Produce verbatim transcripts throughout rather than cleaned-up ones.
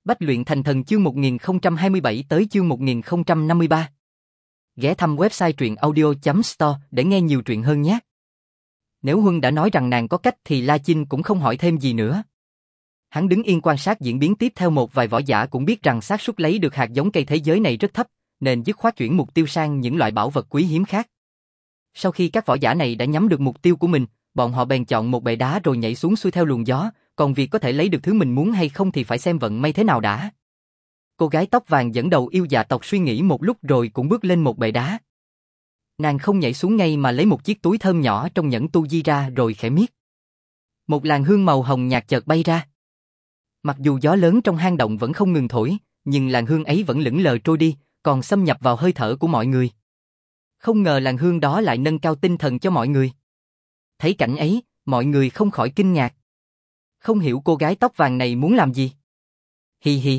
Bách luyện thành thần chương một nghìn không trăm hai mươi bảy tới chương một nghìn không trăm năm mươi ba. Ghé thăm website truyện audio chấm store để nghe nhiều truyện hơn nhé. Nếu Huân đã nói rằng nàng có cách thì La Chinh cũng không hỏi thêm gì nữa. Hắn đứng yên quan sát diễn biến tiếp theo, một vài võ giả cũng biết rằng xác suất lấy được hạt giống cây thế giới này rất thấp, nên dứt khoát chuyển mục tiêu sang những loại bảo vật quý hiếm khác. Sau khi các võ giả này đã nhắm được mục tiêu của mình, bọn họ bèn chọn một bệ đá rồi nhảy xuống xuôi theo luồng gió, còn việc có thể lấy được thứ mình muốn hay không thì phải xem vận may thế nào đã. Cô gái tóc vàng dẫn đầu yêu dạ tộc suy nghĩ một lúc rồi cũng bước lên một bệ đá. Nàng không nhảy xuống ngay mà lấy một chiếc túi thơm nhỏ trong nhẫn tu di ra rồi khẽ miết. Một làn hương màu hồng nhạt chợt bay ra. Mặc dù gió lớn trong hang động vẫn không ngừng thổi, nhưng làn hương ấy vẫn lững lờ trôi đi, còn xâm nhập vào hơi thở của mọi người. Không ngờ làn hương đó lại nâng cao tinh thần cho mọi người. Thấy cảnh ấy, mọi người không khỏi kinh ngạc. Không hiểu cô gái tóc vàng này muốn làm gì. Hi hi.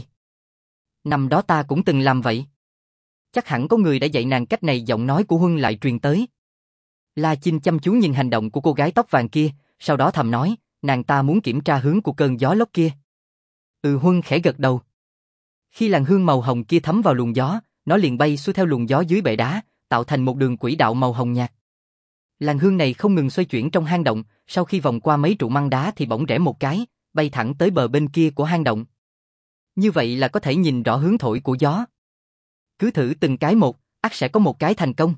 Năm đó ta cũng từng làm vậy. Chắc hẳn có người đã dạy nàng cách này, giọng nói của Huân lại truyền tới. La Chinh chăm chú nhìn hành động của cô gái tóc vàng kia, sau đó thầm nói, nàng ta muốn kiểm tra hướng của cơn gió lốc kia. Ừ, Huân khẽ gật đầu. Khi làn hương màu hồng kia thấm vào luồng gió, nó liền bay xuôi theo luồng gió dưới bệ đá, tạo thành một đường quỹ đạo màu hồng nhạt. Làn hương này không ngừng xoay chuyển trong hang động, sau khi vòng qua mấy trụ măng đá thì bỗng rẽ một cái, bay thẳng tới bờ bên kia của hang động. Như vậy là có thể nhìn rõ hướng thổi của gió. Cứ thử từng cái một, ắt sẽ có một cái thành công.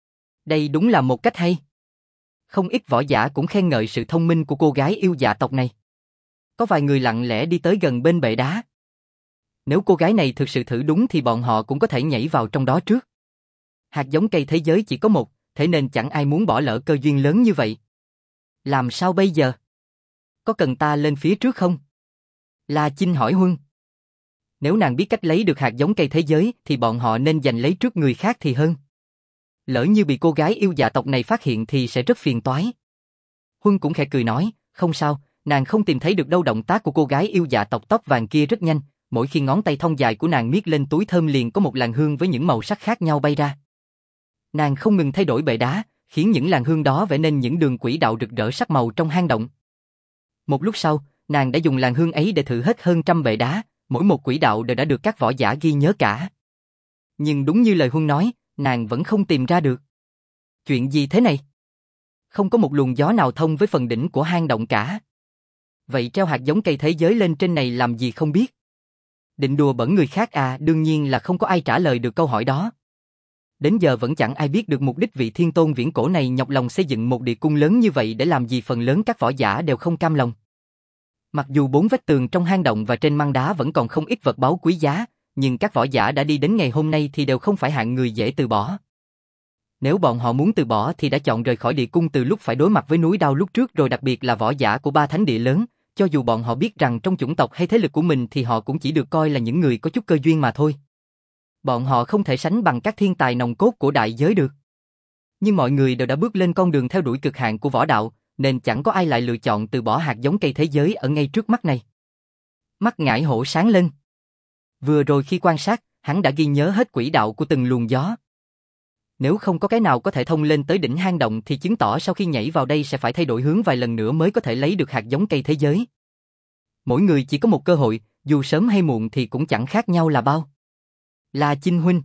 Đây đúng là một cách hay. Không ít võ giả cũng khen ngợi sự thông minh của cô gái yêu dạ tộc này. Có vài người lặng lẽ đi tới gần bên bệ đá. Nếu cô gái này thực sự thử đúng thì bọn họ cũng có thể nhảy vào trong đó trước. Hạt giống cây thế giới chỉ có một, thế nên chẳng ai muốn bỏ lỡ cơ duyên lớn như vậy. Làm sao bây giờ? Có cần ta lên phía trước không? La Chinh hỏi Huân. Nếu nàng biết cách lấy được hạt giống cây thế giới thì bọn họ nên giành lấy trước người khác thì hơn. Lỡ như bị cô gái yêu dạ tộc này phát hiện thì sẽ rất phiền toái. Huân cũng khẽ cười nói, không sao, nàng không tìm thấy được đâu. Động tác của cô gái yêu dạ tộc tóc vàng kia rất nhanh, mỗi khi ngón tay thon dài của nàng miết lên túi thơm liền có một làn hương với những màu sắc khác nhau bay ra. Nàng không ngừng thay đổi bệ đá, khiến những làn hương đó vẽ nên những đường quỹ đạo rực rỡ sắc màu trong hang động. Một lúc sau, nàng đã dùng làn hương ấy để thử hết hơn trăm bệ đá, mỗi một quỹ đạo đều đã được các võ giả ghi nhớ cả. Nhưng đúng như lời Huân nói, nàng vẫn không tìm ra được. Chuyện gì thế này? Không có một luồng gió nào thông với phần đỉnh của hang động cả. Vậy treo hạt giống cây thế giới lên trên này làm gì không biết? Định đùa bẩn người khác à? Đương nhiên là không có ai trả lời được câu hỏi đó. Đến giờ vẫn chẳng ai biết được mục đích vị thiên tôn viễn cổ này nhọc lòng xây dựng một địa cung lớn như vậy để làm gì. Phần lớn các võ giả đều không cam lòng. Mặc dù bốn vách tường trong hang động và trên măng đá vẫn còn không ít vật báu quý giá, nhưng các võ giả đã đi đến ngày hôm nay thì đều không phải hạng người dễ từ bỏ. Nếu bọn họ muốn từ bỏ thì đã chọn rời khỏi địa cung từ lúc phải đối mặt với núi đao lúc trước rồi, đặc biệt là võ giả của ba thánh địa lớn, cho dù bọn họ biết rằng trong chủng tộc hay thế lực của mình thì họ cũng chỉ được coi là những người có chút cơ duyên mà thôi. Bọn họ không thể sánh bằng các thiên tài nòng cốt của đại giới được. Nhưng mọi người đều đã bước lên con đường theo đuổi cực hạn của võ đạo, nên chẳng có ai lại lựa chọn từ bỏ hạt giống cây thế giới ở ngay trước mắt này. Mắt Ngải Hổ sáng lên. Vừa rồi khi quan sát, hắn đã ghi nhớ hết quỹ đạo của từng luồng gió. Nếu không có cái nào có thể thông lên tới đỉnh hang động thì chứng tỏ sau khi nhảy vào đây sẽ phải thay đổi hướng vài lần nữa mới có thể lấy được hạt giống cây thế giới. Mỗi người chỉ có một cơ hội, dù sớm hay muộn thì cũng chẳng khác nhau là bao. La Chinh huynh,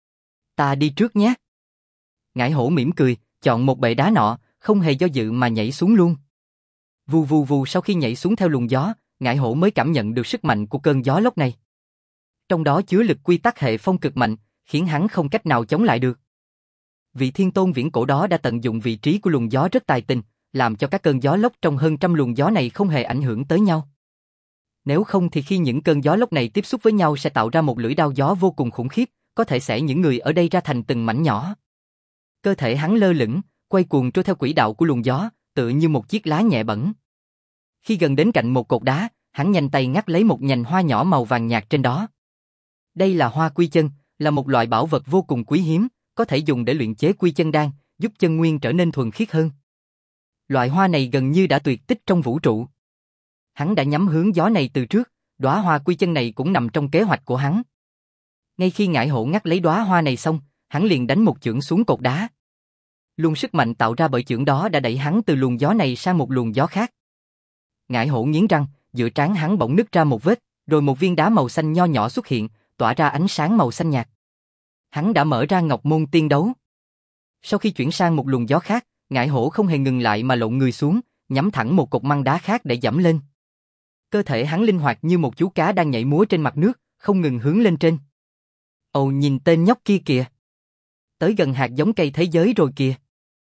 ta đi trước nhé. Ngải Hổ mỉm cười, chọn một bệ đá nọ, không hề do dự mà nhảy xuống luôn. Vù vù vù. Sau khi nhảy xuống theo luồng gió, Ngải Hổ mới cảm nhận được sức mạnh của cơn gió lốc này. Trong đó chứa lực quy tắc hệ phong cực mạnh, khiến hắn không cách nào chống lại được. Vị thiên tôn viễn cổ đó đã tận dụng vị trí của luồng gió rất tài tình, làm cho các cơn gió lốc trong hơn trăm luồng gió này không hề ảnh hưởng tới nhau. Nếu không thì khi những cơn gió lốc này tiếp xúc với nhau sẽ tạo ra một lưỡi đao gió vô cùng khủng khiếp, có thể xẻ những người ở đây ra thành từng mảnh nhỏ. Cơ thể hắn lơ lửng, quay cuồng trôi theo quỹ đạo của luồng gió, tựa như một chiếc lá nhẹ bẫng. Khi gần đến cạnh một cột đá, hắn nhanh tay ngắt lấy một nhành hoa nhỏ màu vàng nhạt trên đó. Đây là hoa quy chân, là một loại bảo vật vô cùng quý hiếm, có thể dùng để luyện chế quy chân đan, giúp chân nguyên trở nên thuần khiết hơn. Loại hoa này gần như đã tuyệt tích trong vũ trụ. Hắn đã nhắm hướng gió này từ trước, đóa hoa quy chân này cũng nằm trong kế hoạch của hắn. Ngay khi Ngải Hổ ngắt lấy đóa hoa này xong, hắn liền đánh một chưởng xuống cột đá. Luồng sức mạnh tạo ra bởi chưởng đó đã đẩy hắn từ luồng gió này sang một luồng gió khác. Ngải Hổ nghiến răng, giữa trán hắn bỗng nứt ra một vết, Rồi một viên đá màu xanh nho nhỏ xuất hiện, tỏa ra ánh sáng màu xanh nhạt. Hắn đã mở ra Ngọc Môn Tiên Đấu. Sau khi chuyển sang một luồng gió khác, Ngải Hổ không hề ngừng lại mà lộn người xuống, nhắm thẳng một cột măng đá khác để dẫm lên. Cơ thể hắn linh hoạt như một chú cá đang nhảy múa trên mặt nước, không ngừng hướng lên trên. Ồ, nhìn tên nhóc kia kìa. Tới gần hạt giống cây thế giới rồi kìa.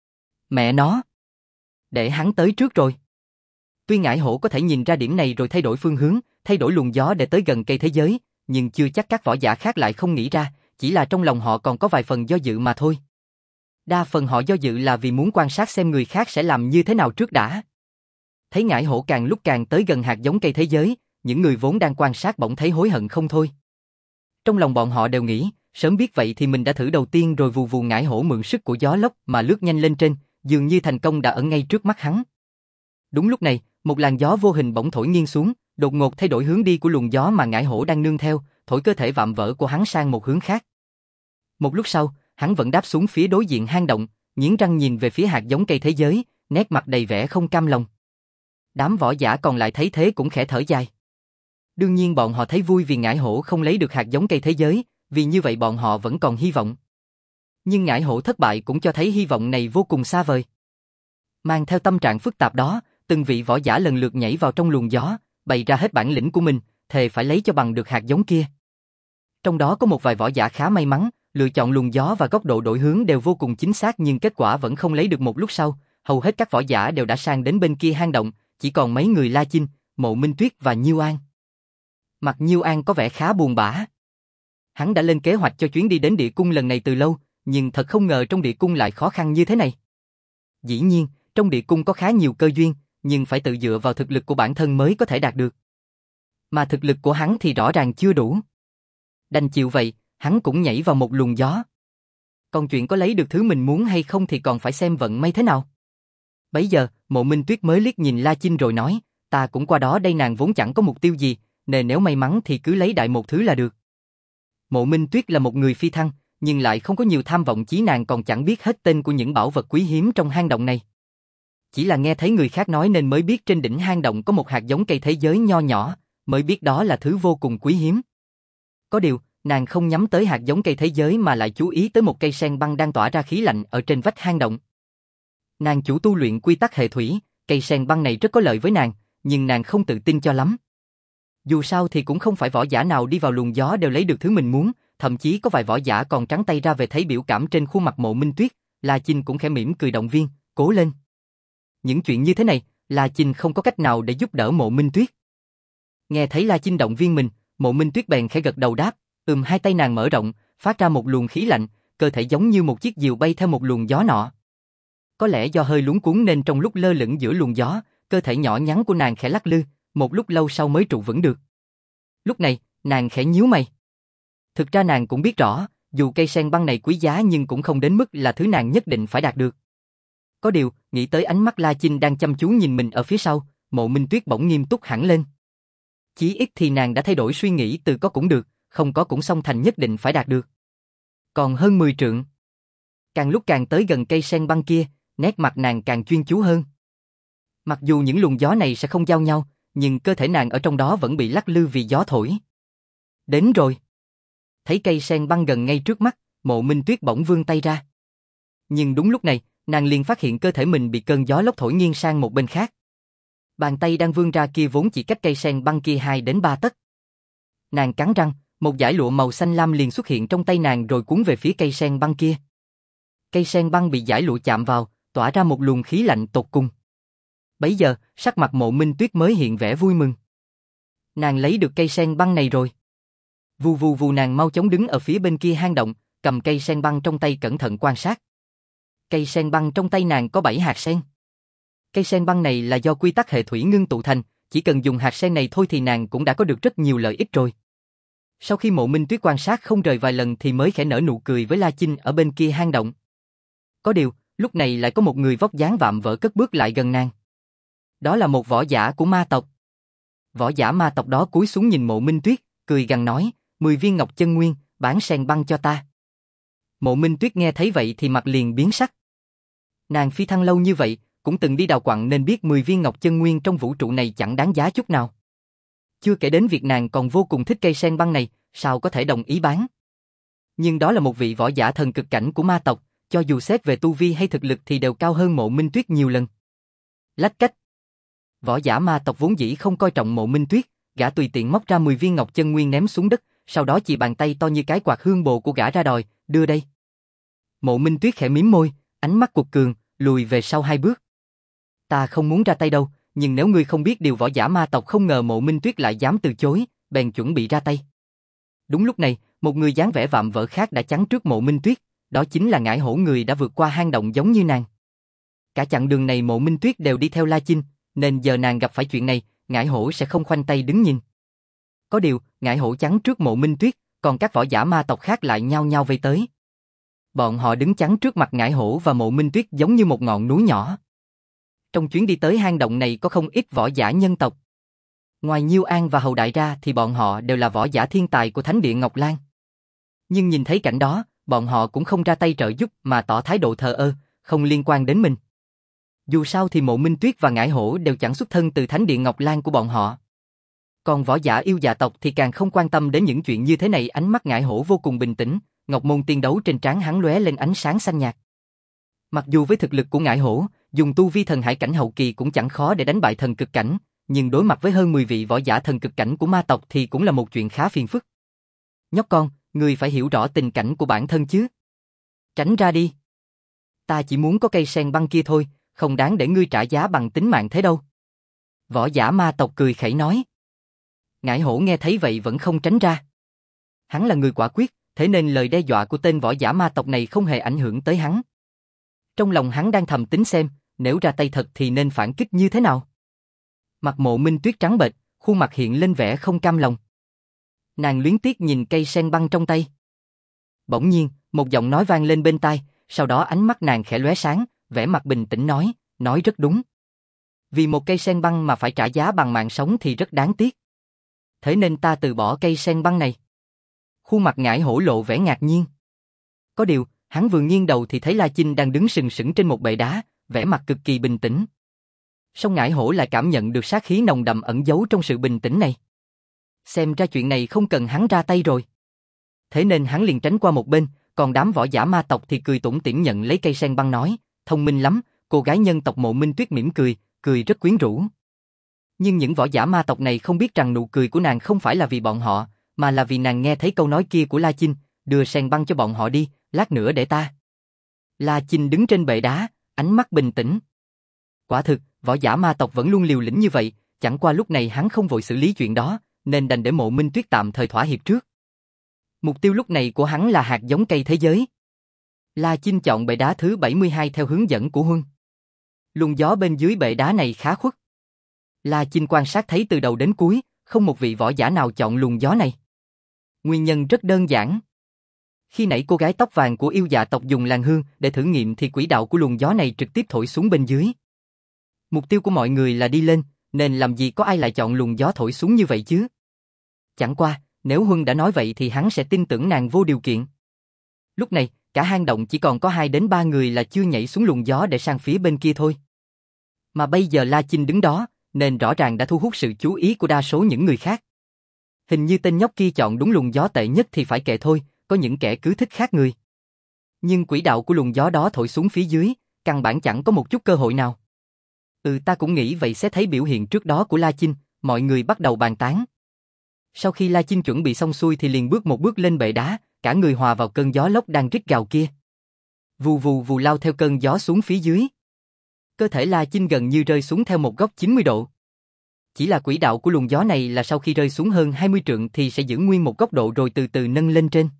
Mẹ nó. Để hắn tới trước rồi. Tuy Ngải Hổ có thể nhìn ra điểm này rồi thay đổi phương hướng, thay đổi luồng gió để tới gần cây thế giới, nhưng chưa chắc các võ giả khác lại không nghĩ ra, chỉ là trong lòng họ còn có vài phần do dự mà thôi. Đa phần họ do dự là vì muốn quan sát xem người khác sẽ làm như thế nào trước đã. Thấy Ngải Hổ càng lúc càng tới gần hạt giống cây thế giới, những người vốn đang quan sát bỗng thấy hối hận không thôi. Trong lòng bọn họ đều nghĩ, sớm biết vậy thì mình đã thử đầu tiên rồi. Vù vù, Ngải Hổ mượn sức của gió lốc mà lướt nhanh lên trên, dường như thành công đã ở ngay trước mắt hắn. Đúng lúc này, một làn gió vô hình bỗng thổi nghiêng xuống, đột ngột thay đổi hướng đi của luồng gió mà Ngải Hổ đang nương theo, thổi cơ thể vạm vỡ của hắn sang một hướng khác. Một lúc sau, hắn vẫn đáp xuống phía đối diện hang động, nghiến răng nhìn về phía hạt giống cây thế giới, nét mặt đầy vẻ không cam lòng. Đám võ giả còn lại thấy thế cũng khẽ thở dài. Đương nhiên bọn họ thấy vui vì Ngải Hổ không lấy được hạt giống cây thế giới, vì như vậy bọn họ vẫn còn hy vọng. Nhưng Ngải Hổ thất bại cũng cho thấy hy vọng này vô cùng xa vời. Mang theo tâm trạng phức tạp đó, từng vị võ giả lần lượt nhảy vào trong luồng gió, bày ra hết bản lĩnh của mình, thề phải lấy cho bằng được hạt giống kia. Trong đó có một vài võ giả khá may mắn, lựa chọn luồng gió và góc độ đổi hướng đều vô cùng chính xác, nhưng kết quả vẫn không lấy được. Một lúc sau, hầu hết các võ giả đều đã sang đến bên kia hang động, chỉ còn mấy người La Chinh, Mộ Minh Tuyết và Nhiêu An. Mặt Nhiêu An có vẻ khá buồn bã. Hắn đã lên kế hoạch cho chuyến đi đến địa cung lần này từ lâu, nhưng thật không ngờ trong địa cung lại khó khăn như thế này. Dĩ nhiên, trong địa cung có khá nhiều cơ duyên, nhưng phải tự dựa vào thực lực của bản thân mới có thể đạt được. Mà thực lực của hắn thì rõ ràng chưa đủ. Đành chịu vậy, hắn cũng nhảy vào một luồng gió. Còn chuyện có lấy được thứ mình muốn hay không thì còn phải xem vận may thế nào. Bấy giờ, Mộ Minh Tuyết mới liếc nhìn La Chinh rồi nói, ta cũng qua đó đây, nàng vốn chẳng có mục tiêu gì, nên nếu may mắn thì cứ lấy đại một thứ là được. Mộ Minh Tuyết là một người phi thăng, nhưng lại không có nhiều tham vọng, chí nàng còn chẳng biết hết tên của những bảo vật quý hiếm trong hang động này. Chỉ là nghe thấy người khác nói nên mới biết trên đỉnh hang động có một hạt giống cây thế giới nho nhỏ, mới biết đó là thứ vô cùng quý hiếm. Có điều, nàng không nhắm tới hạt giống cây thế giới mà lại chú ý tới một cây sen băng đang tỏa ra khí lạnh ở trên vách hang động. Nàng chủ tu luyện quy tắc hệ thủy, cây sen băng này rất có lợi với nàng, nhưng nàng không tự tin cho lắm. Dù sao thì cũng không phải võ giả nào đi vào luồng gió đều lấy được thứ mình muốn, thậm chí có vài võ giả còn trắng tay ra về. Thấy biểu cảm trên khuôn mặt Mộ Minh Tuyết, La Chinh cũng khẽ mỉm cười động viên, cố lên. Những chuyện như thế này, La Chinh không có cách nào để giúp đỡ Mộ Minh Tuyết. Nghe thấy La Chinh động viên mình, Mộ Minh Tuyết bèn khẽ gật đầu đáp, ừm. Hai tay nàng mở rộng, phát ra một luồng khí lạnh, cơ thể giống như một chiếc diều bay theo một luồng gió nọ. Có lẽ do hơi luống cuống nên trong lúc lơ lửng giữa luồng gió, cơ thể nhỏ nhắn của nàng khẽ lắc lư, một lúc lâu sau mới trụ vững được. Lúc này, nàng khẽ nhíu mày. Thực ra nàng cũng biết rõ, dù cây sen băng này quý giá nhưng cũng không đến mức là thứ nàng nhất định phải đạt được. Có điều, nghĩ tới ánh mắt La Chinh đang chăm chú nhìn mình ở phía sau, Mộ Minh Tuyết bỗng nghiêm túc hẳn lên. Chí ít thì nàng đã thay đổi suy nghĩ từ có cũng được, không có cũng xong thành nhất định phải đạt được. Còn hơn mười trượng. Càng lúc càng tới gần cây sen băng kia, nét mặt nàng càng chuyên chú hơn. Mặc dù những luồng gió này sẽ không giao nhau, nhưng cơ thể nàng ở trong đó vẫn bị lắc lư vì gió thổi. Đến rồi. Thấy cây sen băng gần ngay trước mắt, Mộ Minh Tuyết bỗng vươn tay ra. Nhưng đúng lúc này, nàng liền phát hiện cơ thể mình bị cơn gió lốc thổi nghiêng sang một bên khác. Bàn tay đang vươn ra kia vốn chỉ cách cây sen băng kia hai đến ba tấc. Nàng cắn răng, một dải lụa màu xanh lam liền xuất hiện trong tay nàng rồi cuốn về phía cây sen băng kia. Cây sen băng bị dải lụa chạm vào, tỏa ra một luồng khí lạnh tột cùng. Bấy giờ, sắc mặt Mộ Minh Tuyết mới hiện vẻ vui mừng. Nàng lấy được cây sen băng này rồi. Vù vù vù, nàng mau chóng đứng ở phía bên kia hang động, cầm cây sen băng trong tay cẩn thận quan sát. Cây sen băng trong tay nàng có bảy hạt sen. Cây sen băng này là do quy tắc hệ thủy ngưng tụ thành, chỉ cần dùng hạt sen này thôi thì nàng cũng đã có được rất nhiều lợi ích rồi. Sau khi Mộ Minh Tuyết quan sát không rời vài lần thì mới khẽ nở nụ cười với La Chinh ở bên kia hang động. Có điều, lúc này lại có một người vóc dáng vạm vỡ cất bước lại gần nàng. Đó là một võ giả của ma tộc. Võ giả ma tộc đó cúi xuống nhìn Mộ Minh Tuyết, cười gằn nói, mười viên ngọc chân nguyên, bán sen băng cho ta. Mộ Minh Tuyết nghe thấy vậy thì mặt liền biến sắc. Nàng phi thăng lâu như vậy, cũng từng đi đào quặng nên biết mười viên ngọc chân nguyên trong vũ trụ này chẳng đáng giá chút nào. chưa kể đến việc nàng còn vô cùng thích cây sen băng này, sao có thể đồng ý bán. Nhưng đó là một vị võ giả thần cực cảnh của ma tộc, cho dù xét về tu vi hay thực lực thì đều cao hơn Mộ Minh Tuyết nhiều lần. Lách cách. Võ giả ma tộc vốn dĩ không coi trọng Mộ Minh Tuyết, gã tùy tiện móc ra mười viên ngọc chân nguyên ném xuống đất, sau đó chỉ bàn tay to như cái quạt hương bồ của gã ra đòi, đưa đây. Mộ Minh Tuyết khẽ mím môi, ánh mắt cuột cường, lùi về sau hai bước. Ta không muốn ra tay đâu, nhưng nếu ngươi không biết điều võ giả ma tộc không ngờ Mộ Minh Tuyết lại dám từ chối, bèn chuẩn bị ra tay. Đúng lúc này, một người dáng vẻ vạm vỡ khác đã chắn trước Mộ Minh Tuyết, đó chính là Ngải Hổ, người đã vượt qua hang động giống như nàng. Cả chặng đường này Mộ Minh Tuyết đều đi theo La Chinh, nên giờ nàng gặp phải chuyện này, Ngải Hổ sẽ không khoanh tay đứng nhìn. Có điều, Ngải Hổ chắn trước Mộ Minh Tuyết, còn các võ giả ma tộc khác lại nhao nhao vây tới. Bọn họ đứng chắn trước mặt Ngải Hổ và Mộ Minh Tuyết giống như một ngọn núi nhỏ. Trong chuyến đi tới hang động này có không ít võ giả nhân tộc. Ngoài Nhiêu An và Hầu Đại ra thì bọn họ đều là võ giả thiên tài của Thánh Điện Ngọc Lan. Nhưng nhìn thấy cảnh đó, bọn họ cũng không ra tay trợ giúp mà tỏ thái độ thờ ơ, không liên quan đến mình. Dù sao thì Mộ Minh Tuyết và Ngải Hổ đều chẳng xuất thân từ Thánh Điện Ngọc Lan của bọn họ. Còn võ giả yêu dạ tộc thì càng không quan tâm đến những chuyện như thế này. Ánh mắt Ngải Hổ vô cùng bình tĩnh, ngọc môn tiên đấu trên trán hắn lóe lên ánh sáng xanh nhạt. Mặc dù với thực lực của Ngải Hổ, dùng tu vi thần hải cảnh hậu kỳ cũng chẳng khó để đánh bại thần cực cảnh, nhưng đối mặt với hơn mười vị võ giả thần cực cảnh của ma tộc thì cũng là một chuyện khá phiền phức. Nhóc con, ngươi phải hiểu rõ tình cảnh của bản thân chứ. Tránh ra đi. Ta chỉ muốn có cây sen băng kia thôi, không đáng để ngươi trả giá bằng tính mạng thế đâu. Võ giả ma tộc cười khẩy nói. Ngải Hổ nghe thấy vậy vẫn không tránh ra. Hắn là người quả quyết, thế nên lời đe dọa của tên võ giả ma tộc này không hề ảnh hưởng tới hắn. Trong lòng hắn đang thầm tính xem, nếu ra tay thật thì nên phản kích như thế nào. Mặt Mộ Minh Tuyết trắng bệch, khuôn mặt hiện lên vẻ không cam lòng. Nàng luyến tiếc nhìn cây sen băng trong tay. Bỗng nhiên, một giọng nói vang lên bên tai, sau đó ánh mắt nàng khẽ lóe sáng, vẻ mặt bình tĩnh nói, nói rất đúng. Vì một cây sen băng mà phải trả giá bằng mạng sống thì rất đáng tiếc. Thế nên ta từ bỏ cây sen băng này. Khuôn mặt Ngải Hổ lộ vẻ ngạc nhiên. Có điều, hắn vừa nghiêng đầu thì thấy La Chinh đang đứng sừng sững trên một bệ đá, vẻ mặt cực kỳ bình tĩnh. Song Ngải Hổ lại cảm nhận được sát khí nồng đậm ẩn giấu trong sự bình tĩnh này. Xem ra chuyện này không cần hắn ra tay rồi. Thế nên hắn liền tránh qua một bên, còn đám võ giả ma tộc thì cười tủm tỉm nhận lấy cây sen băng nói, thông minh lắm. Cô gái nhân tộc Mộ Minh Tuyết mỉm cười, cười rất quyến rũ. Nhưng những võ giả ma tộc này không biết rằng nụ cười của nàng không phải là vì bọn họ, mà là vì nàng nghe thấy câu nói kia của La Chinh, đưa sen băng cho bọn họ đi, lát nữa để ta. La Chinh đứng trên bệ đá, ánh mắt bình tĩnh. Quả thực, võ giả ma tộc vẫn luôn liều lĩnh như vậy, chẳng qua lúc này hắn không vội xử lý chuyện đó, nên đành để Mộ Minh Tuyết tạm thời thỏa hiệp trước. Mục tiêu lúc này của hắn là hạt giống cây thế giới. La Chinh chọn bệ đá thứ bảy mươi hai theo hướng dẫn của Huân. Luồng gió bên dưới bệ đá này khá khuất. La Chinh quan sát thấy từ đầu đến cuối, không một vị võ giả nào chọn luồng gió này. Nguyên nhân rất đơn giản. Khi nãy cô gái tóc vàng của yêu dạ tộc dùng làn hương để thử nghiệm thì quỹ đạo của luồng gió này trực tiếp thổi xuống bên dưới. Mục tiêu của mọi người là đi lên, nên làm gì có ai lại chọn luồng gió thổi xuống như vậy chứ? Chẳng qua, nếu Huân đã nói vậy thì hắn sẽ tin tưởng nàng vô điều kiện. Lúc này, cả hang động chỉ còn có hai đến ba người là chưa nhảy xuống luồng gió để sang phía bên kia thôi. Mà bây giờ La Chinh đứng đó, nên rõ ràng đã thu hút sự chú ý của đa số những người khác. Hình như tên nhóc kia chọn đúng luồng gió tệ nhất thì phải kệ thôi, có những kẻ cứ thích khác người. Nhưng quỹ đạo của luồng gió đó thổi xuống phía dưới, căn bản chẳng có một chút cơ hội nào. Ừ, ta cũng nghĩ vậy. Sẽ thấy biểu hiện trước đó của La Chinh, mọi người bắt đầu bàn tán. Sau khi La Chinh chuẩn bị xong xuôi thì liền bước một bước lên bệ đá, cả người hòa vào cơn gió lốc đang rít gào kia. Vù vù vù lao theo cơn gió xuống phía dưới. Cơ thể La Chinh gần như rơi xuống theo một góc chín mươi độ. Chỉ là quỹ đạo của luồng gió này là sau khi rơi xuống hơn hai mươi trượng thì sẽ giữ nguyên một góc độ rồi từ từ nâng lên trên.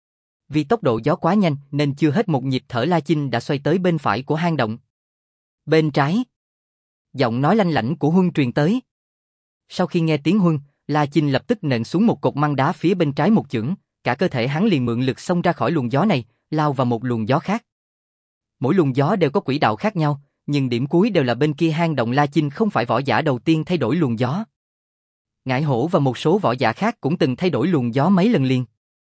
Vì tốc độ gió quá nhanh nên chưa hết một nhịp thở La Chinh đã xoay tới bên phải của hang động. Bên trái. Giọng nói lanh lảnh của Huân truyền tới. Sau khi nghe tiếng Huân, La Chinh lập tức nện xuống một cột măng đá phía bên trái một chưởng, cả cơ thể hắn liền mượn lực xông ra khỏi luồng gió này, lao vào một luồng gió khác. Mỗi luồng gió đều có quỹ đạo khác nhau, nhưng điểm cuối đều là bên kia hang động. La Chinh không phải võ giả đầu tiên thay đổi luồng gió. Ngải Hổ và một số võ giả khác cũng từng thay đổi luồng gió mấy lần liền.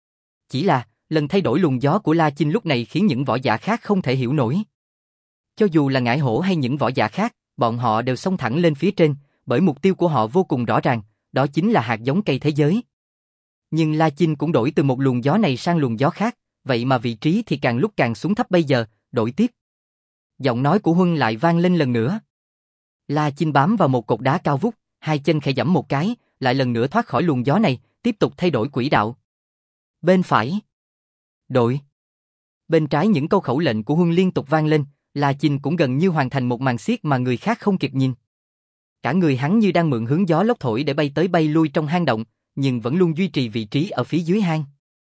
Chỉ là, lần thay đổi luồng gió của La Chinh lúc này khiến những võ giả khác không thể hiểu nổi. Cho dù là Ngải Hổ hay những võ giả khác, bọn họ đều xông thẳng lên phía trên, bởi mục tiêu của họ vô cùng rõ ràng, đó chính là hạt giống cây thế giới. Nhưng La Chinh cũng đổi từ một luồng gió này sang luồng gió khác, vậy mà vị trí thì càng lúc càng xuống thấp bây giờ, đổi tiếp. Giọng nói của Huân lại vang lên lần nữa. La Chinh bám vào một cột đá cao vút, hai chân khẽ giẫm một cái, lại lần nữa thoát khỏi luồng gió này, tiếp tục thay đổi quỹ đạo. Bên phải. Đội. Bên trái những câu khẩu lệnh của Huân liên tục vang lên, La Chinh cũng gần như hoàn thành một màn xiết mà người khác không kịp nhìn. Cả người hắn như đang mượn hướng gió lốc thổi để bay tới bay lui trong hang động, nhưng vẫn luôn duy trì vị trí ở phía dưới hang.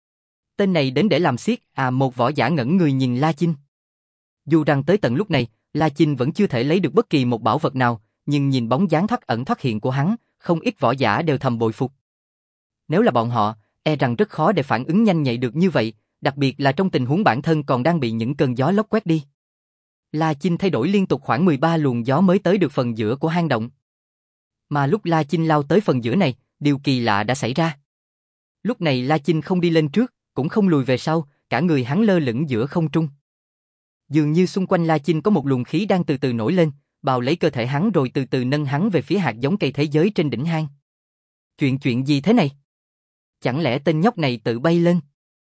Tên này đến để làm xiết, à một võ giả ngẩn người nhìn La Chinh. Dù rằng tới tận lúc này, La Chinh vẫn chưa thể lấy được bất kỳ một bảo vật nào, nhưng nhìn bóng dáng thoát ẩn thoát hiện của hắn, không ít võ giả đều thầm bội phục. Nếu là bọn họ, e rằng rất khó để phản ứng nhanh nhạy được như vậy, đặc biệt là trong tình huống bản thân còn đang bị những cơn gió lốc quét đi. La Chinh thay đổi liên tục khoảng mười ba luồng gió mới tới được phần giữa của hang động. Mà lúc La Chinh lao tới phần giữa này, điều kỳ lạ đã xảy ra. Lúc này La Chinh không đi lên trước, cũng không lùi về sau, cả người hắn lơ lửng giữa không trung. Dường như xung quanh La Chinh có một luồng khí đang từ từ nổi lên, bào lấy cơ thể hắn rồi từ từ nâng hắn về phía hạt giống cây thế giới trên đỉnh hang. Chuyện chuyện gì thế này? Chẳng lẽ tên nhóc này tự bay lên?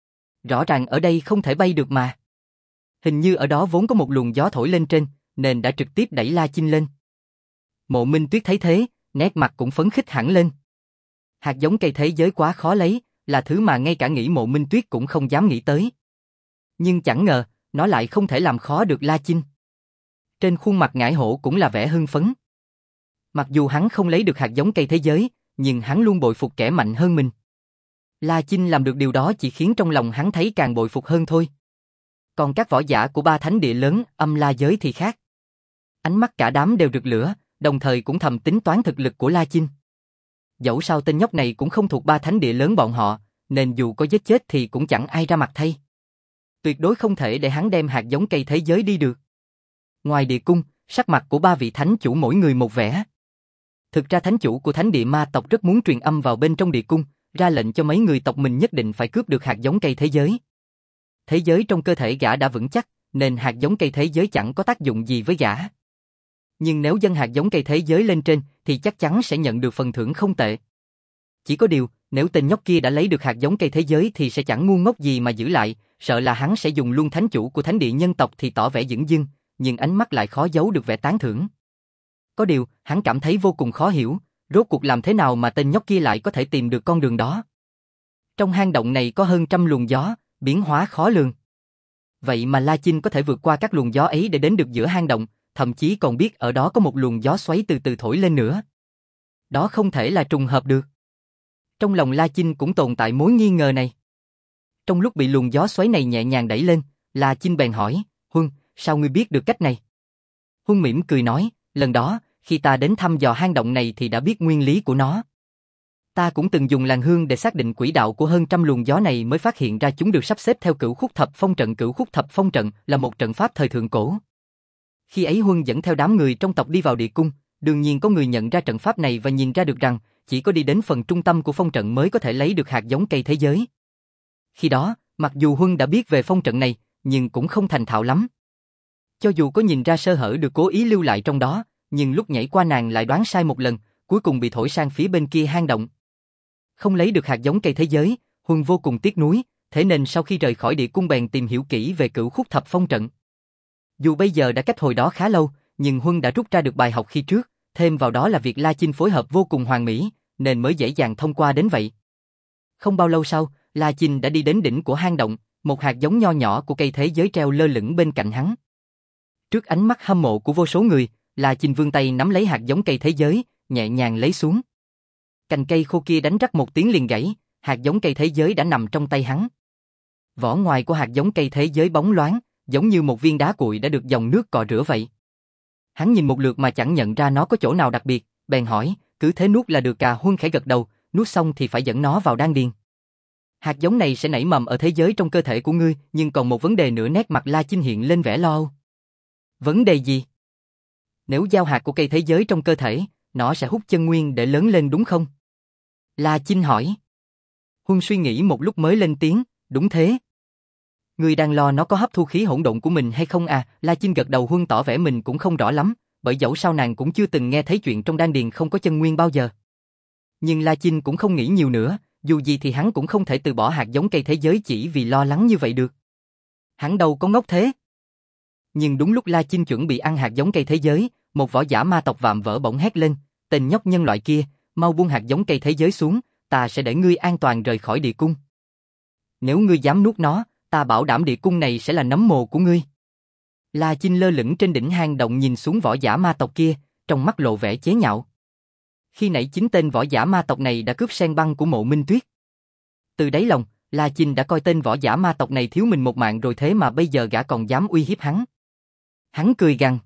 Rõ ràng ở đây không thể bay được mà. Hình như ở đó vốn có một luồng gió thổi lên trên, nên đã trực tiếp đẩy La Chinh lên. Mộ Minh Tuyết thấy thế, nét mặt cũng phấn khích hẳn lên. Hạt giống cây thế giới quá khó lấy, là thứ mà ngay cả nghĩ Mộ Minh Tuyết cũng không dám nghĩ tới. Nhưng chẳng ngờ, nó lại không thể làm khó được La Chinh. Trên khuôn mặt ngải hổ cũng là vẻ hưng phấn. Mặc dù hắn không lấy được hạt giống cây thế giới, nhưng hắn luôn bội phục kẻ mạnh hơn mình. La Chinh làm được điều đó chỉ khiến trong lòng hắn thấy càng bội phục hơn thôi. Còn các võ giả của ba thánh địa lớn, Âm La giới thì khác. Ánh mắt cả đám đều rực lửa, đồng thời cũng thầm tính toán thực lực của La Chinh. Dẫu sao tên nhóc này cũng không thuộc ba thánh địa lớn bọn họ, nên dù có giết chết thì cũng chẳng ai ra mặt thay. Tuyệt đối không thể để hắn đem hạt giống cây thế giới đi được. Ngoài địa cung, sắc mặt của ba vị thánh chủ mỗi người một vẻ. Thực ra thánh chủ của thánh địa ma tộc rất muốn truyền âm vào bên trong địa cung, ra lệnh cho mấy người tộc mình nhất định phải cướp được hạt giống cây thế giới. Thế giới trong cơ thể gã đã vững chắc, nên hạt giống cây thế giới chẳng có tác dụng gì với gã. Nhưng nếu dâng hạt giống cây thế giới lên trên, thì chắc chắn sẽ nhận được phần thưởng không tệ. Chỉ có điều, nếu tên nhóc kia đã lấy được hạt giống cây thế giới thì sẽ chẳng ngu ngốc gì mà giữ lại, sợ là hắn sẽ dùng luôn thánh chủ của thánh địa nhân tộc thì tỏ vẻ dửng dưng, nhưng ánh mắt lại khó giấu được vẻ tán thưởng. Có điều, hắn cảm thấy vô cùng khó hiểu, rốt cuộc làm thế nào mà tên nhóc kia lại có thể tìm được con đường đó. Trong hang động này có hơn trăm luồng gió, biến hóa khó lường. Vậy mà La Chinh có thể vượt qua các luồng gió ấy để đến được giữa hang động, thậm chí còn biết ở đó có một luồng gió xoáy từ từ thổi lên nữa. Đó không thể là trùng hợp được. Trong lòng La Chinh cũng tồn tại mối nghi ngờ này. Trong lúc bị luồng gió xoáy này nhẹ nhàng đẩy lên, La Chinh bèn hỏi, Huân, sao ngươi biết được cách này? Huân mỉm cười nói, lần đó, khi ta đến thăm dò hang động này thì đã biết nguyên lý của nó. Ta cũng từng dùng làn hương để xác định quỹ đạo của hơn trăm luồng gió này mới phát hiện ra chúng được sắp xếp theo cửu khúc thập phong trận. Cửu khúc thập phong trận là một trận pháp thời thượng cổ. Khi ấy Huân dẫn theo đám người trong tộc đi vào địa cung, đương nhiên có người nhận ra trận pháp này và nhìn ra được rằng chỉ có đi đến phần trung tâm của phong trận mới có thể lấy được hạt giống cây thế giới. Khi đó, mặc dù Huân đã biết về phong trận này, nhưng cũng không thành thạo lắm. Cho dù có nhìn ra sơ hở được cố ý lưu lại trong đó, nhưng lúc nhảy qua nàng lại đoán sai một lần, cuối cùng bị thổi sang phía bên kia hang động. Không lấy được hạt giống cây thế giới, Huân vô cùng tiếc nuối, thế nên sau khi rời khỏi địa cung bèn tìm hiểu kỹ về cửu khúc thập phong trận. Dù bây giờ đã cách hồi đó khá lâu, nhưng Huân đã rút ra được bài học khi trước, thêm vào đó là việc La Chinh phối hợp vô cùng hoàn mỹ, nên mới dễ dàng thông qua đến vậy. Không bao lâu sau, La Chinh đã đi đến đỉnh của hang động, một hạt giống nho nhỏ của cây thế giới treo lơ lửng bên cạnh hắn. Trước ánh mắt hâm mộ của vô số người, La Chinh vươn tay nắm lấy hạt giống cây thế giới, nhẹ nhàng lấy xuống. Cành cây khô kia đánh rắc một tiếng liền gãy, hạt giống cây thế giới đã nằm trong tay hắn. Vỏ ngoài của hạt giống cây thế giới bóng loáng, giống như một viên đá cuội đã được dòng nước cọ rửa vậy. Hắn nhìn một lượt mà chẳng nhận ra nó có chỗ nào đặc biệt, bèn hỏi, cứ thế nuốt là được à? Huân khẽ gật đầu, nuốt xong thì phải dẫn nó vào đan điền. Hạt giống này sẽ nảy mầm ở thế giới trong cơ thể của ngươi, nhưng còn một vấn đề nữa. Nét mặt La Chinh hiện lên vẻ lo âu. Vấn đề gì? Nếu gieo hạt của cây thế giới trong cơ thể, nó sẽ hút chân nguyên để lớn lên đúng không? La Chinh hỏi. Huân suy nghĩ một lúc mới lên tiếng, đúng thế. Ngươi đang lo nó có hấp thu khí hỗn độn của mình hay không à? La Chinh gật đầu. Huân tỏ vẻ mình cũng không rõ lắm, bởi dẫu sao nàng cũng chưa từng nghe thấy chuyện trong đan điền không có chân nguyên bao giờ. Nhưng La Chinh cũng không nghĩ nhiều nữa, dù gì thì hắn cũng không thể từ bỏ hạt giống cây thế giới chỉ vì lo lắng như vậy được. Hắn đâu có ngốc thế. Nhưng đúng lúc La Chinh chuẩn bị ăn hạt giống cây thế giới, một võ giả ma tộc vạm vỡ bỗng hét lên, tên nhóc nhân loại kia, mau buông hạt giống cây thế giới xuống, ta sẽ để ngươi an toàn rời khỏi địa cung. Nếu ngươi dám nuốt nó, ta bảo đảm địa cung này sẽ là nấm mồ của ngươi. La Chinh lơ lửng trên đỉnh hang động nhìn xuống võ giả ma tộc kia, trong mắt lộ vẻ chế nhạo. Khi nãy chính tên võ giả ma tộc này đã cướp sen băng của Mộ Minh Tuyết. Từ đáy lòng, La Chinh đã coi tên võ giả ma tộc này thiếu mình một mạng rồi, thế mà bây giờ gã còn dám uy hiếp hắn. Hắn cười gằn.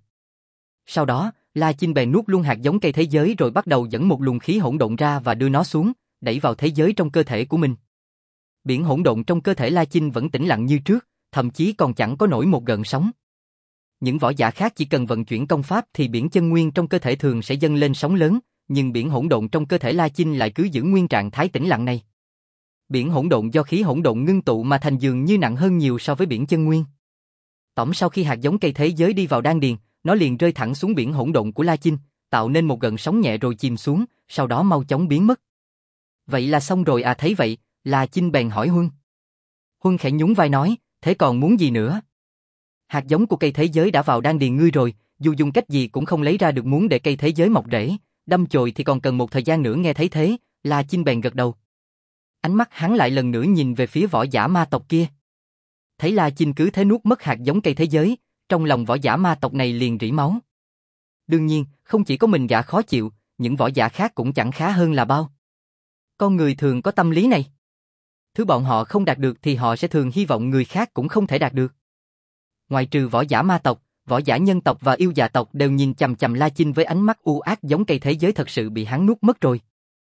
Sau đó, La Chinh bèn nuốt luôn hạt giống cây thế giới rồi bắt đầu dẫn một luồng khí hỗn độn ra và đưa nó xuống, đẩy vào thế giới trong cơ thể của mình. Biển hỗn độn trong cơ thể La Chinh vẫn tĩnh lặng như trước, thậm chí còn chẳng có nổi một gợn sóng. Những võ giả khác chỉ cần vận chuyển công pháp thì biển chân nguyên trong cơ thể thường sẽ dâng lên sóng lớn, nhưng biển hỗn độn trong cơ thể La Chinh lại cứ giữ nguyên trạng thái tĩnh lặng này. Biển hỗn độn do khí hỗn độn ngưng tụ mà thành dường như nặng hơn nhiều so với biển chân nguyên. Tổng sau khi hạt giống cây thế giới đi vào đan điền, nó liền rơi thẳng xuống biển hỗn độn của La Chinh, tạo nên một gợn sóng nhẹ rồi chìm xuống, sau đó mau chóng biến mất. Vậy là xong rồi à? Thấy vậy, La Chinh bèn hỏi Huân. Huân khẽ nhún vai nói, thế còn muốn gì nữa? Hạt giống của cây thế giới đã vào đan điền ngươi rồi, dù dùng cách gì cũng không lấy ra được, muốn để cây thế giới mọc rễ, đâm chồi thì còn cần một thời gian nữa. Nghe thấy thế, La Chinh bèn gật đầu. Ánh mắt hắn lại lần nữa nhìn về phía võ giả ma tộc kia. Thấy La Chinh cứ thế nuốt mất hạt giống cây thế giới, trong lòng võ giả ma tộc này liền rỉ máu. Đương nhiên, không chỉ có mình gã khó chịu, những võ giả khác cũng chẳng khá hơn là bao. Con người thường có tâm lý này. Thứ bọn họ không đạt được thì họ sẽ thường hy vọng người khác cũng không thể đạt được. Ngoài trừ võ giả ma tộc, võ giả nhân tộc và yêu dạ tộc đều nhìn chằm chằm La Chinh với ánh mắt u ác, giống cây thế giới thật sự bị hắn nuốt mất rồi.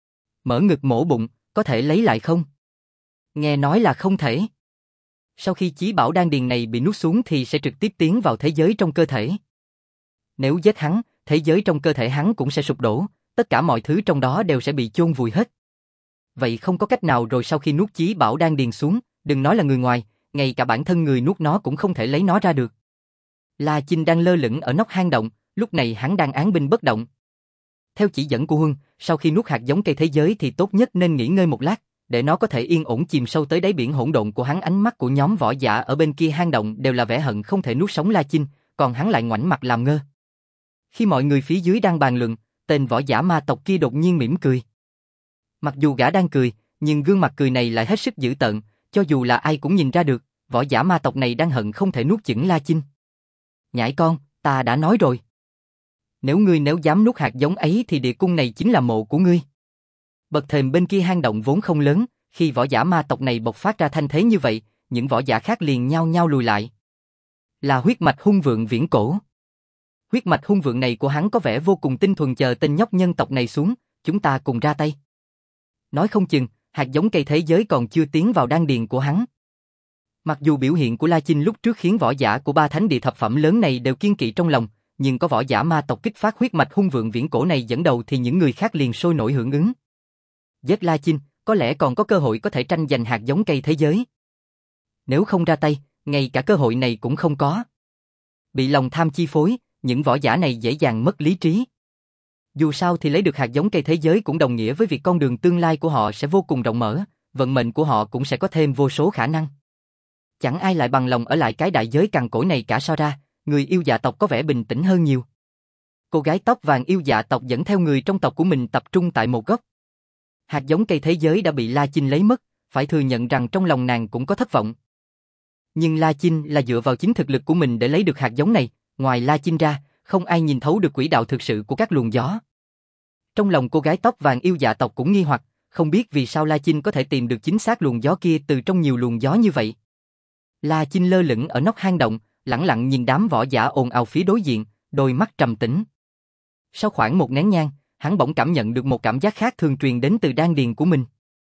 Mở ngực mổ bụng, có thể lấy lại không? Nghe nói là không thể. Sau khi chí bảo đan điền này bị nuốt xuống thì sẽ trực tiếp tiến vào thế giới trong cơ thể. Nếu giết hắn, thế giới trong cơ thể hắn cũng sẽ sụp đổ, tất cả mọi thứ trong đó đều sẽ bị chôn vùi hết. Vậy không có cách nào rồi. Sau khi nuốt chí bảo đan điền xuống, đừng nói là người ngoài, ngay cả bản thân người nuốt nó cũng không thể lấy nó ra được. La Chinh đang lơ lửng ở nóc hang động, lúc này hắn đang án binh bất động. Theo chỉ dẫn của Huân, sau khi nuốt hạt giống cây thế giới thì tốt nhất nên nghỉ ngơi một lát, để nó có thể yên ổn chìm sâu tới đáy biển hỗn độn của hắn. Ánh mắt của nhóm võ giả ở bên kia hang động đều là vẻ hận không thể nuốt sống La Chinh, còn hắn lại ngoảnh mặt làm ngơ. Khi mọi người phía dưới đang bàn luận, tên võ giả ma tộc kia đột nhiên mỉm cười. Mặc dù gã đang cười, nhưng gương mặt cười này lại hết sức dữ tợn, cho dù là ai cũng nhìn ra được, võ giả ma tộc này đang hận không thể nuốt chửng La Chinh. Nhãi con, ta đã nói rồi. Nếu ngươi nếu dám nuốt hạt giống ấy thì địa cung này chính là mộ của ngươi. Bậc thềm bên kia hang động vốn không lớn, khi võ giả ma tộc này bộc phát ra thanh thế như vậy, những võ giả khác liền nhao nhao lùi lại. Là huyết mạch hung vượng viễn cổ. Huyết mạch hung vượng này của hắn có vẻ vô cùng tinh thuần, chờ tên nhóc nhân tộc này xuống, chúng ta cùng ra tay. Nói không chừng, hạt giống cây thế giới còn chưa tiến vào đan điền của hắn. Mặc dù biểu hiện của La Chinh lúc trước khiến võ giả của ba thánh địa thập phẩm lớn này đều kiên kỵ trong lòng, nhưng có võ giả ma tộc kích phát huyết mạch hung vượng viễn cổ này dẫn đầu thì những người khác liền sôi nổi hưởng ứng. Giết La Chinh, có lẽ còn có cơ hội có thể tranh giành hạt giống cây thế giới. Nếu không ra tay, ngay cả cơ hội này cũng không có. Bị lòng tham chi phối, những võ giả này dễ dàng mất lý trí. Dù sao thì lấy được hạt giống cây thế giới cũng đồng nghĩa với việc con đường tương lai của họ sẽ vô cùng rộng mở, vận mệnh của họ cũng sẽ có thêm vô số khả năng. Chẳng ai lại bằng lòng ở lại cái đại giới cằn cỗi này cả. So ra, người yêu dạ tộc có vẻ bình tĩnh hơn nhiều. Cô gái tóc vàng yêu dạ tộc dẫn theo người trong tộc của mình tập trung tại một góc. Hạt giống cây thế giới đã bị La Chinh lấy mất, phải thừa nhận rằng trong lòng nàng cũng có thất vọng. Nhưng La Chinh là dựa vào chính thực lực của mình để lấy được hạt giống này, ngoài La Chinh ra, không ai nhìn thấu được quỹ đạo thực sự của các luồng gió. Trong lòng cô gái tóc vàng yêu dạ tộc cũng nghi hoặc, không biết vì sao La Chinh có thể tìm được chính xác luồng gió kia từ trong nhiều luồng gió như vậy. La Chinh lơ lửng ở nóc hang động, lẳng lặng nhìn đám võ giả ồn ào phía đối diện, đôi mắt trầm tĩnh. Sau khoảng một nén nhang, hắn bỗng cảm nhận được một cảm giác khác thường truyền đến từ đan điền của mình.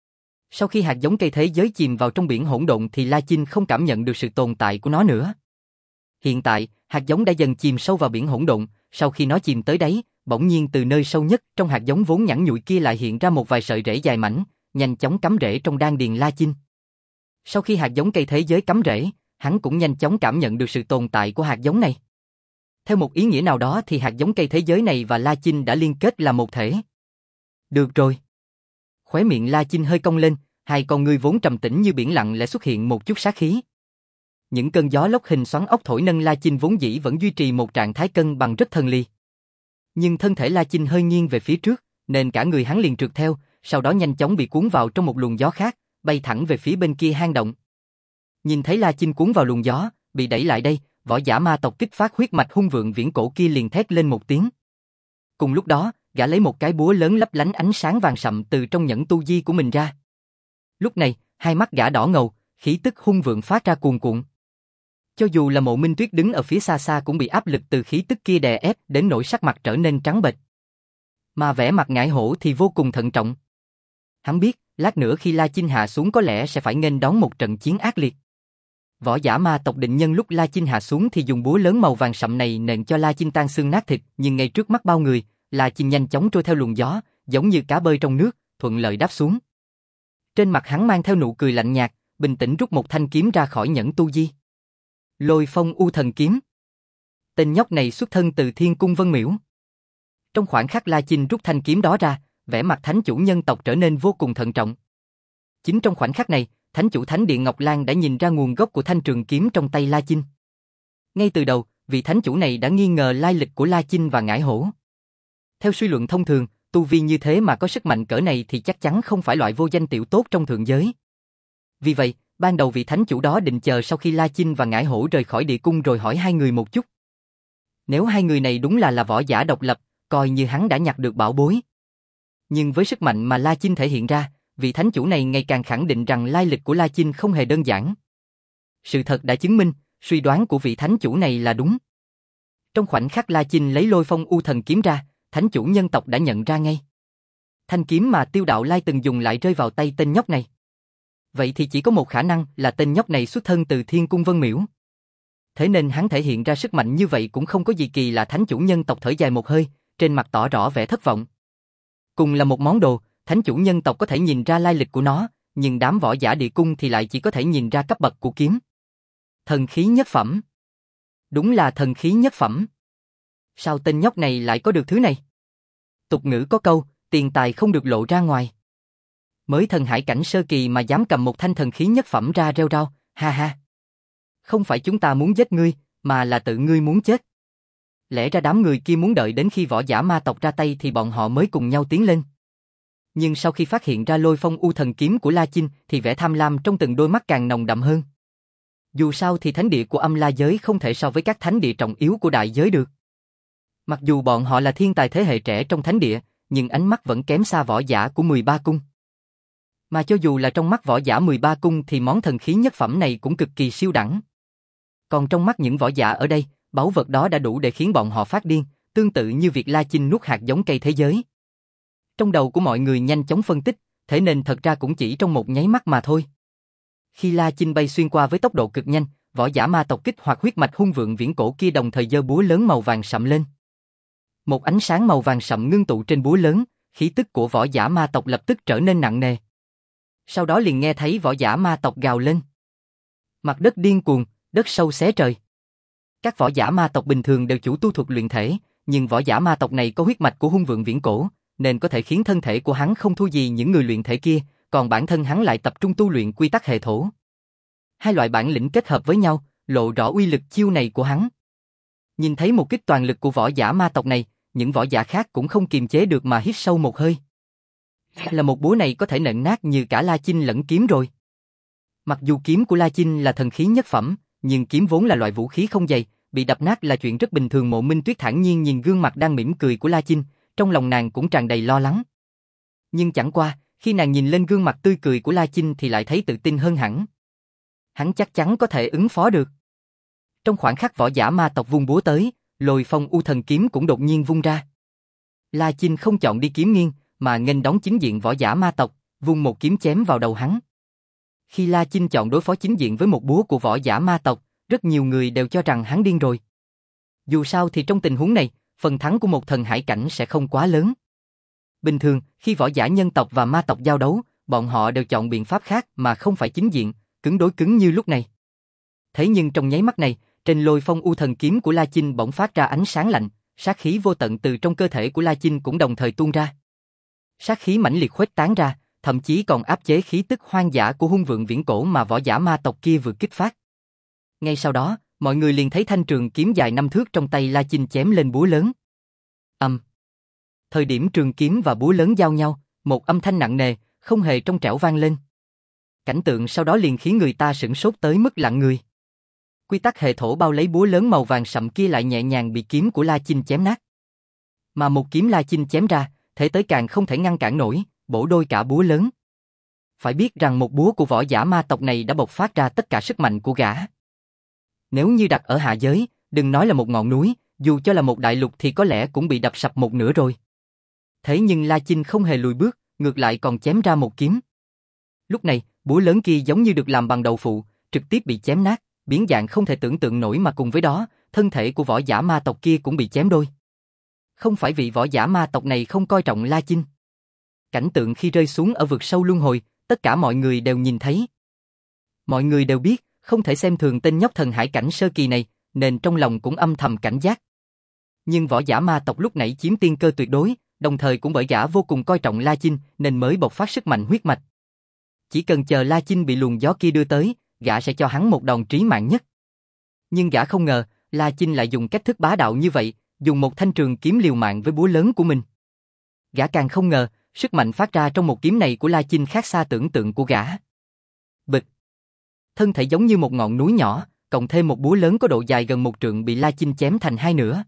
Sau khi hạt giống cây thế giới chìm vào trong biển hỗn độn thì La Chinh không cảm nhận được sự tồn tại của nó nữa. Hiện tại, hạt giống đã dần chìm sâu vào biển hỗn độn, sau khi nó chìm tới đáy, bỗng nhiên từ nơi sâu nhất trong hạt giống vốn nhẵn nhụi kia lại hiện ra một vài sợi rễ dài mảnh, nhanh chóng cắm rễ trong đan điền La Chinh. Sau khi hạt giống cây thế giới cắm rễ, hắn cũng nhanh chóng cảm nhận được sự tồn tại của hạt giống này. Theo một ý nghĩa nào đó thì hạt giống cây thế giới này và La Chinh đã liên kết là một thể. Được rồi. Khóe miệng La Chinh hơi cong lên, hai con ngươi vốn trầm tĩnh như biển lặng lẽ xuất hiện một chút sát khí. Những cơn gió lốc hình xoắn ốc thổi nâng La Chinh vốn dĩ vẫn duy trì một trạng thái cân bằng rất thần ly. Nhưng thân thể La Chinh hơi nghiêng về phía trước, nên cả người hắn liền trượt theo, sau đó nhanh chóng bị cuốn vào trong một luồng gió khác, bay thẳng về phía bên kia hang động. Nhìn thấy La Chinh cuốn vào luồng gió, bị đẩy lại đây, võ giả ma tộc kích phát huyết mạch hung vượng viễn cổ kia liền thét lên một tiếng. Cùng lúc đó, gã lấy một cái búa lớn lấp lánh ánh sáng vàng sậm từ trong nhẫn tu di của mình ra. Lúc này, hai mắt gã đỏ ngầu, khí tức hung vượng phát ra cuồn cuộn. Cho dù là Mộ Minh Tuyết đứng ở phía xa xa cũng bị áp lực từ khí tức kia đè ép đến nỗi sắc mặt trở nên trắng bệch. Mà vẻ mặt Ngải Hổ thì vô cùng thận trọng. Hắn biết, lát nữa khi La Chinh hạ xuống có lẽ sẽ phải nghênh đón một trận chiến ác liệt. Võ giả ma tộc định nhân lúc La Chinh hạ xuống thì dùng búa lớn màu vàng sậm này nện cho La Chinh tan xương nát thịt, nhưng ngay trước mắt bao người, La Chinh nhanh chóng trôi theo luồng gió, giống như cá bơi trong nước, thuận lợi đáp xuống. Trên mặt hắn mang theo nụ cười lạnh nhạt, bình tĩnh rút một thanh kiếm ra khỏi nhẫn tu di. Lôi Phong U Thần Kiếm. Tên nhóc này xuất thân từ Thiên Cung Vân Miễu. Trong khoảnh khắc La Chinh rút thanh kiếm đó ra, vẻ mặt thánh chủ nhân tộc trở nên vô cùng thận trọng. Chính trong khoảnh khắc này, thánh chủ Thánh Điện Ngọc Lan đã nhìn ra nguồn gốc của thanh trường kiếm trong tay La Chinh. Ngay từ đầu, vị thánh chủ này đã nghi ngờ lai lịch của La Chinh và Ngải Hổ. Theo suy luận thông thường, tu vi như thế mà có sức mạnh cỡ này thì chắc chắn không phải loại vô danh tiểu tốt trong thượng giới. Vì vậy, ban đầu vị thánh chủ đó định chờ sau khi La Chinh và Ngải Hổ rời khỏi địa cung rồi hỏi hai người một chút. Nếu hai người này đúng là là võ giả độc lập, coi như hắn đã nhặt được bảo bối. Nhưng với sức mạnh mà La Chinh thể hiện ra, vị thánh chủ này ngày càng khẳng định rằng lai lịch của La Chinh không hề đơn giản. Sự thật đã chứng minh, suy đoán của vị thánh chủ này là đúng. Trong khoảnh khắc La Chinh lấy Lôi Phong U Thần Kiếm ra, thánh chủ nhân tộc đã nhận ra ngay. Thanh kiếm mà Tiêu Đạo Lai từng dùng lại rơi vào tay tên nhóc này. Vậy thì chỉ có một khả năng là tên nhóc này xuất thân từ Thiên Cung Vân Miễu. Thế nên hắn thể hiện ra sức mạnh như vậy cũng không có gì kỳ lạ. Thánh chủ nhân tộc thở dài một hơi, trên mặt tỏ rõ vẻ thất vọng. Cùng là một món đồ, thánh chủ nhân tộc có thể nhìn ra lai lịch của nó, nhưng đám võ giả địa cung thì lại chỉ có thể nhìn ra cấp bậc của kiếm. Thần khí nhất phẩm. Đúng là thần khí nhất phẩm. Sao tên nhóc này lại có được thứ này? Tục ngữ có câu, tiền tài không được lộ ra ngoài. Mới thần hải cảnh sơ kỳ mà dám cầm một thanh thần khí nhất phẩm ra rêu rao, ha ha. Không phải chúng ta muốn giết ngươi, mà là tự ngươi muốn chết. Lẽ ra đám người kia muốn đợi đến khi võ giả ma tộc ra tay thì bọn họ mới cùng nhau tiến lên. Nhưng sau khi phát hiện ra Lôi Phong U Thần Kiếm của La Chinh thì vẻ tham lam trong từng đôi mắt càng nồng đậm hơn. Dù sao thì thánh địa của Âm La giới không thể so với các thánh địa trọng yếu của đại giới được. Mặc dù bọn họ là thiên tài thế hệ trẻ trong thánh địa, nhưng ánh mắt vẫn kém xa võ giả của mười ba cung. Mà cho dù là trong mắt võ giả mười ba cung thì món thần khí nhất phẩm này cũng cực kỳ siêu đẳng. Còn trong mắt những võ giả ở đây, báu vật đó đã đủ để khiến bọn họ phát điên, tương tự như việc La Chinh nuốt hạt giống cây thế giới. Trong đầu của mọi người nhanh chóng phân tích, thế nên thật ra cũng chỉ trong một nháy mắt mà thôi. Khi La Chinh bay xuyên qua với tốc độ cực nhanh, võ giả ma tộc kích hoạt huyết mạch hung vượng viễn cổ kia đồng thời giơ búa lớn màu vàng sậm lên. Một ánh sáng màu vàng sậm ngưng tụ trên búa lớn, khí tức của võ giả ma tộc lập tức trở nên nặng nề. Sau đó liền nghe thấy võ giả ma tộc gào lên. Mặt đất điên cuồng, đất sâu xé trời. Các võ giả ma tộc bình thường đều chủ tu thuật luyện thể, nhưng võ giả ma tộc này có huyết mạch của hung vượng viễn cổ, nên có thể khiến thân thể của hắn không thua gì những người luyện thể kia, còn bản thân hắn lại tập trung tu luyện quy tắc hệ thổ. Hai loại bản lĩnh kết hợp với nhau, lộ rõ uy lực chiêu này của hắn. Nhìn thấy một kích toàn lực của võ giả ma tộc này, những võ giả khác cũng không kiềm chế được mà hít sâu một hơi. Là một búa này có thể nện nát như cả La Chinh lẫn kiếm rồi. Mặc dù kiếm của La Chinh là thần khí nhất phẩm, nhưng kiếm vốn là loại vũ khí không dày, bị đập nát là chuyện rất bình thường. Mộ Minh Tuyết thản nhiên nhìn gương mặt đang mỉm cười của La Chinh, trong lòng nàng cũng tràn đầy lo lắng. Nhưng chẳng qua, khi nàng nhìn lên gương mặt tươi cười của La Chinh thì lại thấy tự tin hơn hẳn. Hắn chắc chắn có thể ứng phó được. Trong khoảnh khắc võ giả ma tộc vung búa tới, Lôi Phong U Thần Kiếm cũng đột nhiên vung ra. La Chinh không chọn đi kiếm nghiêng, mà nghênh đón chính diện võ giả ma tộc, vung một kiếm chém vào đầu hắn. Khi La Chinh chọn đối phó chính diện với một búa của võ giả ma tộc, rất nhiều người đều cho rằng hắn điên rồi. Dù sao thì trong tình huống này, phần thắng của một thần hải cảnh sẽ không quá lớn. Bình thường, khi võ giả nhân tộc và ma tộc giao đấu, bọn họ đều chọn biện pháp khác mà không phải chính diện, cứng đối cứng như lúc này. Thế nhưng trong nháy mắt này, trên Lôi Phong U Thần Kiếm của La Chinh bỗng phát ra ánh sáng lạnh, sát khí vô tận từ trong cơ thể của La Chinh cũng đồng thời tuôn ra. Sát khí mãnh liệt khuếch tán ra, thậm chí còn áp chế khí tức hoang dã của hung vượng viễn cổ mà võ giả ma tộc kia vừa kích phát. Ngay sau đó, mọi người liền thấy thanh trường kiếm dài năm thước trong tay La Chinh chém lên búa lớn. Âm. Thời điểm trường kiếm và búa lớn giao nhau, một âm thanh nặng nề, không hề trong trẻo vang lên. Cảnh tượng sau đó liền khiến người ta sửng sốt tới mức lặng người. Quy tắc hệ thổ bao lấy búa lớn màu vàng sậm kia lại nhẹ nhàng bị kiếm của La Chinh chém nát. Mà một kiếm La Chinh chém ra, thể tới càng không thể ngăn cản nổi, bổ đôi cả búa lớn. Phải biết rằng một búa của võ giả ma tộc này đã bộc phát ra tất cả sức mạnh của gã. Nếu như đặt ở hạ giới, đừng nói là một ngọn núi, dù cho là một đại lục thì có lẽ cũng bị đập sập một nửa rồi. Thế nhưng La Chinh không hề lùi bước, ngược lại còn chém ra một kiếm. Lúc này, búa lớn kia giống như được làm bằng đậu phụ, trực tiếp bị chém nát, biến dạng không thể tưởng tượng nổi, mà cùng với đó, thân thể của võ giả ma tộc kia cũng bị chém đôi. Không phải vị võ giả ma tộc này không coi trọng La Chinh. Cảnh tượng khi rơi xuống ở vực sâu luân hồi, tất cả mọi người đều nhìn thấy. Mọi người đều biết, không thể xem thường tên nhóc thần hải cảnh sơ kỳ này, nên trong lòng cũng âm thầm cảnh giác. Nhưng võ giả ma tộc lúc nãy chiếm tiên cơ tuyệt đối, đồng thời cũng bởi gã vô cùng coi trọng La Chinh nên mới bộc phát sức mạnh huyết mạch. Chỉ cần chờ La Chinh bị luồng gió kia đưa tới, gã sẽ cho hắn một đòn trí mạng nhất. Nhưng gã không ngờ, La Chinh lại dùng cách thức bá đạo như vậy, dùng một thanh trường kiếm liều mạng với búa lớn của mình. Gã càng không ngờ, sức mạnh phát ra trong một kiếm này của La Chinh khác xa tưởng tượng của gã. Bịch. Thân thể giống như một ngọn núi nhỏ, cộng thêm một búa lớn có độ dài gần một trượng bị La Chinh chém thành hai nửa.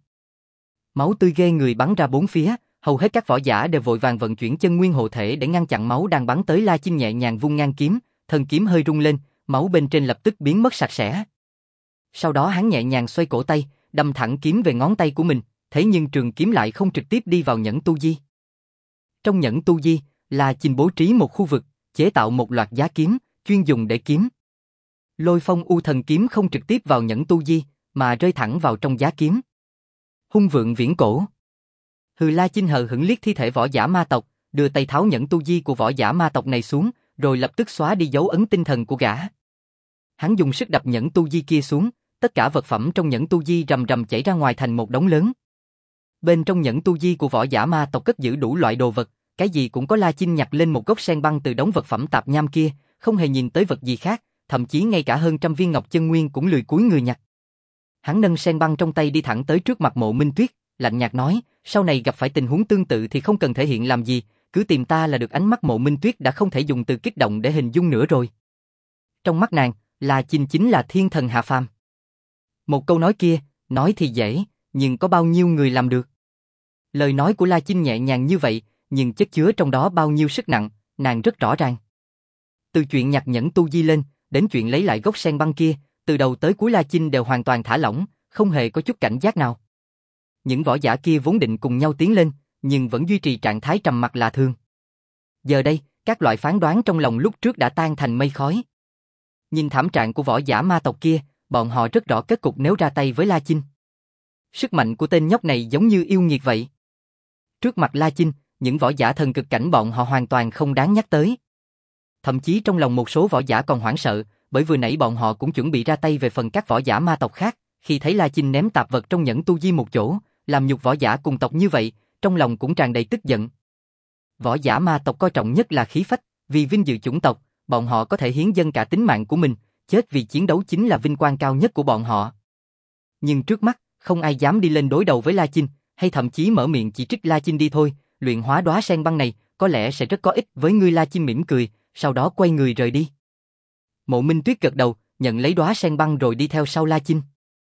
Máu tươi ghê người bắn ra bốn phía, hầu hết các võ giả đều vội vàng vận chuyển chân nguyên hộ thể để ngăn chặn máu đang bắn tới. La Chinh nhẹ nhàng vung ngang kiếm, thân kiếm hơi rung lên, máu bên trên lập tức biến mất sạch sẽ. Sau đó hắn nhẹ nhàng xoay cổ tay, đâm thẳng kiếm về ngón tay của mình, thế nhưng trường kiếm lại không trực tiếp đi vào nhẫn tu di. Trong nhẫn tu di, La Chinh bố trí một khu vực, chế tạo một loạt giá kiếm, chuyên dùng để kiếm. Lôi phong u thần kiếm không trực tiếp vào nhẫn tu di, mà rơi thẳng vào trong giá kiếm. Hung vượng viễn cổ. Hừ, La Chinh hờ hững liếc thi thể võ giả ma tộc, đưa tay tháo nhẫn tu di của võ giả ma tộc này xuống, rồi lập tức xóa đi dấu ấn tinh thần của gã. Hắn dùng sức đập nhẫn tu di kia xuống, tất cả vật phẩm trong nhẫn tu di rầm rầm chảy ra ngoài thành một đống lớn. Bên trong nhẫn tu di của võ giả ma tộc cất giữ đủ loại đồ vật, cái gì cũng có. La Chinh nhặt lên một gốc sen băng từ đống vật phẩm tạp nham kia, không hề nhìn tới vật gì khác, thậm chí ngay cả hơn trăm viên ngọc chân nguyên cũng lười cúi người nhặt. Hắn nâng sen băng trong tay đi thẳng tới trước mặt Mộ Minh Tuyết, lạnh nhạt nói, sau này gặp phải tình huống tương tự thì không cần thể hiện làm gì, cứ tìm ta là được. Ánh mắt Mộ Minh Tuyết đã không thể dùng từ kích động để hình dung nữa rồi. Trong mắt nàng, La Chinh chính là thiên thần hạ phàm. Một câu nói kia, nói thì dễ, nhưng có bao nhiêu người làm được? Lời nói của La Chinh nhẹ nhàng như vậy, nhưng chất chứa trong đó bao nhiêu sức nặng, nàng rất rõ ràng. Từ chuyện nhặt nhẫn tu di lên, đến chuyện lấy lại gốc sen băng kia, từ đầu tới cuối La Chinh đều hoàn toàn thả lỏng, không hề có chút cảnh giác nào. Những võ giả kia vốn định cùng nhau tiến lên, nhưng vẫn duy trì trạng thái trầm mặc lạ thường. Giờ đây, các loại phán đoán trong lòng lúc trước đã tan thành mây khói. Nhìn thảm trạng của võ giả ma tộc kia, bọn họ rất rõ kết cục nếu ra tay với La Chinh. Sức mạnh của tên nhóc này giống như yêu nghiệt vậy. Trước mặt La Chinh, những võ giả thần cực cảnh bọn họ hoàn toàn không đáng nhắc tới. Thậm chí trong lòng một số võ giả còn hoảng sợ, bởi vừa nãy bọn họ cũng chuẩn bị ra tay về phần các võ giả ma tộc khác, khi thấy La Chinh ném tạp vật trong nhẫn tu di một chỗ, làm nhục võ giả cùng tộc như vậy, trong lòng cũng tràn đầy tức giận. Võ giả ma tộc coi trọng nhất là khí phách, vì vinh dự chủng tộc, bọn họ có thể hiến dâng cả tính mạng của mình, chết vì chiến đấu chính là vinh quang cao nhất của bọn họ. Nhưng trước mắt, không ai dám đi lên đối đầu với La Chinh, hay thậm chí mở miệng chỉ trích La Chinh. Đi thôi, luyện hóa đóa sen băng này, có lẽ sẽ rất có ích với ngươi. La Chinh mỉm cười, sau đó quay người rời đi. Mộ Minh Tuyết gật đầu, nhận lấy đóa sen băng rồi đi theo sau La Chinh.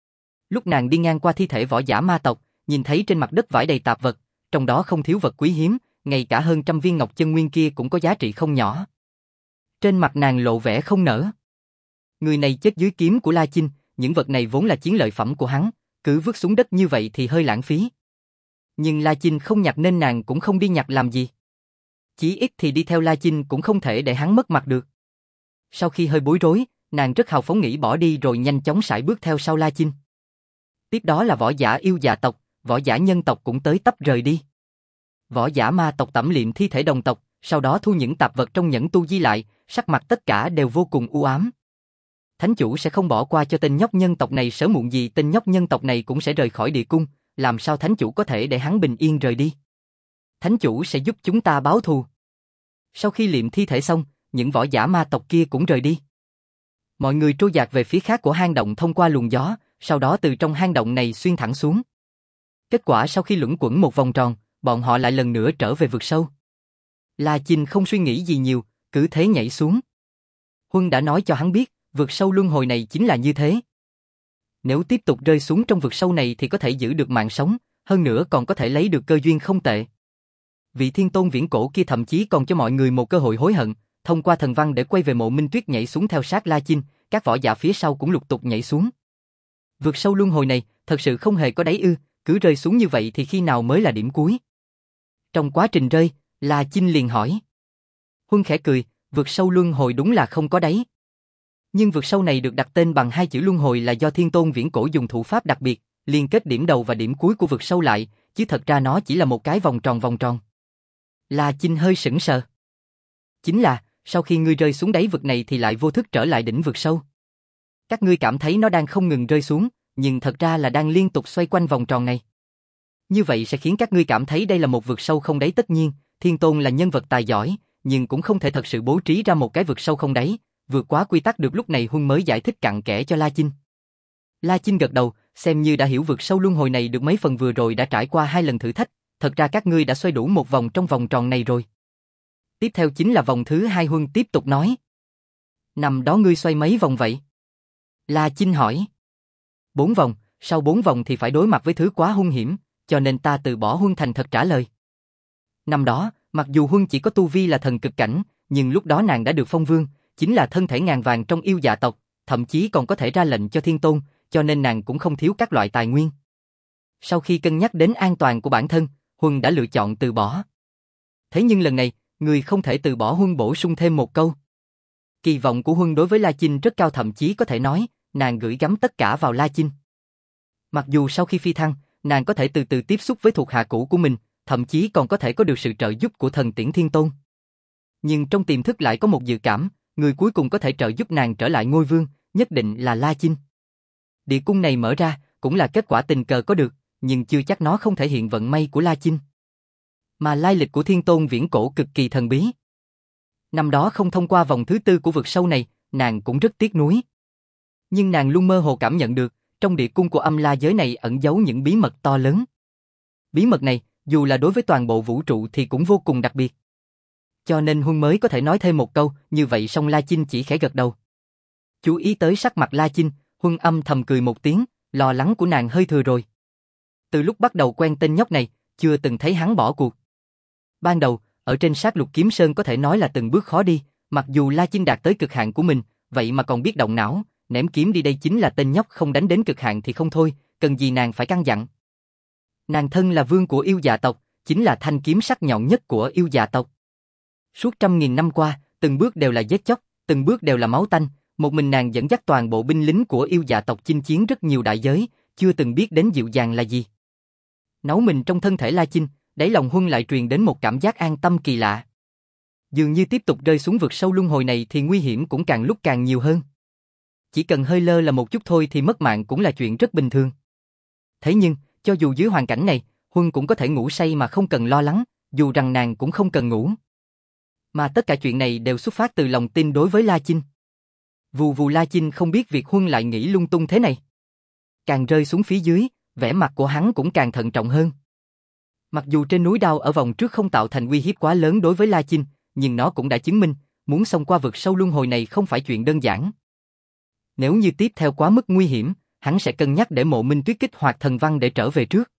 Lúc nàng đi ngang qua thi thể võ giả ma tộc, nhìn thấy trên mặt đất vãi đầy tạp vật, trong đó không thiếu vật quý hiếm, ngay cả hơn trăm viên ngọc chân nguyên kia cũng có giá trị không nhỏ. Trên mặt nàng lộ vẻ không nỡ. Người này chết dưới kiếm của La Chinh, những vật này vốn là chiến lợi phẩm của hắn, cứ vứt xuống đất như vậy thì hơi lãng phí. Nhưng La Chinh không nhặt nên nàng cũng không đi nhặt làm gì. Chí ít thì đi theo La Chinh cũng không thể để hắn mất mặt được. Sau khi hơi bối rối, nàng rất hào phóng nghĩ bỏ đi rồi nhanh chóng sải bước theo sau La Chinh. Tiếp đó là võ giả yêu già tộc, võ giả nhân tộc cũng tới tấp rời đi. Võ giả ma tộc tẩm liệm thi thể đồng tộc, sau đó thu những tạp vật trong nhẫn tu di lại, sắc mặt tất cả đều vô cùng u ám. Thánh chủ sẽ không bỏ qua cho tên nhóc nhân tộc này, sớm muộn gì tên nhóc nhân tộc này cũng sẽ rời khỏi địa cung, làm sao thánh chủ có thể để hắn bình yên rời đi? Thánh chủ sẽ giúp chúng ta báo thù. Sau khi liệm thi thể xong, những võ giả ma tộc kia cũng rời đi. Mọi người trôi dạt về phía khác của hang động thông qua luồng gió, sau đó từ trong hang động này xuyên thẳng xuống. Kết quả sau khi luẩn quẩn một vòng tròn, bọn họ lại lần nữa trở về vực sâu. La Chinh không suy nghĩ gì nhiều, cứ thế nhảy xuống. Huân đã nói cho hắn biết, vực sâu luân hồi này chính là như thế. Nếu tiếp tục rơi xuống trong vực sâu này thì có thể giữ được mạng sống, hơn nữa còn có thể lấy được cơ duyên không tệ. Vị thiên tôn viễn cổ kia thậm chí còn cho mọi người một cơ hội hối hận, thông qua thần văn để quay về Mộ Minh Tuyết nhảy xuống theo sát La Chinh, các võ giả phía sau cũng lục tục nhảy xuống. Vực sâu luân hồi này thật sự không hề có đáy ư, cứ rơi xuống như vậy thì khi nào mới là điểm cuối? Trong quá trình rơi, La Chinh liền hỏi. Huân khẽ cười, vực sâu luân hồi đúng là không có đáy. Nhưng vực sâu này được đặt tên bằng hai chữ luân hồi là do thiên tôn viễn cổ dùng thủ pháp đặc biệt, liên kết điểm đầu và điểm cuối của vực sâu lại, chứ thật ra nó chỉ là một cái vòng tròn vòng tròn. La Chinh hơi sững sờ. Chính là, sau khi ngươi rơi xuống đáy vực này thì lại vô thức trở lại đỉnh vực sâu. Các ngươi cảm thấy nó đang không ngừng rơi xuống, nhưng thật ra là đang liên tục xoay quanh vòng tròn này. Như vậy sẽ khiến các ngươi cảm thấy đây là một vực sâu không đáy. Tất nhiên, thiên tôn là nhân vật tài giỏi, nhưng cũng không thể thật sự bố trí ra một cái vực sâu không đáy, vượt quá quy tắc được. Lúc này Huân mới giải thích cặn kẽ cho La Chinh. La Chinh gật đầu, xem như đã hiểu vực sâu luân hồi này được mấy phần. Vừa rồi đã trải qua hai lần thử thách, thật ra các ngươi đã xoay đủ một vòng trong vòng tròn này rồi. Tiếp theo chính là vòng thứ hai. Huân tiếp tục nói. Năm đó ngươi xoay mấy vòng vậy? La Chinh hỏi. Bốn vòng, sau bốn vòng thì phải đối mặt với thứ quá hung hiểm, cho nên ta từ bỏ. Huân thành thật trả lời. Năm đó, mặc dù Huân chỉ có tu vi là thần cực cảnh, nhưng lúc đó nàng đã được phong vương, chính là thân thể ngàn vàng trong yêu dạ tộc, thậm chí còn có thể ra lệnh cho thiên tôn, cho nên nàng cũng không thiếu các loại tài nguyên. Sau khi cân nhắc đến an toàn của bản thân, Huân đã lựa chọn từ bỏ. Thế nhưng lần này, người không thể từ bỏ. Huân bổ sung thêm một câu. Kỳ vọng của Huân đối với La Chinh rất cao, thậm chí có thể nói, nàng gửi gắm tất cả vào La Chinh. Mặc dù sau khi phi thăng, nàng có thể từ từ tiếp xúc với thuộc hạ cũ của mình, thậm chí còn có thể có được sự trợ giúp của thần tiễn thiên tôn. Nhưng trong tiềm thức lại có một dự cảm, người cuối cùng có thể trợ giúp nàng trở lại ngôi vương, nhất định là La Chinh. Địa cung này mở ra, cũng là kết quả tình cờ có được, nhưng chưa chắc nó không thể hiện vận may của La Chinh. Mà lai lịch của thiên tôn viễn cổ cực kỳ thần bí. Năm đó không thông qua vòng thứ tư của vực sâu này, nàng cũng rất tiếc nuối. Nhưng nàng luôn mơ hồ cảm nhận được, trong địa cung của âm la giới này ẩn giấu những bí mật to lớn. Bí mật này, dù là đối với toàn bộ vũ trụ thì cũng vô cùng đặc biệt. Cho nên Huân mới có thể nói thêm một câu, như vậy song La Chinh chỉ khẽ gật đầu. Chú ý tới sắc mặt La Chinh, Huân âm thầm cười một tiếng, lo lắng của nàng hơi thừa rồi. Từ lúc bắt đầu quen tên nhóc này, chưa từng thấy hắn bỏ cuộc. Ban đầu, ở trên sát lục kiếm sơn có thể nói là từng bước khó đi, mặc dù La Chinh đạt tới cực hạn của mình, vậy mà còn biết động não, ném kiếm đi. Đây chính là tên nhóc không đánh đến cực hạn thì không thôi, cần gì nàng phải căn dặn. Nàng thân là vương của yêu dạ tộc, chính là thanh kiếm sắc nhọn nhất của yêu dạ tộc. Suốt trăm nghìn năm qua, từng bước đều là giết chóc, từng bước đều là máu tanh, một mình nàng dẫn dắt toàn bộ binh lính của yêu dạ tộc chinh chiến rất nhiều đại giới, chưa từng biết đến dịu dàng là gì. Nấu mình trong thân thể La Chinh, đáy lòng Huân lại truyền đến một cảm giác an tâm kỳ lạ. Dường như tiếp tục rơi xuống vực sâu luân hồi này thì nguy hiểm cũng càng lúc càng nhiều hơn. Chỉ cần hơi lơ là một chút thôi thì mất mạng cũng là chuyện rất bình thường. Thế nhưng, cho dù dưới hoàn cảnh này, Huân cũng có thể ngủ say mà không cần lo lắng, dù rằng nàng cũng không cần ngủ. Mà tất cả chuyện này đều xuất phát từ lòng tin đối với La Chinh. Vù vù. La Chinh không biết việc Huân lại nghĩ lung tung thế này. Càng rơi xuống phía dưới, vẻ mặt của hắn cũng càng thận trọng hơn. Mặc dù trên núi đao ở vòng trước không tạo thành uy hiếp quá lớn đối với La Chinh, nhưng nó cũng đã chứng minh, muốn xông qua vực sâu luân hồi này không phải chuyện đơn giản. Nếu như tiếp theo quá mức nguy hiểm, hắn sẽ cân nhắc để Mộ Minh Tuyết kích hoạt thần văn để trở về trước.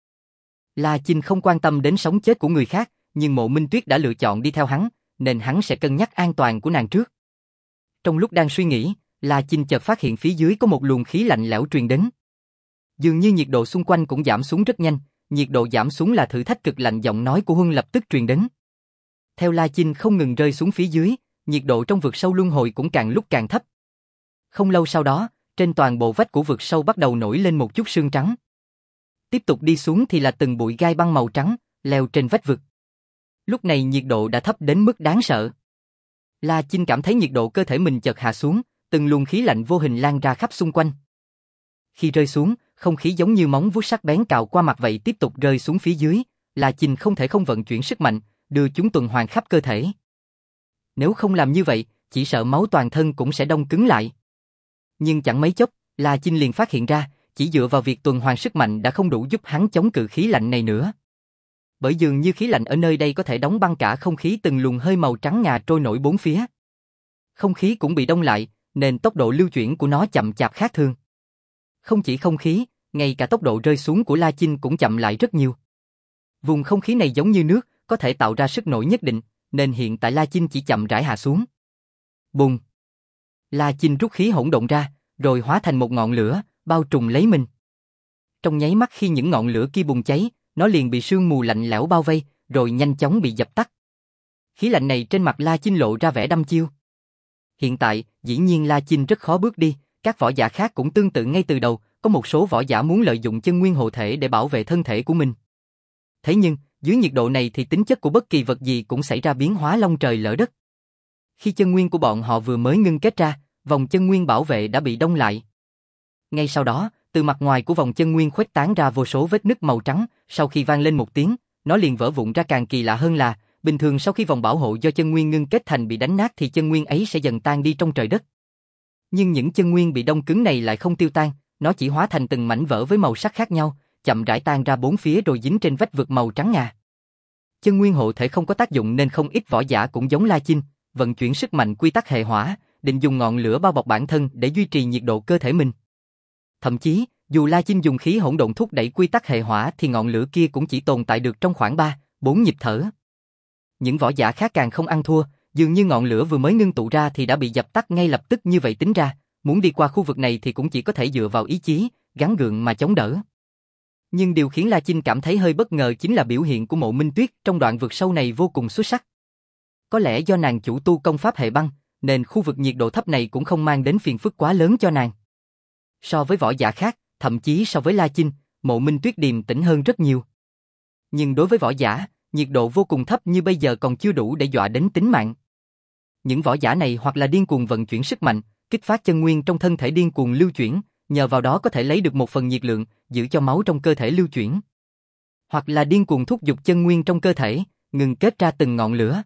La Chinh không quan tâm đến sống chết của người khác, nhưng Mộ Minh Tuyết đã lựa chọn đi theo hắn, nên hắn sẽ cân nhắc an toàn của nàng trước. Trong lúc đang suy nghĩ, La Chinh chợt phát hiện phía dưới có một luồng khí lạnh lẽo truyền đến. Dường như nhiệt độ xung quanh cũng giảm xuống rất nhanh, nhiệt độ giảm xuống là thử thách cực lạnh. Giọng nói của Huân lập tức truyền đến. Theo La Chinh không ngừng rơi xuống phía dưới, nhiệt độ trong vực sâu luân hồi cũng càng lúc càng thấp. Không lâu sau đó, trên toàn bộ vách của vực sâu bắt đầu nổi lên một chút sương trắng. Tiếp tục đi xuống thì là từng bụi gai băng màu trắng, leo trên vách vực. Lúc này nhiệt độ đã thấp đến mức đáng sợ. La Chinh cảm thấy nhiệt độ cơ thể mình chợt hạ xuống, từng luồng khí lạnh vô hình lan ra khắp xung quanh. Khi rơi xuống, không khí giống như móng vuốt sắc bén cào qua mặt vậy. Tiếp tục rơi xuống phía dưới, La Chinh không thể không vận chuyển sức mạnh, đưa chúng tuần hoàn khắp cơ thể. Nếu không làm như vậy, chỉ sợ máu toàn thân cũng sẽ đông cứng lại. Nhưng chẳng mấy chốc, La Chinh liền phát hiện ra, chỉ dựa vào việc tuần hoàn sức mạnh đã không đủ giúp hắn chống cự khí lạnh này nữa. Bởi dường như khí lạnh ở nơi đây có thể đóng băng cả không khí, từng luồng hơi màu trắng ngà trôi nổi bốn phía. Không khí cũng bị đông lại, nên tốc độ lưu chuyển của nó chậm chạp khác thường. Không chỉ không khí, ngay cả tốc độ rơi xuống của La Chinh cũng chậm lại rất nhiều. Vùng không khí này giống như nước, có thể tạo ra sức nổi nhất định, nên hiện tại La Chinh chỉ chậm rãi hạ xuống. Bùng! La Chinh rút khí hỗn độn ra, rồi hóa thành một ngọn lửa, bao trùm lấy mình. Trong nháy mắt khi những ngọn lửa kia bùng cháy, nó liền bị sương mù lạnh lẽo bao vây, rồi nhanh chóng bị dập tắt. Khí lạnh này trên mặt La Chinh lộ ra vẻ đăm chiêu. Hiện tại, dĩ nhiên La Chinh rất khó bước đi, các võ giả khác cũng tương tự ngay từ đầu, có một số võ giả muốn lợi dụng chân nguyên hộ thể để bảo vệ thân thể của mình. Thế nhưng, dưới nhiệt độ này thì tính chất của bất kỳ vật gì cũng xảy ra biến hóa long trời lỡ đất. Khi chân nguyên của bọn họ vừa mới ngưng kết ra, vòng chân nguyên bảo vệ đã bị đông lại. Ngay sau đó, từ mặt ngoài của vòng chân nguyên khuếch tán ra vô số vết nứt màu trắng, sau khi vang lên một tiếng, nó liền vỡ vụn ra. Càng kỳ lạ hơn là, bình thường sau khi vòng bảo hộ do chân nguyên ngưng kết thành bị đánh nát thì chân nguyên ấy sẽ dần tan đi trong trời đất. Nhưng những chân nguyên bị đông cứng này lại không tiêu tan, nó chỉ hóa thành từng mảnh vỡ với màu sắc khác nhau, chậm rãi tan ra bốn phía rồi dính trên vách vực màu trắng ngà. Chân nguyên hộ thể không có tác dụng nên không ít võ giả cũng giống La Chinh, vận chuyển sức mạnh quy tắc hệ hỏa, định dùng ngọn lửa bao bọc bản thân để duy trì nhiệt độ cơ thể mình. Thậm chí, dù La Chinh dùng khí hỗn độn thúc đẩy quy tắc hệ hỏa thì ngọn lửa kia cũng chỉ tồn tại được trong khoảng ba, bốn nhịp thở. Những võ giả khác càng không ăn thua, dường như ngọn lửa vừa mới ngưng tụ ra thì đã bị dập tắt ngay lập tức. Như vậy tính ra, muốn đi qua khu vực này thì cũng chỉ có thể dựa vào ý chí, gắng gượng mà chống đỡ. Nhưng điều khiến La Chinh cảm thấy hơi bất ngờ chính là biểu hiện của Mộ Minh Tuyết trong đoạn vực sâu này vô cùng xuất sắc. Có lẽ do nàng chủ tu công pháp hệ băng, nên khu vực nhiệt độ thấp này cũng không mang đến phiền phức quá lớn cho nàng. So với võ giả khác, thậm chí so với La Chinh, Mộ Minh Tuyết điềm tĩnh hơn rất nhiều. Nhưng đối với võ giả, nhiệt độ vô cùng thấp như bây giờ còn chưa đủ để dọa đến tính mạng. Những võ giả này hoặc là điên cuồng vận chuyển sức mạnh, kích phát chân nguyên trong thân thể điên cuồng lưu chuyển, nhờ vào đó có thể lấy được một phần nhiệt lượng, giữ cho máu trong cơ thể lưu chuyển. Hoặc là điên cuồng thúc giục chân nguyên trong cơ thể, ngừng kết ra từng ngọn lửa.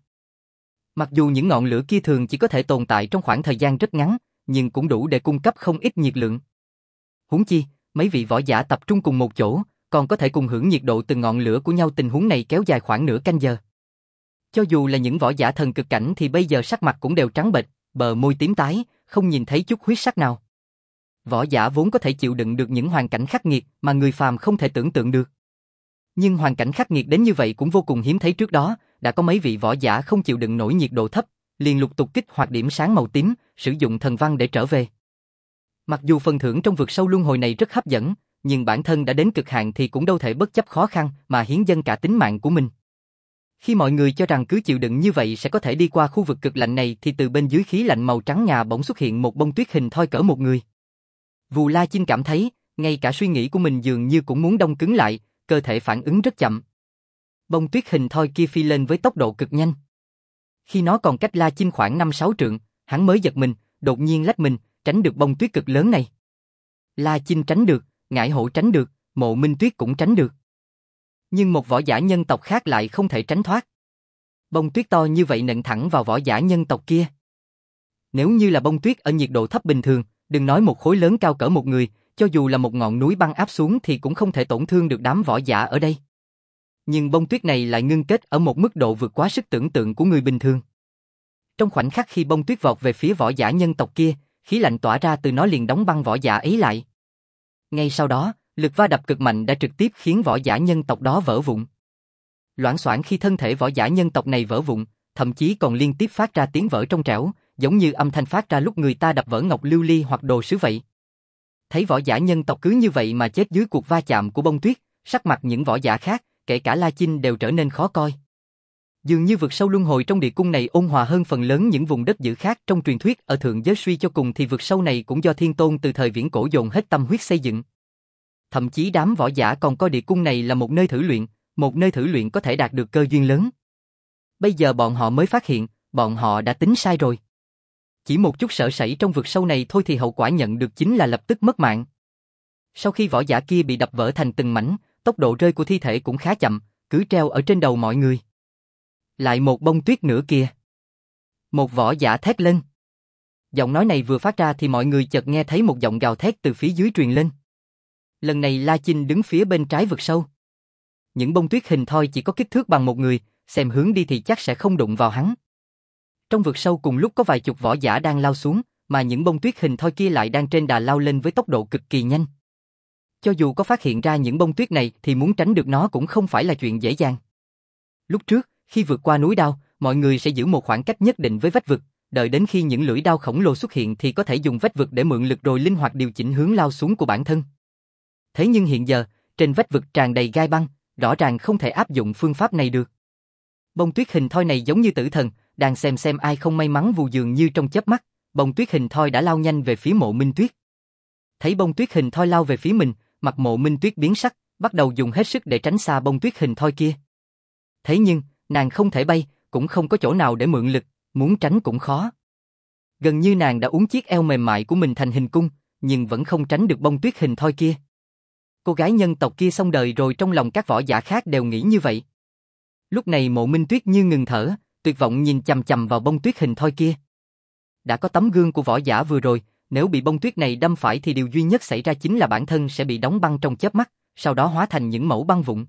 Mặc dù những ngọn lửa kia thường chỉ có thể tồn tại trong khoảng thời gian rất ngắn, nhưng cũng đủ để cung cấp không ít nhiệt lượng. Huống chi, mấy vị võ giả tập trung cùng một chỗ, còn có thể cùng hưởng nhiệt độ từng ngọn lửa của nhau. Tình huống này kéo dài khoảng nửa canh giờ. Cho dù là những võ giả thần cực cảnh thì bây giờ sắc mặt cũng đều trắng bệch, bờ môi tím tái, không nhìn thấy chút huyết sắc nào. Võ giả vốn có thể chịu đựng được những hoàn cảnh khắc nghiệt mà người phàm không thể tưởng tượng được. Nhưng hoàn cảnh khắc nghiệt đến như vậy cũng vô cùng hiếm thấy. Trước đó, đã có mấy vị võ giả không chịu đựng nổi nhiệt độ thấp, liền lục tục kích hoạt điểm sáng màu tím, sử dụng thần văn để trở về. Mặc dù phần thưởng trong vực sâu luân hồi này rất hấp dẫn, nhưng bản thân đã đến cực hạn thì cũng đâu thể bất chấp khó khăn mà hiến dâng cả tính mạng của mình. Khi mọi người cho rằng cứ chịu đựng như vậy sẽ có thể đi qua khu vực cực lạnh này thì từ bên dưới khí lạnh màu trắng ngà bỗng xuất hiện một bông tuyết hình thoi cỡ một người. Vù La Chinh cảm thấy, ngay cả suy nghĩ của mình dường như cũng muốn đông cứng lại, cơ thể phản ứng rất chậm. Bông tuyết hình thoi kia phi lên với tốc độ cực nhanh. Khi nó còn cách La Chinh khoảng năm sáu trượng, hắn mới giật mình, đột nhiên lách mình, tránh được bông tuyết cực lớn này. La Chinh tránh được, Ngải Hổ tránh được, Mộ Minh Tuyết cũng tránh được. Nhưng một võ giả nhân tộc khác lại không thể tránh thoát. Bông tuyết to như vậy nện thẳng vào võ giả nhân tộc kia. Nếu như là bông tuyết ở nhiệt độ thấp bình thường, đừng nói một khối lớn cao cỡ một người, cho dù là một ngọn núi băng áp xuống thì cũng không thể tổn thương được đám võ giả ở đây. Nhưng bông tuyết này lại ngưng kết ở một mức độ vượt quá sức tưởng tượng của người bình thường. Trong khoảnh khắc khi bông tuyết vọt về phía võ giả nhân tộc kia, khí lạnh tỏa ra từ nó liền đóng băng võ giả ấy lại. Ngay sau đó, lực va đập cực mạnh đã trực tiếp khiến võ giả nhân tộc đó vỡ vụn. Loảng xoảng khi thân thể võ giả nhân tộc này vỡ vụn, thậm chí còn liên tiếp phát ra tiếng vỡ trong trẻo, giống như âm thanh phát ra lúc người ta đập vỡ ngọc lưu ly hoặc đồ sứ vậy. Thấy võ giả nhân tộc cứ như vậy mà chết dưới cuộc va chạm của bông tuyết, sắc mặt những võ giả khác, kể cả La Chinh đều trở nên khó coi. Dường như vực sâu luân hồi trong địa cung này ôn hòa hơn phần lớn những vùng đất dữ khác trong truyền thuyết. Ở thượng giới suy cho cùng thì vực sâu này cũng do Thiên Tôn từ thời viễn cổ dồn hết tâm huyết xây dựng. Thậm chí đám võ giả còn coi địa cung này là một nơi thử luyện, một nơi thử luyện có thể đạt được cơ duyên lớn. Bây giờ bọn họ mới phát hiện, bọn họ đã tính sai rồi. Chỉ một chút sợ sẩy trong vực sâu này thôi thì hậu quả nhận được chính là lập tức mất mạng. Sau khi võ giả kia bị đập vỡ thành từng mảnh, tốc độ rơi của thi thể cũng khá chậm, cứ treo ở trên đầu mọi người. Lại một bông tuyết nữa kìa. Một võ giả thét lên. Giọng nói này vừa phát ra thì mọi người chợt nghe thấy một giọng gào thét từ phía dưới truyền lên. Lần này La Chinh đứng phía bên trái vực sâu. Những bông tuyết hình thoi chỉ có kích thước bằng một người, xem hướng đi thì chắc sẽ không đụng vào hắn. Trong vực sâu cùng lúc có vài chục võ giả đang lao xuống, mà những bông tuyết hình thoi kia lại đang trên đà lao lên với tốc độ cực kỳ nhanh. Cho dù có phát hiện ra những bông tuyết này thì muốn tránh được nó cũng không phải là chuyện dễ dàng. Lúc trước, khi vượt qua núi đao, mọi người sẽ giữ một khoảng cách nhất định với vách vực, đợi đến khi những lưỡi đao khổng lồ xuất hiện thì có thể dùng vách vực để mượn lực rồi linh hoạt điều chỉnh hướng lao xuống của bản thân. Thế nhưng hiện giờ, trên vách vực tràn đầy gai băng, rõ ràng không thể áp dụng phương pháp này được. Bông tuyết hình thoi này giống như tử thần, đang xem xem ai không may mắn vù dường như trong chớp mắt, bông tuyết hình thoi đã lao nhanh về phía Mộ Minh Tuyết. Thấy bông tuyết hình thoi lao về phía mình, mặt Mộ Minh Tuyết biến sắc, bắt đầu dùng hết sức để tránh xa bông tuyết hình thoi kia. Thế nhưng, nàng không thể bay, cũng không có chỗ nào để mượn lực, muốn tránh cũng khó. Gần như nàng đã uốn chiếc eo mềm mại của mình thành hình cung, nhưng vẫn không tránh được bông tuyết hình thoi kia. Cô gái nhân tộc kia xong đời rồi, trong lòng các võ giả khác đều nghĩ như vậy. Lúc này Mộ Minh Tuyết như ngừng thở, tuyệt vọng nhìn chằm chằm vào bông tuyết hình thoi kia. Đã có tấm gương của võ giả vừa rồi, nếu bị bông tuyết này đâm phải thì điều duy nhất xảy ra chính là bản thân sẽ bị đóng băng trong chớp mắt, sau đó hóa thành những mẩu băng vụn.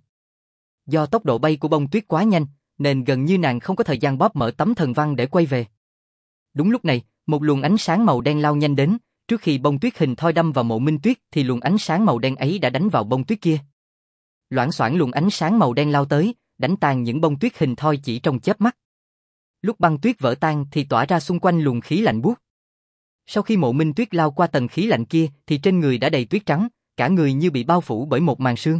Do tốc độ bay của bông tuyết quá nhanh, nên gần như nàng không có thời gian bóp mở tấm thần văn để quay về. Đúng lúc này, một luồng ánh sáng màu đen lao nhanh đến, trước khi bông tuyết hình thoi đâm vào Mộ Minh Tuyết thì luồng ánh sáng màu đen ấy đã đánh vào bông tuyết kia. Loảng xoảng luồng ánh sáng màu đen lao tới, đánh tan những bông tuyết hình thoi chỉ trong chớp mắt. Lúc băng tuyết vỡ tan thì tỏa ra xung quanh luồng khí lạnh buốt. Sau khi Mộ Minh Tuyết lao qua tầng khí lạnh kia thì trên người đã đầy tuyết trắng, cả người như bị bao phủ bởi một màn sương.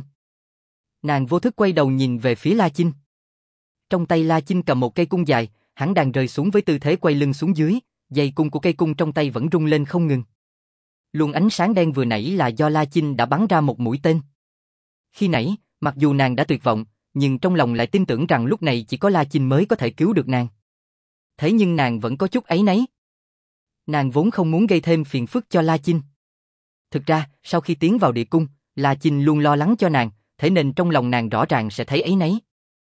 Nàng vô thức quay đầu nhìn về phía La Chinh. Trong tay La Chinh cầm một cây cung dài, hắn đang rơi xuống với tư thế quay lưng xuống dưới, dây cung của cây cung trong tay vẫn rung lên không ngừng. Luồng ánh sáng đen vừa nãy là do La Chinh đã bắn ra một mũi tên. Khi nãy, mặc dù nàng đã tuyệt vọng, nhưng trong lòng lại tin tưởng rằng lúc này chỉ có La Chinh mới có thể cứu được nàng. Thế nhưng nàng vẫn có chút áy náy. Nàng vốn không muốn gây thêm phiền phức cho La Chinh. Thực ra, sau khi tiến vào địa cung, La Chinh luôn lo lắng cho nàng, thế nên trong lòng nàng rõ ràng sẽ thấy áy náy.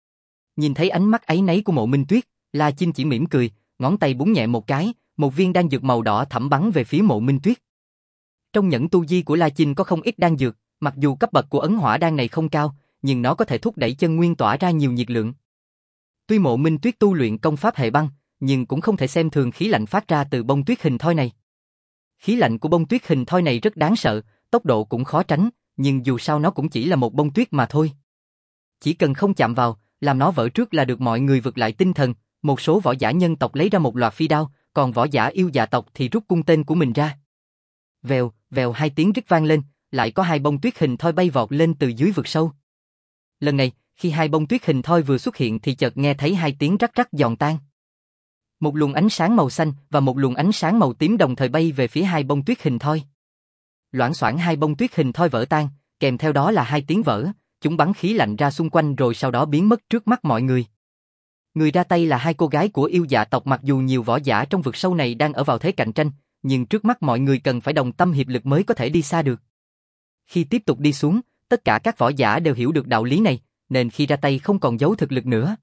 Nhìn thấy ánh mắt áy náy của Mộ Minh Tuyết, La Chinh chỉ mỉm cười, ngón tay búng nhẹ một cái, một viên đan dược màu đỏ thẫm bắn về phía Mộ Minh Tuyết. Trong nhẫn tu di của La Chinh có không ít đan dược, mặc dù cấp bậc của ấn hỏa đan này không cao, nhưng nó có thể thúc đẩy chân nguyên tỏa ra nhiều nhiệt lượng. Tuy Mộ Minh Tuyết tu luyện công pháp hệ băng, nhưng cũng không thể xem thường khí lạnh phát ra từ bông tuyết hình thoi này. Khí lạnh của bông tuyết hình thoi này rất đáng sợ, tốc độ cũng khó tránh, nhưng dù sao nó cũng chỉ là một bông tuyết mà thôi. Chỉ cần không chạm vào, làm nó vỡ trước là được mọi người vực lại tinh thần. Một số võ giả nhân tộc lấy ra một loạt phi đao, còn võ giả yêu dạ tộc thì rút cung tên của mình ra. Vèo, vèo hai tiếng rít vang lên, lại có hai bông tuyết hình thoi bay vọt lên từ dưới vực sâu. Lần này, khi hai bông tuyết hình thoi vừa xuất hiện thì chợt nghe thấy hai tiếng rắc rắc giòn tan. Một luồng ánh sáng màu xanh và một luồng ánh sáng màu tím đồng thời bay về phía hai bông tuyết hình thoi. Loảng xoảng hai bông tuyết hình thoi vỡ tan, kèm theo đó là hai tiếng vỡ, chúng bắn khí lạnh ra xung quanh rồi sau đó biến mất trước mắt mọi người. Người ra tay là hai cô gái của yêu dạ tộc, mặc dù nhiều võ giả trong vực sâu này đang ở vào thế cạnh tranh, nhưng trước mắt mọi người cần phải đồng tâm hiệp lực mới có thể đi xa được. Khi tiếp tục đi xuống, tất cả các võ giả đều hiểu được đạo lý này, nên khi ra tay không còn giấu thực lực nữa.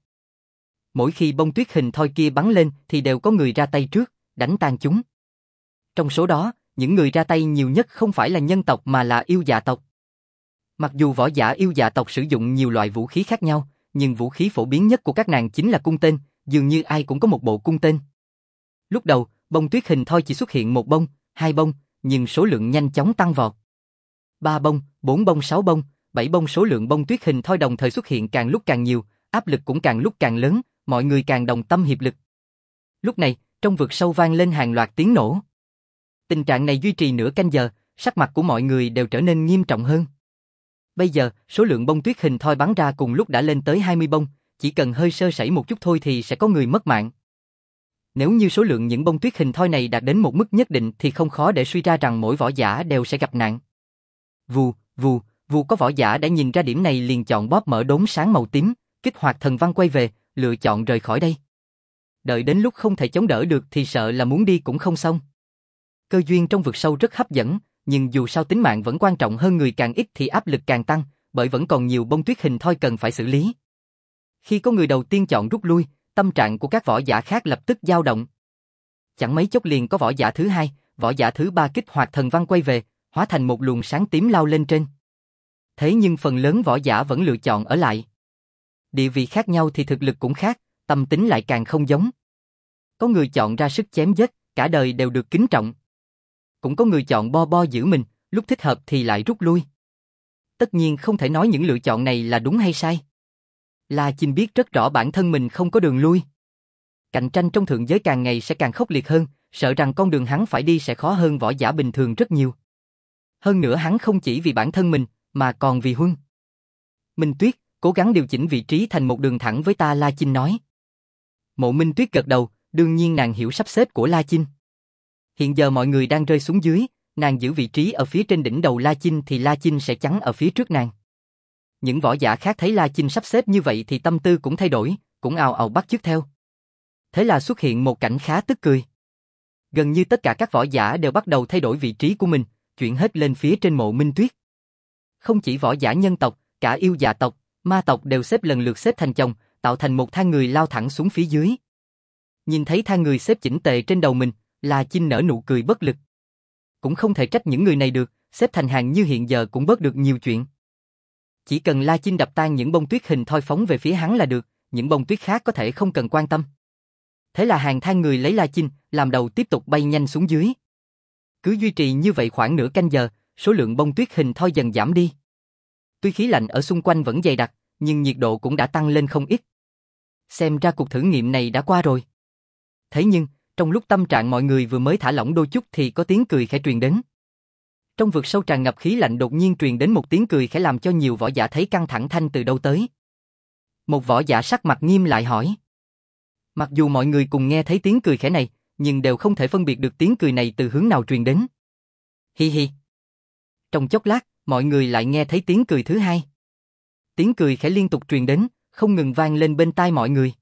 Mỗi khi bông tuyết hình thoi kia bắn lên thì đều có người ra tay trước, đánh tan chúng. Trong số đó, những người ra tay nhiều nhất không phải là nhân tộc mà là yêu dạ tộc. Mặc dù võ giả yêu dạ tộc sử dụng nhiều loại vũ khí khác nhau, nhưng vũ khí phổ biến nhất của các nàng chính là cung tên, dường như ai cũng có một bộ cung tên. Lúc đầu, bông tuyết hình thoi chỉ xuất hiện một bông, hai bông, nhưng số lượng nhanh chóng tăng vọt. Ba bông, bốn bông, sáu bông, bảy bông, số lượng bông tuyết hình thoi đồng thời xuất hiện càng lúc càng nhiều, áp lực cũng càng lúc càng lớn, mọi người càng đồng tâm hiệp lực. Lúc này, trong vực sâu vang lên hàng loạt tiếng nổ. Tình trạng này duy trì nửa canh giờ, sắc mặt của mọi người đều trở nên nghiêm trọng hơn. Bây giờ, số lượng bông tuyết hình thoi bắn ra cùng lúc đã lên tới hai mươi bông, chỉ cần hơi sơ sẩy một chút thôi thì sẽ có người mất mạng. Nếu như số lượng những bông tuyết hình thoi này đạt đến một mức nhất định thì không khó để suy ra rằng mỗi võ giả đều sẽ gặp nạn. Vù, vù, vù, có võ giả đã nhìn ra điểm này liền chọn bóp mở đốm sáng màu tím, kích hoạt thần văn quay về, lựa chọn rời khỏi đây. Đợi đến lúc không thể chống đỡ được thì sợ là muốn đi cũng không xong. Cơ duyên trong vực sâu rất hấp dẫn, nhưng dù sao tính mạng vẫn quan trọng hơn, người càng ít thì áp lực càng tăng, bởi vẫn còn nhiều bông tuyết hình thoi cần phải xử lý. Khi có người đầu tiên chọn rút lui, tâm trạng của các võ giả khác lập tức dao động. chẳng mấy chốc liền có võ giả thứ hai, võ giả thứ ba kích hoạt thần văn quay về, hóa thành một luồng sáng tím lao lên trên. Thế nhưng phần lớn võ giả vẫn lựa chọn ở lại. Địa vị khác nhau thì thực lực cũng khác, tâm tính lại càng không giống. Có người chọn ra sức chém giết, cả đời đều được kính trọng. Cũng có người chọn bo bo giữ mình, lúc thích hợp thì lại rút lui. Tất nhiên không thể nói những lựa chọn này là đúng hay sai. La Chinh biết rất rõ bản thân mình không có đường lui. Cạnh tranh trong thượng giới càng ngày sẽ càng khốc liệt hơn, sợ rằng con đường hắn phải đi sẽ khó hơn võ giả bình thường rất nhiều. Hơn nữa hắn không chỉ vì bản thân mình, mà còn vì Huân. Minh Tuyết, cố gắng điều chỉnh vị trí thành một đường thẳng với ta, La Chinh nói. Mộ Minh Tuyết gật đầu, đương nhiên nàng hiểu sắp xếp của La Chinh. Hiện giờ mọi người đang rơi xuống dưới, nàng giữ vị trí ở phía trên đỉnh đầu La Chinh thì La Chinh sẽ chắn ở phía trước nàng. Những võ giả khác thấy La Chinh sắp xếp như vậy thì tâm tư cũng thay đổi, cũng ào ào bắt chước theo. Thế là xuất hiện một cảnh khá tức cười. Gần như tất cả các võ giả đều bắt đầu thay đổi vị trí của mình, chuyển hết lên phía trên Mộ Minh Tuyết. Không chỉ võ giả nhân tộc, cả yêu dạ tộc, ma tộc đều xếp lần lượt xếp thành chồng, tạo thành một thang người lao thẳng xuống phía dưới. Nhìn thấy thang người xếp chỉnh tề trên đầu mình, La Chinh nở nụ cười bất lực. Cũng không thể trách những người này được, xếp thành hàng như hiện giờ cũng bớt được nhiều chuyện. Chỉ cần La Chinh đập tan những bông tuyết hình thoi phóng về phía hắn là được, những bông tuyết khác có thể không cần quan tâm. Thế là hàng thang người lấy La Chinh, làm đầu tiếp tục bay nhanh xuống dưới. Cứ duy trì như vậy khoảng nửa canh giờ, số lượng bông tuyết hình thoi dần giảm đi. Tuy khí lạnh ở xung quanh vẫn dày đặc, nhưng nhiệt độ cũng đã tăng lên không ít. Xem ra cuộc thử nghiệm này đã qua rồi. Thế nhưng, trong lúc tâm trạng mọi người vừa mới thả lỏng đôi chút thì có tiếng cười khẽ truyền đến. Trong vực sâu tràn ngập khí lạnh đột nhiên truyền đến một tiếng cười khẽ làm cho nhiều võ giả thấy căng thẳng thanh từ đâu tới. Một võ giả sắc mặt nghiêm lại hỏi. Mặc dù mọi người cùng nghe thấy tiếng cười khẽ này, nhưng đều không thể phân biệt được tiếng cười này từ hướng nào truyền đến. Hi hi. Trong chốc lát, mọi người lại nghe thấy tiếng cười thứ hai. Tiếng cười khẽ liên tục truyền đến, không ngừng vang lên bên tai mọi người.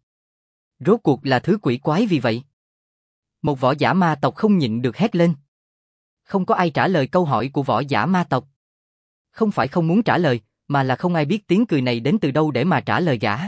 Rốt cuộc là thứ quỷ quái vì vậy? Một võ giả ma tộc không nhịn được hét lên. Không có ai trả lời câu hỏi của võ giả ma tộc. Không phải không muốn trả lời, mà là không ai biết tiếng cười này đến từ đâu để mà trả lời gã.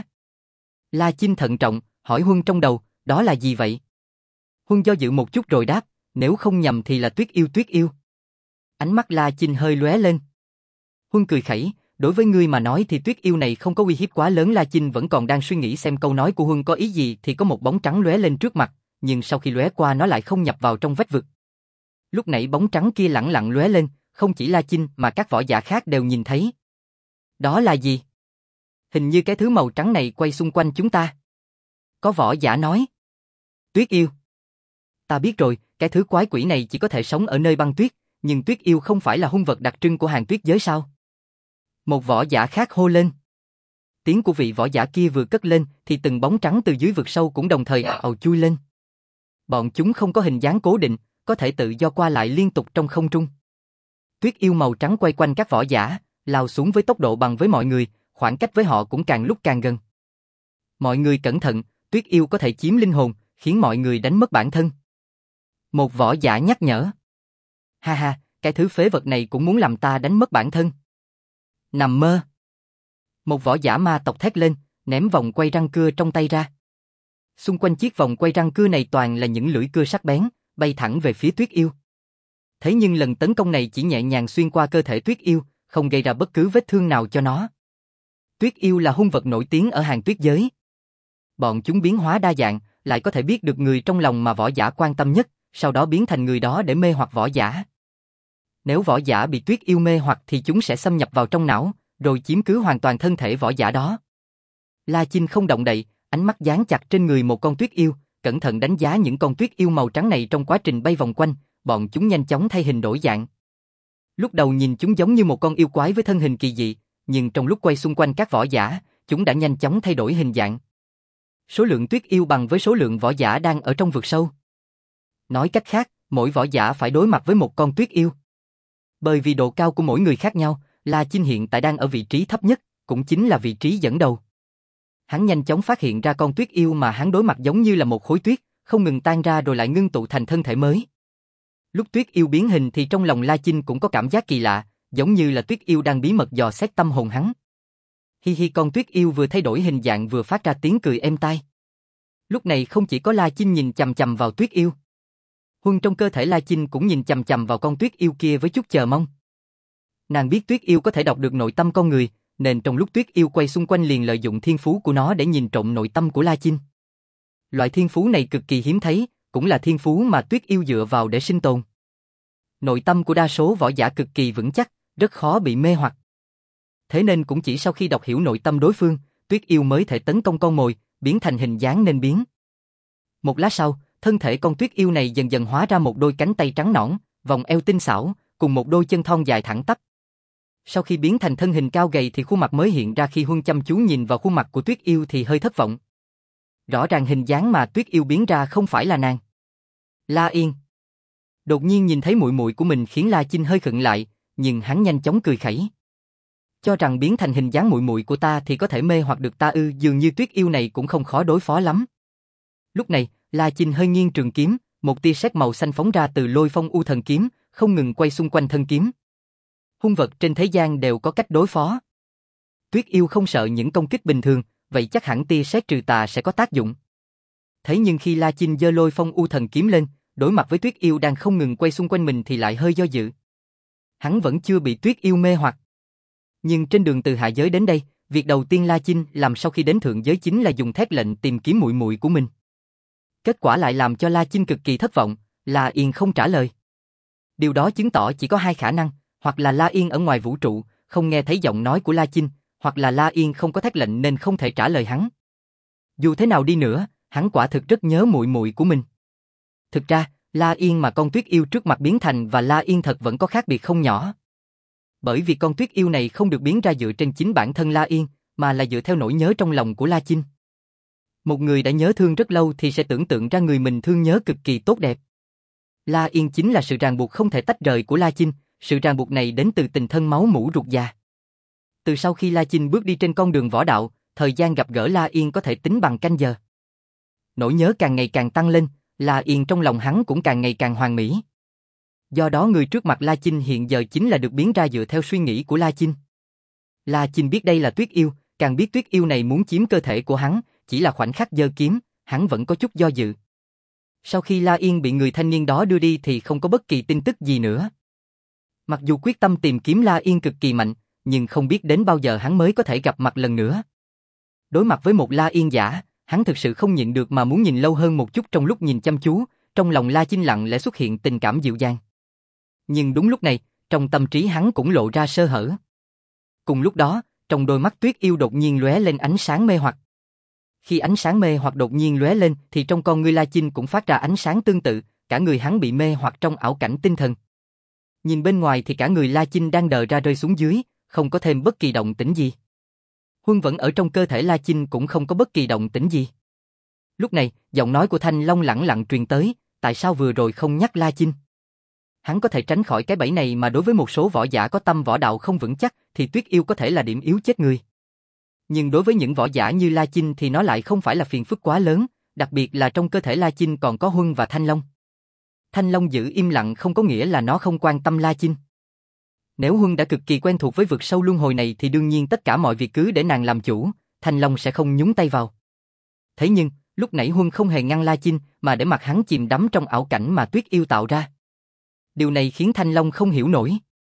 La Chinh thận trọng, hỏi Huân trong đầu, đó là gì vậy? Huân do dự một chút rồi đáp, nếu không nhầm thì là Tuyết Yêu Tuyết Yêu. Ánh mắt La Chinh hơi lóe lên. Huân cười khẩy, đối với ngươi mà nói thì Tuyết Yêu này không có uy hiếp quá lớn. La Chinh vẫn còn đang suy nghĩ xem câu nói của Huân có ý gì thì có một bóng trắng lóe lên trước mặt, nhưng sau khi lóe qua nó lại không nhập vào trong vách vực. Lúc nãy bóng trắng kia lẳng lặng lóe lên, không chỉ La Chinh mà các võ giả khác đều nhìn thấy. Đó là gì? Hình như cái thứ màu trắng này quay xung quanh chúng ta. Có võ giả nói. Tuyết Yêu. Ta biết rồi, cái thứ quái quỷ này chỉ có thể sống ở nơi băng tuyết, nhưng Tuyết Yêu không phải là hung vật đặc trưng của hàng tuyết giới sao? Một võ giả khác hô lên. Tiếng của vị võ giả kia vừa cất lên thì từng bóng trắng từ dưới vực sâu cũng đồng thời ào chui lên. Bọn chúng không có hình dáng cố định, có thể tự do qua lại liên tục trong không trung. Tuyết Yêu màu trắng quay quanh các võ giả, lao xuống với tốc độ bằng với mọi người, khoảng cách với họ cũng càng lúc càng gần. Mọi người cẩn thận, Tuyết Yêu có thể chiếm linh hồn, khiến mọi người đánh mất bản thân. Một võ giả nhắc nhở. Ha ha, cái thứ phế vật này cũng muốn làm ta đánh mất bản thân. Nằm mơ. Một võ giả ma tộc thét lên, ném vòng quay răng cưa trong tay ra. Xung quanh chiếc vòng quay răng cưa này toàn là những lưỡi cưa sắc bén, bay thẳng về phía Tuyết Yêu. Thế nhưng lần tấn công này chỉ nhẹ nhàng xuyên qua cơ thể Tuyết Yêu, không gây ra bất cứ vết thương nào cho nó. Tuyết Yêu là hung vật nổi tiếng ở hàng tuyết giới. Bọn chúng biến hóa đa dạng, lại có thể biết được người trong lòng mà võ giả quan tâm nhất, sau đó biến thành người đó để mê hoặc võ giả. Nếu võ giả bị Tuyết Yêu mê hoặc thì chúng sẽ xâm nhập vào trong não, rồi chiếm cứ hoàn toàn thân thể võ giả đó. La Chinh không động đậy, ánh mắt dán chặt trên người một con Tuyết Yêu, cẩn thận đánh giá những con Tuyết Yêu màu trắng này trong quá trình bay vòng quanh, bọn chúng nhanh chóng thay hình đổi dạng. Lúc đầu nhìn chúng giống như một con yêu quái với thân hình kỳ dị, nhưng trong lúc quay xung quanh các võ giả, chúng đã nhanh chóng thay đổi hình dạng. Số lượng Tuyết Yêu bằng với số lượng võ giả đang ở trong vực sâu. Nói cách khác, mỗi võ giả phải đối mặt với một con Tuyết Yêu. Bởi vì độ cao của mỗi người khác nhau, La Chinh hiện tại đang ở vị trí thấp nhất, cũng chính là vị trí dẫn đầu. Hắn nhanh chóng phát hiện ra con Tuyết Yêu mà hắn đối mặt giống như là một khối tuyết, không ngừng tan ra rồi lại ngưng tụ thành thân thể mới. Lúc Tuyết Yêu biến hình thì trong lòng La Chinh cũng có cảm giác kỳ lạ, giống như là Tuyết Yêu đang bí mật dò xét tâm hồn hắn. Hi hi, con Tuyết Yêu vừa thay đổi hình dạng vừa phát ra tiếng cười êm tai. Lúc này không chỉ có La Chinh nhìn chằm chằm vào Tuyết Yêu. Huân trong cơ thể La Chinh cũng nhìn chằm chằm vào con tuyết yêu kia với chút chờ mong. Nàng biết tuyết yêu có thể đọc được nội tâm con người, nên trong lúc tuyết yêu quay xung quanh liền lợi dụng thiên phú của nó để nhìn trộm nội tâm của La Chinh. Loại thiên phú này cực kỳ hiếm thấy, cũng là thiên phú mà tuyết yêu dựa vào để sinh tồn. Nội tâm của đa số võ giả cực kỳ vững chắc, rất khó bị mê hoặc. Thế nên cũng chỉ sau khi đọc hiểu nội tâm đối phương, tuyết yêu mới thể tấn công con mồi, biến thành hình dáng nên biến. Một lát sau, thân thể con tuyết yêu này dần dần hóa ra một đôi cánh tay trắng nõn, vòng eo tinh xảo, cùng một đôi chân thon dài thẳng tắp. Sau khi biến thành thân hình cao gầy thì khuôn mặt mới hiện ra. Khi Huân chăm chú nhìn vào khuôn mặt của tuyết yêu thì hơi thất vọng. Rõ ràng hình dáng mà tuyết yêu biến ra không phải là nàng. La Yên. Đột nhiên nhìn thấy muội muội của mình khiến La Chinh hơi khựng lại, nhưng hắn nhanh chóng cười khẩy. Cho rằng biến thành hình dáng muội muội của ta thì có thể mê hoặc được ta ư? Dường như tuyết yêu này cũng không khó đối phó lắm. Lúc này, La Chinh hơi nghiêng trường kiếm, một tia sét màu xanh phóng ra từ Lôi Phong U Thần kiếm, không ngừng quay xung quanh thân kiếm. Hung vật trên thế gian đều có cách đối phó. Tuyết yêu không sợ những công kích bình thường, vậy chắc hẳn tia sét trừ tà sẽ có tác dụng. Thế nhưng khi La Chinh giơ Lôi Phong U Thần kiếm lên, đối mặt với tuyết yêu đang không ngừng quay xung quanh mình thì lại hơi do dự. Hắn vẫn chưa bị tuyết yêu mê hoặc. Nhưng trên đường từ hạ giới đến đây, việc đầu tiên La Chinh làm sau khi đến thượng giới chính là dùng thét lệnh tìm kiếm muội muội của mình. Kết quả lại làm cho La Chinh cực kỳ thất vọng, La Yên không trả lời. Điều đó chứng tỏ chỉ có hai khả năng, hoặc là La Yên ở ngoài vũ trụ, không nghe thấy giọng nói của La Chinh, hoặc là La Yên không có thét lệnh nên không thể trả lời hắn. Dù thế nào đi nữa, hắn quả thực rất nhớ muội muội của mình. Thực ra, La Yên mà con tuyết yêu trước mặt biến thành và La Yên thật vẫn có khác biệt không nhỏ. Bởi vì con tuyết yêu này không được biến ra dựa trên chính bản thân La Yên, mà là dựa theo nỗi nhớ trong lòng của La Chinh. Một người đã nhớ thương rất lâu thì sẽ tưởng tượng ra người mình thương nhớ cực kỳ tốt đẹp. La Yên chính là sự ràng buộc không thể tách rời của La Chinh, sự ràng buộc này đến từ tình thân máu mủ ruột già. Từ sau khi La Chinh bước đi trên con đường võ đạo, thời gian gặp gỡ La Yên có thể tính bằng canh giờ. Nỗi nhớ càng ngày càng tăng lên, La Yên trong lòng hắn cũng càng ngày càng hoàn mỹ. Do đó người trước mặt La Chinh hiện giờ chính là được biến ra dựa theo suy nghĩ của La Chinh. La Chinh biết đây là tuyết yêu, càng biết tuyết yêu này muốn chiếm cơ thể của hắn, chỉ là khoảnh khắc giơ kiếm, hắn vẫn có chút do dự. Sau khi La Yên bị người thanh niên đó đưa đi thì không có bất kỳ tin tức gì nữa. Mặc dù quyết tâm tìm kiếm La Yên cực kỳ mạnh, nhưng không biết đến bao giờ hắn mới có thể gặp mặt lần nữa. Đối mặt với một La Yên giả, hắn thực sự không nhịn được mà muốn nhìn lâu hơn một chút. Trong lúc nhìn chăm chú, trong lòng La Chinh lặng lẽ xuất hiện tình cảm dịu dàng. Nhưng đúng lúc này, trong tâm trí hắn cũng lộ ra sơ hở. Cùng lúc đó, trong đôi mắt tuyết yêu đột nhiên lóe lên ánh sáng mê hoặc. Khi ánh sáng mê hoặc đột nhiên lóe lên thì trong con ngươi La Chinh cũng phát ra ánh sáng tương tự, cả người hắn bị mê hoặc trong ảo cảnh tinh thần. Nhìn bên ngoài thì cả người La Chinh đang đờ ra rơi xuống dưới, không có thêm bất kỳ động tĩnh gì. Huân vẫn ở trong cơ thể La Chinh cũng không có bất kỳ động tĩnh gì. Lúc này, giọng nói của Thanh Long lẳng lặng truyền tới, tại sao vừa rồi không nhắc La Chinh? Hắn có thể tránh khỏi cái bẫy này mà đối với một số võ giả có tâm võ đạo không vững chắc thì tuyết yêu có thể là điểm yếu chết người. Nhưng đối với những võ giả như La Chinh thì nó lại không phải là phiền phức quá lớn, đặc biệt là trong cơ thể La Chinh còn có Huân và Thanh Long. Thanh Long giữ im lặng không có nghĩa là nó không quan tâm La Chinh. Nếu Huân đã cực kỳ quen thuộc với vực sâu luân hồi này thì đương nhiên tất cả mọi việc cứ để nàng làm chủ, Thanh Long sẽ không nhúng tay vào. Thế nhưng, lúc nãy Huân không hề ngăn La Chinh mà để mặc hắn chìm đắm trong ảo cảnh mà tuyết yêu tạo ra. Điều này khiến Thanh Long không hiểu nổi.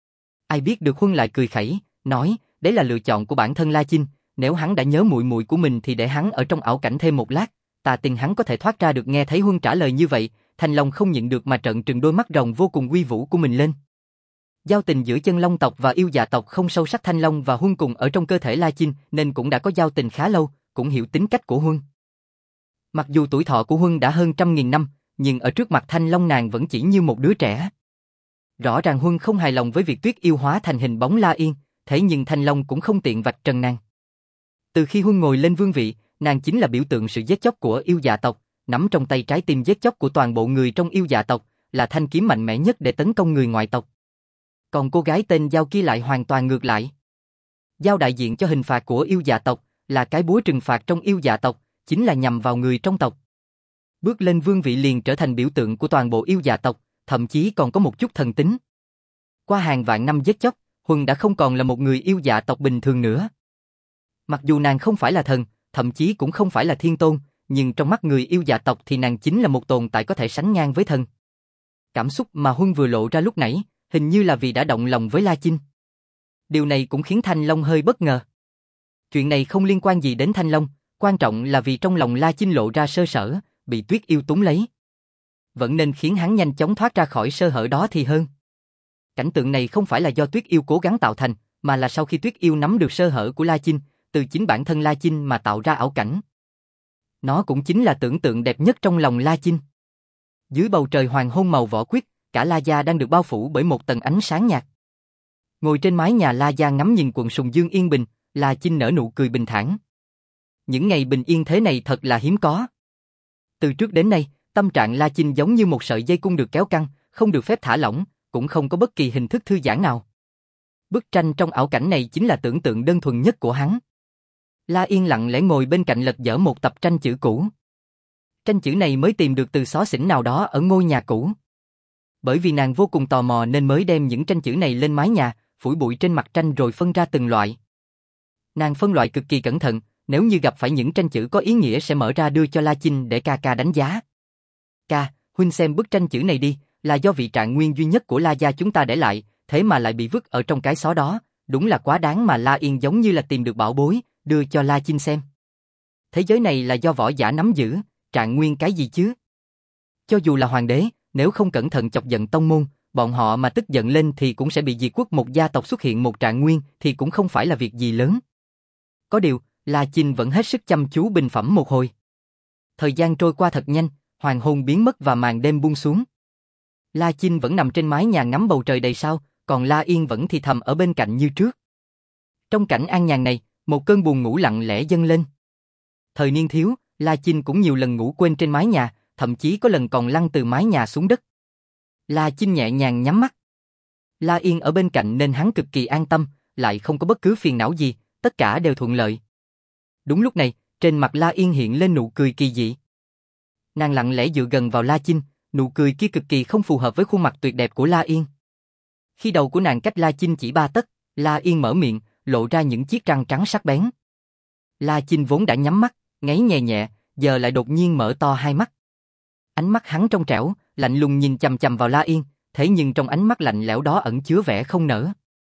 Ai biết được Huân lại cười khẩy, nói, đấy là lựa chọn của bản thân La Chinh, nếu hắn đã nhớ muội muội của mình thì để hắn ở trong ảo cảnh thêm một lát, ta tin hắn có thể thoát ra được. Nghe thấy Huân trả lời như vậy, Thanh Long không nhịn được mà trợn trừng đôi mắt rồng vô cùng uy vũ của mình lên. Giao tình giữa chân long tộc và yêu dạ tộc không sâu sắc. Thanh Long và Huân cùng ở trong cơ thể La Chinh nên cũng đã có giao tình khá lâu, cũng hiểu tính cách của Huân. Mặc dù tuổi thọ của Huân đã hơn trăm nghìn năm, nhưng ở trước mặt Thanh Long nàng vẫn chỉ như một đứa trẻ. Rõ ràng Huân không hài lòng với việc tuyết yêu hóa thành hình bóng La Yên, thế nhưng Thanh Long cũng không tiện vạch trần nàng. Từ khi Huân ngồi lên vương vị, nàng chính là biểu tượng sự giết chóc của yêu dạ tộc, nắm trong tay trái tim giết chóc của toàn bộ người trong yêu dạ tộc, là thanh kiếm mạnh mẽ nhất để tấn công người ngoại tộc. Còn cô gái tên Giao kia lại hoàn toàn ngược lại. Giao đại diện cho hình phạt của yêu dạ tộc, là cái búa trừng phạt trong yêu dạ tộc, chính là nhằm vào người trong tộc. Bước lên vương vị liền trở thành biểu tượng của toàn bộ yêu dạ tộc, thậm chí còn có một chút thần tính. Qua hàng vạn năm giết chóc, Huân đã không còn là một người yêu dạ tộc bình thường nữa. Mặc dù nàng không phải là thần, thậm chí cũng không phải là thiên tôn, nhưng trong mắt người yêu dạ tộc thì nàng chính là một tồn tại có thể sánh ngang với thần. Cảm xúc mà Huân vừa lộ ra lúc nãy, hình như là vì đã động lòng với La Chinh. Điều này cũng khiến Thanh Long hơi bất ngờ. Chuyện này không liên quan gì đến Thanh Long, quan trọng là vì trong lòng La Chinh lộ ra sơ sở, bị Tuyết Yêu túng lấy. Vẫn nên khiến hắn nhanh chóng thoát ra khỏi sơ hở đó thì hơn. Cảnh tượng này không phải là do Tuyết Yêu cố gắng tạo thành, mà là sau khi Tuyết Yêu nắm được sơ hở của La Chinh, từ chính bản thân La Chinh mà tạo ra ảo cảnh. Nó cũng chính là tưởng tượng đẹp nhất trong lòng La Chinh. Dưới bầu trời hoàng hôn màu vỏ quýt, cả La Gia đang được bao phủ bởi một tầng ánh sáng nhạt. Ngồi trên mái nhà La Gia ngắm nhìn quần sùng dương yên bình, La Chinh nở nụ cười bình thản. Những ngày bình yên thế này thật là hiếm có. Từ trước đến nay, tâm trạng La Chinh giống như một sợi dây cung được kéo căng, không được phép thả lỏng, cũng không có bất kỳ hình thức thư giãn nào. Bức tranh trong ảo cảnh này chính là tưởng tượng đơn thuần nhất của hắn. La Yên lặng lẽ ngồi bên cạnh lật dở một tập tranh chữ cũ. Tranh chữ này mới tìm được từ xó xỉnh nào đó ở ngôi nhà cũ. Bởi vì nàng vô cùng tò mò nên mới đem những tranh chữ này lên mái nhà, phủi bụi trên mặt tranh rồi phân ra từng loại. Nàng phân loại cực kỳ cẩn thận, nếu như gặp phải những tranh chữ có ý nghĩa sẽ mở ra đưa cho La Chinh để ca ca đánh giá. Ca, huynh xem bức tranh chữ này đi, là do vị trạng nguyên duy nhất của La Gia chúng ta để lại, thế mà lại bị vứt ở trong cái xó đó, đúng là quá đáng mà. La Yên giống như là tìm được bảo bối, đưa cho La Chinh xem. Thế giới này là do võ giả nắm giữ, trạng nguyên cái gì chứ? Cho dù là hoàng đế, nếu không cẩn thận chọc giận tông môn, bọn họ mà tức giận lên thì cũng sẽ bị diệt quốc. Một gia tộc xuất hiện một trạng nguyên thì cũng không phải là việc gì lớn. Có điều, La Chinh vẫn hết sức chăm chú bình phẩm một hồi. Thời gian trôi qua thật nhanh, hoàng hôn biến mất và màn đêm buông xuống. La Chinh vẫn nằm trên mái nhà ngắm bầu trời đầy sao, còn La Yên vẫn thì thầm ở bên cạnh như trước. Trong cảnh an nhàn này, một cơn buồn ngủ lặng lẽ dâng lên. Thời niên thiếu, La Chinh cũng nhiều lần ngủ quên trên mái nhà, thậm chí có lần còn lăn từ mái nhà xuống đất. La Chinh nhẹ nhàng nhắm mắt. La Yên ở bên cạnh nên hắn cực kỳ an tâm, lại không có bất cứ phiền não gì, tất cả đều thuận lợi. Đúng lúc này, trên mặt La Yên hiện lên nụ cười kỳ dị. Nàng lặng lẽ dựa gần vào La Chinh, nụ cười kia cực kỳ không phù hợp với khuôn mặt tuyệt đẹp của La Yên. Khi đầu của nàng cách La Chinh chỉ ba tấc, La Yên mở miệng, lộ ra những chiếc răng trắng sắc bén. La Chinh vốn đã nhắm mắt, ngáy nhẹ nhẹ, giờ lại đột nhiên mở to hai mắt. Ánh mắt hắn trong trẻo, lạnh lùng nhìn chằm chằm vào La Yên, thế nhưng trong ánh mắt lạnh lẽo đó ẩn chứa vẻ không nỡ.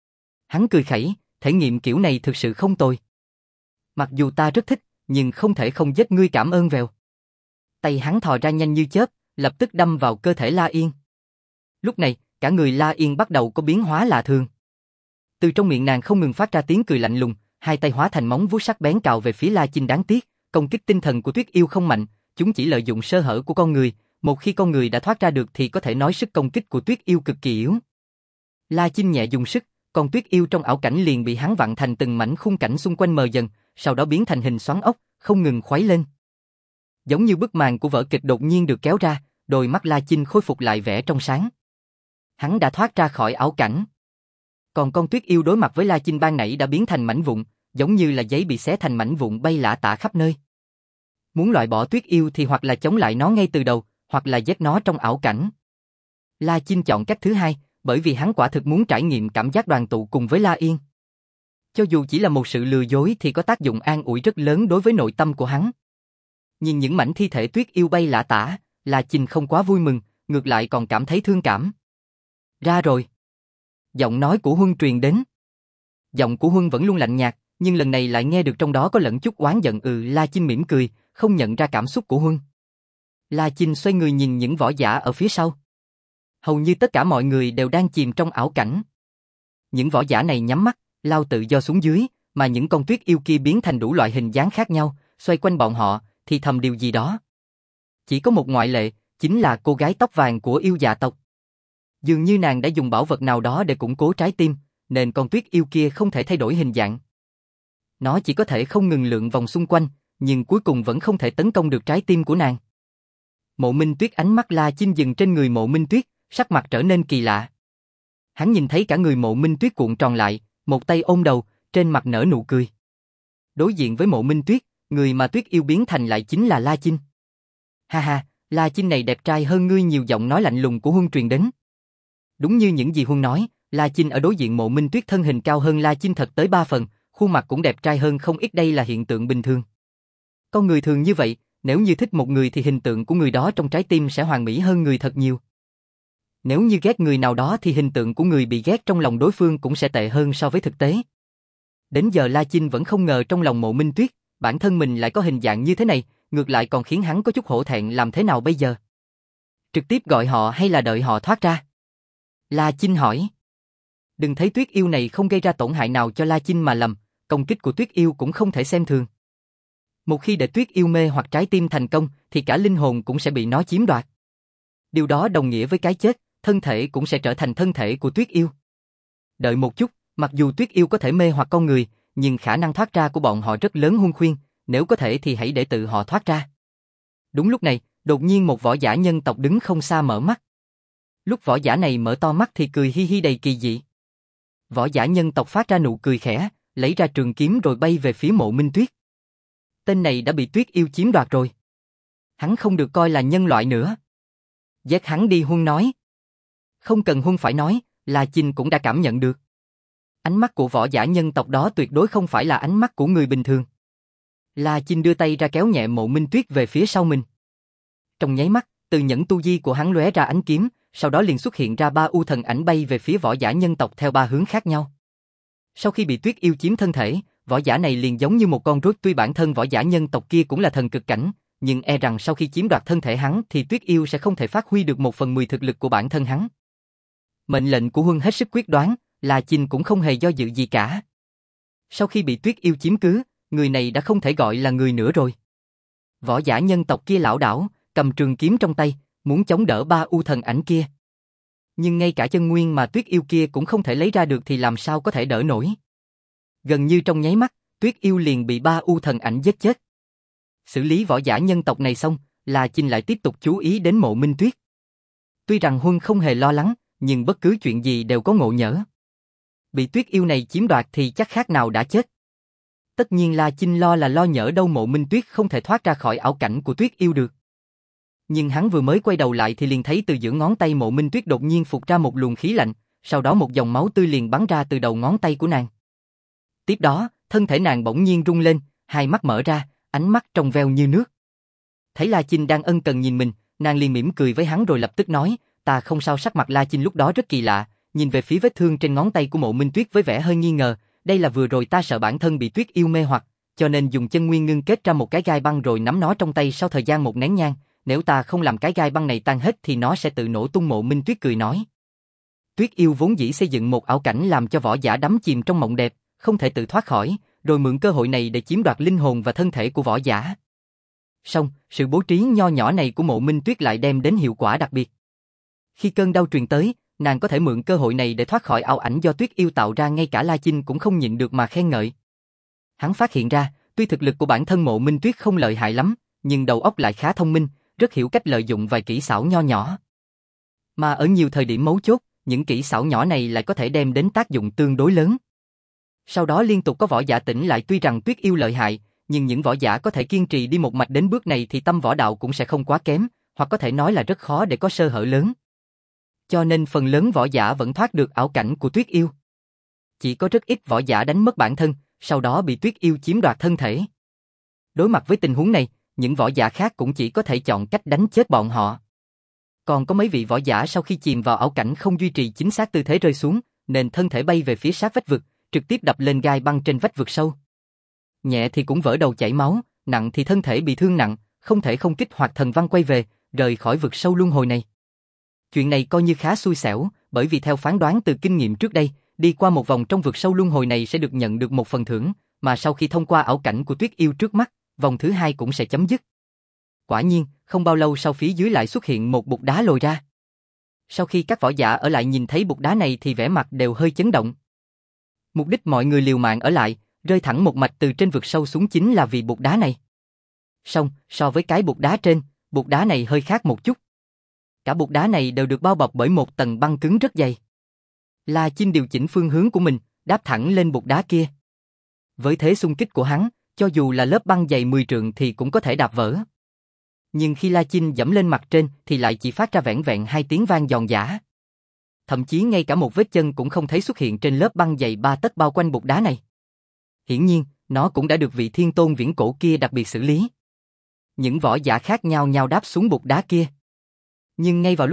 Hắn cười khẩy, thể nghiệm kiểu này thực sự không tồi. Mặc dù ta rất thích, nhưng không thể không giết ngươi, cảm ơn vèo. Tay hắn thò ra nhanh như chớp, lập tức đâm vào cơ thể La Yên. Lúc này, cả người La Yên bắt đầu có biến hóa lạ thường. Từ trong miệng nàng không ngừng phát ra tiếng cười lạnh lùng, hai tay hóa thành móng vuốt sắc bén cào về phía La Chinh. Đáng tiếc, công kích tinh thần của Tuyết Yêu không mạnh, chúng chỉ lợi dụng sơ hở của con người, một khi con người đã thoát ra được thì có thể nói sức công kích của Tuyết Yêu cực kỳ yếu. La Chinh nhẹ dùng sức, còn Tuyết Yêu trong ảo cảnh liền bị hắn vặn thành từng mảnh, khung cảnh xung quanh mờ dần, sau đó biến thành hình xoắn ốc, không ngừng khuấy lên. Giống như bức màn của vở kịch đột nhiên được kéo ra, đôi mắt La Chinh khôi phục lại vẻ trong sáng. Hắn đã thoát ra khỏi ảo cảnh. Còn con Tuyết Yêu đối mặt với La Chinh ban nãy đã biến thành mảnh vụn, giống như là giấy bị xé thành mảnh vụn bay lả tả khắp nơi. Muốn loại bỏ Tuyết Yêu thì hoặc là chống lại nó ngay từ đầu, hoặc là giết nó trong ảo cảnh. La Chinh chọn cách thứ hai, bởi vì hắn quả thực muốn trải nghiệm cảm giác đoàn tụ cùng với La Yên. Cho dù chỉ là một sự lừa dối thì có tác dụng an ủi rất lớn đối với nội tâm của hắn. Nhìn những mảnh thi thể Tuyết Yêu bay lả tả, La Chinh không quá vui mừng, ngược lại còn cảm thấy thương cảm. Ra rồi. Giọng nói của Huân truyền đến. Giọng của Huân vẫn luôn lạnh nhạt, nhưng lần này lại nghe được trong đó có lẫn chút oán giận. Ừ, La Chinh mỉm cười, không nhận ra cảm xúc của Huân. La Chinh xoay người nhìn những võ giả ở phía sau. Hầu như tất cả mọi người đều đang chìm trong ảo cảnh. Những võ giả này nhắm mắt, lao tự do xuống dưới, mà những con Tuyết Yêu kia biến thành đủ loại hình dáng khác nhau, xoay quanh bọn họ, thì thầm điều gì đó. Chỉ có một ngoại lệ, chính là cô gái tóc vàng của yêu dạ tộc. Dường như nàng đã dùng bảo vật nào đó để củng cố trái tim, nên con Tuyết Yêu kia không thể thay đổi hình dạng. Nó chỉ có thể không ngừng lượn vòng xung quanh, nhưng cuối cùng vẫn không thể tấn công được trái tim của nàng. Mộ Minh Tuyết, ánh mắt La Chinh dừng trên người Mộ Minh Tuyết, sắc mặt trở nên kỳ lạ. Hắn nhìn thấy cả người Mộ Minh Tuyết cuộn tròn lại, một tay ôm đầu, trên mặt nở nụ cười. Đối diện với Mộ Minh Tuyết, người mà Tuyết Yêu biến thành lại chính là La Chinh. Ha ha, La Chinh này đẹp trai hơn ngươi nhiều, giọng nói lạnh lùng của Huân truyền đến. Đúng như những gì Huân nói, La Chinh ở đối diện Mộ Minh Tuyết thân hình cao hơn La Chinh thật tới ba phần, khuôn mặt cũng đẹp trai hơn không ít, đây là hiện tượng bình thường. Con người thường như vậy, nếu như thích một người thì hình tượng của người đó trong trái tim sẽ hoàn mỹ hơn người thật nhiều. Nếu như ghét người nào đó thì hình tượng của người bị ghét trong lòng đối phương cũng sẽ tệ hơn so với thực tế. Đến giờ La Chinh vẫn không ngờ trong lòng Mộ Minh Tuyết, bản thân mình lại có hình dạng như thế này, ngược lại còn khiến hắn có chút hổ thẹn. Làm thế nào bây giờ? Trực tiếp gọi họ hay là đợi họ thoát ra? La Chinh hỏi. Đừng thấy Tuyết Yêu này không gây ra tổn hại nào cho La Chinh mà lầm, công kích của Tuyết Yêu cũng không thể xem thường. Một khi để Tuyết Yêu mê hoặc trái tim thành công thì cả linh hồn cũng sẽ bị nó chiếm đoạt. Điều đó đồng nghĩa với cái chết, thân thể cũng sẽ trở thành thân thể của Tuyết Yêu. Đợi một chút, mặc dù Tuyết Yêu có thể mê hoặc con người, nhưng khả năng thoát ra của bọn họ rất lớn. Huân khuyên, nếu có thể thì hãy để tự họ thoát ra. Đúng lúc này, đột nhiên một võ giả nhân tộc đứng không xa mở mắt. Lúc võ giả này mở to mắt thì cười hi hi đầy kỳ dị. Võ giả nhân tộc phát ra nụ cười khẽ, lấy ra trường kiếm rồi bay về phía Mộ Minh Tuyết. Tên này đã bị Tuyết Yêu chiếm đoạt rồi. Hắn không được coi là nhân loại nữa. Giết hắn đi, Huân nói. Không cần Huân phải nói, La Chinh cũng đã cảm nhận được. Ánh mắt của võ giả nhân tộc đó tuyệt đối không phải là ánh mắt của người bình thường. La Chinh đưa tay ra kéo nhẹ Mộ Minh Tuyết về phía sau mình. Trong nháy mắt, từ nhẫn tu di của hắn lóe ra ánh kiếm, sau đó liền xuất hiện ra ba u thần ảnh bay về phía võ giả nhân tộc theo ba hướng khác nhau. Sau khi bị Tuyết Yêu chiếm thân thể, võ giả này liền giống như một con rối. Tuy bản thân võ giả nhân tộc kia cũng là thần cực cảnh, nhưng e rằng sau khi chiếm đoạt thân thể hắn thì Tuyết Yêu sẽ không thể phát huy được một phần mười thực lực của bản thân hắn. Mệnh lệnh của Huân hết sức quyết đoán, La Chinh cũng không hề do dự gì cả. Sau khi bị Tuyết Yêu chiếm cứ, người này đã không thể gọi là người nữa rồi. Võ giả nhân tộc kia lảo đảo, cầm trường kiếm trong tay, muốn chống đỡ ba u thần ảnh kia. Nhưng ngay cả chân nguyên mà Tuyết Yêu kia cũng không thể lấy ra được thì làm sao có thể đỡ nổi. Gần như trong nháy mắt, Tuyết Yêu liền bị ba u thần ảnh giết chết. Xử lý võ giả nhân tộc này xong, La Chinh lại tiếp tục chú ý đến Mộ Minh Tuyết. Tuy rằng Huân không hề lo lắng, nhưng bất cứ chuyện gì đều có ngộ nhỡ. Bị Tuyết Yêu này chiếm đoạt thì chắc khác nào đã chết. Tất nhiên La Chinh lo là lo nhỡ đâu Mộ Minh Tuyết không thể thoát ra khỏi ảo cảnh của Tuyết Yêu được. Nhưng hắn vừa mới quay đầu lại thì liền thấy từ giữa ngón tay Mộ Minh Tuyết đột nhiên phụt ra một luồng khí lạnh, sau đó một dòng máu tươi liền bắn ra từ đầu ngón tay của nàng. Tiếp đó, thân thể nàng bỗng nhiên rung lên, hai mắt mở ra, ánh mắt trong veo như nước. Thấy La Chinh đang ân cần nhìn mình, nàng liền mỉm cười với hắn rồi lập tức nói, ta không sao. Sắc mặt La Chinh lúc đó rất kỳ lạ, nhìn về phía vết thương trên ngón tay của Mộ Minh Tuyết với vẻ hơi nghi ngờ, đây là vừa rồi ta sợ bản thân bị Tuyết Yêu mê hoặc, cho nên dùng chân nguyên ngưng kết ra một cái gai băng rồi nắm nó trong tay sau thời gian một nén nhang, nếu ta không làm cái gai băng này tan hết thì nó sẽ tự nổ tung. Mộ Minh Tuyết cười nói. Tuyết Yêu vốn dĩ xây dựng một ảo cảnh làm cho võ giả đắm chìm trong mộng đẹp, không thể tự thoát khỏi, rồi mượn cơ hội này để chiếm đoạt linh hồn và thân thể của võ giả. Song, sự bố trí nho nhỏ này của Mộ Minh Tuyết lại đem đến hiệu quả đặc biệt. Khi cơn đau truyền tới, nàng có thể mượn cơ hội này để thoát khỏi ảo ảnh do Tuyết Yêu tạo ra. Ngay cả La Chinh cũng không nhịn được mà khen ngợi. Hắn phát hiện ra, tuy thực lực của bản thân Mộ Minh Tuyết không lợi hại lắm, nhưng đầu óc lại khá thông minh, rất hiểu cách lợi dụng vài kỹ xảo nho nhỏ. Mà ở nhiều thời điểm mấu chốt, những kỹ xảo nhỏ này lại có thể đem đến tác dụng tương đối lớn. Sau đó liên tục có võ giả tỉnh lại. Tuy rằng Tuyết Yêu lợi hại, nhưng những võ giả có thể kiên trì đi một mạch đến bước này thì tâm võ đạo cũng sẽ không quá kém, hoặc có thể nói là rất khó để có sơ hở lớn. Cho nên phần lớn võ giả vẫn thoát được ảo cảnh của Tuyết Yêu. Chỉ có rất ít võ giả đánh mất bản thân, sau đó bị Tuyết Yêu chiếm đoạt thân thể. Đối mặt với tình huống này, những võ giả khác cũng chỉ có thể chọn cách đánh chết bọn họ. Còn có mấy vị võ giả sau khi chìm vào ảo cảnh không duy trì chính xác tư thế rơi xuống, nên thân thể bay về phía sát vách vực, trực tiếp đập lên gai băng trên vách vực sâu. Nhẹ thì cũng vỡ đầu chảy máu, nặng thì thân thể bị thương nặng, không thể không kích hoạt thần văn quay về, rời khỏi vực sâu luân hồi này. Chuyện này coi như khá xui xẻo, bởi vì theo phán đoán từ kinh nghiệm trước đây, đi qua một vòng trong vực sâu luân hồi này sẽ được nhận được một phần thưởng, mà sau khi thông qua ảo cảnh của Tuyết Yêu trước mắt, vòng thứ hai cũng sẽ chấm dứt. Quả nhiên, không bao lâu sau phía dưới lại xuất hiện một bục đá lồi ra. Sau khi các võ giả ở lại nhìn thấy bục đá này thì vẻ mặt đều hơi chấn động. Mục đích mọi người liều mạng ở lại, rơi thẳng một mạch từ trên vực sâu xuống chính là vì bục đá này. Song, so với cái bục đá trên, bục đá này hơi khác một chút. Cả bục đá này đều được bao bọc bởi một tầng băng cứng rất dày. La Chinh điều chỉnh phương hướng của mình, đáp thẳng lên bục đá kia. Với thế xung kích của hắn, cho dù là lớp băng dày mười trượng thì cũng có thể đạp vỡ. Nhưng khi La Chinh dẫm lên mặt trên thì lại chỉ phát ra vẻn vẹn hai tiếng vang giòn giã. Thậm chí ngay cả một vết chân cũng không thấy xuất hiện trên lớp băng dày ba tấc bao quanh bục đá này. Hiển nhiên, nó cũng đã được vị thiên tôn viễn cổ kia đặc biệt xử lý. Những võ giả khác nhau nhau đáp xuống bục đá kia. Nhưng ngay vào lúc này,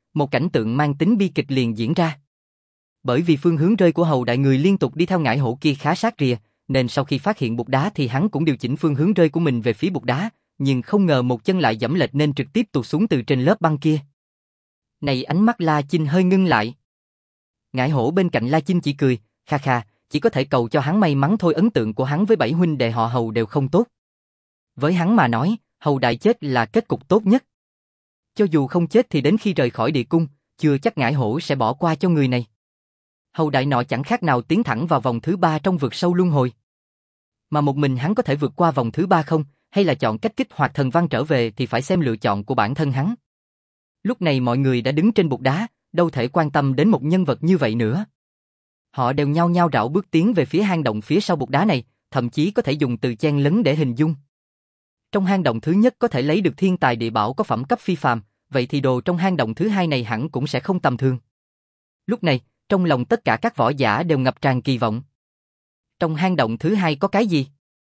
một cảnh tượng mang tính bi kịch liền diễn ra. Bởi vì phương hướng rơi của Hầu Đại người liên tục đi theo ngải hổ kia khá sát rìa, nên sau khi phát hiện bục đá thì hắn cũng điều chỉnh phương hướng rơi của mình về phía bục đá, nhưng không ngờ một chân lại giẫm lệch nên trực tiếp tụt xuống từ trên lớp băng kia. Này, ánh mắt La Chinh hơi ngưng lại. Ngải hổ bên cạnh La Chinh chỉ cười, kha kha, chỉ có thể cầu cho hắn may mắn thôi, ấn tượng của hắn với bảy huynh đệ họ Hầu đều không tốt. Với hắn mà nói, Hầu Đại chết là kết cục tốt nhất. Cho dù không chết thì đến khi rời khỏi địa cung, chưa chắc ngải hổ sẽ bỏ qua cho người này. Hầu Đại nọ chẳng khác nào tiến thẳng vào vòng thứ ba trong vực sâu luân hồi. Mà một mình hắn có thể vượt qua vòng thứ ba không, hay là chọn cách kích hoạt thần văn trở về thì phải xem lựa chọn của bản thân hắn. Lúc này mọi người đã đứng trên bục đá, đâu thể quan tâm đến một nhân vật như vậy nữa. Họ đều nhao nhao rảo bước tiến về phía hang động phía sau bục đá này, thậm chí có thể dùng từ chen lấn để hình dung. Trong hang động thứ nhất có thể lấy được thiên tài địa bảo có phẩm cấp phi phàm, vậy thì đồ trong hang động thứ hai này hẳn cũng sẽ không tầm thường. Lúc này, trong lòng tất cả các võ giả đều ngập tràn kỳ vọng. Trong hang động thứ hai có cái gì?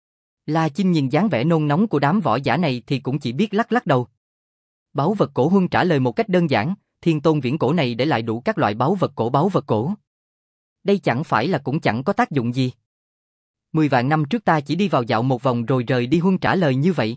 La Chinh nhìn dáng vẻ nôn nóng của đám võ giả này thì cũng chỉ biết lắc lắc đầu. Báu vật cổ. Huân trả lời một cách đơn giản, thiên tôn viễn cổ này để lại đủ các loại báu vật cổ. Báu vật cổ đây chẳng phải là cũng chẳng có tác dụng gì. Mười vạn năm trước ta chỉ đi vào dạo một vòng rồi rời đi. Huân trả lời như vậy.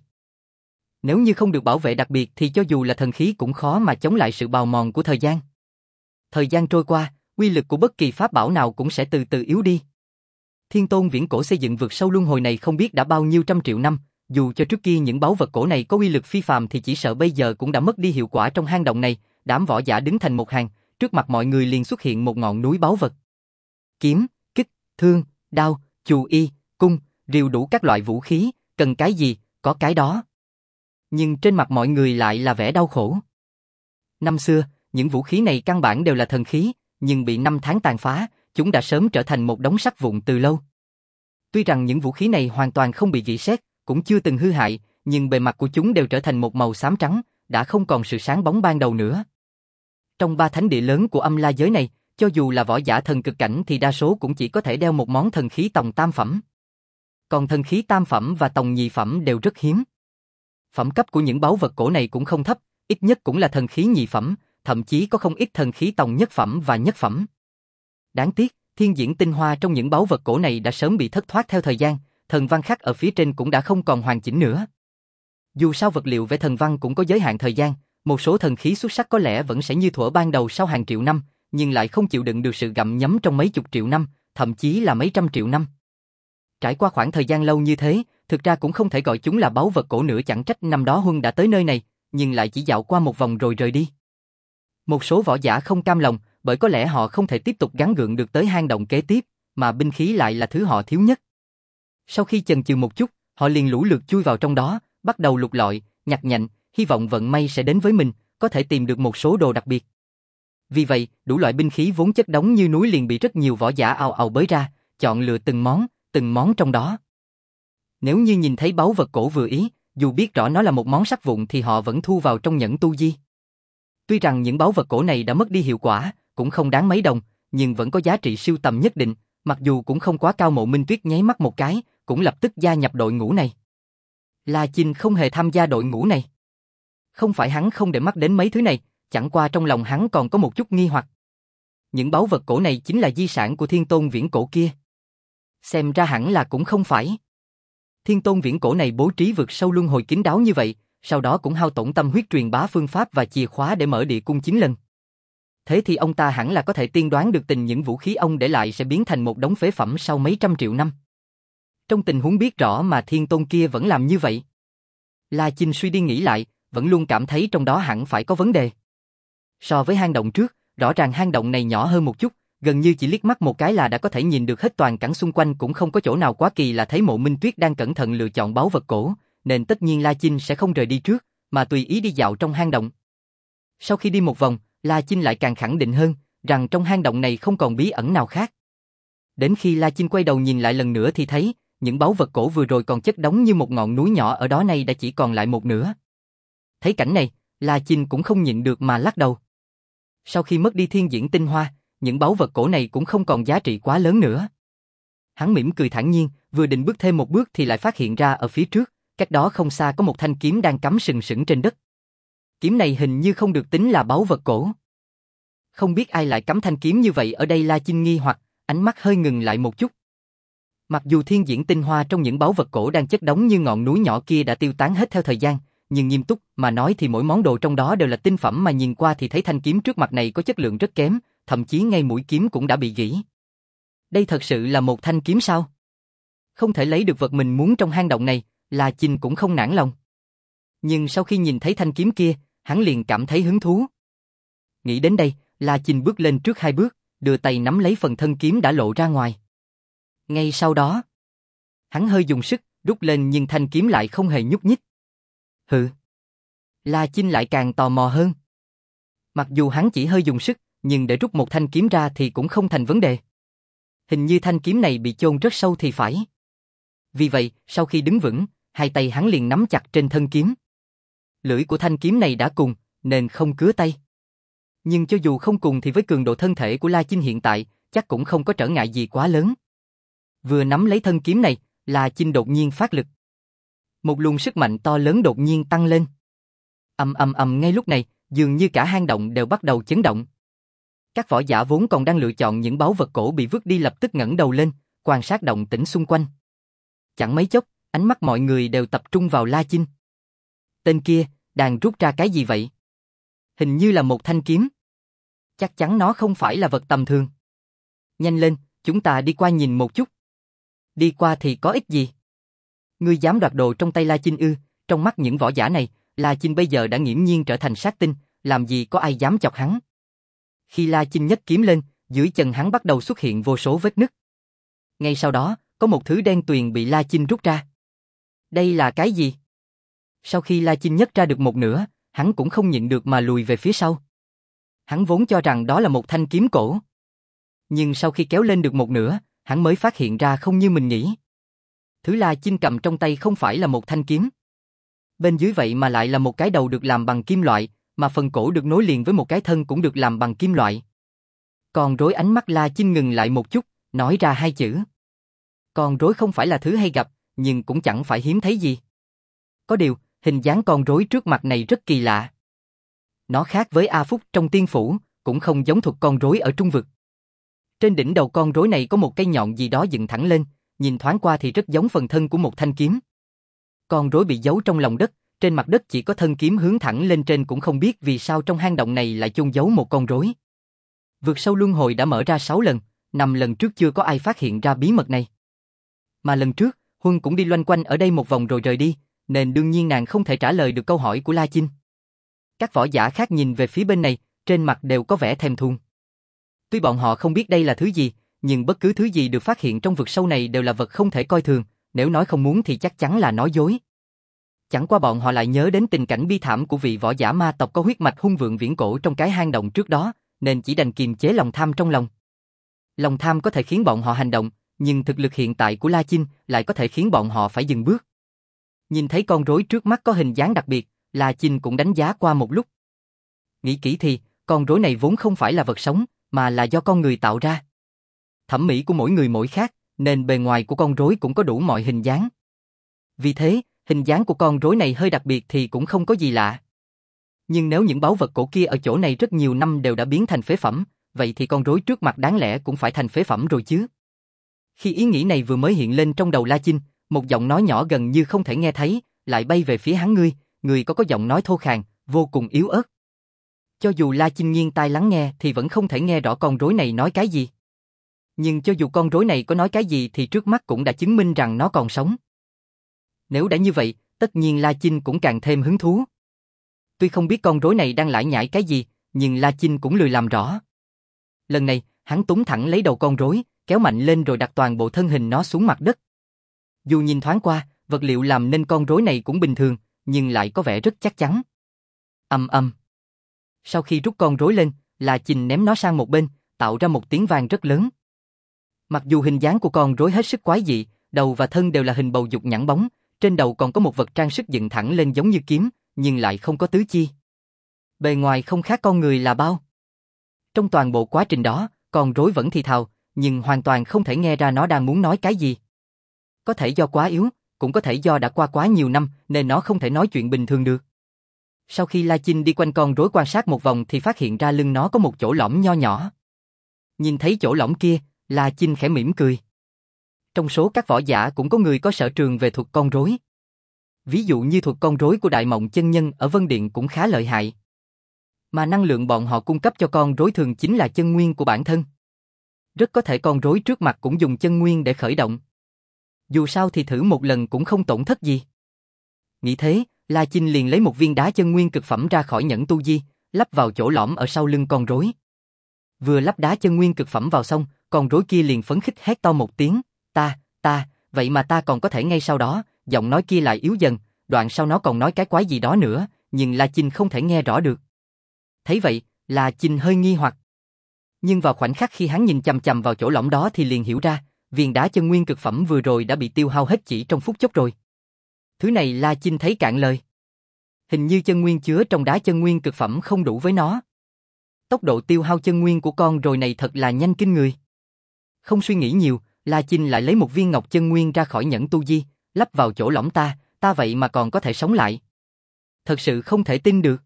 Nếu như không được bảo vệ đặc biệt thì cho dù là thần khí cũng khó mà chống lại sự bào mòn của thời gian. Thời gian trôi qua, uy lực của bất kỳ pháp bảo nào cũng sẽ từ từ yếu đi. Thiên tôn viễn cổ xây dựng vực sâu luân hồi này không biết đã bao nhiêu trăm triệu năm, dù cho trước kia những báu vật cổ này có uy lực phi phàm thì chỉ sợ bây giờ cũng đã mất đi hiệu quả trong hang động này. Đám võ giả đứng thành một hàng, trước mặt mọi người liền xuất hiện một ngọn núi báu vật. Kiếm, kích, thương, đao, chù y, cung, rìu, đủ các loại vũ khí, cần cái gì, có cái đó. Nhưng trên mặt mọi người lại là vẻ đau khổ. Năm xưa, những vũ khí này căn bản đều là thần khí, nhưng bị năm tháng tàn phá, chúng đã sớm trở thành một đống sắt vụn từ lâu. Tuy rằng những vũ khí này hoàn toàn không bị rỉ sét, cũng chưa từng hư hại, nhưng bề mặt của chúng đều trở thành một màu xám trắng, đã không còn sự sáng bóng ban đầu nữa. Trong ba thánh địa lớn của âm la giới này, cho dù là võ giả thần cực cảnh thì đa số cũng chỉ có thể đeo một món thần khí tòng tam phẩm. Còn thần khí tam phẩm và tòng nhị phẩm đều rất hiếm. Phẩm cấp của những báu vật cổ này cũng không thấp, ít nhất cũng là thần khí nhị phẩm, thậm chí có không ít thần khí tòng nhất phẩm và nhất phẩm. Đáng tiếc, thiên diễn tinh hoa trong những báu vật cổ này đã sớm bị thất thoát theo thời gian, thần văn khắc ở phía trên cũng đã không còn hoàn chỉnh nữa. Dù sao vật liệu vẽ thần văn cũng có giới hạn thời gian, một số thần khí xuất sắc có lẽ vẫn sẽ như thuở ban đầu sau hàng triệu năm, nhưng lại không chịu đựng được sự gặm nhấm trong mấy chục triệu năm, thậm chí là mấy trăm triệu năm. Trải qua khoảng thời gian lâu như thế, thực ra cũng không thể gọi chúng là báu vật cổ nữa. Chẳng trách năm đó Huân đã tới nơi này, nhưng lại chỉ dạo qua một vòng rồi rời đi. Một số võ giả không cam lòng, bởi có lẽ họ không thể tiếp tục gắng gượng được tới hang động kế tiếp, mà binh khí lại là thứ họ thiếu nhất. Sau khi chần chừ một chút, họ liền lũ lượt chui vào trong đó, bắt đầu lục lọi, nhặt nhạnh, hy vọng vận may sẽ đến với mình, có thể tìm được một số đồ đặc biệt. Vì vậy, đủ loại binh khí vốn chất đống như núi liền bị rất nhiều võ giả ào ào bới ra, chọn lựa từng món, từng món trong đó. Nếu như nhìn thấy báu vật cổ vừa ý, dù biết rõ nó là một món sắt vụn thì họ vẫn thu vào trong nhẫn tu di. Tuy rằng những báu vật cổ này đã mất đi hiệu quả, cũng không đáng mấy đồng, nhưng vẫn có giá trị sưu tầm nhất định, mặc dù cũng không quá cao. Mộ Minh Tuyết nháy mắt một cái, cũng lập tức gia nhập đội ngũ này. La Chinh không hề tham gia đội ngũ này. Không phải hắn không để mắt đến mấy thứ này, chẳng qua trong lòng hắn còn có một chút nghi hoặc. Những báu vật cổ này chính là di sản của thiên tôn viễn cổ kia. Xem ra hẳn là cũng không phải. Thiên tôn viễn cổ này bố trí vực sâu luân hồi kín đáo như vậy, sau đó cũng hao tổn tâm huyết truyền bá phương pháp và chìa khóa để mở địa cung chín lần. Thế thì ông ta hẳn là có thể tiên đoán được tình những vũ khí ông để lại sẽ biến thành một đống phế phẩm sau mấy trăm triệu năm. Trong tình huống biết rõ mà thiên tôn kia vẫn làm như vậy. La Chinh suy đi nghĩ lại, vẫn luôn cảm thấy trong đó hẳn phải có vấn đề. So với hang động trước, rõ ràng hang động này nhỏ hơn một chút, gần như chỉ liếc mắt một cái là đã có thể nhìn được hết toàn cảnh xung quanh, cũng không có chỗ nào quá kỳ lạ. Thấy Mộ Minh Tuyết đang cẩn thận lựa chọn báu vật cổ, nên tất nhiên La Chinh sẽ không rời đi trước, mà tùy ý đi dạo trong hang động. Sau khi đi một vòng, La Chinh lại càng khẳng định hơn, rằng trong hang động này không còn bí ẩn nào khác. Đến khi La Chinh quay đầu nhìn lại lần nữa thì thấy, những báu vật cổ vừa rồi còn chất đống như một ngọn núi nhỏ ở đó nay đã chỉ còn lại một nửa. Thấy cảnh này, La Chinh cũng không nhịn được mà lắc đầu. Sau khi mất đi thiên diễn tinh hoa, những báu vật cổ này cũng không còn giá trị quá lớn nữa. Hắn mỉm cười thản nhiên, vừa định bước thêm một bước thì lại phát hiện ra ở phía trước, cách đó không xa có một thanh kiếm đang cắm sừng sững trên đất. Kiếm này hình như không được tính là báu vật cổ. Không biết ai lại cắm thanh kiếm như vậy ở đây? La Chinh nghi hoặc, ánh mắt hơi ngừng lại một chút. Mặc dù thiên diễn tinh hoa trong những báu vật cổ đang chất đống như ngọn núi nhỏ kia đã tiêu tán hết theo thời gian, nhưng nghiêm túc mà nói thì mỗi món đồ trong đó đều là tinh phẩm, mà nhìn qua thì thấy thanh kiếm trước mặt này có chất lượng rất kém, thậm chí ngay mũi kiếm cũng đã bị gỉ. Đây thật sự là một thanh kiếm sao? Không thể lấy được vật mình muốn trong hang động này, La Chinh cũng không nản lòng. Nhưng sau khi nhìn thấy thanh kiếm kia, hắn liền cảm thấy hứng thú. Nghĩ đến đây, La Chinh bước lên trước hai bước, đưa tay nắm lấy phần thân kiếm đã lộ ra ngoài. Ngay sau đó, hắn hơi dùng sức, rút lên nhưng thanh kiếm lại không hề nhúc nhích. Hừ. La Chinh lại càng tò mò hơn. Mặc dù hắn chỉ hơi dùng sức, nhưng để rút một thanh kiếm ra thì cũng không thành vấn đề. Hình như thanh kiếm này bị chôn rất sâu thì phải. Vì vậy, sau khi đứng vững, hai tay hắn liền nắm chặt trên thân kiếm. Lưỡi của thanh kiếm này đã cùng, nên không cứa tay. Nhưng cho dù không cùng thì với cường độ thân thể của La Chinh hiện tại, chắc cũng không có trở ngại gì quá lớn. Vừa nắm lấy thân kiếm này, La Chinh đột nhiên phát lực. Một luồng sức mạnh to lớn đột nhiên tăng lên. Ầm ầm ầm, ngay lúc này, dường như cả hang động đều bắt đầu chấn động. Các võ giả vốn còn đang lựa chọn những báu vật cổ bị vứt đi lập tức ngẩng đầu lên, quan sát động tĩnh xung quanh. Chẳng mấy chốc, ánh mắt mọi người đều tập trung vào La Chinh. Tên kia, đang rút ra cái gì vậy? Hình như là một thanh kiếm. Chắc chắn nó không phải là vật tầm thường. Nhanh lên, chúng ta đi qua nhìn một chút. Đi qua thì có ích gì? Ngươi dám đoạt đồ trong tay La Chinh ư? Trong mắt những võ giả này, La Chinh bây giờ đã nghiễm nhiên trở thành sát tinh, làm gì có ai dám chọc hắn. Khi La Chinh nhấc kiếm lên, dưới chân hắn bắt đầu xuất hiện vô số vết nứt. Ngay sau đó, có một thứ đen tuyền bị La Chinh rút ra. Đây là cái gì? Sau khi La Chinh nhấc ra được một nửa, hắn cũng không nhịn được mà lùi về phía sau. Hắn vốn cho rằng đó là một thanh kiếm cổ. Nhưng sau khi kéo lên được một nửa, hắn mới phát hiện ra không như mình nghĩ. Thứ La Chinh cầm trong tay không phải là một thanh kiếm. Bên dưới vậy mà lại là một cái đầu được làm bằng kim loại, mà phần cổ được nối liền với một cái thân cũng được làm bằng kim loại. Con rối, ánh mắt La Chinh ngừng lại một chút, nói ra hai chữ. Con rối không phải là thứ hay gặp, nhưng cũng chẳng phải hiếm thấy gì. Có điều, hình dáng con rối trước mặt này rất kỳ lạ. Nó khác với A Phúc trong tiên phủ, cũng không giống thuật con rối ở trung vực. Trên đỉnh đầu con rối này có một cây nhọn gì đó dựng thẳng lên, nhìn thoáng qua thì rất giống phần thân của một thanh kiếm. Con rối bị giấu trong lòng đất, trên mặt đất chỉ có thân kiếm hướng thẳng lên trên, cũng không biết vì sao trong hang động này lại chôn giấu một con rối. Vượt sâu luân hồi đã mở ra sáu lần, năm lần trước chưa có ai phát hiện ra bí mật này. Mà lần trước, Huân cũng đi loanh quanh ở đây một vòng rồi rời đi, nên đương nhiên nàng không thể trả lời được câu hỏi của La Chinh. Các võ giả khác nhìn về phía bên này, trên mặt đều có vẻ thèm thuồng. Tuy bọn họ không biết đây là thứ gì, nhưng bất cứ thứ gì được phát hiện trong vực sâu này đều là vật không thể coi thường, nếu nói không muốn thì chắc chắn là nói dối. Chẳng qua bọn họ lại nhớ đến tình cảnh bi thảm của vị võ giả ma tộc có huyết mạch hung vượng viễn cổ trong cái hang động trước đó, nên chỉ đành kiềm chế lòng tham trong lòng. Lòng tham có thể khiến bọn họ hành động, nhưng thực lực hiện tại của La Chinh lại có thể khiến bọn họ phải dừng bước. Nhìn thấy con rối trước mắt có hình dáng đặc biệt, La Chinh cũng đánh giá qua một lúc. Nghĩ kỹ thì, con rối này vốn không phải là vật sống, mà là do con người tạo ra. Thẩm mỹ của mỗi người mỗi khác, nên bề ngoài của con rối cũng có đủ mọi hình dáng. Vì thế, hình dáng của con rối này hơi đặc biệt thì cũng không có gì lạ. Nhưng nếu những báu vật cổ kia ở chỗ này rất nhiều năm đều đã biến thành phế phẩm, vậy thì con rối trước mặt đáng lẽ cũng phải thành phế phẩm rồi chứ. Khi ý nghĩ này vừa mới hiện lên trong đầu La Chinh, một giọng nói nhỏ gần như không thể nghe thấy, lại bay về phía hắn. Ngươi, người có có giọng nói thô khàn, vô cùng yếu ớt. Cho dù La Chinh nghiêng tai lắng nghe thì vẫn không thể nghe rõ con rối này nói cái gì. Nhưng cho dù con rối này có nói cái gì thì trước mắt cũng đã chứng minh rằng nó còn sống. Nếu đã như vậy, tất nhiên La Chinh cũng càng thêm hứng thú. Tuy không biết con rối này đang lải nhải cái gì, nhưng La Chinh cũng lười làm rõ. Lần này, hắn túm thẳng lấy đầu con rối, kéo mạnh lên rồi đặt toàn bộ thân hình nó xuống mặt đất. Dù nhìn thoáng qua, vật liệu làm nên con rối này cũng bình thường, nhưng lại có vẻ rất chắc chắn. Ầm ầm. Sau khi rút con rối lên, La Chinh ném nó sang một bên, tạo ra một tiếng vang rất lớn. Mặc dù hình dáng của con rối hết sức quái dị, đầu và thân đều là hình bầu dục nhẵn bóng, trên đầu còn có một vật trang sức dựng thẳng lên giống như kiếm, nhưng lại không có tứ chi. Bề ngoài không khác con người là bao. Trong toàn bộ quá trình đó, con rối vẫn thì thào, nhưng hoàn toàn không thể nghe ra nó đang muốn nói cái gì. Có thể do quá yếu, cũng có thể do đã qua quá nhiều năm nên nó không thể nói chuyện bình thường được. Sau khi La Chinh đi quanh con rối quan sát một vòng thì phát hiện ra lưng nó có một chỗ lõm nho nhỏ. Nhìn thấy chỗ lõm kia, La Chinh khẽ mỉm cười. Trong số các võ giả cũng có người có sở trường về thuật con rối. Ví dụ như thuật con rối của Đại Mộng chân nhân ở Vân Điện cũng khá lợi hại. Mà năng lượng bọn họ cung cấp cho con rối thường chính là chân nguyên của bản thân. Rất có thể con rối trước mặt cũng dùng chân nguyên để khởi động. Dù sao thì thử một lần cũng không tổn thất gì. Nghĩ thế, La Chinh liền lấy một viên đá chân nguyên cực phẩm ra khỏi nhẫn tu di, lắp vào chỗ lõm ở sau lưng con rối. Vừa lắp đá chân nguyên cực phẩm vào xong, con rối kia liền phấn khích hét to một tiếng, ta, ta, vậy mà ta còn có thể. Ngay sau đó, giọng nói kia lại yếu dần, đoạn sau nó còn nói cái quái gì đó nữa, nhưng La Chinh không thể nghe rõ được. Thấy vậy, La Chinh hơi nghi hoặc. Nhưng vào khoảnh khắc khi hắn nhìn chằm chằm vào chỗ lõm đó thì liền hiểu ra, viên đá chân nguyên cực phẩm vừa rồi đã bị tiêu hao hết chỉ trong phút chốc rồi. Thứ này La Chinh thấy cạn lời. Hình như chân nguyên chứa trong đá chân nguyên cực phẩm không đủ với nó. Tốc độ tiêu hao chân nguyên của con rối này thật là nhanh kinh người. Không suy nghĩ nhiều, La Chinh lại lấy một viên ngọc chân nguyên ra khỏi nhẫn tu di, lắp vào chỗ lõm ta, ta vậy mà còn có thể sống lại. Thật sự không thể tin được.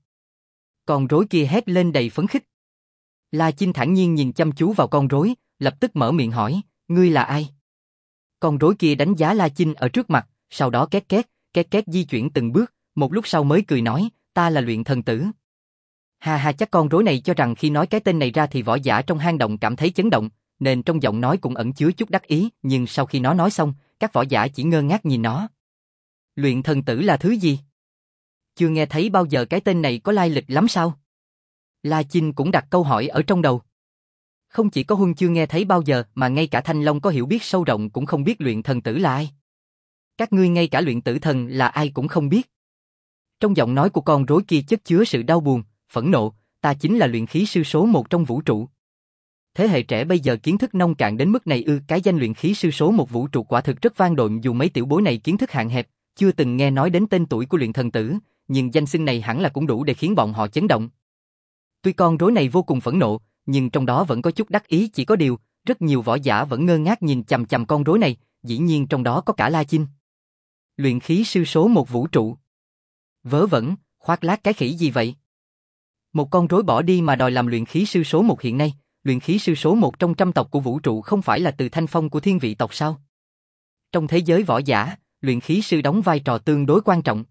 Con rối kia hét lên đầy phấn khích. La Chinh thản nhiên nhìn chăm chú vào con rối, lập tức mở miệng hỏi, ngươi là ai? Con rối kia đánh giá La Chinh ở trước mặt, sau đó két két, két két di chuyển từng bước, một lúc sau mới cười nói, ta là Luyện Thần Tử. Hà hà, chắc con rối này cho rằng khi nói cái tên này ra thì võ giả trong hang động cảm thấy chấn động, nên trong giọng nói cũng ẩn chứa chút đắc ý, nhưng sau khi nó nói xong, các võ giả chỉ ngơ ngác nhìn nó. Luyện Thần Tử là thứ gì? Chưa nghe thấy bao giờ, cái tên này có lai lịch lắm sao? La Chinh cũng đặt câu hỏi ở trong đầu. Không chỉ có Huân chưa nghe thấy bao giờ mà ngay cả Thanh Long có hiểu biết sâu rộng cũng không biết Luyện Thần Tử là ai. Các ngươi ngay cả Luyện Tử Thần là ai cũng không biết. Trong giọng nói của con rối kia chất chứa sự đau buồn, phẫn nộ, ta chính là luyện khí sư số một trong vũ trụ. Thế hệ trẻ bây giờ kiến thức nông cạn đến mức này ư? Cái danh luyện khí sư số một vũ trụ quả thực rất vang dội, dù mấy tiểu bối này kiến thức hạn hẹp, chưa từng nghe nói đến tên tuổi của Luyện Thần Tử, nhưng danh xưng này hẳn là cũng đủ để khiến bọn họ chấn động. Tuy con rối này vô cùng phẫn nộ, nhưng trong đó vẫn có chút đắc ý, chỉ có điều, rất nhiều võ giả vẫn ngơ ngác nhìn chằm chằm con rối này, dĩ nhiên trong đó có cả La Chinh. Luyện khí sư số một vũ trụ. Vớ vẩn, khoác lác cái khỉ gì vậy? Một con rối bỏ đi mà đòi làm luyện khí sư số một. Hiện nay, luyện khí sư số một trong trăm tộc của vũ trụ không phải là Từ Thanh Phong của Thiên Vị tộc sao? Trong thế giới võ giả, luyện khí sư đóng vai trò tương đối quan trọng.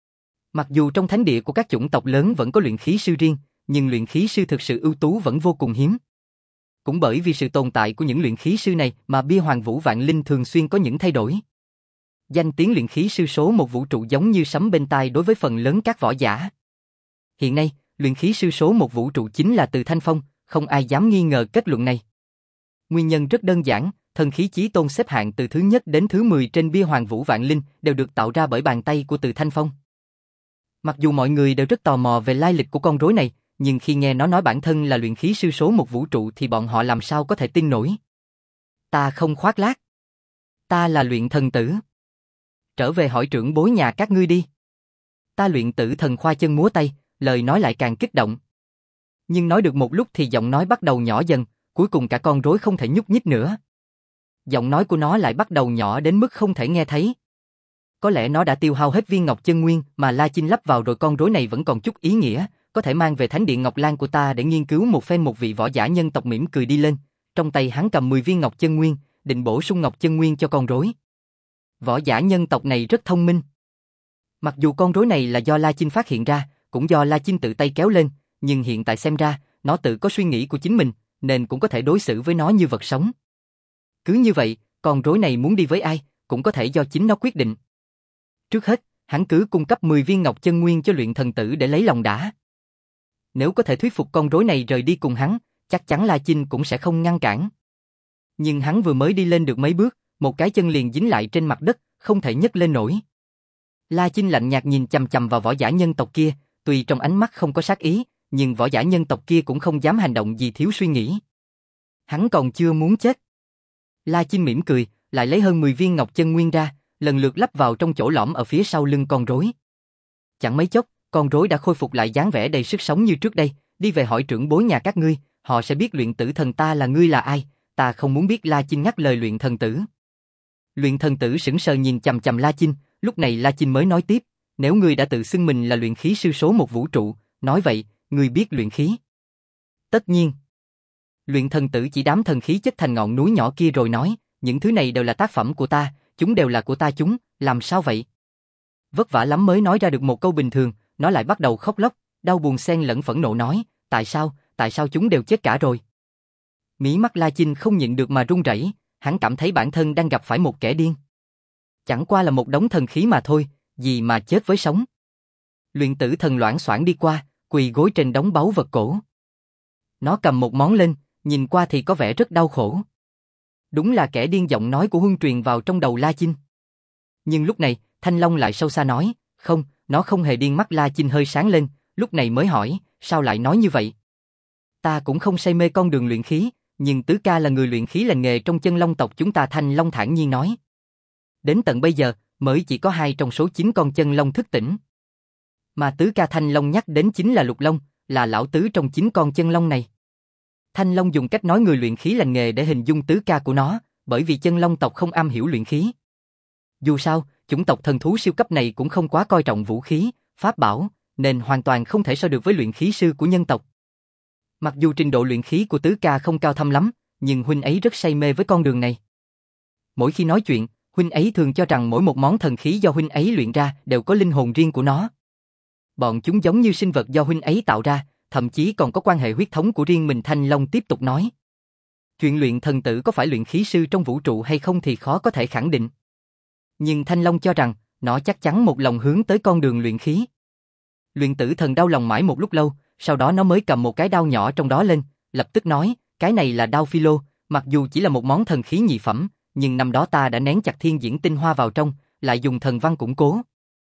Mặc dù trong thánh địa của các chủng tộc lớn vẫn có luyện khí sư riêng, nhưng luyện khí sư thực sự ưu tú vẫn vô cùng hiếm. Cũng bởi vì sự tồn tại của những luyện khí sư này mà bia Hoàng Vũ Vạn Linh thường xuyên có những thay đổi. Danh tiếng luyện khí sư số một vũ trụ giống như sấm bên tai đối với phần lớn các võ giả. Hiện nay, luyện khí sư số một vũ trụ chính là Từ Thanh Phong, không ai dám nghi ngờ kết luận này. Nguyên nhân rất đơn giản, thần khí chí tôn xếp hạng từ thứ nhất đến thứ mười trên bia Hoàng Vũ Vạn Linh đều được tạo ra bởi bàn tay của Từ Thanh Phong. Mặc dù mọi người đều rất tò mò về lai lịch của con rối này, nhưng khi nghe nó nói bản thân là luyện khí sư số một vũ trụ thì bọn họ làm sao có thể tin nổi. Ta không khoác lác. Ta là Luyện Thần Tử. Trở về hỏi trưởng bối nhà các ngươi đi. Ta Luyện Tử Thần khoa chân múa tay, lời nói lại càng kích động. Nhưng nói được một lúc thì giọng nói bắt đầu nhỏ dần, cuối cùng cả con rối không thể nhúc nhích nữa. Giọng nói của nó lại bắt đầu nhỏ đến mức không thể nghe thấy. Có lẽ nó đã tiêu hao hết viên ngọc chân nguyên mà La Chinh lắp vào rồi. Con rối này vẫn còn chút ý nghĩa, có thể mang về thánh điện Ngọc Lan của ta để nghiên cứu một phen. Một vị võ giả nhân tộc mỉm cười đi lên, trong tay hắn cầm mười viên ngọc chân nguyên, định bổ sung ngọc chân nguyên cho con rối. Võ giả nhân tộc này rất thông minh. Mặc dù con rối này là do La Chinh phát hiện ra, cũng do La Chinh tự tay kéo lên, nhưng hiện tại xem ra, nó tự có suy nghĩ của chính mình, nên cũng có thể đối xử với nó như vật sống. Cứ như vậy, con rối này muốn đi với ai, cũng có thể do chính nó quyết định. Trước hết, hắn cứ cung cấp mười viên ngọc chân nguyên cho Luyện Thần Tử để lấy lòng đã. Nếu có thể thuyết phục con rối này rời đi cùng hắn, chắc chắn La Chinh cũng sẽ không ngăn cản. Nhưng hắn vừa mới đi lên được mấy bước, một cái chân liền dính lại trên mặt đất, không thể nhấc lên nổi. La Chinh lạnh nhạt nhìn chằm chằm vào võ giả nhân tộc kia, tuy trong ánh mắt không có sát ý, nhưng võ giả nhân tộc kia cũng không dám hành động gì thiếu suy nghĩ. Hắn còn chưa muốn chết. La Chinh mỉm cười, lại lấy hơn mười viên ngọc chân nguyên ra, lần lượt lắp vào trong chỗ lõm ở phía sau lưng con rối. Chẳng mấy chốc, con rối đã khôi phục lại dáng vẻ đầy sức sống như trước đây. Đi về hỏi trưởng bối nhà các ngươi, họ sẽ biết Luyện Tử Thần ta là ngươi là ai. Ta không muốn biết. La Chinh ngắt lời Luyện Thần Tử. Luyện Thần Tử sững sờ nhìn chằm chằm La Chinh, lúc này La Chinh mới nói tiếp, Nếu ngươi đã tự xưng mình là luyện khí sư số một vũ trụ, nói vậy, ngươi biết luyện khí. Tất nhiên. Luyện thần tử chỉ đám thần khí chất thành ngọn núi nhỏ kia rồi nói, những thứ này đều là tác phẩm của ta, chúng đều là của ta chúng, làm sao vậy? Vất vả lắm mới nói ra được một câu bình thường, nó lại bắt đầu khóc lóc, đau buồn xen lẫn phẫn nộ nói, tại sao, tại sao chúng đều chết cả rồi? Mí mắt La Chinh không nhịn được mà run rẩy, hắn cảm thấy bản thân đang gặp phải một kẻ điên. Chẳng qua là một đống thần khí mà thôi, gì mà chết với sống. Luyện tử thần loảng xoảng đi qua, quỳ gối trên đống báu vật cổ. Nó cầm một món lên, nhìn qua thì có vẻ rất đau khổ. Đúng là kẻ điên, giọng nói của Huân truyền vào trong đầu La Chinh. Nhưng lúc này, Thanh Long lại sâu xa nói, không, nó không hề điên. Mắt La Chinh hơi sáng lên, lúc này mới hỏi, sao lại nói như vậy? Ta cũng không say mê con đường luyện khí, nhưng tứ ca là người luyện khí lành nghề trong chân long tộc chúng ta. Thanh Long thản nhiên nói. Đến tận bây giờ, mới chỉ có hai trong số chín con chân long thức tỉnh. Mà tứ ca Thanh Long nhắc đến chính là Lục Long, là lão tứ trong chín con chân long này. Thanh Long dùng cách nói người luyện khí lành nghề để hình dung tứ ca của nó, bởi vì chân long tộc không am hiểu luyện khí. Dù sao, chủng tộc thần thú siêu cấp này cũng không quá coi trọng vũ khí, pháp bảo, nên hoàn toàn không thể so được với luyện khí sư của nhân tộc. Mặc dù trình độ luyện khí của tứ ca không cao thâm lắm, nhưng huynh ấy rất say mê với con đường này. Mỗi khi nói chuyện, huynh ấy thường cho rằng mỗi một món thần khí do huynh ấy luyện ra đều có linh hồn riêng của nó. Bọn chúng giống như sinh vật do huynh ấy tạo ra, thậm chí còn có quan hệ huyết thống của riêng mình. Thanh Long tiếp tục nói. Chuyện luyện thần tử có phải luyện khí sư trong vũ trụ hay không thì khó có thể khẳng định. Nhưng Thanh Long cho rằng, nó chắc chắn một lòng hướng tới con đường luyện khí. Luyện tử thần đau lòng mãi một lúc lâu, sau đó nó mới cầm một cái đao nhỏ trong đó lên, lập tức nói, cái này là đao phi lô, mặc dù chỉ là một món thần khí nhị phẩm, nhưng năm đó ta đã nén chặt thiên diễn tinh hoa vào trong, lại dùng thần văn củng cố.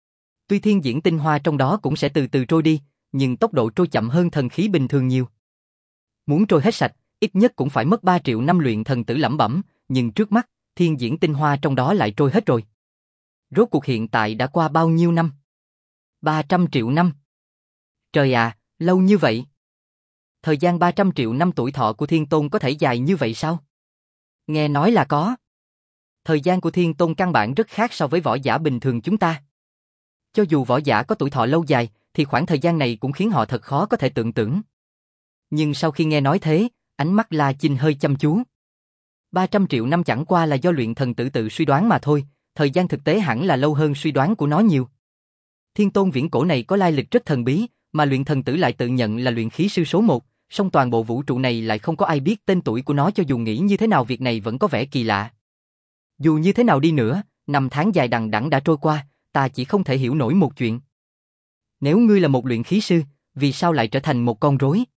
Tuy thiên diễn tinh hoa trong đó cũng sẽ từ từ trôi đi, nhưng tốc độ trôi chậm hơn thần khí bình thường nhiều. Muốn trôi hết sạch, ít nhất cũng phải mất ba triệu năm. Luyện thần tử lẩm bẩm, nhưng trước mắt, thiên diễn tinh hoa trong đó lại trôi hết rồi. Rốt cuộc hiện tại đã qua bao nhiêu năm? ba trăm triệu năm. Trời à, lâu như vậy. Thời gian ba trăm triệu năm tuổi thọ của Thiên Tôn có thể dài như vậy sao? Nghe nói là có. Thời gian của Thiên Tôn căn bản rất khác so với võ giả bình thường chúng ta. Cho dù võ giả có tuổi thọ lâu dài, thì khoảng thời gian này cũng khiến họ thật khó có thể tưởng tượng. Nhưng sau khi nghe nói thế, ánh mắt La Chinh hơi chăm chú. ba trăm triệu năm chẳng qua là do luyện thần tử tự suy đoán mà thôi, thời gian thực tế hẳn là lâu hơn suy đoán của nó nhiều. Thiên Tôn viễn cổ này có lai lịch rất thần bí, mà luyện thần tử lại tự nhận là luyện khí sư số một, song toàn bộ vũ trụ này lại không có ai biết tên tuổi của nó. Cho dù nghĩ như thế nào việc này vẫn có vẻ kỳ lạ. Dù như thế nào đi nữa, năm tháng dài đằng đẵng đã trôi qua, ta chỉ không thể hiểu nổi một chuyện. Nếu ngươi là một luyện khí sư, vì sao lại trở thành một con rối?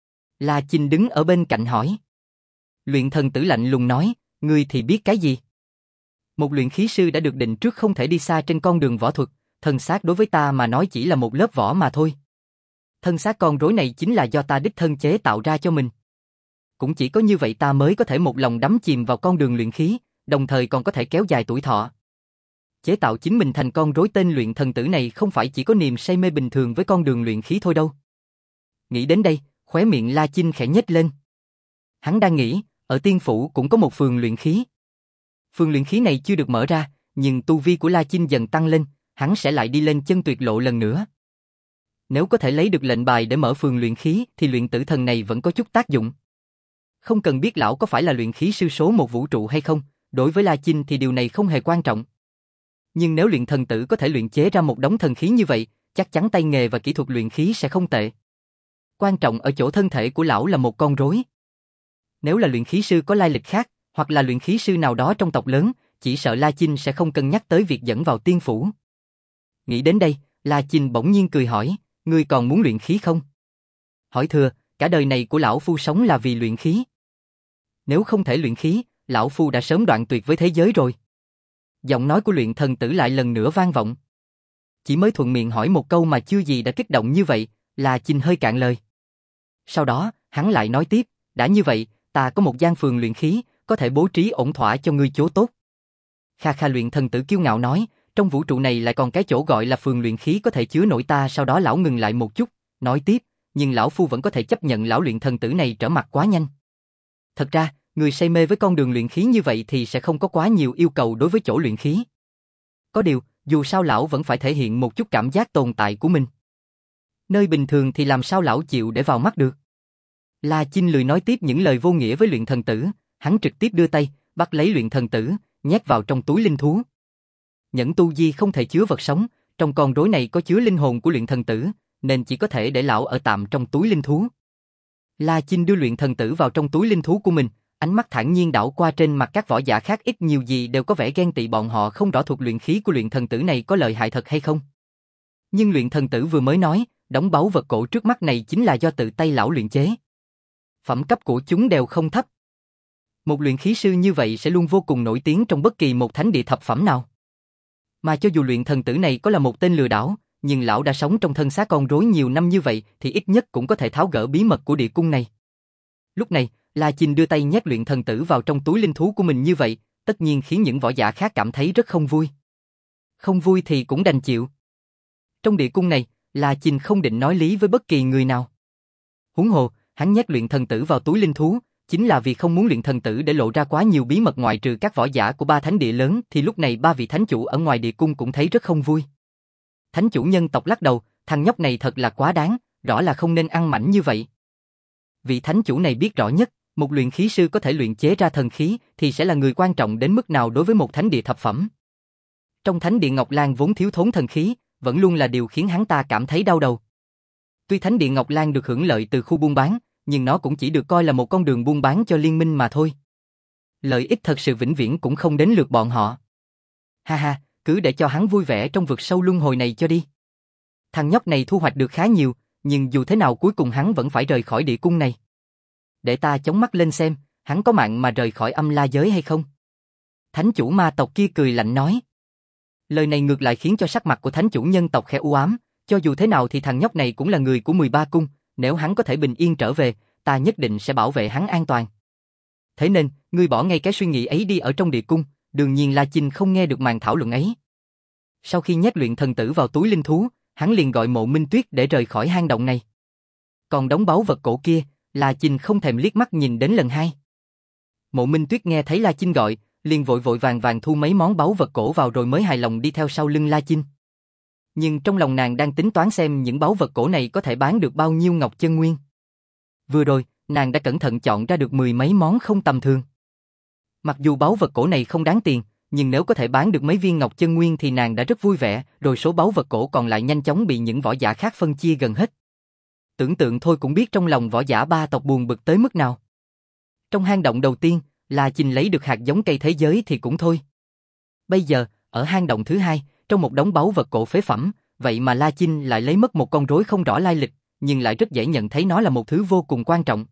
La Chinh đứng ở bên cạnh hỏi. Luyện thần tử lạnh lùng nói, ngươi thì biết cái gì? Một luyện khí sư đã được định trước không thể đi xa trên con đường võ thuật, thân xác đối với ta mà nói chỉ là một lớp vỏ mà thôi. Thân xác con rối này chính là do ta đích thân chế tạo ra cho mình. Cũng chỉ có như vậy ta mới có thể một lòng đắm chìm vào con đường luyện khí, đồng thời còn có thể kéo dài tuổi thọ. Chế tạo chính mình thành con rối tên luyện thần tử này không phải chỉ có niềm say mê bình thường với con đường luyện khí thôi đâu. Nghĩ đến đây, khóe miệng La Chinh khẽ nhếch lên. Hắn đang nghĩ, ở Tiên Phủ cũng có một phường luyện khí. Phường luyện khí này chưa được mở ra, nhưng tu vi của La Chinh dần tăng lên, hắn sẽ lại đi lên chân tuyệt lộ lần nữa. Nếu có thể lấy được lệnh bài để mở phường luyện khí thì luyện tử thần này vẫn có chút tác dụng. Không cần biết lão có phải là luyện khí sư số một vũ trụ hay không, đối với La Chinh thì điều này không hề quan trọng. Nhưng nếu luyện thần tử có thể luyện chế ra một đống thần khí như vậy, chắc chắn tay nghề và kỹ thuật luyện khí sẽ không tệ. Quan trọng ở chỗ thân thể của lão là một con rối. Nếu là luyện khí sư có lai lịch khác, hoặc là luyện khí sư nào đó trong tộc lớn, chỉ sợ La Chinh sẽ không cân nhắc tới việc dẫn vào Tiên Phủ. Nghĩ đến đây, La Chinh bỗng nhiên cười hỏi, ngươi còn muốn luyện khí không? Hỏi thừa, cả đời này của lão phu sống là vì luyện khí. Nếu không thể luyện khí, lão phu đã sớm đoạn tuyệt với thế giới rồi. Giọng nói của luyện thần tử lại lần nữa vang vọng. Chỉ mới thuận miệng hỏi một câu mà chưa gì đã kích động như vậy, La Chinh hơi cạn lời. Sau đó, hắn lại nói tiếp, đã như vậy, ta có một gian phường luyện khí, có thể bố trí ổn thỏa cho ngươi chỗ tốt. Kha kha luyện thần tử kiêu ngạo nói, trong vũ trụ này lại còn cái chỗ gọi là phường luyện khí có thể chứa nổi ta. Sau đó lão ngừng lại một chút, nói tiếp, nhưng lão phu vẫn có thể chấp nhận lão luyện thần tử này trở mặt quá nhanh. Thật ra, người say mê với con đường luyện khí như vậy thì sẽ không có quá nhiều yêu cầu đối với chỗ luyện khí. Có điều, dù sao lão vẫn phải thể hiện một chút cảm giác tồn tại của mình. Nơi bình thường thì làm sao lão chịu để vào mắt được. La Chinh lười nói tiếp những lời vô nghĩa với luyện thần tử, hắn trực tiếp đưa tay, bắt lấy luyện thần tử, nhét vào trong túi linh thú. Nhẫn tu di không thể chứa vật sống, trong con rối này có chứa linh hồn của luyện thần tử, nên chỉ có thể để lão ở tạm trong túi linh thú. La Chinh đưa luyện thần tử vào trong túi linh thú của mình, ánh mắt thản nhiên đảo qua trên mặt các võ giả khác, ít nhiều gì đều có vẻ ghen tị, bọn họ không rõ thuộc luyện khí của luyện thần tử này có lợi hại thật hay không. Nhưng luyện thần tử vừa mới nói, đống báu vật cổ trước mắt này chính là do tự tay lão luyện chế. Phẩm cấp của chúng đều không thấp. Một luyện khí sư như vậy sẽ luôn vô cùng nổi tiếng trong bất kỳ một thánh địa thập phẩm nào. Mà cho dù luyện thần tử này có là một tên lừa đảo, nhưng lão đã sống trong thân xác con rối nhiều năm như vậy thì ít nhất cũng có thể tháo gỡ bí mật của địa cung này. Lúc này, La Chinh đưa tay nhét luyện thần tử vào trong túi linh thú của mình như vậy, tất nhiên khiến những võ giả khác cảm thấy rất không vui. Không vui thì cũng đành chịu. Trong địa cung này, La Chinh không định nói lý với bất kỳ người nào. Huống hồ, hắn nhét luyện thần tử vào túi linh thú, chính là vì không muốn luyện thần tử để lộ ra quá nhiều bí mật, ngoại trừ các võ giả của ba thánh địa lớn thì lúc này ba vị thánh chủ ở ngoài địa cung cũng thấy rất không vui. Thánh chủ nhân tộc lắc đầu, thằng nhóc này thật là quá đáng, rõ là không nên ăn mảnh như vậy. Vị thánh chủ này biết rõ nhất, một luyện khí sư có thể luyện chế ra thần khí thì sẽ là người quan trọng đến mức nào đối với một thánh địa thập phẩm. Trong thánh địa Ngọc Lan vốn thiếu thốn thần khí, vẫn luôn là điều khiến hắn ta cảm thấy đau đầu. Tuy thánh địa Ngọc Lan được hưởng lợi từ khu buôn bán, nhưng nó cũng chỉ được coi là một con đường buôn bán cho liên minh mà thôi. Lợi ích thật sự vĩnh viễn cũng không đến lượt bọn họ. Ha ha, cứ để cho hắn vui vẻ trong vực sâu luân hồi này cho đi. Thằng nhóc này thu hoạch được khá nhiều, nhưng dù thế nào cuối cùng hắn vẫn phải rời khỏi địa cung này. Để ta chống mắt lên xem, hắn có mạng mà rời khỏi âm la giới hay không? Thánh chủ ma tộc kia cười lạnh nói. Lời này ngược lại khiến cho sắc mặt của thánh chủ nhân tộc khẽ u ám, cho dù thế nào thì thằng nhóc này cũng là người của mười ba cung, nếu hắn có thể bình yên trở về, ta nhất định sẽ bảo vệ hắn an toàn. Thế nên, ngươi bỏ ngay cái suy nghĩ ấy đi ở trong địa cung, đương nhiên La Chinh không nghe được màn thảo luận ấy. Sau khi nhét luyện thần tử vào túi linh thú, hắn liền gọi Mộ Minh Tuyết để rời khỏi hang động này. Còn đống báu vật cổ kia, La Chinh không thèm liếc mắt nhìn đến lần hai. Mộ Minh Tuyết nghe thấy La Chinh gọi, liền vội vội vàng vàng thu mấy món báu vật cổ vào rồi mới hài lòng đi theo sau lưng La Chinh. Nhưng trong lòng nàng đang tính toán xem những báu vật cổ này có thể bán được bao nhiêu ngọc chân nguyên. Vừa rồi, nàng đã cẩn thận chọn ra được mười mấy món không tầm thường. Mặc dù báu vật cổ này không đáng tiền, nhưng nếu có thể bán được mấy viên ngọc chân nguyên thì nàng đã rất vui vẻ, rồi số báu vật cổ còn lại nhanh chóng bị những võ giả khác phân chia gần hết. Tưởng tượng thôi cũng biết trong lòng võ giả ba tộc buồn bực tới mức nào. Trong hang động đầu tiên, La Chinh lấy được hạt giống cây thế giới thì cũng thôi. Bây giờ, ở hang động thứ hai, trong một đống báu vật cổ phế phẩm, vậy mà La Chinh lại lấy mất một con rối không rõ lai lịch, nhưng lại rất dễ nhận thấy nó là một thứ vô cùng quan trọng.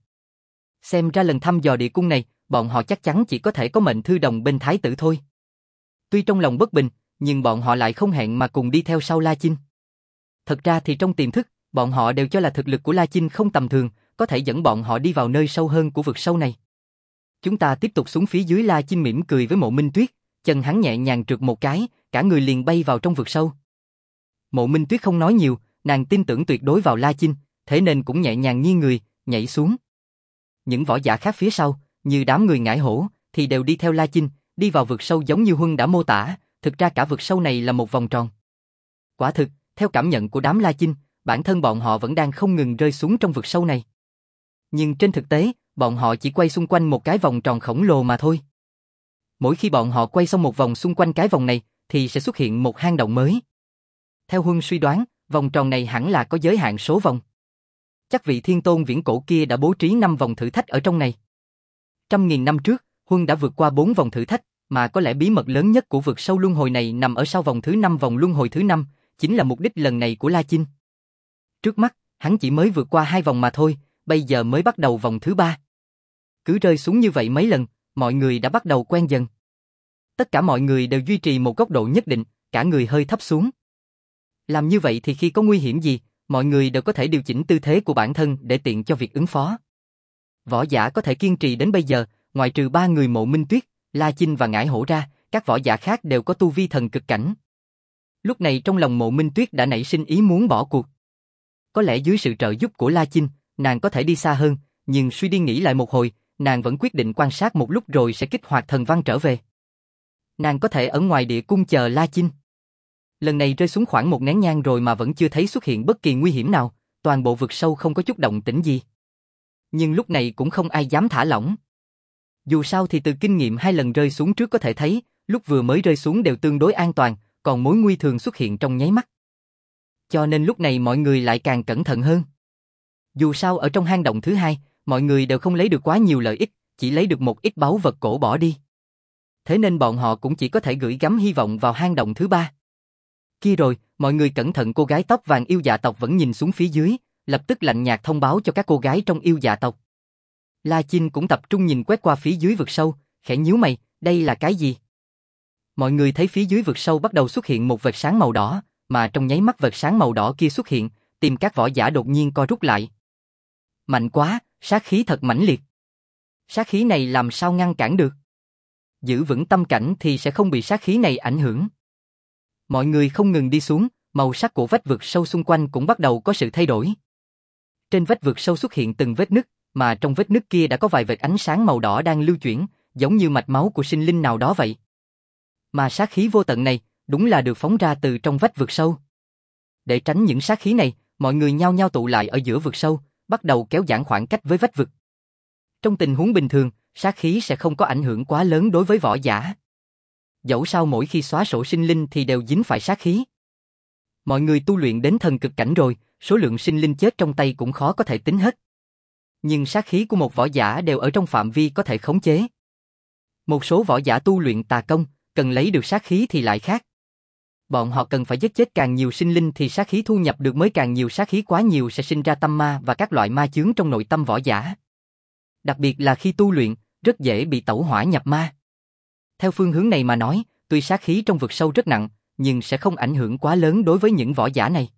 Xem ra lần thăm dò địa cung này, bọn họ chắc chắn chỉ có thể có mệnh thư đồng bên thái tử thôi. Tuy trong lòng bất bình, nhưng bọn họ lại không hẹn mà cùng đi theo sau La Chinh. Thật ra thì trong tiềm thức, bọn họ đều cho là thực lực của La Chinh không tầm thường, có thể dẫn bọn họ đi vào nơi sâu hơn của vực sâu này. Chúng ta tiếp tục xuống phía dưới. La Chinh mỉm cười với Mộ Minh Tuyết, chân hắn nhẹ nhàng trượt một cái, cả người liền bay vào trong vực sâu. Mộ Minh Tuyết không nói nhiều, nàng tin tưởng tuyệt đối vào La Chinh, thế nên cũng nhẹ nhàng nghiêng người, nhảy xuống. Những võ giả khác phía sau, như đám người ngải hổ, thì đều đi theo La Chinh, đi vào vực sâu giống như Huân đã mô tả, thực ra cả vực sâu này là một vòng tròn. Quả thực, theo cảm nhận của đám La Chinh, bản thân bọn họ vẫn đang không ngừng rơi xuống trong vực sâu này. Nhưng trên thực tế, bọn họ chỉ quay xung quanh một cái vòng tròn khổng lồ mà thôi. Mỗi khi bọn họ quay xong một vòng xung quanh cái vòng này, thì sẽ xuất hiện một hang động mới. Theo Huân suy đoán, vòng tròn này hẳn là có giới hạn số vòng. Chắc vị thiên tôn viễn cổ kia đã bố trí năm vòng thử thách ở trong này. Trăm nghìn năm trước, Huân đã vượt qua bốn vòng thử thách, mà có lẽ bí mật lớn nhất của vực sâu luân hồi này nằm ở sau vòng thứ năm. Vòng luân hồi thứ năm chính là mục đích lần này của La Chinh. Trước mắt, hắn chỉ mới vượt qua hai vòng mà thôi, bây giờ mới bắt đầu vòng thứ ba. Cứ rơi xuống như vậy mấy lần, mọi người đã bắt đầu quen dần. Tất cả mọi người đều duy trì một góc độ nhất định, cả người hơi thấp xuống. Làm như vậy thì khi có nguy hiểm gì, mọi người đều có thể điều chỉnh tư thế của bản thân để tiện cho việc ứng phó. Võ giả có thể kiên trì đến bây giờ, ngoại trừ ba người Mộ Minh Tuyết, La Chinh và Ngải Hổ ra, các võ giả khác đều có tu vi thần cực cảnh. Lúc này trong lòng Mộ Minh Tuyết đã nảy sinh ý muốn bỏ cuộc. Có lẽ dưới sự trợ giúp của La Chinh, nàng có thể đi xa hơn, nhưng suy đi nghĩ lại một hồi, nàng vẫn quyết định quan sát một lúc rồi sẽ kích hoạt thần văn trở về. Nàng có thể ở ngoài địa cung chờ La Chinh. Lần này rơi xuống khoảng một nén nhang rồi mà vẫn chưa thấy xuất hiện bất kỳ nguy hiểm nào, toàn bộ vực sâu không có chút động tĩnh gì. Nhưng lúc này cũng không ai dám thả lỏng. Dù sao thì từ kinh nghiệm hai lần rơi xuống trước có thể thấy, lúc vừa mới rơi xuống đều tương đối an toàn, còn mối nguy thường xuất hiện trong nháy mắt. Cho nên lúc này mọi người lại càng cẩn thận hơn. Dù sao ở trong hang động thứ hai, mọi người đều không lấy được quá nhiều lợi ích, chỉ lấy được một ít báu vật cổ bỏ đi. Thế nên bọn họ cũng chỉ có thể gửi gắm hy vọng vào hang động thứ ba. Kia rồi, mọi người cẩn thận, cô gái tóc vàng yêu dạ tộc vẫn nhìn xuống phía dưới, lập tức lạnh nhạt thông báo cho các cô gái trong yêu dạ tộc. La Chinh cũng tập trung nhìn quét qua phía dưới vực sâu, khẽ nhíu mày, đây là cái gì? Mọi người thấy phía dưới vực sâu bắt đầu xuất hiện một vệt sáng màu đỏ, mà trong nháy mắt vệt sáng màu đỏ kia xuất hiện, tim các võ giả đột nhiên co rút lại. Mạnh quá, sát khí thật mãnh liệt. Sát khí này làm sao ngăn cản được? Giữ vững tâm cảnh thì sẽ không bị sát khí này ảnh hưởng. Mọi người không ngừng đi xuống, màu sắc của vách vực sâu xung quanh cũng bắt đầu có sự thay đổi. Trên vách vực sâu xuất hiện từng vết nứt, mà trong vết nứt kia đã có vài vệt ánh sáng màu đỏ đang lưu chuyển, giống như mạch máu của sinh linh nào đó vậy. Mà sát khí vô tận này, đúng là được phóng ra từ trong vách vực sâu. Để tránh những sát khí này, mọi người nhao nhao tụ lại ở giữa vực sâu, bắt đầu kéo giãn khoảng cách với vách vực. Trong tình huống bình thường, sát khí sẽ không có ảnh hưởng quá lớn đối với võ giả. Dẫu sao mỗi khi xóa sổ sinh linh thì đều dính phải sát khí. Mọi người tu luyện đến thần cực cảnh rồi, số lượng sinh linh chết trong tay cũng khó có thể tính hết. Nhưng sát khí của một võ giả đều ở trong phạm vi có thể khống chế. Một số võ giả tu luyện tà công, cần lấy được sát khí thì lại khác. Bọn họ cần phải giết chết càng nhiều sinh linh thì sát khí thu nhập được mới càng nhiều, sát khí quá nhiều sẽ sinh ra tâm ma và các loại ma chướng trong nội tâm võ giả. Đặc biệt là khi tu luyện, rất dễ bị tẩu hỏa nhập ma. Theo phương hướng này mà nói, tuy sát khí trong vực sâu rất nặng, nhưng sẽ không ảnh hưởng quá lớn đối với những võ giả này.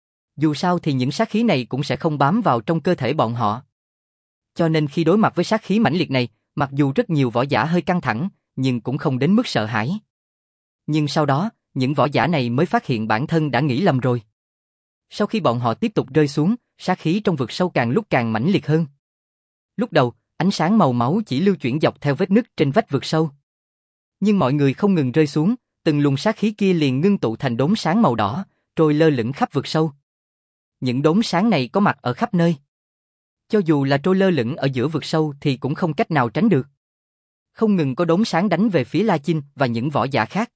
Dù sao thì những sát khí này cũng sẽ không bám vào trong cơ thể bọn họ. Cho nên khi đối mặt với sát khí mãnh liệt này, mặc dù rất nhiều võ giả hơi căng thẳng, nhưng cũng không đến mức sợ hãi. Nhưng sau đó, những võ giả này mới phát hiện bản thân đã nghĩ lầm rồi. Sau khi bọn họ tiếp tục rơi xuống, sát khí trong vực sâu càng lúc càng mãnh liệt hơn. Lúc đầu, ánh sáng màu máu chỉ lưu chuyển dọc theo vết nứt trên vách vực sâu. Nhưng mọi người không ngừng rơi xuống, từng luồng sát khí kia liền ngưng tụ thành đốm sáng màu đỏ, trôi lơ lửng khắp vực sâu. Những đốm sáng này có mặt ở khắp nơi. Cho dù là trôi lơ lửng ở giữa vực sâu thì cũng không cách nào tránh được. Không ngừng có đốm sáng đánh về phía La Chinh và những võ giả khác.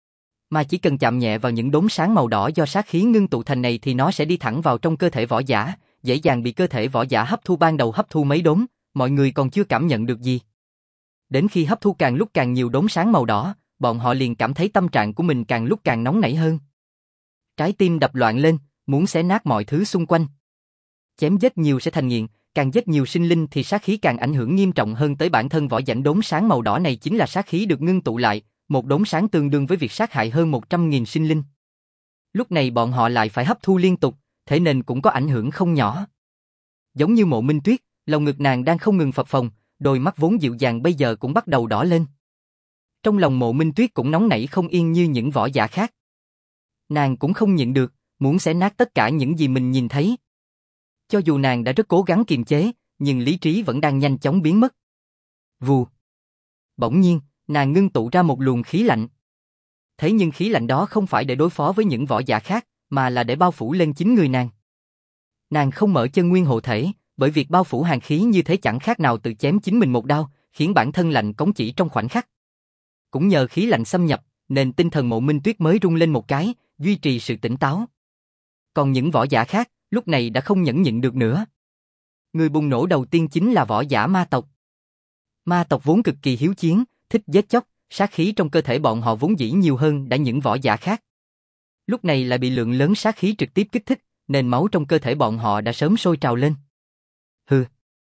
Mà chỉ cần chạm nhẹ vào những đốm sáng màu đỏ do sát khí ngưng tụ thành này thì nó sẽ đi thẳng vào trong cơ thể võ giả, dễ dàng bị cơ thể võ giả hấp thu. Ban đầu hấp thu mấy đốm, mọi người còn chưa cảm nhận được gì. Đến khi hấp thu càng lúc càng nhiều đốm sáng màu đỏ, bọn họ liền cảm thấy tâm trạng của mình càng lúc càng nóng nảy hơn. Trái tim đập loạn lên, muốn xé nát mọi thứ xung quanh. Chém giết nhiều sẽ thành nghiện, càng giết nhiều sinh linh thì sát khí càng ảnh hưởng nghiêm trọng hơn tới bản thân võ giả. Đốm sáng màu đỏ này chính là sát khí được ngưng tụ lại, một đốm sáng tương đương với việc sát hại hơn một trăm nghìn sinh linh. Lúc này bọn họ lại phải hấp thu liên tục, thế nên cũng có ảnh hưởng không nhỏ. Giống như Mộ Minh Tuyết, lòng ngực nàng đang không ngừng phập phồng, đôi mắt vốn dịu dàng bây giờ cũng bắt đầu đỏ lên. Trong lòng Mộ Minh Tuyết cũng nóng nảy không yên như những võ giả khác. Nàng cũng không nhịn được, muốn xé nát tất cả những gì mình nhìn thấy. Cho dù nàng đã rất cố gắng kiềm chế, nhưng lý trí vẫn đang nhanh chóng biến mất. Vù. Bỗng nhiên, nàng ngưng tụ ra một luồng khí lạnh. Thế nhưng khí lạnh đó không phải để đối phó với những võ giả khác, mà là để bao phủ lên chính người nàng. Nàng không mở chân nguyên hộ thể, bởi việc bao phủ hàn khí như thế chẳng khác nào tự chém chính mình một đao, khiến bản thân lạnh cống chỉ trong khoảnh khắc. Cũng nhờ khí lạnh xâm nhập, nên tinh thần Mộ Minh Tuyết mới rung lên một cái, duy trì sự tỉnh táo. Còn những võ giả khác, lúc này đã không nhẫn nhịn được nữa. Người bùng nổ đầu tiên chính là võ giả ma tộc. Ma tộc vốn cực kỳ hiếu chiến, thích giết chóc, sát khí trong cơ thể bọn họ vốn dĩ nhiều hơn đã những võ giả khác. Lúc này lại bị lượng lớn sát khí trực tiếp kích thích, nên máu trong cơ thể bọn họ đã sớm sôi trào lên. Hừ.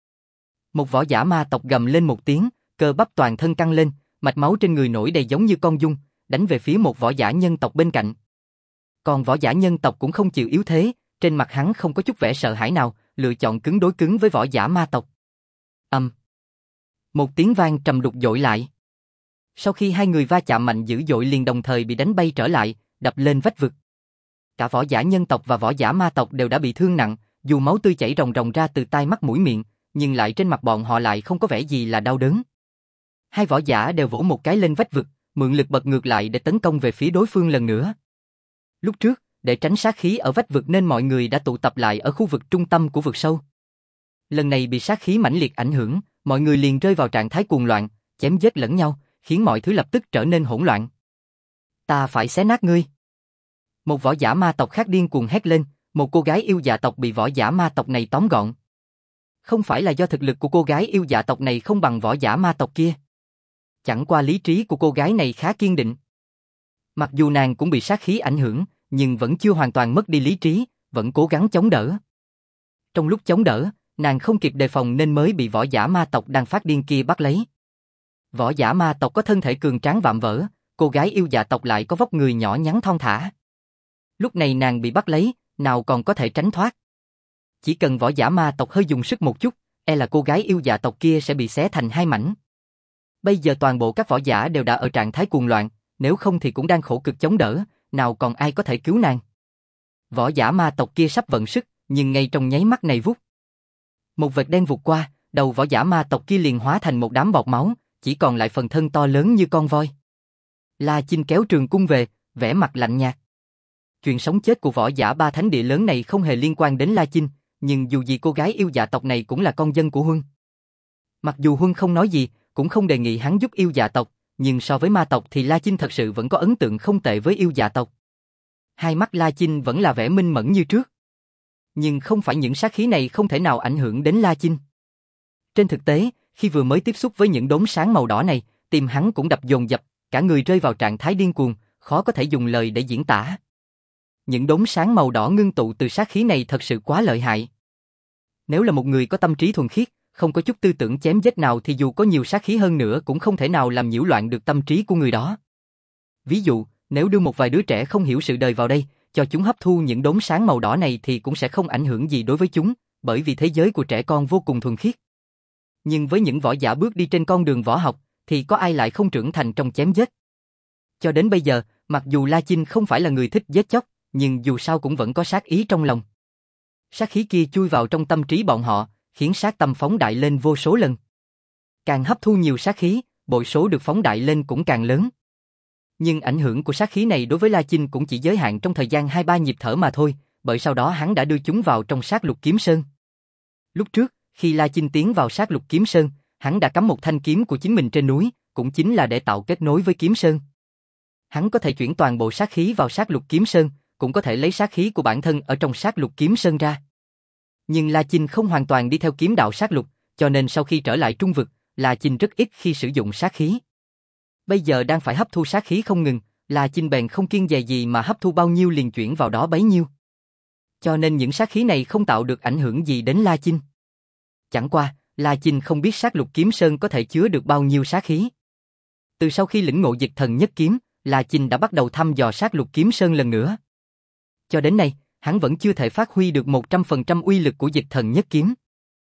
Một võ giả ma tộc gầm lên một tiếng, cơ bắp toàn thân căng lên, mạch máu trên người nổi đầy giống như con giun, đánh về phía một võ giả nhân tộc bên cạnh. Còn võ giả nhân tộc cũng không chịu yếu thế, trên mặt hắn không có chút vẻ sợ hãi nào, lựa chọn cứng đối cứng với võ giả ma tộc. Ầm. Um. Một tiếng vang trầm đục dội lại. Sau khi hai người va chạm mạnh dữ dội liền đồng thời bị đánh bay trở lại, đập lên vách vực. Cả võ giả nhân tộc và võ giả ma tộc đều đã bị thương nặng, dù máu tươi chảy ròng ròng ra từ tai mắt mũi miệng, nhưng lại trên mặt bọn họ lại không có vẻ gì là đau đớn. Hai võ giả đều vỗ một cái lên vách vực, mượn lực bật ngược lại để tấn công về phía đối phương lần nữa. Lúc trước, để tránh sát khí ở vách vực nên mọi người đã tụ tập lại ở khu vực trung tâm của vực sâu. Lần này bị sát khí mãnh liệt ảnh hưởng, mọi người liền rơi vào trạng thái cuồng loạn, chém giết lẫn nhau, khiến mọi thứ lập tức trở nên hỗn loạn. Ta phải xé nát ngươi. Một võ giả ma tộc khác điên cuồng hét lên, một cô gái yêu dạ tộc bị võ giả ma tộc này tóm gọn. Không phải là do thực lực của cô gái yêu dạ tộc này không bằng võ giả ma tộc kia. Chẳng qua lý trí của cô gái này khá kiên định. Mặc dù nàng cũng bị sát khí ảnh hưởng, nhưng vẫn chưa hoàn toàn mất đi lý trí, vẫn cố gắng chống đỡ. Trong lúc chống đỡ, nàng không kịp đề phòng nên mới bị võ giả ma tộc đang phát điên kia bắt lấy. Võ giả ma tộc có thân thể cường tráng vạm vỡ, cô gái yêu dạ tộc lại có vóc người nhỏ nhắn thon thả. Lúc này nàng bị bắt lấy, nào còn có thể tránh thoát. Chỉ cần võ giả ma tộc hơi dùng sức một chút, e là cô gái yêu dạ tộc kia sẽ bị xé thành hai mảnh. Bây giờ toàn bộ các võ giả đều đã ở trạng thái cuồng loạn, nếu không thì cũng đang khổ cực chống đỡ, nào còn ai có thể cứu nàng. Võ giả ma tộc kia sắp vận sức, nhưng ngay trong nháy mắt này vút. Một vệt đen vụt qua, đầu võ giả ma tộc kia liền hóa thành một đám bọt máu, chỉ còn lại phần thân to lớn như con voi. La Chinh kéo trường cung về, vẻ mặt lạnh nhạt. Chuyện sống chết của võ giả ba thánh địa lớn này không hề liên quan đến La Chinh, nhưng dù gì cô gái yêu dạ tộc này cũng là con dân của Huân. Mặc dù Huân không nói gì, cũng không đề nghị hắn giúp yêu dạ tộc, nhưng so với ma tộc thì La Chinh thật sự vẫn có ấn tượng không tệ với yêu dạ tộc. Hai mắt La Chinh vẫn là vẻ minh mẫn như trước. Nhưng không phải những sát khí này không thể nào ảnh hưởng đến La Chinh. Trên thực tế, khi vừa mới tiếp xúc với những đốm sáng màu đỏ này, tim hắn cũng đập dồn dập, cả người rơi vào trạng thái điên cuồng, khó có thể dùng lời để diễn tả. Những đốm sáng màu đỏ ngưng tụ từ sát khí này thật sự quá lợi hại. Nếu là một người có tâm trí thuần khiết, không có chút tư tưởng chém giết nào thì dù có nhiều sát khí hơn nữa cũng không thể nào làm nhiễu loạn được tâm trí của người đó. Ví dụ, nếu đưa một vài đứa trẻ không hiểu sự đời vào đây, cho chúng hấp thu những đốm sáng màu đỏ này thì cũng sẽ không ảnh hưởng gì đối với chúng, bởi vì thế giới của trẻ con vô cùng thuần khiết. Nhưng với những võ giả bước đi trên con đường võ học, thì có ai lại không trưởng thành trong chém giết. Cho đến bây giờ, mặc dù La Chinh không phải là người thích giết chóc, nhưng dù sao cũng vẫn có sát ý trong lòng. Sát khí kia chui vào trong tâm trí bọn họ, khiến sát tâm phóng đại lên vô số lần. Càng hấp thu nhiều sát khí, bội số được phóng đại lên cũng càng lớn. Nhưng ảnh hưởng của sát khí này đối với La Chinh cũng chỉ giới hạn trong thời gian hai ba nhịp thở mà thôi, bởi sau đó hắn đã đưa chúng vào trong sát lục kiếm sơn. Lúc trước, khi La Chinh tiến vào sát lục kiếm sơn, hắn đã cắm một thanh kiếm của chính mình trên núi, cũng chính là để tạo kết nối với kiếm sơn. Hắn có thể chuyển toàn bộ sát khí vào sát lục kiếm sơn, cũng có thể lấy sát khí của bản thân ở trong sát lục kiếm sơn ra. Nhưng La Chinh không hoàn toàn đi theo kiếm đạo sát lục, cho nên sau khi trở lại trung vực, La Chinh rất ít khi sử dụng sát khí. Bây giờ đang phải hấp thu sát khí không ngừng, La Chinh bèn không kiêng dè gì mà hấp thu bao nhiêu liền chuyển vào đó bấy nhiêu. Cho nên những sát khí này không tạo được ảnh hưởng gì đến La Chinh. Chẳng qua, La Chinh không biết sát lục kiếm sơn có thể chứa được bao nhiêu sát khí. Từ sau khi lĩnh ngộ dịch thần nhất kiếm, La Chinh đã bắt đầu thăm dò sát lục kiếm sơn lần nữa. Cho đến nay, hắn vẫn chưa thể phát huy được một trăm phần trăm uy lực của dịch thần nhất kiếm.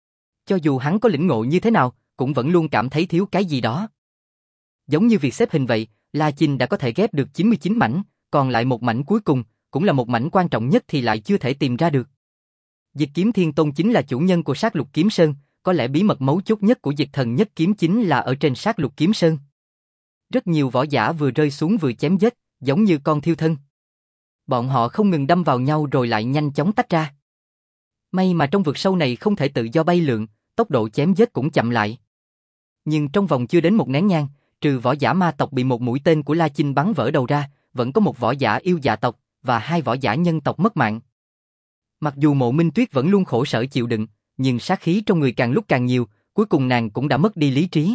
Cho dù hắn có lĩnh ngộ như thế nào, cũng vẫn luôn cảm thấy thiếu cái gì đó. Giống như việc xếp hình vậy, La Chinh đã có thể ghép được chín mươi chín mảnh, còn lại một mảnh cuối cùng, cũng là một mảnh quan trọng nhất thì lại chưa thể tìm ra được. Dịch kiếm thiên tôn chính là chủ nhân của sát lục kiếm sơn, có lẽ bí mật mấu chốt nhất của dịch thần nhất kiếm chính là ở trên sát lục kiếm sơn. Rất nhiều võ giả vừa rơi xuống vừa chém giết, giống như con thiêu thân. Bọn họ không ngừng đâm vào nhau rồi lại nhanh chóng tách ra. May mà trong vực sâu này không thể tự do bay lượn, tốc độ chém giết cũng chậm lại. Nhưng trong vòng chưa đến một nén nhang, trừ võ giả ma tộc bị một mũi tên của La Chinh bắn vỡ đầu ra, vẫn có một võ giả yêu dạ tộc và hai võ giả nhân tộc mất mạng. Mặc dù Mộ Minh Tuyết vẫn luôn khổ sở chịu đựng, nhưng sát khí trong người càng lúc càng nhiều, cuối cùng nàng cũng đã mất đi lý trí.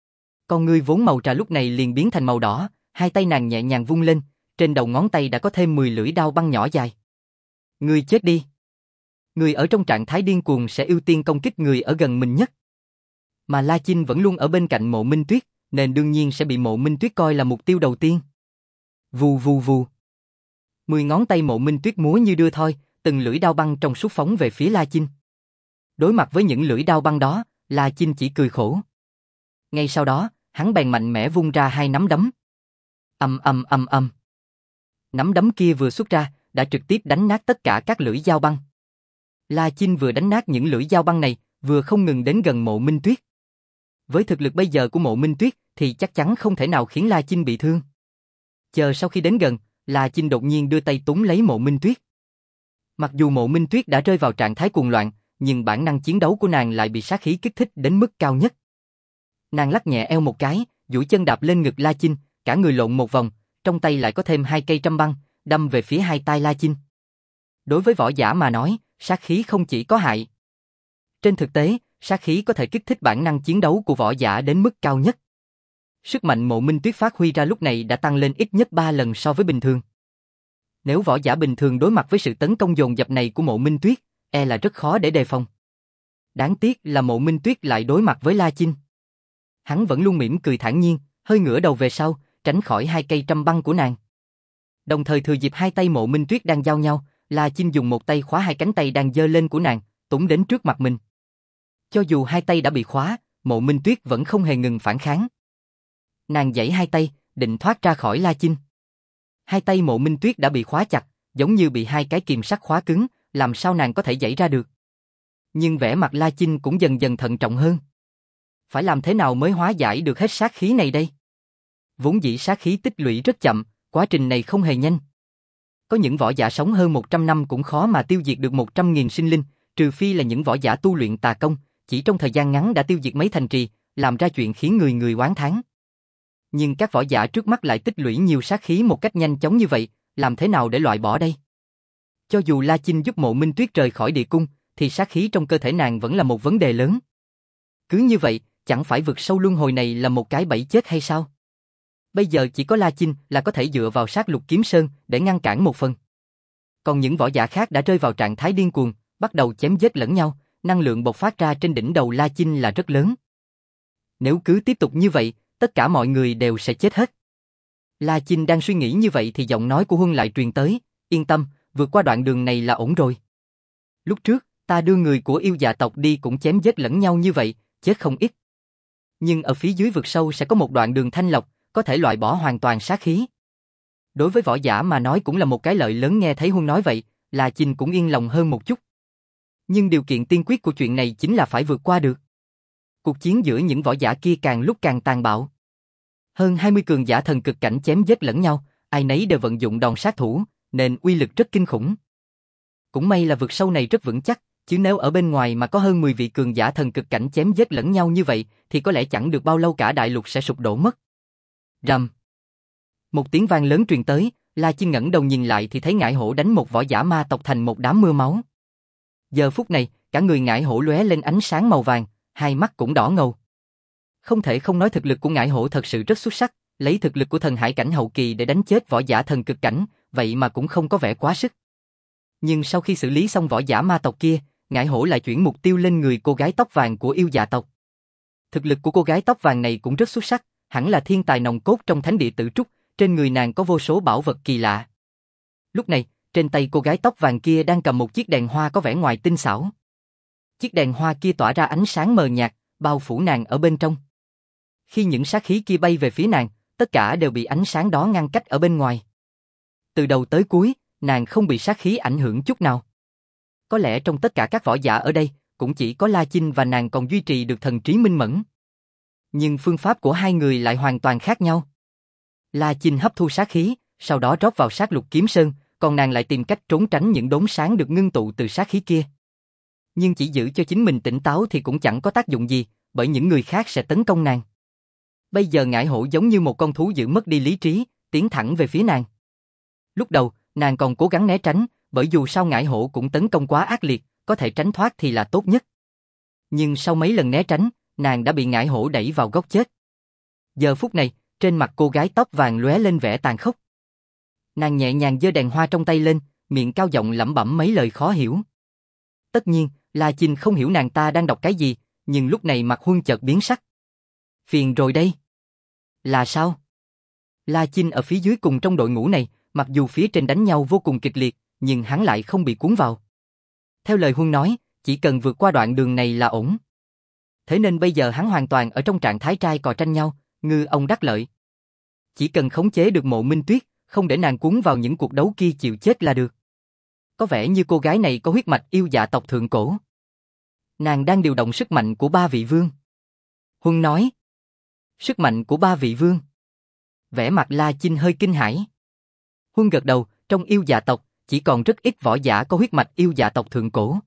Con ngươi vốn màu trà lúc này liền biến thành màu đỏ, hai tay nàng nhẹ nhàng vung lên, trên đầu ngón tay đã có thêm mười lưỡi đao băng nhỏ dài. Ngươi chết đi. Người ở trong trạng thái điên cuồng sẽ ưu tiên công kích người ở gần mình nhất. Mà La Chinh vẫn luôn ở bên cạnh Mộ Minh Tuyết, nên đương nhiên sẽ bị Mộ Minh Tuyết coi là mục tiêu đầu tiên. Vù vù vù. Mười ngón tay Mộ Minh Tuyết múa như đưa thoi, từng lưỡi đao băng trong suốt phóng về phía La Chinh. Đối mặt với những lưỡi đao băng đó, La Chinh chỉ cười khổ. Ngay sau đó, hắn bèn mạnh mẽ vung ra hai nắm đấm. Ầm ầm ầm ầm. Nắm đấm kia vừa xuất ra, đã trực tiếp đánh nát tất cả các lưỡi dao băng. La Chinh vừa đánh nát những lưỡi dao băng này, vừa không ngừng đến gần Mộ Minh Tuyết. Với thực lực bây giờ của Mộ Minh Tuyết, thì chắc chắn không thể nào khiến La Chinh bị thương. Chờ sau khi đến gần, La Chinh đột nhiên đưa tay túm lấy Mộ Minh Tuyết. Mặc dù Mộ Minh Tuyết đã rơi vào trạng thái cuồng loạn, nhưng bản năng chiến đấu của nàng lại bị sát khí kích thích đến mức cao nhất. Nàng lắc nhẹ eo một cái, duỗi chân đạp lên ngực La Chinh, cả người lộn một vòng, trong tay lại có thêm hai cây trăm băng, đâm về phía hai tai La Chinh. Đối với võ giả mà nói, sát khí không chỉ có hại. Trên thực tế, sát khí có thể kích thích bản năng chiến đấu của võ giả đến mức cao nhất. Sức mạnh Mộ Minh Tuyết phát huy ra lúc này đã tăng lên ít nhất ba lần so với bình thường. Nếu võ giả bình thường đối mặt với sự tấn công dồn dập này của Mộ Minh Tuyết, e là rất khó để đề phòng. Đáng tiếc là Mộ Minh Tuyết lại đối mặt với La Chinh. Hắn vẫn luôn mỉm cười thản nhiên, hơi ngửa đầu về sau, tránh khỏi hai cây trăm băng của nàng. Đồng thời thừa dịp hai tay Mộ Minh Tuyết đang giao nhau, La Chinh dùng một tay khóa hai cánh tay đang giơ lên của nàng, túm đến trước mặt mình. Cho dù hai tay đã bị khóa, Mộ Minh Tuyết vẫn không hề ngừng phản kháng. Nàng giãy hai tay, định thoát ra khỏi La Chinh. Hai tay Mộ Minh Tuyết đã bị khóa chặt, giống như bị hai cái kìm sắt khóa cứng, làm sao nàng có thể giãy ra được. Nhưng vẻ mặt La Chinh cũng dần dần thận trọng hơn. Phải làm thế nào mới hóa giải được hết sát khí này đây? Vốn dĩ sát khí tích lũy rất chậm, quá trình này không hề nhanh. Có những võ giả sống hơn một trăm năm cũng khó mà tiêu diệt được một trăm nghìn sinh linh, trừ phi là những võ giả tu luyện tà công, chỉ trong thời gian ngắn đã tiêu diệt mấy thành trì, làm ra chuyện khiến người người oán thán. Nhưng các võ giả trước mắt lại tích lũy nhiều sát khí một cách nhanh chóng như vậy, làm thế nào để loại bỏ đây? Cho dù La Chinh giúp Mộ Minh Tuyết rời khỏi địa cung, thì sát khí trong cơ thể nàng vẫn là một vấn đề lớn. Cứ như vậy, chẳng phải vực sâu luân hồi này là một cái bẫy chết hay sao? Bây giờ chỉ có La Chinh là có thể dựa vào sát lục kiếm sơn để ngăn cản một phần. Còn những võ giả khác đã rơi vào trạng thái điên cuồng, bắt đầu chém giết lẫn nhau, năng lượng bộc phát ra trên đỉnh đầu La Chinh là rất lớn. Nếu cứ tiếp tục như vậy, tất cả mọi người đều sẽ chết hết. La Chinh đang suy nghĩ như vậy thì giọng nói của Huân lại truyền tới, yên tâm, vượt qua đoạn đường này là ổn rồi. Lúc trước, ta đưa người của yêu dạ tộc đi cũng chém giết lẫn nhau như vậy, chết không ít. Nhưng ở phía dưới vực sâu sẽ có một đoạn đường thanh lọc, có thể loại bỏ hoàn toàn sát khí. Đối với võ giả mà nói cũng là một cái lợi lớn. Nghe thấy Huân nói vậy, La Chinh cũng yên lòng hơn một chút. Nhưng điều kiện tiên quyết của chuyện này chính là phải vượt qua được. Cuộc chiến giữa những võ giả kia càng lúc càng tàn bạo. Hơn hai mươi cường giả thần cực cảnh chém giết lẫn nhau, ai nấy đều vận dụng đòn sát thủ, nên uy lực rất kinh khủng. Cũng may là vực sâu này rất vững chắc, chứ nếu ở bên ngoài mà có hơn mười vị cường giả thần cực cảnh chém giết lẫn nhau như vậy, thì có lẽ chẳng được bao lâu cả đại lục sẽ sụp đổ mất. Rầm. Một tiếng vang lớn truyền tới, La Chinh ngẩng đầu nhìn lại thì thấy Ngải Hổ đánh một võ giả ma tộc thành một đám mưa máu. Giờ phút này, cả người Ngải Hổ lóe lên ánh sáng màu vàng, hai mắt cũng đỏ ngầu. Không thể không nói thực lực của Ngải Hổ thật sự rất xuất sắc, lấy thực lực của thần hải cảnh hậu kỳ để đánh chết võ giả thần cực cảnh, vậy mà cũng không có vẻ quá sức. Nhưng sau khi xử lý xong võ giả ma tộc kia, Ngải Hổ lại chuyển mục tiêu lên người cô gái tóc vàng của yêu dạ tộc. Thực lực của cô gái tóc vàng này cũng rất xuất sắc, hẳn là thiên tài nòng cốt trong thánh địa Tử Trúc, trên người nàng có vô số bảo vật kỳ lạ. Lúc này, trên tay cô gái tóc vàng kia đang cầm một chiếc đèn hoa có vẻ ngoài tinh xảo. Chiếc đèn hoa kia tỏa ra ánh sáng mờ nhạt, bao phủ nàng ở bên trong. Khi những sát khí kia bay về phía nàng, tất cả đều bị ánh sáng đó ngăn cách ở bên ngoài. Từ đầu tới cuối, nàng không bị sát khí ảnh hưởng chút nào. Có lẽ trong tất cả các võ giả ở đây, cũng chỉ có La Chinh và nàng còn duy trì được thần trí minh mẫn. Nhưng phương pháp của hai người lại hoàn toàn khác nhau. La Chinh hấp thu sát khí, sau đó rót vào sát lục kiếm sơn, còn nàng lại tìm cách trốn tránh những đốm sáng được ngưng tụ từ sát khí kia. Nhưng chỉ giữ cho chính mình tỉnh táo thì cũng chẳng có tác dụng gì, bởi những người khác sẽ tấn công nàng. Bây giờ Ngải Hổ giống như một con thú dữ mất đi lý trí, tiến thẳng về phía nàng. Lúc đầu, nàng còn cố gắng né tránh, bởi dù sao Ngải Hổ cũng tấn công quá ác liệt, có thể tránh thoát thì là tốt nhất. Nhưng sau mấy lần né tránh, nàng đã bị Ngải Hổ đẩy vào góc chết. Giờ phút này, trên mặt cô gái tóc vàng lóe lên vẻ tàn khốc. Nàng nhẹ nhàng giơ đèn hoa trong tay lên, miệng cao giọng lẩm bẩm mấy lời khó hiểu. Tất nhiên, La Chinh không hiểu nàng ta đang đọc cái gì, nhưng lúc này mặt Huân chợt biến sắc. Phiền rồi đây. Là sao? La Chinh ở phía dưới cùng trong đội ngũ này, mặc dù phía trên đánh nhau vô cùng kịch liệt, nhưng hắn lại không bị cuốn vào. Theo lời Huân nói, chỉ cần vượt qua đoạn đường này là ổn. Thế nên bây giờ hắn hoàn toàn ở trong trạng thái trai cò tranh nhau, ngư ông đắc lợi. Chỉ cần khống chế được Mộ Minh Tuyết, không để nàng cuốn vào những cuộc đấu kia chịu chết là được. Có vẻ như cô gái này có huyết mạch yêu dạ tộc thượng cổ. Nàng đang điều động sức mạnh của ba vị vương. Huân nói. Sức mạnh của ba vị vương. Vẻ mặt La Chinh hơi kinh hãi. Huân gật đầu, trong yêu dạ tộc, chỉ còn rất ít võ giả có huyết mạch yêu dạ tộc thượng cổ.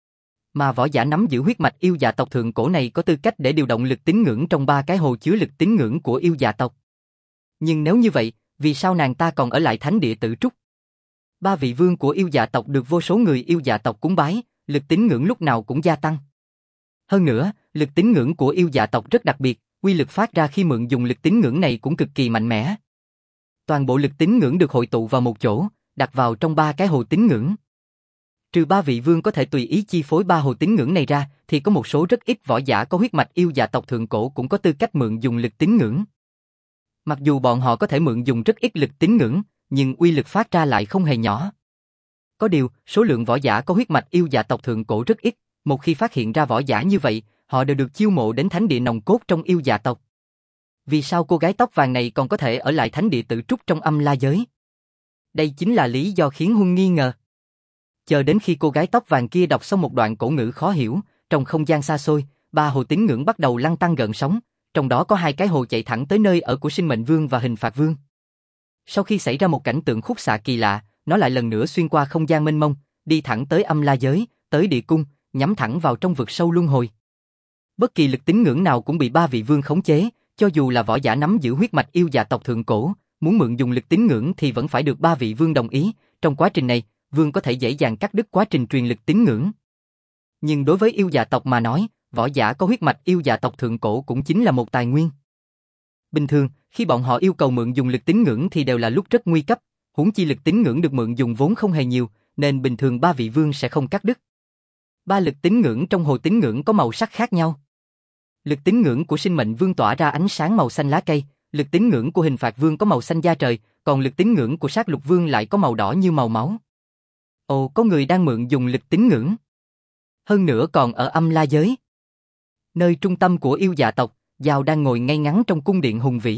Mà võ giả nắm giữ huyết mạch yêu dạ tộc thượng cổ này có tư cách để điều động lực tín ngưỡng trong ba cái hồ chứa lực tín ngưỡng của yêu dạ tộc. Nhưng nếu như vậy, vì sao nàng ta còn ở lại thánh địa Tử Trúc? Ba vị vương của yêu dạ tộc được vô số người yêu dạ tộc cúng bái, lực tín ngưỡng lúc nào cũng gia tăng. Hơn nữa, lực tín ngưỡng của yêu dạ tộc rất đặc biệt, uy lực phát ra khi mượn dùng lực tín ngưỡng này cũng cực kỳ mạnh mẽ. Toàn bộ lực tín ngưỡng được hội tụ vào một chỗ, đặt vào trong ba cái hồ tín ngưỡng. Trừ ba vị vương có thể tùy ý chi phối ba hồ tín ngưỡng này ra, thì có một số rất ít võ giả có huyết mạch yêu dạ tộc thượng cổ cũng có tư cách mượn dùng lực tín ngưỡng. Mặc dù bọn họ có thể mượn dùng rất ít lực tín ngưỡng, nhưng uy lực phát ra lại không hề nhỏ. Có điều, số lượng võ giả có huyết mạch yêu dạ tộc thượng cổ rất ít, một khi phát hiện ra võ giả như vậy, họ đều được chiêu mộ đến thánh địa nòng cốt trong yêu dạ tộc. Vì sao cô gái tóc vàng này còn có thể ở lại thánh địa Tử Trúc trong âm la giới? Đây chính là lý do khiến Huân nghi ngờ. Chờ đến khi cô gái tóc vàng kia đọc xong một đoạn cổ ngữ khó hiểu, trong không gian xa xôi, ba hồ tín ngưỡng bắt đầu lăn tăn gợn sóng, trong đó có hai cái hồ chạy thẳng tới nơi ở của Sinh Mệnh Vương và Hình Phạt Vương. Sau khi xảy ra một cảnh tượng khúc xạ kỳ lạ, nó lại lần nữa xuyên qua không gian mênh mông, đi thẳng tới âm la giới, tới địa cung, nhắm thẳng vào trong vực sâu luân hồi. Bất kỳ lực tín ngưỡng nào cũng bị ba vị vương khống chế, cho dù là võ giả nắm giữ huyết mạch yêu dạ tộc thượng cổ, muốn mượn dùng lực tín ngưỡng thì vẫn phải được ba vị vương đồng ý, trong quá trình này, vương có thể dễ dàng cắt đứt quá trình truyền lực tín ngưỡng. Nhưng đối với yêu dạ tộc mà nói, võ giả có huyết mạch yêu dạ tộc thượng cổ cũng chính là một tài nguyên. Bình thường, khi bọn họ yêu cầu mượn dùng lực tín ngưỡng thì đều là lúc rất nguy cấp, huống chi lực tín ngưỡng được mượn dùng vốn không hề nhiều, nên bình thường ba vị vương sẽ không cắt đứt. Ba lực tín ngưỡng trong hồ tín ngưỡng có màu sắc khác nhau. Lực tín ngưỡng của Sinh Mệnh Vương tỏa ra ánh sáng màu xanh lá cây, lực tín ngưỡng của Hình Phạt Vương có màu xanh da trời, còn lực tín ngưỡng của Sát Lục Vương lại có màu đỏ như màu máu. Ồ, có người đang mượn dùng lực tín ngưỡng. Hơn nữa còn ở âm la giới. Nơi trung tâm của yêu dạ tộc, Giao đang ngồi ngay ngắn trong cung điện hùng vĩ.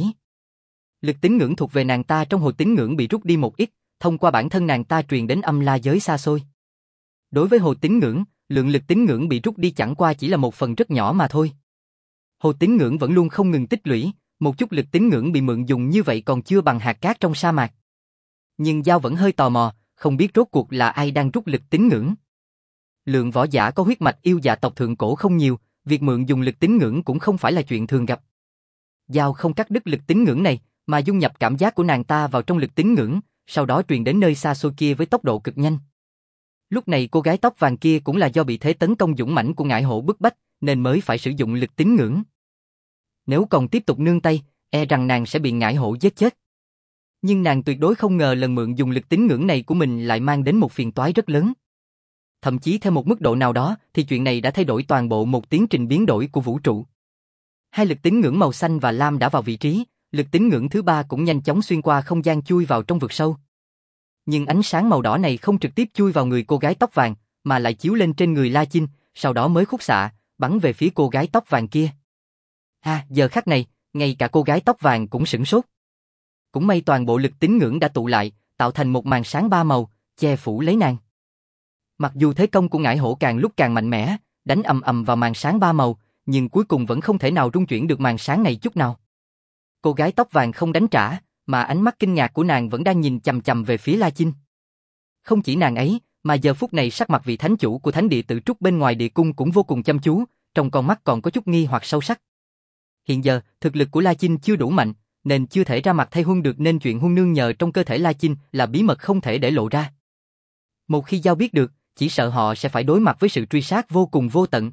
Lực tín ngưỡng thuộc về nàng ta trong hồ tín ngưỡng bị rút đi một ít, thông qua bản thân nàng ta truyền đến âm la giới xa xôi. Đối với hồ tín ngưỡng, lượng lực tín ngưỡng bị rút đi chẳng qua chỉ là một phần rất nhỏ mà thôi. Hồ tín ngưỡng vẫn luôn không ngừng tích lũy, một chút lực tín ngưỡng bị mượn dùng như vậy còn chưa bằng hạt cát trong sa mạc. Nhưng Giao vẫn hơi tò mò, không biết rốt cuộc là ai đang rút lực tín ngưỡng. Lượng võ giả có huyết mạch yêu dạ tộc thượng cổ không nhiều, việc mượn dùng lực tín ngưỡng cũng không phải là chuyện thường gặp. Giao không cắt đứt lực tín ngưỡng này, mà dung nhập cảm giác của nàng ta vào trong lực tín ngưỡng, sau đó truyền đến nơi xa xôi kia với tốc độ cực nhanh. Lúc này cô gái tóc vàng kia cũng là do bị thế tấn công dũng mãnh của ngải hổ bức bách, nên mới phải sử dụng lực tín ngưỡng. Nếu còn tiếp tục nương tay, e rằng nàng sẽ bị ngải hổ giết chết. Nhưng nàng tuyệt đối không ngờ lần mượn dùng lực tín ngưỡng này của mình lại mang đến một phiền toái rất lớn. Thậm chí theo một mức độ nào đó thì chuyện này đã thay đổi toàn bộ một tiến trình biến đổi của vũ trụ. Hai lực tín ngưỡng màu xanh và lam đã vào vị trí, lực tín ngưỡng thứ ba cũng nhanh chóng xuyên qua không gian chui vào trong vực sâu. Nhưng ánh sáng màu đỏ này không trực tiếp chui vào người cô gái tóc vàng, mà lại chiếu lên trên người La Chinh, sau đó mới khúc xạ, bắn về phía cô gái tóc vàng kia. À, giờ khắc này, ngay cả cô gái tóc vàng cũng sửng sốt. Cũng may toàn bộ lực tín ngưỡng đã tụ lại, tạo thành một màn sáng ba màu, che phủ lấy nàng. Mặc dù thế công của ngải hổ càng lúc càng mạnh mẽ, đánh ầm ầm vào màn sáng ba màu, nhưng cuối cùng vẫn không thể nào rung chuyển được màn sáng này chút nào. Cô gái tóc vàng không đánh trả, mà ánh mắt kinh ngạc của nàng vẫn đang nhìn chằm chằm về phía La Chinh. Không chỉ nàng ấy, mà giờ phút này sắc mặt vị thánh chủ của thánh địa Tử Trúc bên ngoài địa cung cũng vô cùng chăm chú, trong con mắt còn có chút nghi hoặc sâu sắc. Hiện giờ, thực lực của La Chinh chưa đủ mạnh, nên chưa thể ra mặt thay Huân được, nên chuyện Huân nương nhờ trong cơ thể La Chinh là bí mật không thể để lộ ra. Một khi Giao biết được, chỉ sợ họ sẽ phải đối mặt với sự truy sát vô cùng vô tận.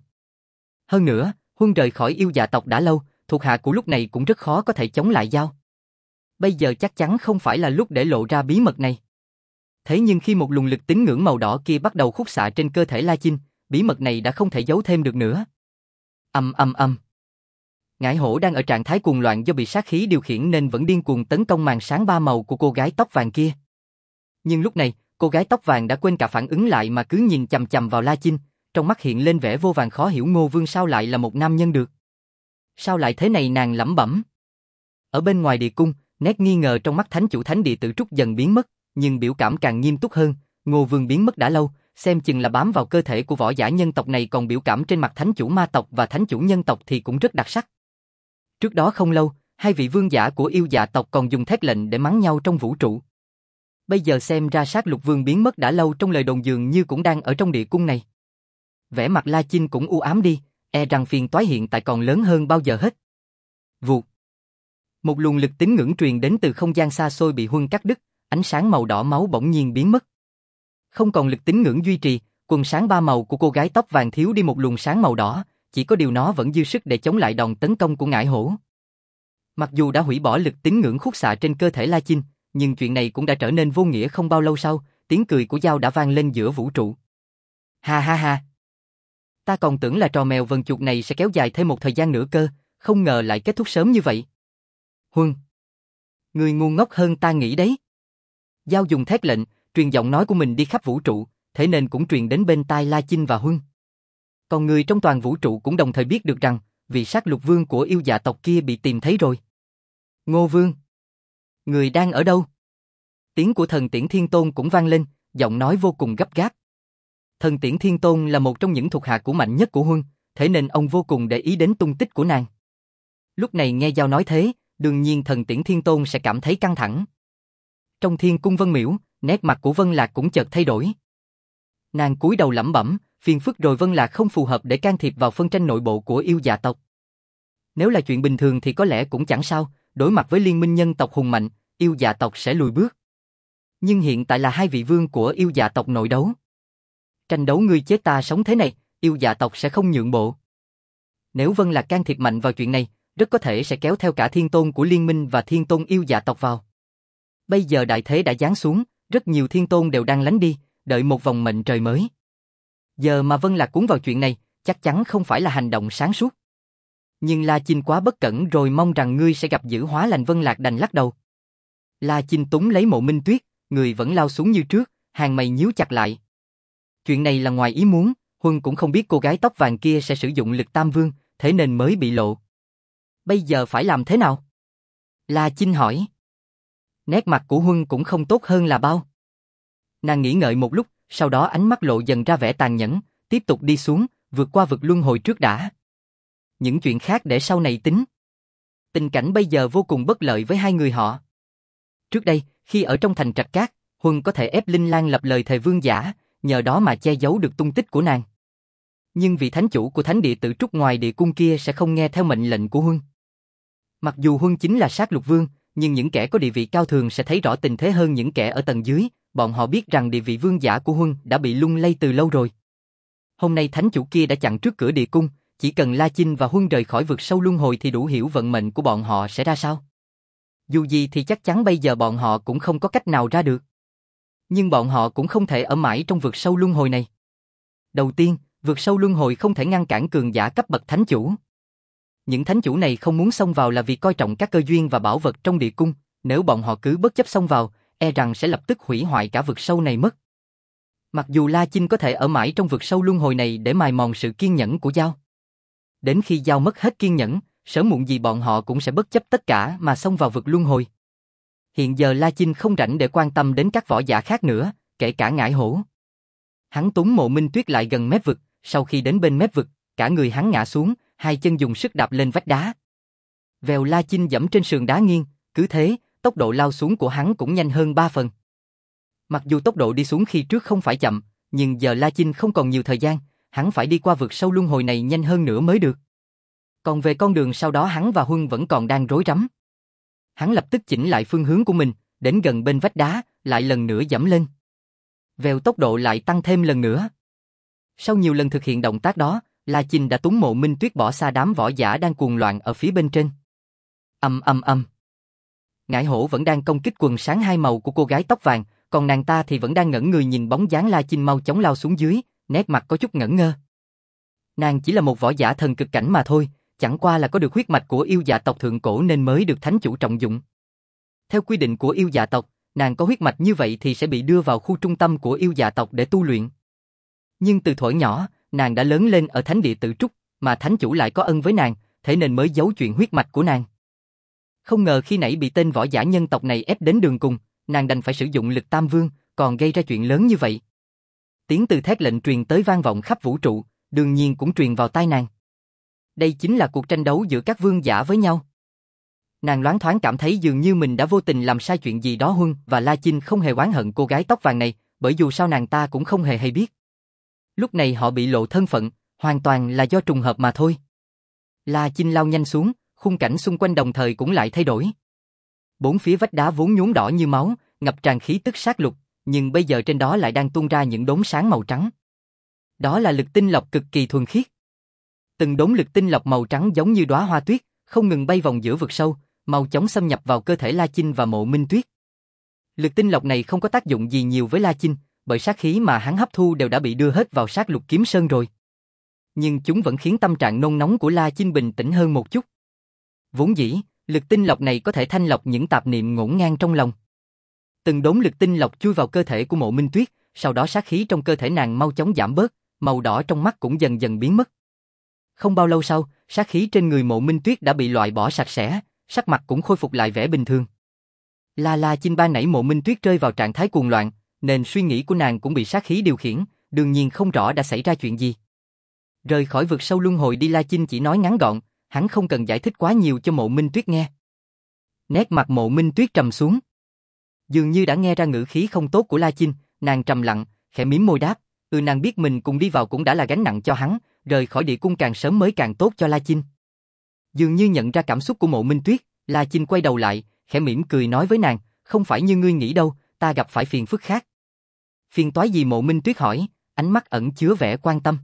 Hơn nữa, Huân rời khỏi yêu dạ tộc đã lâu, thuộc hạ của lúc này cũng rất khó có thể chống lại Giao. Bây giờ chắc chắn không phải là lúc để lộ ra bí mật này. Thế nhưng khi một luồng lực tín ngưỡng màu đỏ kia bắt đầu khúc xạ trên cơ thể La Chinh, bí mật này đã không thể giấu thêm được nữa. Ầm ầm ầm. Ngải hổ đang ở trạng thái cuồng loạn do bị sát khí điều khiển nên vẫn điên cuồng tấn công màn sáng ba màu của cô gái tóc vàng kia. Nhưng lúc này, cô gái tóc vàng đã quên cả phản ứng lại mà cứ nhìn chằm chằm vào La Chinh, trong mắt hiện lên vẻ vô vàn khó hiểu. Ngô Vương sao lại là một nam nhân được? Sao lại thế này, nàng lẩm bẩm. Ở bên ngoài địa cung, nét nghi ngờ trong mắt thánh chủ thánh địa Tử Trúc dần biến mất, nhưng biểu cảm càng nghiêm túc hơn. Ngô Vương biến mất đã lâu, xem chừng là bám vào cơ thể của võ giả nhân tộc này, còn biểu cảm trên mặt thánh chủ ma tộc và thánh chủ nhân tộc thì cũng rất đặc sắc. Trước đó không lâu, hai vị vương giả của yêu dạ tộc còn dùng thét lệnh để mắng nhau trong vũ trụ. Bây giờ xem ra Sát Lục Vương biến mất đã lâu trong lời đồn dường như cũng đang ở trong địa cung này. Vẻ mặt La Chinh cũng u ám đi, e rằng phiền toái hiện tại còn lớn hơn bao giờ hết. Vụt. Một luồng lực tín ngưỡng truyền đến từ không gian xa xôi bị Huân cắt đứt, ánh sáng màu đỏ máu bỗng nhiên biến mất. Không còn lực tín ngưỡng duy trì, quần sáng ba màu của cô gái tóc vàng thiếu đi một luồng sáng màu đỏ, chỉ có điều nó vẫn dư sức để chống lại đòn tấn công của ngải hổ. Mặc dù đã hủy bỏ lực tín ngưỡng khúc xạ trên cơ thể La Chinh, nhưng chuyện này cũng đã trở nên vô nghĩa không bao lâu sau, tiếng cười của Giao đã vang lên giữa vũ trụ. Ha ha ha! Ta còn tưởng là trò mèo vần chuột này sẽ kéo dài thêm một thời gian nữa cơ, không ngờ lại kết thúc sớm như vậy. Huân! Người ngu ngốc hơn ta nghĩ đấy. Giao dùng thét lệnh, truyền giọng nói của mình đi khắp vũ trụ, thế nên cũng truyền đến bên tai La Chinh và Huân. Còn người trong toàn vũ trụ cũng đồng thời biết được rằng, vị Sát Lục Vương của yêu dạ tộc kia bị tìm thấy rồi. Ngô Vương! Người đang ở đâu? Tiếng của thần Tiễn Thiên Tôn cũng vang lên, giọng nói vô cùng gấp gáp. Thần Tiễn Thiên Tôn là một trong những thuộc hạ của mạnh nhất của Huân, thế nên ông vô cùng để ý đến tung tích của nàng. Lúc này nghe Giao nói thế, đương nhiên thần Tiễn Thiên Tôn sẽ cảm thấy căng thẳng. Trong Thiên Cung Vân Miễu, nét mặt của Vân Lạc cũng chợt thay đổi. Nàng cúi đầu lẩm bẩm, phiền phức rồi, Vân Lạc không phù hợp để can thiệp vào phân tranh nội bộ của yêu dạ tộc. Nếu là chuyện bình thường thì có lẽ cũng chẳng sao, đối mặt với liên minh nhân tộc hùng mạnh, yêu dạ tộc sẽ lùi bước. Nhưng hiện tại là hai vị vương của yêu dạ tộc nội đấu. Tranh đấu ngươi chết ta sống thế này, yêu dạ tộc sẽ không nhượng bộ. Nếu Vân Lạc can thiệp mạnh vào chuyện này, rất có thể sẽ kéo theo cả thiên tôn của liên minh và thiên tôn yêu dạ tộc vào. Bây giờ đại thế đã giáng xuống, rất nhiều thiên tôn đều đang lánh đi, đợi một vòng mệnh trời mới. Giờ mà Vân Lạc cuốn vào chuyện này, chắc chắn không phải là hành động sáng suốt. Nhưng La Chinh quá bất cẩn rồi, mong rằng ngươi sẽ gặp dữ hóa lành. Vân Lạc đành lắc đầu. La Chinh túng lấy Mộ Minh Tuyết, người vẫn lao xuống như trước, hàng mày nhíu chặt lại. Chuyện này là ngoài ý muốn, Huân cũng không biết cô gái tóc vàng kia sẽ sử dụng lực Tam Vương, thế nên mới bị lộ. Bây giờ phải làm thế nào? La Chinh hỏi. Nét mặt của Huân cũng không tốt hơn là bao. Nàng nghĩ ngợi một lúc, sau đó ánh mắt lộ dần ra vẻ tàn nhẫn, tiếp tục đi xuống, vượt qua vực luân hồi trước đã. Những chuyện khác để sau này tính. Tình cảnh bây giờ vô cùng bất lợi với hai người họ. Trước đây, khi ở trong thành Trạch Cát, Huân có thể ép Linh Lan lập lời thề vương giả, nhờ đó mà che giấu được tung tích của nàng. Nhưng vị thánh chủ của thánh địa Tử Trúc ngoài địa cung kia sẽ không nghe theo mệnh lệnh của Huân. Mặc dù Huân chính là Sát Lục Vương, nhưng những kẻ có địa vị cao thường sẽ thấy rõ tình thế hơn những kẻ ở tầng dưới, bọn họ biết rằng địa vị vương giả của Huân đã bị lung lay từ lâu rồi. Hôm nay thánh chủ kia đã chặn trước cửa địa cung, chỉ cần La Chinh và Huân rời khỏi vực sâu luân hồi thì đủ hiểu vận mệnh của bọn họ sẽ ra sao. Dù gì thì chắc chắn bây giờ bọn họ cũng không có cách nào ra được. Nhưng bọn họ cũng không thể ở mãi trong vực sâu luân hồi này. Đầu tiên, vực sâu luân hồi không thể ngăn cản cường giả cấp bậc thánh chủ. Những thánh chủ này không muốn xông vào là vì coi trọng các cơ duyên và bảo vật trong địa cung, nếu bọn họ cứ bất chấp xông vào, e rằng sẽ lập tức hủy hoại cả vực sâu này mất. Mặc dù La Chinh có thể ở mãi trong vực sâu luân hồi này để mài mòn sự kiên nhẫn của Giao. Đến khi Giao mất hết kiên nhẫn, sớm muộn gì bọn họ cũng sẽ bất chấp tất cả mà xông vào vực luân hồi. Hiện giờ La Chinh không rảnh để quan tâm đến các võ giả khác nữa, kể cả ngải hổ. Hắn túm Mộ Minh Tuyết lại gần mép vực, sau khi đến bên mép vực, cả người hắn ngã xuống, hai chân dùng sức đạp lên vách đá. Vèo, La Chinh dẫm trên sườn đá nghiêng, cứ thế, tốc độ lao xuống của hắn cũng nhanh hơn ba phần. Mặc dù tốc độ đi xuống khi trước không phải chậm, nhưng giờ La Chinh không còn nhiều thời gian, hắn phải đi qua vực sâu luân hồi này nhanh hơn nữa mới được. Còn về con đường sau đó hắn và Huân vẫn còn đang rối rắm. Hắn lập tức chỉnh lại phương hướng của mình, đến gần bên vách đá, lại lần nữa dẫm lên. Vèo, tốc độ lại tăng thêm lần nữa. Sau nhiều lần thực hiện động tác đó, La Chinh đã túm Mộ Minh Tuyết bỏ xa đám võ giả đang cuồng loạn ở phía bên trên. Ầm ầm ầm. Ngải hổ vẫn đang công kích quần sáng hai màu của cô gái tóc vàng, còn nàng ta thì vẫn đang ngẩn người nhìn bóng dáng La Chinh mau chóng lao xuống dưới, nét mặt có chút ngẩn ngơ. Nàng chỉ là một võ giả thần cực cảnh mà thôi, chẳng qua là có được huyết mạch của yêu dạ tộc thượng cổ nên mới được thánh chủ trọng dụng. Theo quy định của yêu dạ tộc, nàng có huyết mạch như vậy thì sẽ bị đưa vào khu trung tâm của yêu dạ tộc để tu luyện. Nhưng từ thuở nhỏ, nàng đã lớn lên ở thánh địa Tử Trúc, mà thánh chủ lại có ân với nàng, thế nên mới giấu chuyện huyết mạch của nàng. Không ngờ khi nãy bị tên võ giả nhân tộc này ép đến đường cùng, nàng đành phải sử dụng lực Tam Vương, còn gây ra chuyện lớn như vậy. Tiếng từ thét lệnh truyền tới vang vọng khắp vũ trụ, đương nhiên cũng truyền vào tai nàng. Đây chính là cuộc tranh đấu giữa các vương giả với nhau. Nàng loáng thoáng cảm thấy dường như mình đã vô tình làm sai chuyện gì đó. Huân và La Chinh không hề oán hận cô gái tóc vàng này, bởi dù sao nàng ta cũng không hề hay biết. Lúc này họ bị lộ thân phận, hoàn toàn là do trùng hợp mà thôi. La Chinh lao nhanh xuống, khung cảnh xung quanh đồng thời cũng lại thay đổi. Bốn phía vách đá vốn nhuốm đỏ như máu, ngập tràn khí tức sát lục, nhưng bây giờ trên đó lại đang tuôn ra những đốm sáng màu trắng. Đó là lực tinh lọc cực kỳ thuần khiết. Từng đốm lực tinh lọc màu trắng giống như đóa hoa tuyết, không ngừng bay vòng giữa vực sâu, mau chóng xâm nhập vào cơ thể La Chinh và Mộ Minh Tuyết. Lực tinh lọc này không có tác dụng gì nhiều với La Chinh, bởi sát khí mà hắn hấp thu đều đã bị đưa hết vào sát lục kiếm sơn rồi. Nhưng chúng vẫn khiến tâm trạng nôn nóng của La Chinh bình tĩnh hơn một chút. Vốn dĩ, lực tinh lọc này có thể thanh lọc những tạp niệm ngổn ngang trong lòng. Từng đốm lực tinh lọc chui vào cơ thể của Mộ Minh Tuyết, sau đó sát khí trong cơ thể nàng mau chóng giảm bớt, màu đỏ trong mắt cũng dần dần biến mất. Không bao lâu sau, sát khí trên người Mộ Minh Tuyết đã bị loại bỏ sạch sẽ, sắc mặt cũng khôi phục lại vẻ bình thường. La La Chinh ban nãy Mộ Minh Tuyết rơi vào trạng thái cuồng loạn, nên suy nghĩ của nàng cũng bị sát khí điều khiển, đương nhiên không rõ đã xảy ra chuyện gì. Rời khỏi vực sâu luân hồi đi, La Chinh chỉ nói ngắn gọn, hắn không cần giải thích quá nhiều cho Mộ Minh Tuyết nghe. Nét mặt Mộ Minh Tuyết trầm xuống. Dường như đã nghe ra ngữ khí không tốt của La Chinh, nàng trầm lặng, khẽ mím môi đáp, ừ nàng biết mình cùng đi vào cũng đã là gánh nặng cho hắn, rời khỏi địa cung càng sớm mới càng tốt cho La Chinh. Dường như nhận ra cảm xúc của Mộ Minh Tuyết, La Chinh quay đầu lại, khẽ mỉm cười nói với nàng, không phải như ngươi nghĩ đâu, ta gặp phải phiền phức khác. Phiền toái gì? Mộ Minh Tuyết hỏi, ánh mắt ẩn chứa vẻ quan tâm.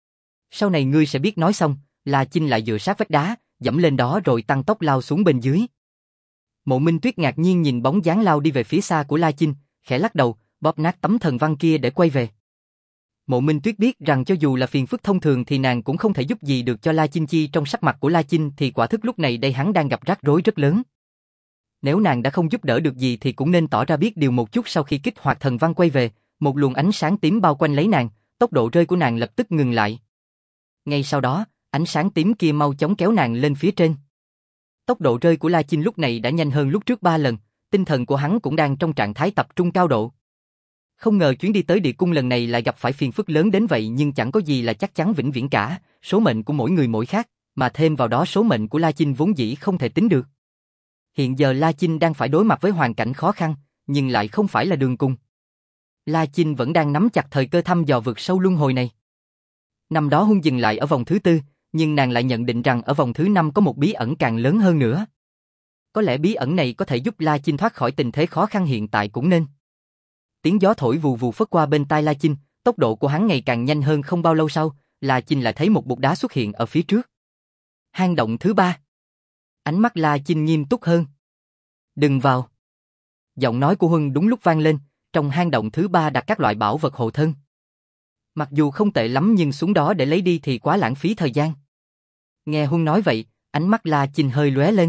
Sau này ngươi sẽ biết. Nói xong, La Chinh lại dựa sát vách đá, dẫm lên đó rồi tăng tốc lao xuống bên dưới. Mộ Minh Tuyết ngạc nhiên nhìn bóng dáng lao đi về phía xa của La Chinh, khẽ lắc đầu, bóp nát tấm thần văn kia để quay về. Mộ Minh Tuyết biết rằng cho dù là phiền phức thông thường thì nàng cũng không thể giúp gì được cho La Chinh, chi trong sắc mặt của La Chinh thì quả thức lúc này đây hắn đang gặp rắc rối rất lớn. Nếu nàng đã không giúp đỡ được gì thì cũng nên tỏ ra biết điều một chút. Sau khi kích hoạt thần văn quay về, một luồng ánh sáng tím bao quanh lấy nàng, tốc độ rơi của nàng lập tức ngừng lại. Ngay sau đó, ánh sáng tím kia mau chóng kéo nàng lên phía trên. Tốc độ rơi của La Chinh lúc này đã nhanh hơn lúc trước ba lần, tinh thần của hắn cũng đang trong trạng thái tập trung cao độ. Không ngờ chuyến đi tới địa cung lần này lại gặp phải phiền phức lớn đến vậy, nhưng chẳng có gì là chắc chắn vĩnh viễn cả, số mệnh của mỗi người mỗi khác, mà thêm vào đó số mệnh của La Chinh vốn dĩ không thể tính được. Hiện giờ La Chinh đang phải đối mặt với hoàn cảnh khó khăn, nhưng lại không phải là đường cùng. La Chinh vẫn đang nắm chặt thời cơ thăm dò vực sâu luân hồi này. Năm đó Huân dừng lại ở vòng thứ tư, nhưng nàng lại nhận định rằng ở vòng thứ năm có một bí ẩn càng lớn hơn nữa. Có lẽ bí ẩn này có thể giúp La Chinh thoát khỏi tình thế khó khăn hiện tại cũng nên. Tiếng gió thổi vù vù phất qua bên tai La Chinh, tốc độ của hắn ngày càng nhanh hơn. Không bao lâu sau, La Chinh lại thấy một bục đá xuất hiện ở phía trước. Hang động thứ ba. Ánh mắt La Chinh nghiêm túc hơn. Đừng vào. Giọng nói của Huân đúng lúc vang lên, trong hang động thứ ba đặt các loại bảo vật hộ thân. Mặc dù không tệ lắm nhưng xuống đó để lấy đi thì quá lãng phí thời gian. Nghe Huân nói vậy, ánh mắt La Chinh hơi lóe lên.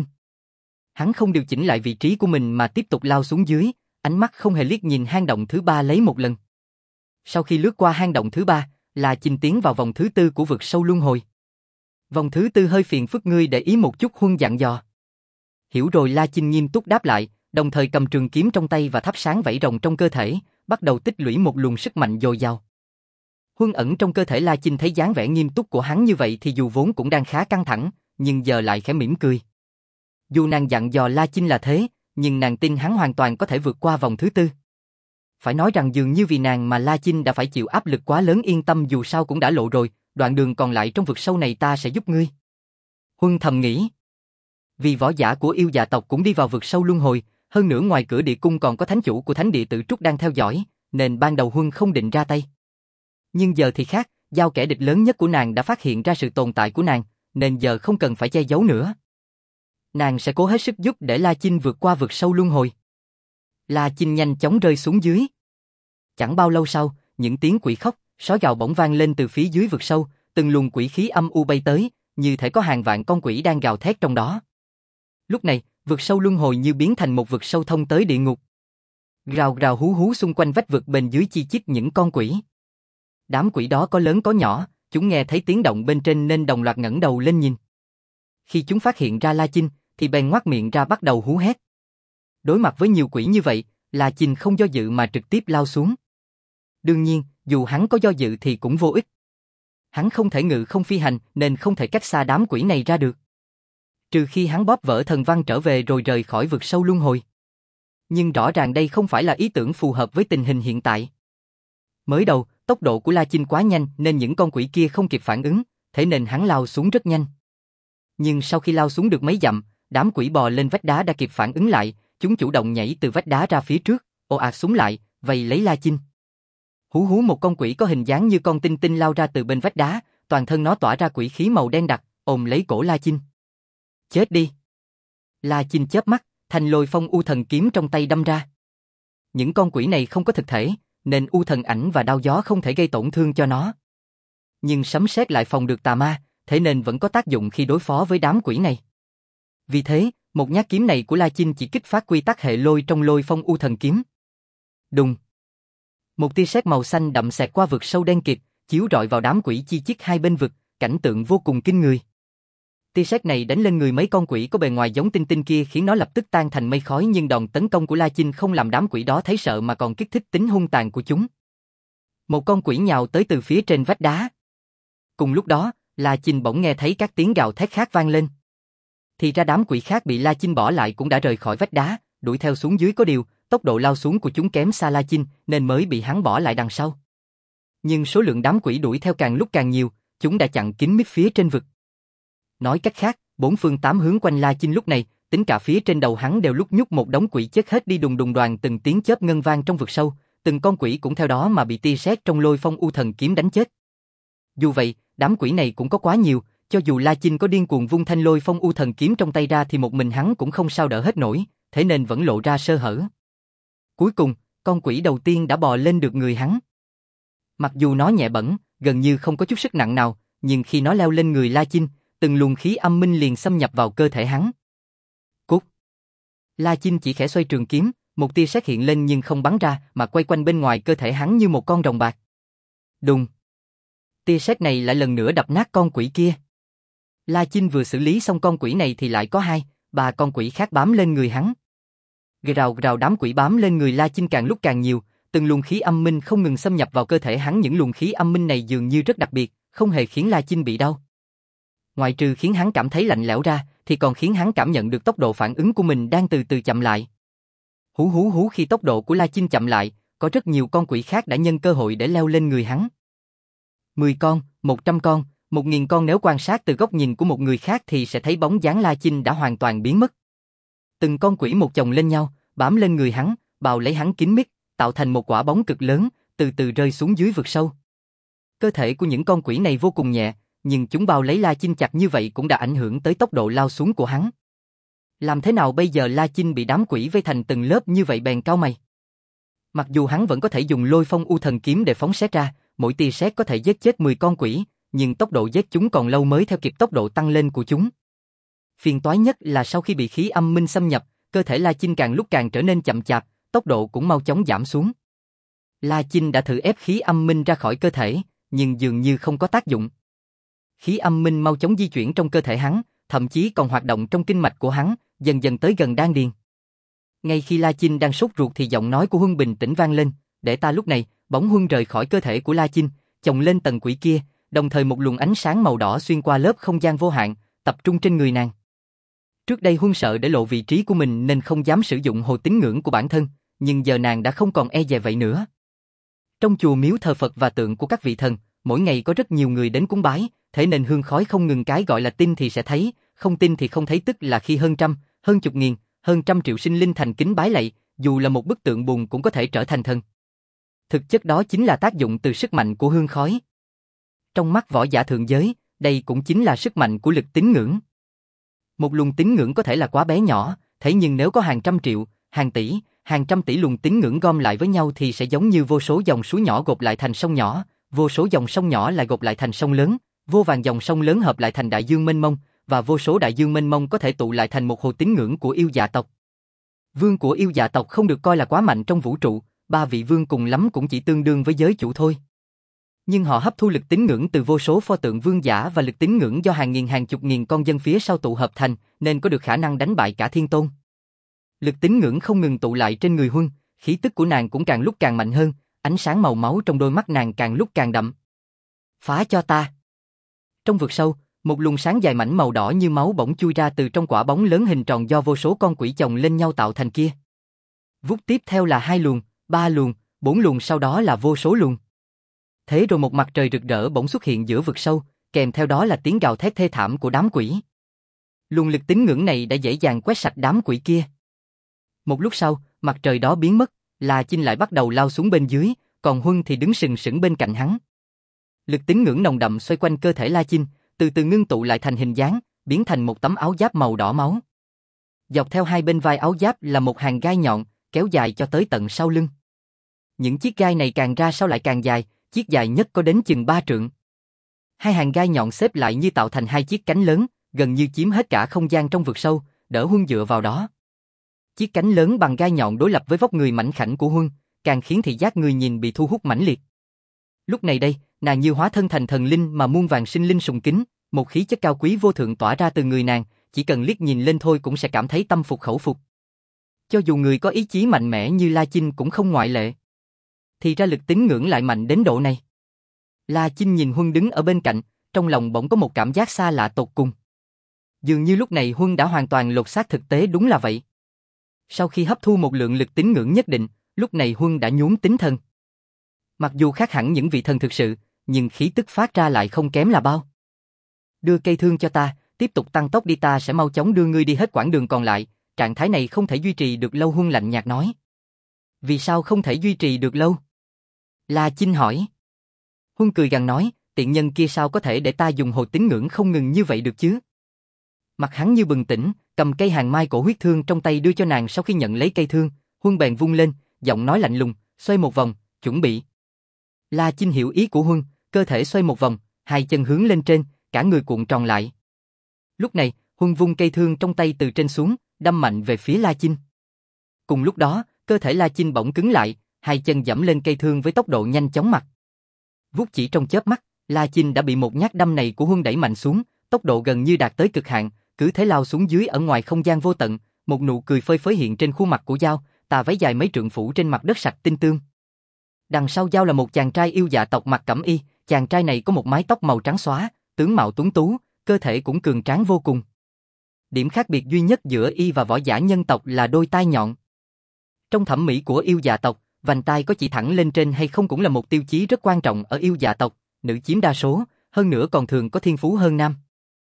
Hắn không điều chỉnh lại vị trí của mình mà tiếp tục lao xuống dưới, ánh mắt không hề liếc nhìn hang động thứ ba lấy một lần. Sau khi lướt qua hang động thứ ba, La Chinh tiến vào vòng thứ tư của vực sâu luân hồi. Vòng thứ tư hơi phiền phức, ngươi để ý một chút. Huân dặn dò. Hiểu rồi. La Chinh nghiêm túc đáp lại, đồng thời cầm trường kiếm trong tay và thắp sáng vảy rồng trong cơ thể, bắt đầu tích lũy một luồng sức mạnh dồi dào. Huân ẩn trong cơ thể La Chinh thấy dáng vẻ nghiêm túc của hắn như vậy thì dù vốn cũng đang khá căng thẳng, nhưng giờ lại khẽ mỉm cười. Dù nàng dặn dò La Chinh là thế, nhưng nàng tin hắn hoàn toàn có thể vượt qua vòng thứ tư. Phải nói rằng dường như vì nàng mà La Chinh đã phải chịu áp lực quá lớn. Yên tâm, dù sao cũng đã lộ rồi, đoạn đường còn lại trong vực sâu này ta sẽ giúp ngươi. Huân thầm nghĩ. Vì võ giả của yêu dạ tộc cũng đi vào vực sâu luân hồi, hơn nữa ngoài cửa địa cung còn có thánh chủ của thánh địa Tử Trúc đang theo dõi, nên ban đầu Huân không định ra tay. Nhưng giờ thì khác, giao kẻ địch lớn nhất của nàng đã phát hiện ra sự tồn tại của nàng, nên giờ không cần phải che giấu nữa. Nàng sẽ cố hết sức giúp để La Chinh vượt qua vực sâu luân hồi. La Chinh nhanh chóng rơi xuống dưới. Chẳng bao lâu sau, những tiếng quỷ khóc, sói gào bỗng vang lên từ phía dưới vực sâu, từng luồng quỷ khí âm u bay tới, như thể có hàng vạn con quỷ đang gào thét trong đó. Lúc này, vực sâu luân hồi như biến thành một vực sâu thông tới địa ngục. Rào rào hú hú xung quanh vách vực bên dưới chi chít những con quỷ. Đám quỷ đó có lớn có nhỏ, chúng nghe thấy tiếng động bên trên nên đồng loạt ngẩng đầu lên nhìn. Khi chúng phát hiện ra La Chinh, thì bèn ngoác miệng ra bắt đầu hú hét. Đối mặt với nhiều quỷ như vậy, La Chinh không do dự mà trực tiếp lao xuống. Đương nhiên, dù hắn có do dự thì cũng vô ích. Hắn không thể ngự không phi hành nên không thể cách xa đám quỷ này ra được. Trừ khi hắn bóp vỡ thần văn trở về rồi rời khỏi vực sâu luân hồi. Nhưng rõ ràng đây không phải là ý tưởng phù hợp với tình hình hiện tại. Mới đầu, tốc độ của La Chinh quá nhanh nên những con quỷ kia không kịp phản ứng, thế nên hắn lao xuống rất nhanh. Nhưng sau khi lao xuống được mấy dặm, đám quỷ bò lên vách đá đã kịp phản ứng lại, chúng chủ động nhảy từ vách đá ra phía trước, ồ ạt xuống lại, vây lấy La Chinh. Hú hú, một con quỷ có hình dáng như con tinh tinh lao ra từ bên vách đá, toàn thân nó tỏa ra quỷ khí màu đen đặc, ôm lấy cổ La Chinh. Chết đi! La Chinh chớp mắt, thành lôi phong u thần kiếm trong tay đâm ra. Những con quỷ này không có thực thể, nên u thần ảnh và đao gió không thể gây tổn thương cho nó. Nhưng sấm sét lại phòng được tà ma, thế nên vẫn có tác dụng khi đối phó với đám quỷ này. Vì thế, một nhát kiếm này của La Chinh chỉ kích phát quy tắc hệ lôi trong lôi phong u thần kiếm. Đùng! Một tia sét màu xanh đậm xẹt qua vực sâu đen kịt, chiếu rọi vào đám quỷ chi chít hai bên vực, cảnh tượng vô cùng kinh người. Tia sét này đánh lên người mấy con quỷ có bề ngoài giống tinh tinh kia khiến nó lập tức tan thành mây khói, nhưng đòn tấn công của La Chinh không làm đám quỷ đó thấy sợ mà còn kích thích tính hung tàn của chúng. Một con quỷ nhào tới từ phía trên vách đá. Cùng lúc đó, La Chinh bỗng nghe thấy các tiếng gào thét khác vang lên. Thì ra đám quỷ khác bị La Chinh bỏ lại cũng đã rời khỏi vách đá, đuổi theo xuống dưới, có điều, tốc độ lao xuống của chúng kém xa La Chinh nên mới bị hắn bỏ lại đằng sau. Nhưng số lượng đám quỷ đuổi theo càng lúc càng nhiều, chúng đã chặn kín mít phía trên vực. Nói cách khác, bốn phương tám hướng quanh La Chinh lúc này, tính cả phía trên đầu hắn đều lúc nhúc một đống quỷ chết hết đi, đùng đùng đoàn từng tiếng chớp ngân vang trong vực sâu, từng con quỷ cũng theo đó mà bị tia sét trong lôi phong u thần kiếm đánh chết. Dù vậy, đám quỷ này cũng có quá nhiều, cho dù La Chinh có điên cuồng vung thanh lôi phong u thần kiếm trong tay ra thì một mình hắn cũng không sao đỡ hết nổi, thế nên vẫn lộ ra sơ hở. Cuối cùng, con quỷ đầu tiên đã bò lên được người hắn. Mặc dù nó nhẹ bẫng, gần như không có chút sức nặng nào, nhưng khi nó leo lên người La Chinh, từng luồng khí âm minh liền xâm nhập vào cơ thể hắn. Cút! La Chinh chỉ khẽ xoay trường kiếm, một tia sét hiện lên nhưng không bắn ra mà quay quanh bên ngoài cơ thể hắn như một con rồng bạc. Đùng! Tia sét này lại lần nữa đập nát con quỷ kia. La Chinh vừa xử lý xong con quỷ này thì lại có hai, ba con quỷ khác bám lên người hắn. Gào gào, đám quỷ bám lên người La Chinh càng lúc càng nhiều, từng luồng khí âm minh không ngừng xâm nhập vào cơ thể hắn. Những luồng khí âm minh này dường như rất đặc biệt, không hề khiến La Chinh bị đau. Ngoại trừ khiến hắn cảm thấy lạnh lẽo ra, thì còn khiến hắn cảm nhận được tốc độ phản ứng của mình đang từ từ chậm lại. Hú hú hú, khi tốc độ của La Chinh chậm lại, có rất nhiều con quỷ khác đã nhân cơ hội để leo lên người hắn. Mười con, một trăm con, một nghìn con, nếu quan sát từ góc nhìn của một người khác thì sẽ thấy bóng dáng La Chinh đã hoàn toàn biến mất. Từng con quỷ một chồng lên nhau, bám lên người hắn, bào lấy hắn kín mít, tạo thành một quả bóng cực lớn, từ từ rơi xuống dưới vực sâu. Cơ thể của những con quỷ này vô cùng nhẹ, nhưng chúng bao lấy La Chinh chặt như vậy cũng đã ảnh hưởng tới tốc độ lao xuống của hắn. Làm thế nào bây giờ? La Chinh bị đám quỷ vây thành từng lớp như vậy bèn cau mày. Mặc dù hắn vẫn có thể dùng lôi phong u thần kiếm để phóng sét ra, mỗi tia sét có thể giết chết mười con quỷ, nhưng tốc độ giết chúng còn lâu mới theo kịp tốc độ tăng lên của chúng. Phiền toái nhất là sau khi bị khí âm minh xâm nhập, cơ thể La Chinh càng lúc càng trở nên chậm chạp, tốc độ cũng mau chóng giảm xuống. La Chinh đã thử ép khí âm minh ra khỏi cơ thể, nhưng dường như không có tác dụng. Khí âm minh mau chóng di chuyển trong cơ thể hắn, thậm chí còn hoạt động trong kinh mạch của hắn, dần dần tới gần đan điền. Ngay khi La Chinh đang sốt ruột thì giọng nói của Huân bình tĩnh vang lên, để ta. Lúc này, bóng Huân rời khỏi cơ thể của La Chinh, chồng lên tầng quỷ kia, đồng thời một luồng ánh sáng màu đỏ xuyên qua lớp không gian vô hạn, tập trung trên người nàng. Trước đây Huân sợ để lộ vị trí của mình nên không dám sử dụng hồ tín ngưỡng của bản thân, nhưng giờ nàng đã không còn e dè vậy nữa. Trong chùa miếu thờ Phật và tượng của các vị thần, mỗi ngày có rất nhiều người đến cúng bái, thế nên hương khói không ngừng, cái gọi là tin thì sẽ thấy, không tin thì không thấy, tức là khi hơn trăm, hơn chục nghìn, hơn trăm triệu sinh linh thành kính bái lạy, dù là một bức tượng bùn cũng có thể trở thành thần. Thực chất đó chính là tác dụng từ sức mạnh của hương khói. Trong mắt võ giả thượng giới, đây cũng chính là sức mạnh của lực tín ngưỡng. Một luồng tín ngưỡng có thể là quá bé nhỏ, thế nhưng nếu có hàng trăm triệu, hàng tỷ, hàng trăm tỷ luồng tín ngưỡng gom lại với nhau thì sẽ giống như vô số dòng suối nhỏ gộp lại thành sông nhỏ, vô số dòng sông nhỏ lại gộp lại thành sông lớn, vô vàn dòng sông lớn hợp lại thành đại dương mênh mông, và vô số đại dương mênh mông có thể tụ lại thành một hồ tín ngưỡng của yêu dạ tộc. Vương của yêu dạ tộc không được coi là quá mạnh trong vũ trụ, ba vị vương cùng lắm cũng chỉ tương đương với giới chủ thôi. Nhưng họ hấp thu lực tín ngưỡng từ vô số pho tượng vương giả và lực tín ngưỡng do hàng nghìn hàng chục nghìn con dân phía sau tụ hợp thành, nên có được khả năng đánh bại cả thiên tôn. Lực tín ngưỡng không ngừng tụ lại trên người Huân, khí tức của nàng cũng càng lúc càng mạnh hơn, ánh sáng màu máu trong đôi mắt nàng càng lúc càng đậm. Phá cho ta! Trong vực sâu, Một luồng sáng dài mảnh màu đỏ như máu bỗng chui ra từ trong quả bóng lớn hình tròn do vô số con quỷ chồng lên nhau tạo thành kia. Vút tiếp theo là hai luồng, ba luồng, bốn luồng, sau đó là vô số luồng. Thế rồi một mặt trời rực rỡ bỗng xuất hiện giữa vực sâu, kèm theo đó là tiếng gào thét thê thảm của đám quỷ. Luồng lực tín ngưỡng này đã dễ dàng quét sạch đám quỷ kia. Một lúc sau, mặt trời đó biến mất, La Chinh lại bắt đầu lao xuống bên dưới, còn Huân thì đứng sừng sững bên cạnh hắn. Lực tín ngưỡng nồng đậm xoay quanh cơ thể La Chinh, từ từ ngưng tụ lại thành hình dáng, biến thành một tấm áo giáp màu đỏ máu. Dọc theo hai bên vai áo giáp là một hàng gai nhọn, kéo dài cho tới tận sau lưng. Những chiếc gai này càng ra sau lại càng dài, chiếc dài nhất có đến chừng ba trượng. Hai hàng gai nhọn xếp lại như tạo thành hai chiếc cánh lớn, gần như chiếm hết cả không gian trong vực sâu, đỡ Huân dựa vào đó. Chiếc cánh lớn bằng gai nhọn đối lập với vóc người mảnh khảnh của Huân, càng khiến thị giác người nhìn bị thu hút mãnh liệt. Lúc này đây, nàng như hóa thân thành thần linh mà muôn vàn sinh linh sùng kính, một khí chất cao quý vô thượng tỏa ra từ người nàng, chỉ cần liếc nhìn lên thôi cũng sẽ cảm thấy tâm phục khẩu phục. Cho dù người có ý chí mạnh mẽ như La Chinh cũng không ngoại lệ. Thì ra lực tín ngưỡng lại mạnh đến độ này. La Chinh nhìn Huân đứng ở bên cạnh, trong lòng bỗng có một cảm giác xa lạ tột cùng. Dường như lúc này Huân đã hoàn toàn lột xác, thực tế đúng là vậy. Sau khi hấp thu một lượng lực tín ngưỡng nhất định, lúc này Huân đã nhuốm tín thần. Mặc dù khác hẳn những vị thần thực sự, nhưng khí tức phát ra lại không kém là bao. Đưa cây thương cho ta, tiếp tục tăng tốc đi, ta sẽ mau chóng đưa ngươi đi hết quãng đường còn lại, trạng thái này không thể duy trì được lâu, Huân lạnh nhạt nói. Vì sao không thể duy trì được lâu? La Chinh hỏi. Huân cười gằn nói, tiện nhân kia sao có thể để ta dùng hồ tín ngưỡng không ngừng như vậy được chứ? Mặt hắn như bừng tỉnh, cầm cây hàng mai cổ huyết thương trong tay đưa cho nàng. Sau khi nhận lấy cây thương, Huân bèn vung lên, giọng nói lạnh lùng, xoay một vòng, chuẩn bị. La Chinh hiểu ý của Huân, cơ thể xoay một vòng, hai chân hướng lên trên, cả người cuộn tròn lại. Lúc này, Huân vung cây thương trong tay từ trên xuống, đâm mạnh về phía La Chinh. Cùng lúc đó, cơ thể La Chinh bỗng cứng lại, hai chân giẫm lên cây thương với tốc độ nhanh chóng mặt. Vút chỉ trong chớp mắt, La Chinh đã bị một nhát đâm này của Huân đẩy mạnh xuống, tốc độ gần như đạt tới cực hạn, cứ thế lao xuống dưới ở ngoài không gian vô tận, một nụ cười phơi phới hiện trên khuôn mặt của Dao, tà váy dài mấy trượng phủ trên mặt đất sạch tinh tương. Đằng sau Dao là một chàng trai yêu dạ tộc mặc cẩm y, chàng trai này có một mái tóc màu trắng xóa, tướng mạo tuấn tú, cơ thể cũng cường tráng vô cùng. Điểm khác biệt duy nhất giữa y và võ giả nhân tộc là đôi tai nhọn. Trong thẩm mỹ của yêu dạ tộc, vành tai có chỉ thẳng lên trên hay không cũng là một tiêu chí rất quan trọng ở yêu dạ tộc, nữ chiếm đa số, hơn nữa còn thường có thiên phú hơn nam.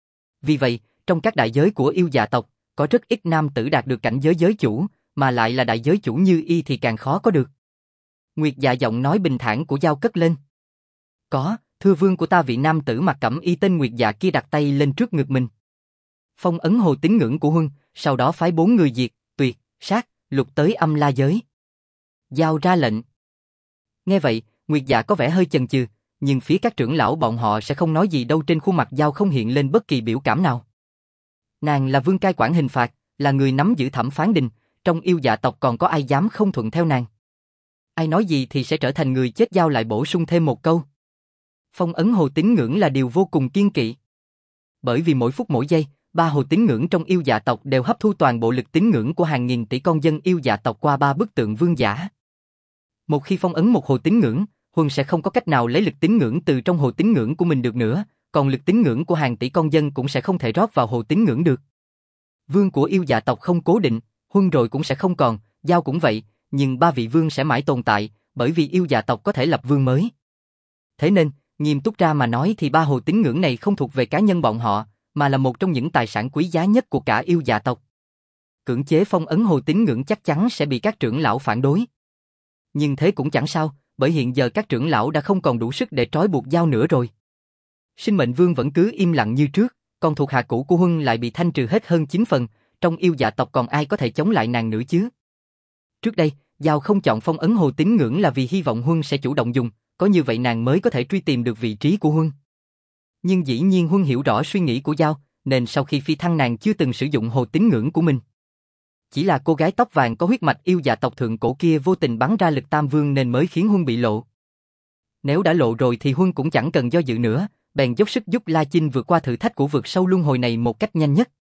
Vì vậy, trong các đại giới của yêu dạ tộc, có rất ít nam tử đạt được cảnh giới giới chủ, mà lại là đại giới chủ như y thì càng khó có được. Nguyệt Dạ giọng nói bình thản của Dao cất lên. Có, thưa vương của ta, vị nam tử mặc cẩm y tên Nguyệt Dạ kia đặt tay lên trước ngực mình. Phong ấn hồ tín ngưỡng của Huân, sau đó phái bốn người diệt, tuyệt, sát, lục tới âm la giới. Dao ra lệnh. Nghe vậy, Nguyệt Dạ có vẻ hơi chần chừ, nhưng phía các trưởng lão bọn họ sẽ không nói gì đâu, trên khuôn mặt Dao không hiện lên bất kỳ biểu cảm nào. Nàng là vương cai quản hình phạt, là người nắm giữ thẩm phán đình, trong yêu dạ tộc còn có ai dám không thuận theo nàng. Ai nói gì thì sẽ trở thành người chết. Dao lại bổ sung thêm một câu. Phong ấn hồ tín ngưỡng là điều vô cùng kiêng kỵ. Bởi vì mỗi phút mỗi giây, ba hồ tín ngưỡng trong yêu dạ tộc đều hấp thu toàn bộ lực tín ngưỡng của hàng nghìn tỷ con dân yêu dạ tộc qua ba bức tượng vương giả. Một khi phong ấn một hồ tín ngưỡng, Huân sẽ không có cách nào lấy lực tín ngưỡng từ trong hồ tín ngưỡng của mình được nữa, còn lực tín ngưỡng của hàng tỷ con dân cũng sẽ không thể rót vào hồ tín ngưỡng được. Vương của yêu dạ tộc không cố định, Huân rồi cũng sẽ không còn, Dao cũng vậy, nhưng ba vị vương sẽ mãi tồn tại, bởi vì yêu dạ tộc có thể lập vương mới. Thế nên, nghiêm túc ra mà nói thì ba hồ tín ngưỡng này không thuộc về cá nhân bọn họ, mà là một trong những tài sản quý giá nhất của cả yêu dạ tộc. Cưỡng chế phong ấn hồ tín ngưỡng chắc chắn sẽ bị các trưởng lão phản đối. Nhưng thế cũng chẳng sao, bởi hiện giờ các trưởng lão đã không còn đủ sức để trói buộc Dao nữa rồi. Sinh mệnh vương vẫn cứ im lặng như trước, còn thuộc hạ cũ của Huân lại bị thanh trừ hết hơn chín phần, trong yêu dạ tộc còn ai có thể chống lại nàng nữa chứ? Trước đây, Dao không chọn phong ấn hồ tín ngưỡng là vì hy vọng Huân sẽ chủ động dùng, có như vậy nàng mới có thể truy tìm được vị trí của Huân. Nhưng dĩ nhiên Huân hiểu rõ suy nghĩ của Dao, nên sau khi phi thăng nàng chưa từng sử dụng hồ tín ngưỡng của mình. Chỉ là cô gái tóc vàng có huyết mạch yêu dạ tộc thượng cổ kia vô tình bắn ra lực tam vương nên mới khiến Huân bị lộ. Nếu đã lộ rồi thì Huân cũng chẳng cần do dự nữa, bèn dốc sức giúp La Chinh vượt qua thử thách của vượt sâu luân hồi này một cách nhanh nhất.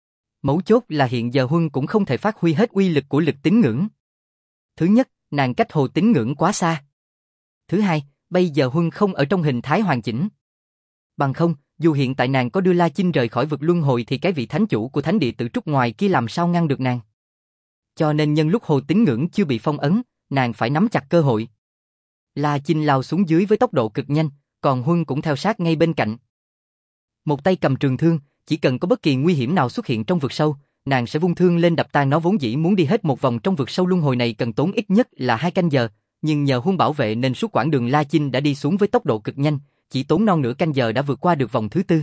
Mấu chốt là hiện giờ Huân cũng không thể phát huy hết uy lực của lực tín ngưỡng. Thứ nhất, nàng cách hồ tín ngưỡng quá xa. Thứ hai, bây giờ Huân không ở trong hình thái hoàn chỉnh. Bằng không, Dù hiện tại nàng có đưa La Chinh rời khỏi vực luân hồi thì cái vị thánh chủ của thánh địa Tử Trúc ngoài kia làm sao ngăn được nàng. Cho nên nhân lúc hồ tín ngưỡng chưa bị phong ấn, nàng phải nắm chặt cơ hội. La Chinh lao xuống dưới với tốc độ cực nhanh, còn Huân cũng theo sát ngay bên cạnh. Một tay cầm trường thương, chỉ cần có bất kỳ nguy hiểm nào xuất hiện trong vực sâu, nàng sẽ vung thương lên đập tan nó. Vốn dĩ muốn đi hết một vòng trong vực sâu luân hồi này cần tốn ít nhất là hai canh giờ, nhưng nhờ Huân bảo vệ nên suốt quãng đường La Chinh đã đi xuống với tốc độ cực nhanh, chỉ tốn non nửa canh giờ đã vượt qua được vòng thứ tư.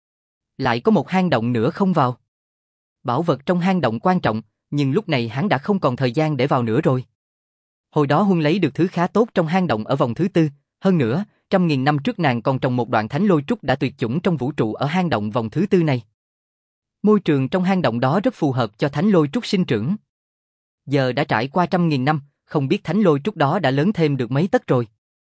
Lại có một hang động nữa không vào. Bảo vật trong hang động quan trọng, nhưng lúc này hắn đã không còn thời gian để vào nữa rồi. Hồi đó Huân lấy được thứ khá tốt trong hang động ở vòng thứ tư, hơn nữa, trăm nghìn năm trước nàng còn trồng một đoạn thánh lôi trúc đã tuyệt chủng trong vũ trụ ở hang động vòng thứ tư này. Môi trường trong hang động đó rất phù hợp cho thánh lôi trúc sinh trưởng. Giờ đã trải qua trăm nghìn năm, không biết thánh lôi trúc đó đã lớn thêm được mấy tấc rồi.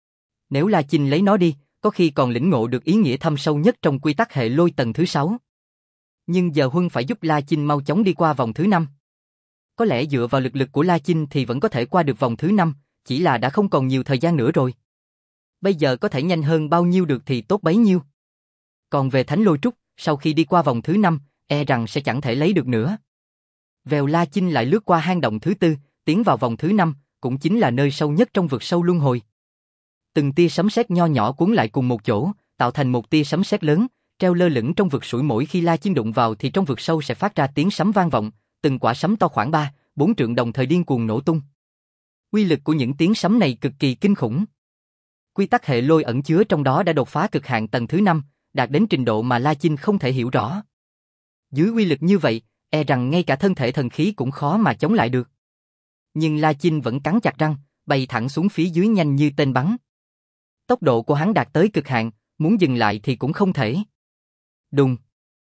Nếu La Chinh lấy nó đi, có khi còn lĩnh ngộ được ý nghĩa thâm sâu nhất trong quy tắc hệ lôi tầng thứ sáu. Nhưng giờ Huân phải giúp La Chinh mau chóng đi qua vòng thứ năm. Có lẽ dựa vào lực lực của La Chinh thì vẫn có thể qua được vòng thứ năm, chỉ là đã không còn nhiều thời gian nữa rồi. Bây giờ có thể nhanh hơn bao nhiêu được thì tốt bấy nhiêu. Còn về thánh lôi trúc, sau khi đi qua vòng thứ năm, e rằng sẽ chẳng thể lấy được nữa. Vèo, La Chinh lại lướt qua hang động thứ tư, tiến vào vòng thứ năm, cũng chính là nơi sâu nhất trong vực sâu luân hồi. Từng tia sấm sét nho nhỏ cuốn lại cùng một chỗ, tạo thành một tia sấm sét lớn, treo lơ lửng trong vực sủi. Mỗi khi La Chinh đụng vào thì trong vực sâu sẽ phát ra tiếng sấm vang vọng, từng quả sấm to khoảng ba, bốn trượng đồng thời điên cuồng nổ tung. Uy lực của những tiếng sấm này cực kỳ kinh khủng. Quy tắc hệ lôi ẩn chứa trong đó đã đột phá cực hạn tầng thứ năm, đạt đến trình độ mà La Chinh không thể hiểu rõ. Dưới uy lực như vậy, e rằng ngay cả thân thể thần khí cũng khó mà chống lại được. Nhưng La Chinh vẫn cắn chặt răng, bay thẳng xuống phía dưới nhanh như tên bắn. Tốc độ của hắn đạt tới cực hạn, muốn dừng lại thì cũng không thể. Đùng!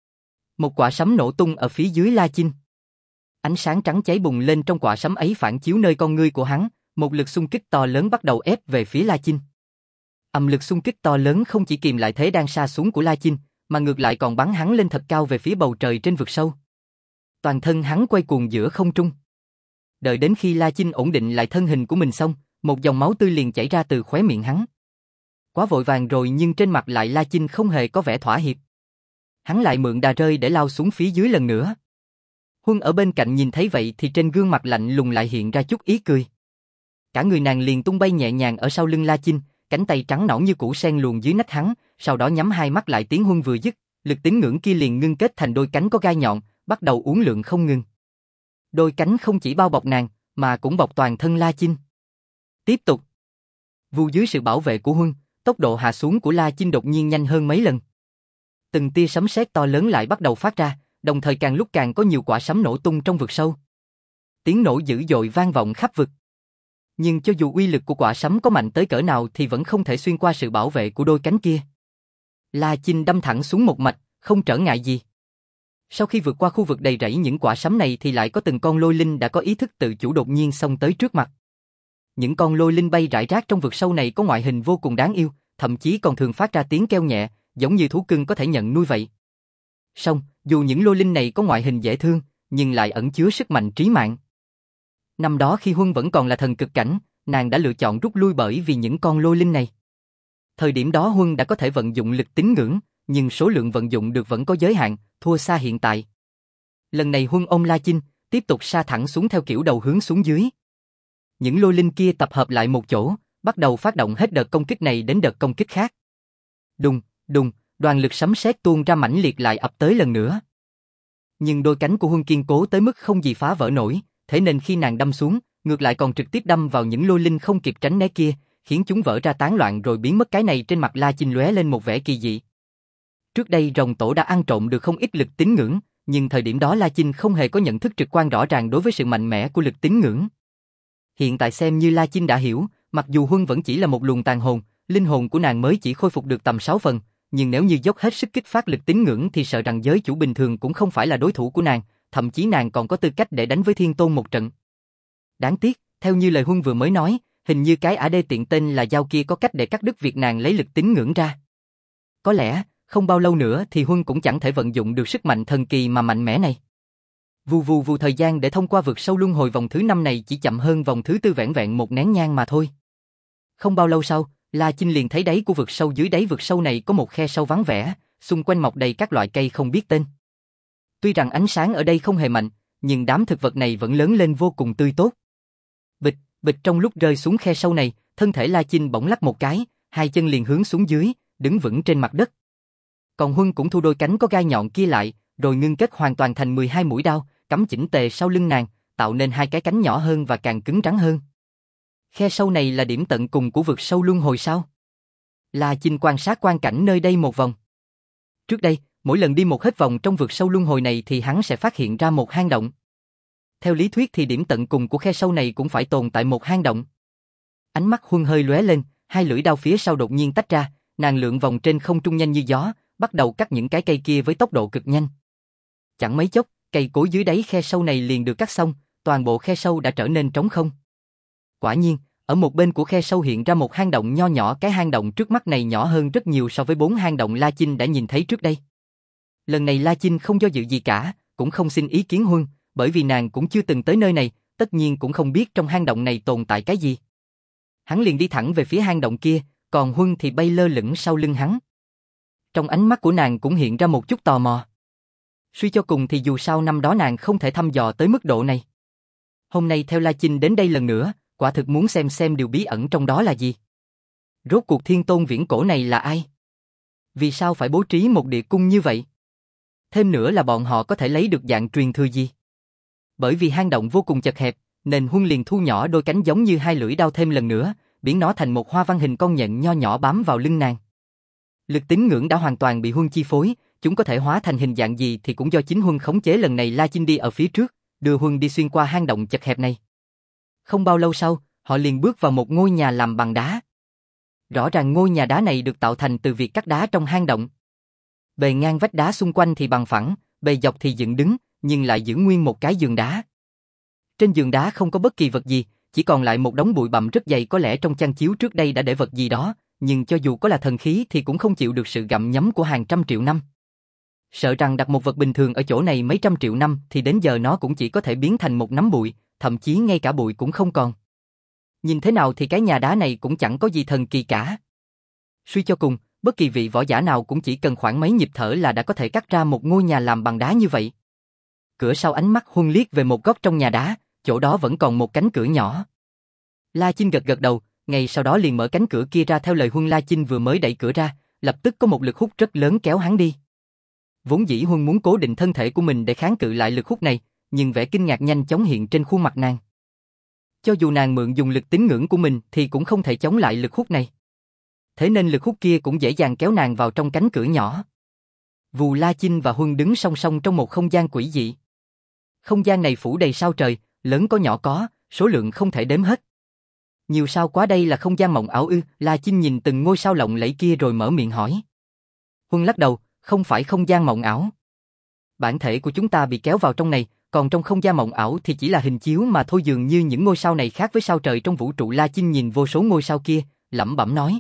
Một quả sấm nổ tung ở phía dưới La Chinh. Ánh sáng trắng cháy bùng lên trong quả sấm ấy phản chiếu nơi con ngươi của hắn, một lực xung kích to lớn bắt đầu ép về phía La Chinh. Ầm, lực xung kích to lớn không chỉ kìm lại thế đang sa xuống của La Chinh, mà ngược lại còn bắn hắn lên thật cao về phía bầu trời trên vực sâu. Toàn thân hắn quay cuồng giữa không trung. Đợi đến khi La Chinh ổn định lại thân hình của mình xong, một dòng máu tươi liền chảy ra từ khóe miệng hắn. Quá vội vàng rồi, nhưng trên mặt lại La Chinh không hề có vẻ thỏa hiệp. Hắn lại mượn đà rơi để lao xuống phía dưới lần nữa. Huân ở bên cạnh nhìn thấy vậy thì trên gương mặt lạnh lùng lại hiện ra chút ý cười. Cả người nàng liền tung bay nhẹ nhàng ở sau lưng La Chinh, cánh tay trắng nõn như củ sen luồn dưới nách hắn, sau đó nhắm hai mắt lại. Tiếng Huân vừa dứt, lực tín ngưỡng kia liền ngưng kết thành đôi cánh có gai nhọn, bắt đầu uốn lượn không ngừng. Đôi cánh không chỉ bao bọc nàng, mà cũng bọc toàn thân La Chinh. Tiếp tục. Vu dưới sự bảo vệ của Huân, tốc độ hạ xuống của La Chinh đột nhiên nhanh hơn mấy lần. Từng tia sấm sét to lớn lại bắt đầu phát ra, đồng thời càng lúc càng có nhiều quả sấm nổ tung trong vực sâu. Tiếng nổ dữ dội vang vọng khắp vực. Nhưng cho dù uy lực của quả sấm có mạnh tới cỡ nào thì vẫn không thể xuyên qua sự bảo vệ của đôi cánh kia. La Chinh đâm thẳng xuống một mạch, không trở ngại gì. Sau khi vượt qua khu vực đầy rẫy những quả sấm này thì lại có từng con lôi linh đã có ý thức tự chủ đột nhiên xông tới trước mặt. Những con lôi linh bay rải rác trong vực sâu này có ngoại hình vô cùng đáng yêu, thậm chí còn thường phát ra tiếng kêu nhẹ, giống như thú cưng có thể nhận nuôi vậy. Song, dù những lôi linh này có ngoại hình dễ thương, nhưng lại ẩn chứa sức mạnh trí mạng. Năm đó khi Huân vẫn còn là thần cực cảnh, nàng đã lựa chọn rút lui bởi vì những con lôi linh này. Thời điểm đó Huân đã có thể vận dụng lực tín ngưỡng, nhưng số lượng vận dụng được vẫn có giới hạn, thua xa hiện tại. Lần này Huân ôm La Chinh, tiếp tục sa thẳng xuống theo kiểu đầu hướng xuống dưới. Những lôi linh kia tập hợp lại một chỗ, bắt đầu phát động hết đợt công kích này đến đợt công kích khác. Đùng, đùng, đoàn lực sấm sét tuôn ra mãnh liệt lại ập tới lần nữa. Nhưng đôi cánh của Huân kiên cố tới mức không gì phá vỡ nổi, thế nên khi nàng đâm xuống, ngược lại còn trực tiếp đâm vào những lôi linh không kịp tránh né kia, khiến chúng vỡ ra tán loạn rồi biến mất. Cái này trên mặt La Chinh lóe lên một vẻ kỳ dị. Trước đây rồng tổ đã ăn trộm được không ít lực tín ngưỡng, nhưng thời điểm đó La Chinh không hề có nhận thức trực quan rõ ràng đối với sự mạnh mẽ của lực tín ngưỡng. Hiện tại xem như La Chinh đã hiểu, mặc dù Huân vẫn chỉ là một luồng tàn hồn, linh hồn của nàng mới chỉ khôi phục được tầm sáu phần, nhưng nếu như dốc hết sức kích phát lực tín ngưỡng thì sợ rằng giới chủ bình thường cũng không phải là đối thủ của nàng, thậm chí nàng còn có tư cách để đánh với Thiên Tôn một trận. Đáng tiếc, theo như lời Huân vừa mới nói, hình như cái ả đê tiện tên là Dao kia có cách để cắt đứt việc nàng lấy lực tín ngưỡng ra. Có lẽ, không bao lâu nữa thì Huân cũng chẳng thể vận dụng được sức mạnh thần kỳ mà mạnh mẽ này. Vù vù vù, thời gian để thông qua vực sâu luân hồi vòng thứ năm này chỉ chậm hơn vòng thứ tư vẻn vẹn một nén nhang mà thôi. Không bao lâu sau, La Chinh liền thấy đáy của vực sâu. Dưới đáy vực sâu này có một khe sâu vắng vẻ, xung quanh mọc đầy các loại cây không biết tên. Tuy rằng ánh sáng ở đây không hề mạnh, nhưng đám thực vật này vẫn lớn lên vô cùng tươi tốt. Bịch, bịch trong lúc rơi xuống khe sâu này, thân thể La Chinh bỗng lắc một cái, hai chân liền hướng xuống dưới, đứng vững trên mặt đất. Còn Huân cũng thu đôi cánh có gai nhọn kia lại, rồi ngưng kết hoàn toàn thành mười hai mũi đao, cắm chỉnh tề sau lưng nàng, tạo nên hai cái cánh nhỏ hơn và càng cứng rắn hơn. Khe sâu này là điểm tận cùng của vực sâu luân hồi sao? La Chinh quan sát quang cảnh nơi đây một vòng. Trước đây, mỗi lần đi một hết vòng trong vực sâu luân hồi này thì hắn sẽ phát hiện ra một hang động. Theo lý thuyết thì điểm tận cùng của khe sâu này cũng phải tồn tại một hang động. Ánh mắt Huân hơi lóe lên, hai lưỡi đao phía sau đột nhiên tách ra, nàng lượn vòng trên không trung nhanh như gió, bắt đầu cắt những cái cây kia với tốc độ cực nhanh. Chẳng mấy chốc, cây cối dưới đáy khe sâu này liền được cắt xong, toàn bộ khe sâu đã trở nên trống không. Quả nhiên, ở một bên của khe sâu hiện ra một hang động nho nhỏ, cái hang động trước mắt này nhỏ hơn rất nhiều so với bốn hang động La Chinh đã nhìn thấy trước đây. Lần này La Chinh không do dự gì cả, cũng không xin ý kiến Huân, bởi vì nàng cũng chưa từng tới nơi này, tất nhiên cũng không biết trong hang động này tồn tại cái gì. Hắn liền đi thẳng về phía hang động kia, còn Huân thì bay lơ lửng sau lưng hắn. Trong ánh mắt của nàng cũng hiện ra một chút tò mò. Suy cho cùng thì dù sao năm đó nàng không thể thăm dò tới mức độ này. Hôm nay theo La Chinh đến đây lần nữa, quả thực muốn xem xem điều bí ẩn trong đó là gì. Rốt cuộc thiên tôn viễn cổ này là ai? Vì sao phải bố trí một địa cung như vậy? Thêm nữa là bọn họ có thể lấy được dạng truyền thừa gì? Bởi vì hang động vô cùng chật hẹp, nên Huân liền thu nhỏ đôi cánh giống như hai lưỡi đao thêm lần nữa, biến nó thành một hoa văn hình con nhện nho nhỏ bám vào lưng nàng. Lực tín ngưỡng đã hoàn toàn bị Huân chi phối, chúng có thể hóa thành hình dạng gì thì cũng do chính Huân khống chế. Lần này La Chinh đi ở phía trước, đưa Huân đi xuyên qua hang động chật hẹp này. Không bao lâu sau, họ liền bước vào một ngôi nhà làm bằng đá. Rõ ràng ngôi nhà đá này được tạo thành từ việc cắt đá trong hang động. Bề ngang vách đá xung quanh thì bằng phẳng, bề dọc thì dựng đứng, nhưng lại giữ nguyên một cái giường đá. Trên giường đá không có bất kỳ vật gì, chỉ còn lại một đống bụi bặm rất dày, có lẽ trong chăn chiếu trước đây đã để vật gì đó, nhưng cho dù có là thần khí thì cũng không chịu được sự gặm nhấm của hàng trăm triệu năm. Sợ rằng đặt một vật bình thường ở chỗ này mấy trăm triệu năm thì đến giờ nó cũng chỉ có thể biến thành một nắm bụi, thậm chí ngay cả bụi cũng không còn. Nhìn thế nào thì cái nhà đá này cũng chẳng có gì thần kỳ cả. Suy cho cùng, bất kỳ vị võ giả nào cũng chỉ cần khoảng mấy nhịp thở là đã có thể cắt ra một ngôi nhà làm bằng đá như vậy. Cửa sau, ánh mắt Huân liếc về một góc trong nhà đá, chỗ đó vẫn còn một cánh cửa nhỏ. La Chinh gật gật đầu, ngay sau đó liền mở cánh cửa kia ra theo lời Huân. La Chinh vừa mới đẩy cửa ra, lập tức có một lực hút rất lớn kéo hắn đi. Vốn dĩ Huân muốn cố định thân thể của mình để kháng cự lại lực hút này, nhưng vẻ kinh ngạc nhanh chóng hiện trên khuôn mặt nàng. Cho dù nàng mượn dùng lực tín ngưỡng của mình thì cũng không thể chống lại lực hút này. Thế nên lực hút kia cũng dễ dàng kéo nàng vào trong cánh cửa nhỏ. Vù. La Chinh và Huân đứng song song trong một không gian quỷ dị. Không gian này phủ đầy sao trời, lớn có nhỏ có, số lượng không thể đếm hết. Nhiều sao quá, đây là không gian mộng ảo ư? La Chinh nhìn từng ngôi sao lộng lẫy kia rồi mở miệng hỏi. Huân lắc đầu, không phải không gian mộng ảo. Bản thể của chúng ta bị kéo vào trong này, còn trong không gian mộng ảo thì chỉ là hình chiếu mà thôi, dường như những ngôi sao này khác với sao trời trong vũ trụ. La Chinh nhìn vô số ngôi sao kia, lẩm bẩm nói.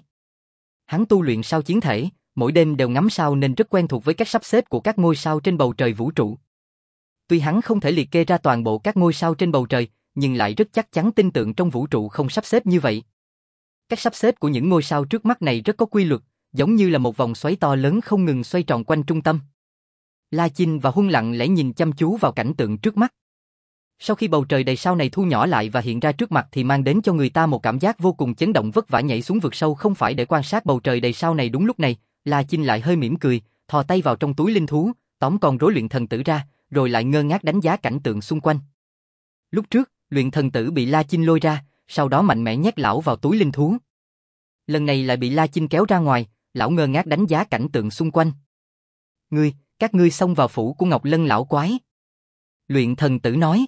Hắn tu luyện sao chiến thể, mỗi đêm đều ngắm sao nên rất quen thuộc với cách sắp xếp của các ngôi sao trên bầu trời vũ trụ. Tuy hắn không thể liệt kê ra toàn bộ các ngôi sao trên bầu trời, nhưng lại rất chắc chắn tin tưởng trong vũ trụ không sắp xếp như vậy. Cách sắp xếp của những ngôi sao trước mắt này rất có quy luật, giống như là một vòng xoáy to lớn không ngừng xoay tròn quanh trung tâm. La Chinh và Huân lặng lẽ nhìn chăm chú vào cảnh tượng trước mắt. Sau khi bầu trời đầy sao này thu nhỏ lại và hiện ra trước mặt thì mang đến cho người ta một cảm giác vô cùng chấn động, vất vả nhảy xuống vực sâu không phải để quan sát bầu trời đầy sao này. Đúng lúc này, La Chinh lại hơi mỉm cười, thò tay vào trong túi linh thú, tóm con rối luyện thần tử ra, rồi lại ngơ ngác đánh giá cảnh tượng xung quanh. Lúc trước, luyện thần tử bị La Chinh lôi ra, sau đó mạnh mẽ nhét lão vào túi linh thú. Lần này lại bị La Chinh kéo ra ngoài, lão ngơ ngác đánh giá cảnh tượng xung quanh. Ngươi, các ngươi xông vào phủ của Ngọc Lân lão quái. Luyện thần tử nói.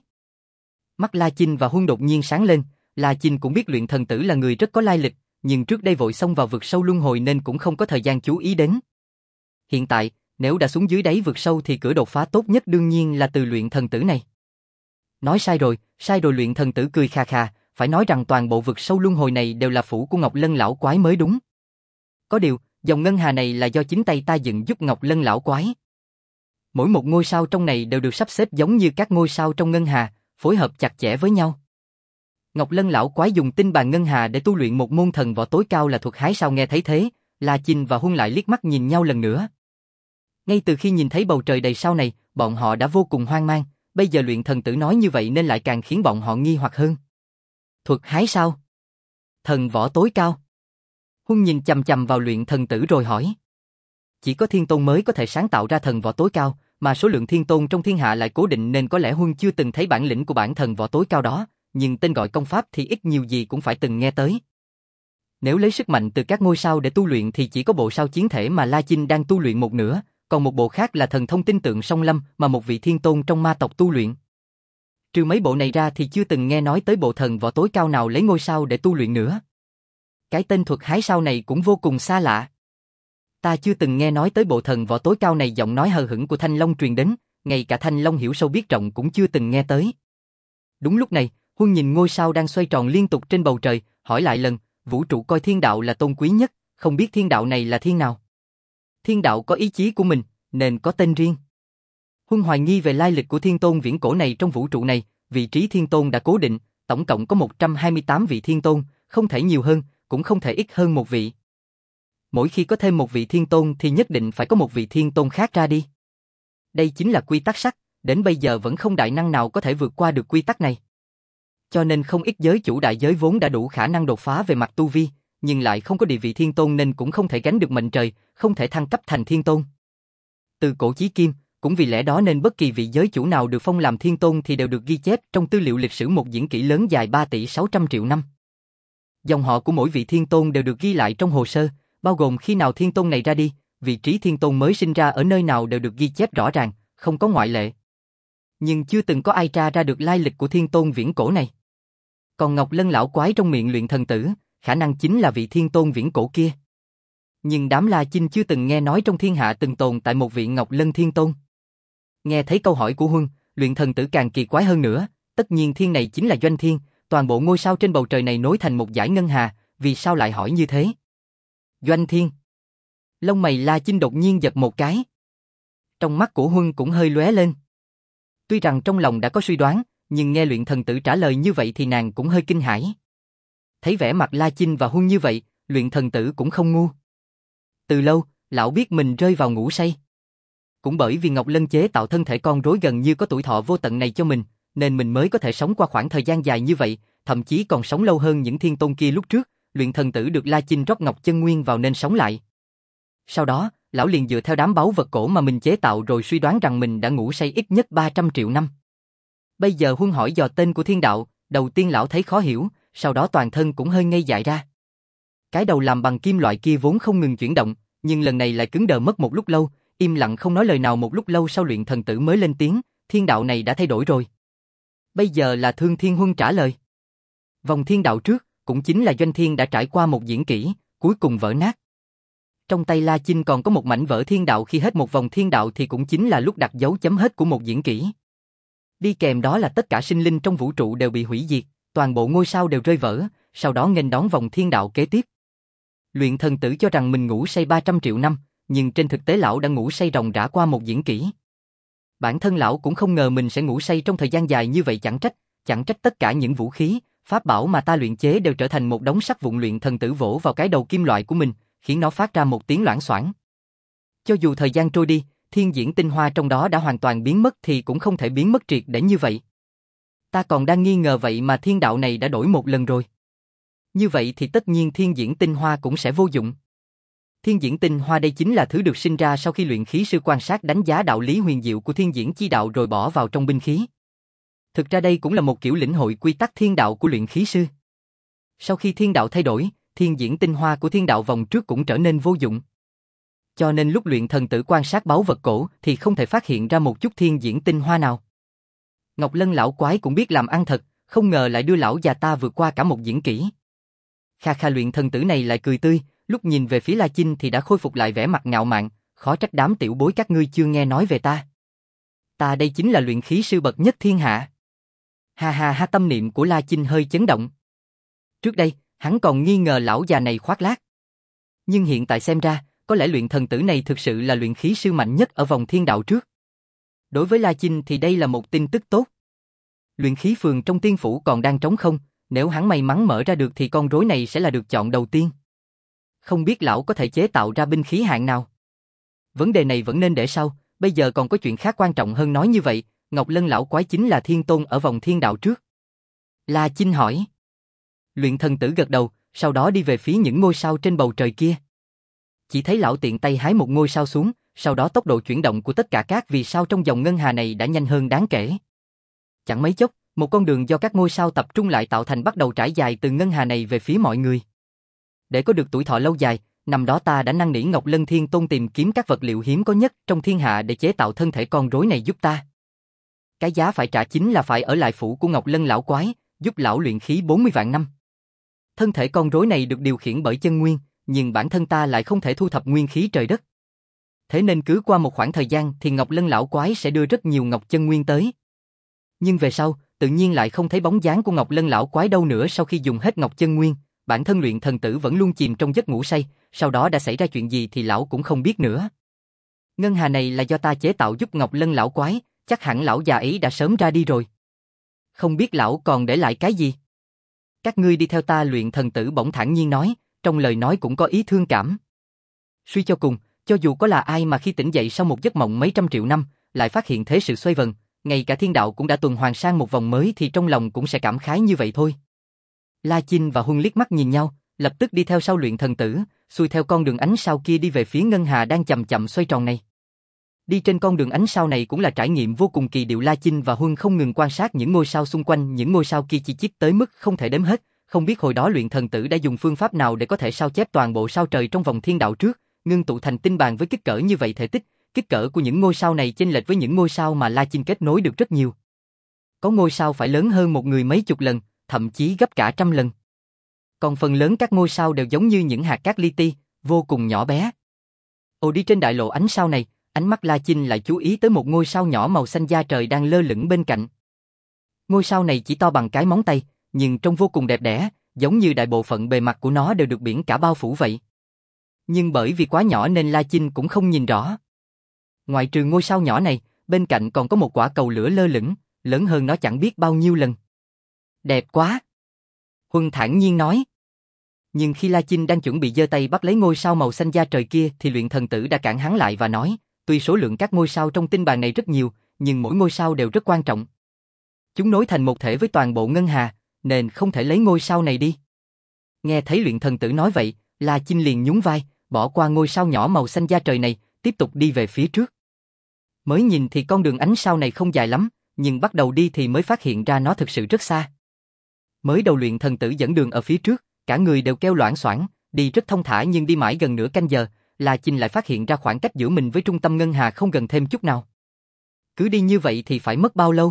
Mắt La Chinh và Huân đột nhiên sáng lên. La Chinh cũng biết luyện thần tử là người rất có lai lịch, nhưng trước đây vội xông vào vực sâu luân hồi nên cũng không có thời gian chú ý đến. Hiện tại, nếu đã xuống dưới đáy vực sâu thì cửa đột phá tốt nhất đương nhiên là từ luyện thần tử này. Nói sai rồi, sai rồi. Luyện thần tử cười khà khà, phải nói rằng toàn bộ vực sâu luân hồi này đều là phủ của Ngọc Lân lão quái mới đúng. Có điều, dòng ngân hà này là do chính tay ta dựng giúp Ngọc Lân lão quái. Mỗi một ngôi sao trong này đều được sắp xếp giống như các ngôi sao trong ngân hà, phối hợp chặt chẽ với nhau. Ngọc Lân lão quái dùng tinh bàn ngân hà để tu luyện một môn thần võ tối cao là thuật hái sao. Nghe thấy thế, La Chinh và Huân lại liếc mắt nhìn nhau lần nữa. Ngay từ khi nhìn thấy bầu trời đầy sao này, bọn họ đã vô cùng hoang mang, bây giờ luyện thần tử nói như vậy nên lại càng khiến bọn họ nghi hoặc hơn. Thuật hái sao? Thần võ tối cao. Huân nhìn chằm chằm vào luyện thần tử rồi hỏi. Chỉ có thiên tôn mới có thể sáng tạo ra thần võ tối cao, mà số lượng thiên tôn trong thiên hạ lại cố định nên có lẽ Huân chưa từng thấy bản lĩnh của bản thần võ tối cao đó, nhưng tên gọi công pháp thì ít nhiều gì cũng phải từng nghe tới. Nếu lấy sức mạnh từ các ngôi sao để tu luyện thì chỉ có bộ sao chiến thể mà La Chinh đang tu luyện một nửa, còn một bộ khác là thần thông tinh tượng song lâm mà một vị thiên tôn trong ma tộc tu luyện. Trừ mấy bộ này ra thì chưa từng nghe nói tới bộ thần võ tối cao nào lấy ngôi sao để tu luyện nữa. Cái tên thuật hái sao này cũng vô cùng xa lạ. Ta chưa từng nghe nói tới bộ thần võ tối cao này. Giọng nói hờ hững của Thanh Long truyền đến, ngay cả Thanh Long hiểu sâu biết rộng cũng chưa từng nghe tới. Đúng lúc này, Huân nhìn ngôi sao đang xoay tròn liên tục trên bầu trời, hỏi lại lần, vũ trụ coi thiên đạo là tôn quý nhất, không biết thiên đạo này là thiên nào? Thiên đạo có ý chí của mình, nên có tên riêng. Huân hoài nghi về lai lịch của thiên tôn viễn cổ này trong vũ trụ này, vị trí thiên tôn đã cố định, tổng cộng có một trăm hai mươi tám vị thiên tôn, không thể nhiều hơn, cũng không thể ít hơn một vị. Mỗi khi có thêm một vị thiên tôn thì nhất định phải có một vị thiên tôn khác ra đi. Đây chính là quy tắc sắt, đến bây giờ vẫn không đại năng nào có thể vượt qua được quy tắc này. Cho nên không ít giới chủ đại giới vốn đã đủ khả năng đột phá về mặt tu vi, nhưng lại không có địa vị thiên tôn nên cũng không thể gánh được mệnh trời, không thể thăng cấp thành thiên tôn. Từ cổ chí kim, cũng vì lẽ đó nên bất kỳ vị giới chủ nào được phong làm thiên tôn thì đều được ghi chép trong tư liệu lịch sử một diễn kỷ lớn dài ba tỷ sáu trăm triệu năm. Dòng họ của mỗi vị thiên tôn đều được ghi lại trong hồ sơ, bao gồm khi nào thiên tôn này ra đi, vị trí thiên tôn mới sinh ra ở nơi nào đều được ghi chép rõ ràng, không có ngoại lệ. Nhưng chưa từng có ai tra ra được lai lịch của thiên tôn viễn cổ này. Còn Ngọc Lân lão quái trong miệng luyện thần tử, khả năng chính là vị thiên tôn viễn cổ kia. Nhưng đám La Chinh chưa từng nghe nói trong thiên hạ từng tồn tại một vị Ngọc Lân thiên tôn. Nghe thấy câu hỏi của Huân, luyện thần tử càng kỳ quái hơn nữa, tất nhiên thiên này chính là Doanh Thiên, toàn bộ ngôi sao trên bầu trời này nối thành một dải ngân hà, vì sao lại hỏi như thế? Doanh Thiên. Lông mày La Chinh đột nhiên giật một cái. Trong mắt của Huân cũng hơi lóe lên. Tuy rằng trong lòng đã có suy đoán, nhưng nghe luyện thần tử trả lời như vậy thì nàng cũng hơi kinh hãi. Thấy vẻ mặt La Chinh và Huân như vậy, luyện thần tử cũng không ngu. Từ lâu, lão biết mình rơi vào ngủ say. Cũng bởi vì Ngọc Lân chế tạo thân thể con rối gần như có tuổi thọ vô tận này cho mình, nên mình mới có thể sống qua khoảng thời gian dài như vậy, thậm chí còn sống lâu hơn những thiên tôn kia lúc trước. Luyện thần tử được La Chinh rót ngọc chân nguyên vào nên sống lại. Sau đó, lão liền dựa theo đám báu vật cổ mà mình chế tạo rồi suy đoán rằng mình đã ngủ say ít nhất ba trăm triệu năm. Bây giờ Huân hỏi dò tên của thiên đạo, đầu tiên lão thấy khó hiểu, sau đó toàn thân cũng hơi ngây dại ra. Cái đầu làm bằng kim loại kia vốn không ngừng chuyển động, nhưng lần này lại cứng đờ mất một lúc lâu, im lặng không nói lời nào một lúc lâu sau luyện thần tử mới lên tiếng, thiên đạo này đã thay đổi rồi. Bây giờ là Thương Thiên Huân trả lời. Vòng thiên đạo trước, cũng chính là Doanh Thiên đã trải qua một diễn kỹ, cuối cùng vỡ nát. Trong tay La Chinh còn có một mảnh vỡ thiên đạo, khi hết một vòng thiên đạo thì cũng chính là lúc đặt dấu chấm hết của một diễn kỹ. Đi kèm đó là tất cả sinh linh trong vũ trụ đều bị hủy diệt, toàn bộ ngôi sao đều rơi vỡ, sau đó nghênh đón vòng thiên đạo kế tiếp. Luyện thần tử cho rằng mình ngủ say ba trăm triệu năm, nhưng trên thực tế lão đã ngủ say ròng rã qua một diễn kỹ. Bản thân lão cũng không ngờ mình sẽ ngủ say trong thời gian dài như vậy, chẳng trách, chẳng trách tất cả những vũ khí, pháp bảo mà ta luyện chế đều trở thành một đống sắt vụn. Luyện thần tử vỗ vào cái đầu kim loại của mình, khiến nó phát ra một tiếng loảng xoảng. Cho dù thời gian trôi đi, thiên diễn tinh hoa trong đó đã hoàn toàn biến mất thì cũng không thể biến mất triệt để như vậy. Ta còn đang nghi ngờ vậy mà thiên đạo này đã đổi một lần rồi. Như vậy thì tất nhiên thiên diễn tinh hoa cũng sẽ vô dụng. Thiên diễn tinh hoa đây chính là thứ được sinh ra sau khi luyện khí sư quan sát đánh giá đạo lý huyền diệu của thiên diễn chi đạo rồi bỏ vào trong binh khí. Thực ra đây cũng là một kiểu lĩnh hội quy tắc thiên đạo của luyện khí sư. Sau khi thiên đạo thay đổi, thiên diễn tinh hoa của thiên đạo vòng trước cũng trở nên vô dụng. Cho nên lúc luyện thần tử quan sát báu vật cổ thì không thể phát hiện ra một chút thiên diễn tinh hoa nào. Ngọc Lân lão quái cũng biết làm ăn thật, không ngờ lại đưa lão già ta vượt qua cả một diễn kỹ. Kha kha, luyện thần tử này lại cười tươi, lúc nhìn về phía La Chinh thì đã khôi phục lại vẻ mặt ngạo mạn, khó trách đám tiểu bối các ngươi chưa nghe nói về ta. Ta đây chính là luyện khí sư bậc nhất thiên hạ. Ha ha ha, tâm niệm của La Chinh hơi chấn động. Trước đây, hắn còn nghi ngờ lão già này khoác lác. Nhưng hiện tại xem ra, có lẽ luyện thần tử này thực sự là luyện khí sư mạnh nhất ở vòng thiên đạo trước. Đối với La Chinh thì đây là một tin tức tốt. Luyện khí phường trong tiên phủ còn đang trống không, nếu hắn may mắn mở ra được thì con rối này sẽ là được chọn đầu tiên. Không biết lão có thể chế tạo ra binh khí hạng nào. vấn đề này vẫn nên để sau, bây giờ còn có chuyện khác quan trọng hơn nói như vậy, Ngọc Lân lão quái chính là thiên tôn ở vòng thiên đạo trước. La Chinh hỏi. Luyện thần tử gật đầu, sau đó đi về phía những ngôi sao trên bầu trời kia. Chỉ thấy lão tiện tay hái một ngôi sao xuống, sau đó tốc độ chuyển động của tất cả các vì sao trong dòng ngân hà này đã nhanh hơn đáng kể. Chẳng mấy chốc, một con đường do các ngôi sao tập trung lại tạo thành bắt đầu trải dài từ ngân hà này về phía mọi người. Để có được tuổi thọ lâu dài, năm đó ta đã năn nỉ Ngọc Lân Thiên Tôn tìm kiếm các vật liệu hiếm có nhất trong thiên hạ để chế tạo thân thể con rối này giúp ta. Cái giá phải trả chính là phải ở lại phủ của Ngọc Lân lão quái, giúp lão luyện khí bốn mươi vạn năm. Thân thể con rối này được điều khiển bởi chân nguyên, nhưng bản thân ta lại không thể thu thập nguyên khí trời đất. Thế nên cứ qua một khoảng thời gian thì Ngọc Lân lão quái sẽ đưa rất nhiều ngọc chân nguyên tới. Nhưng về sau, tự nhiên lại không thấy bóng dáng của Ngọc Lân lão quái đâu nữa. Sau khi dùng hết ngọc chân nguyên, bản thân luyện thần tử vẫn luôn chìm trong giấc ngủ say, sau đó đã xảy ra chuyện gì thì lão cũng không biết nữa. Ngân hà này là do ta chế tạo giúp Ngọc Lân lão quái, chắc hẳn lão già ấy đã sớm ra đi rồi. Không biết lão còn để lại cái gì? Các ngươi đi theo ta, luyện thần tử bỗng thản nhiên nói, trong lời nói cũng có ý thương cảm. Suy cho cùng, cho dù có là ai mà khi tỉnh dậy sau một giấc mộng mấy trăm triệu năm, lại phát hiện thế sự xoay vần, ngay cả thiên đạo cũng đã tuần hoàn sang một vòng mới thì trong lòng cũng sẽ cảm khái như vậy thôi. La Chinh và Huân liếc mắt nhìn nhau, lập tức đi theo sau luyện thần tử, xuôi theo con đường ánh sao kia đi về phía ngân hà đang chậm chậm xoay tròn này. Đi trên con đường ánh sao này cũng là trải nghiệm vô cùng kỳ diệu. La Chinh và Huân không ngừng quan sát những ngôi sao xung quanh, những ngôi sao kia chi chít tới mức không thể đếm hết, không biết hồi đó luyện thần tử đã dùng phương pháp nào để có thể sao chép toàn bộ sao trời trong vòng thiên đạo trước, ngưng tụ thành tinh bàn với kích cỡ như vậy. Thể tích, kích cỡ của những ngôi sao này chênh lệch với những ngôi sao mà La Chinh kết nối được rất nhiều. Có ngôi sao phải lớn hơn một người mấy chục lần, thậm chí gấp cả trăm lần. Còn phần lớn các ngôi sao đều giống như những hạt cát li ti, vô cùng nhỏ bé. Ồ, đi trên đại lộ ánh sao này, ánh mắt La Chinh lại chú ý tới một ngôi sao nhỏ màu xanh da trời đang lơ lửng bên cạnh. Ngôi sao này chỉ to bằng cái móng tay, nhưng trông vô cùng đẹp đẽ, giống như đại bộ phận bề mặt của nó đều được biển cả bao phủ vậy. Nhưng bởi vì quá nhỏ nên La Chinh cũng không nhìn rõ. Ngoại trừ ngôi sao nhỏ này, bên cạnh còn có một quả cầu lửa lơ lửng, lớn hơn nó chẳng biết bao nhiêu lần. Đẹp quá! Huân thản nhiên nói. Nhưng khi La Chinh đang chuẩn bị giơ tay bắt lấy ngôi sao màu xanh da trời kia thì luyện thần tử đã cản hắn lại và nói, tuy số lượng các ngôi sao trong tinh bàn này rất nhiều, nhưng mỗi ngôi sao đều rất quan trọng. Chúng nối thành một thể với toàn bộ ngân hà, nên không thể lấy ngôi sao này đi. Nghe thấy luyện thần tử nói vậy, La Chinh liền nhún vai, bỏ qua ngôi sao nhỏ màu xanh da trời này, tiếp tục đi về phía trước. Mới nhìn thì con đường ánh sao này không dài lắm, nhưng bắt đầu đi thì mới phát hiện ra nó thực sự rất xa. Mới đầu luyện thần tử dẫn đường ở phía trước, cả người đều kêu loảng xoảng, đi rất thông thả, nhưng đi mãi gần nửa canh giờ, La Chinh lại phát hiện ra khoảng cách giữa mình với trung tâm ngân hà không gần thêm chút nào. Cứ đi như vậy thì phải mất bao lâu?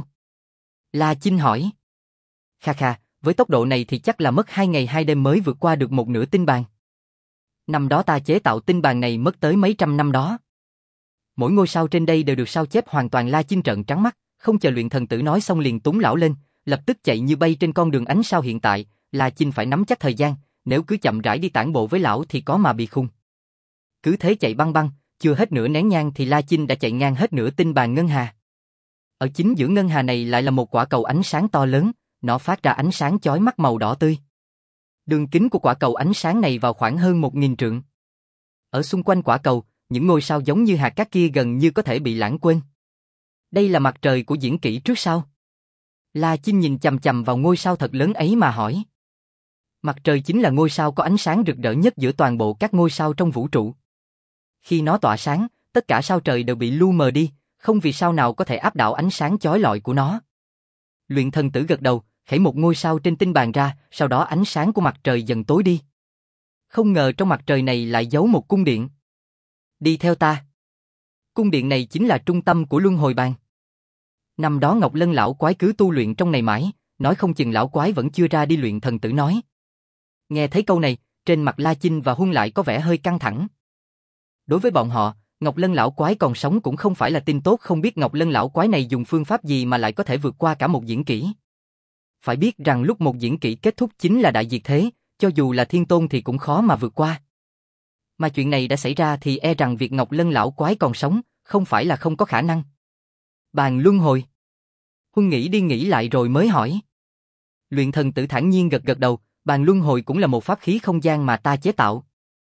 La Chinh hỏi. Kha kha, với tốc độ này thì chắc là mất hai ngày hai đêm mới vượt qua được một nửa tinh bàn. Năm đó ta chế tạo tinh bàn này mất tới mấy trăm năm đó. Mỗi ngôi sao trên đây đều được sao chép hoàn toàn. La Chinh trợn trắng mắt, không chờ luyện thần tử nói xong liền túm lão lên, lập tức chạy như bay trên con đường ánh sao hiện tại. La Chinh phải nắm chắc thời gian, nếu cứ chậm rãi đi tản bộ với lão thì có mà bị khùng. Cứ thế chạy băng băng, chưa hết nửa nén nhang thì La Chinh đã chạy ngang hết nửa tinh bàn ngân hà. Ở chính giữa ngân hà này lại là một quả cầu ánh sáng to lớn, nó phát ra ánh sáng chói mắt màu đỏ tươi. Đường kính của quả cầu ánh sáng này vào khoảng hơn một nghìn trượng. Ở xung quanh quả cầu, những ngôi sao giống như hạt cát kia gần như có thể bị lãng quên. Đây là mặt trời của diễn kỷ trước sao? La Chinh nhìn chằm chằm vào ngôi sao thật lớn ấy mà hỏi. Mặt trời chính là ngôi sao có ánh sáng rực rỡ nhất giữa toàn bộ các ngôi sao trong vũ trụ. Khi nó tỏa sáng, tất cả sao trời đều bị lu mờ đi, không vì sao nào có thể áp đảo ánh sáng chói lọi của nó. Luyện thần tử gật đầu, khẩy một ngôi sao trên tinh bàn ra, sau đó ánh sáng của mặt trời dần tối đi. Không ngờ trong mặt trời này lại giấu một cung điện. Đi theo ta. Cung điện này chính là trung tâm của luân hồi bàn. Năm đó Ngọc Lân lão quái cứ tu luyện trong này mãi, nói không chừng lão quái vẫn chưa ra đi. Luyện thần tử nói. Nghe thấy câu này, trên mặt La Chinh và Huân lại có vẻ hơi căng thẳng. Đối với bọn họ, Ngọc Lân lão quái còn sống cũng không phải là tin tốt, không biết Ngọc Lân lão quái này dùng phương pháp gì mà lại có thể vượt qua cả một diễn kỷ. Phải biết rằng lúc một diễn kỷ kết thúc chính là đại diệt thế, cho dù là thiên tôn thì cũng khó mà vượt qua. Mà chuyện này đã xảy ra thì e rằng việc Ngọc Lân lão quái còn sống, không phải là không có khả năng. Bàn luân hồi. Huân nghĩ đi nghĩ lại rồi mới hỏi. Luyện thần tử thản nhiên gật gật đầu, bàn luân hồi cũng là một pháp khí không gian mà ta chế tạo.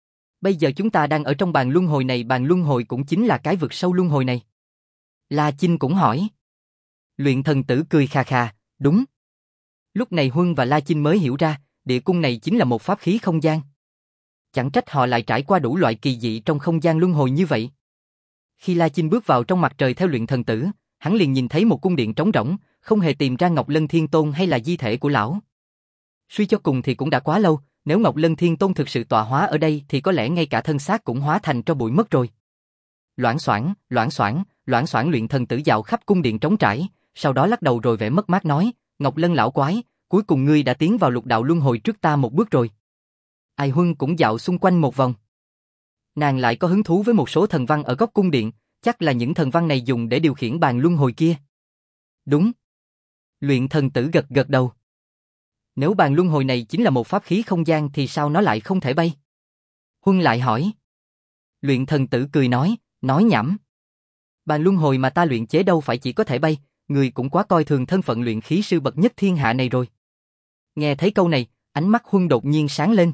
Bây giờ chúng ta đang ở trong bàn luân hồi này, bàn luân hồi cũng chính là cái vực sâu luân hồi này. La Chinh cũng hỏi. Luyện thần tử cười khà khà, đúng. Lúc này Huân và La Chinh mới hiểu ra, địa cung này chính là một pháp khí không gian. Chẳng trách họ lại trải qua đủ loại kỳ dị trong không gian luân hồi như vậy. Khi La Chinh bước vào trong mặt trời theo luyện thần tử, hắn liền nhìn thấy một cung điện trống rỗng, không hề tìm ra Ngọc Lân Thiên Tôn hay là di thể của lão. Suy cho cùng thì cũng đã quá lâu, nếu Ngọc Lân Thiên Tôn thực sự tọa hóa ở đây thì có lẽ ngay cả thân xác cũng hóa thành tro bụi mất rồi. Loảng xoảng, loảng xoảng, loảng xoảng luyện thần tử dạo khắp cung điện trống trải, sau đó lắc đầu rồi vẻ mất mát nói, Ngọc Lân lão quái, cuối cùng ngươi đã tiến vào lục đạo luân hồi trước ta một bước rồi. Ai Huân cũng dạo xung quanh một vòng. Nàng lại có hứng thú với một số thần văn ở góc cung điện, chắc là những thần văn này dùng để điều khiển bàn luân hồi kia. Đúng. Luyện thần tử gật gật đầu. Nếu bàn luân hồi này chính là một pháp khí không gian thì sao nó lại không thể bay? Huân lại hỏi. Luyện thần tử cười nói, nói nhảm. Bàn luân hồi mà ta luyện chế đâu phải chỉ có thể bay, người cũng quá coi thường thân phận luyện khí sư bậc nhất thiên hạ này rồi. Nghe thấy câu này, ánh mắt Huân đột nhiên sáng lên.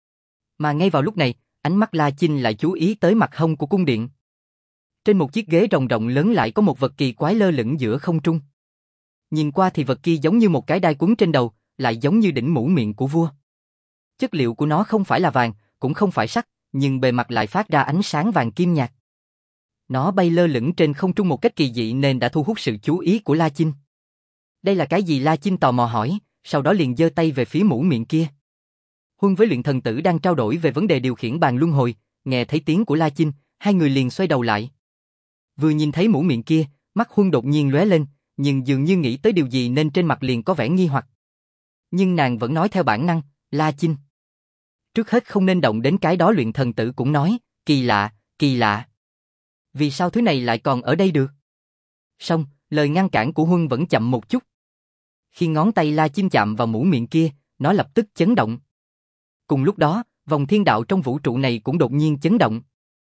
Mà ngay vào lúc này, ánh mắt La Chinh lại chú ý tới mặt hông của cung điện. Trên một chiếc ghế rồng rộng lớn lại có một vật kỳ quái lơ lửng giữa không trung. Nhìn qua thì vật kia giống như một cái đai quấn trên đầu, lại giống như đỉnh mũ miệng của vua. Chất liệu của nó không phải là vàng, cũng không phải sắt, nhưng bề mặt lại phát ra ánh sáng vàng kim nhạt. Nó bay lơ lửng trên không trung một cách kỳ dị nên đã thu hút sự chú ý của La Chinh. Đây là cái gì? La Chinh tò mò hỏi, sau đó liền giơ tay về phía mũ miệng kia. Huân với luyện thần tử đang trao đổi về vấn đề điều khiển bàn luân hồi, nghe thấy tiếng của La Chinh, hai người liền xoay đầu lại. Vừa nhìn thấy mũ miệng kia, mắt Huân đột nhiên lóe lên, nhưng dường như nghĩ tới điều gì nên trên mặt liền có vẻ nghi hoặc. Nhưng nàng vẫn nói theo bản năng, La Chinh. Trước hết không nên động đến cái đó. Luyện thần tử cũng nói, kỳ lạ, kỳ lạ. Vì sao thứ này lại còn ở đây được? Song, lời ngăn cản của Huân vẫn chậm một chút. Khi ngón tay La Chinh chạm vào mũ miệng kia, nó lập tức chấn động. Cùng lúc đó, vòng thiên đạo trong vũ trụ này cũng đột nhiên chấn động.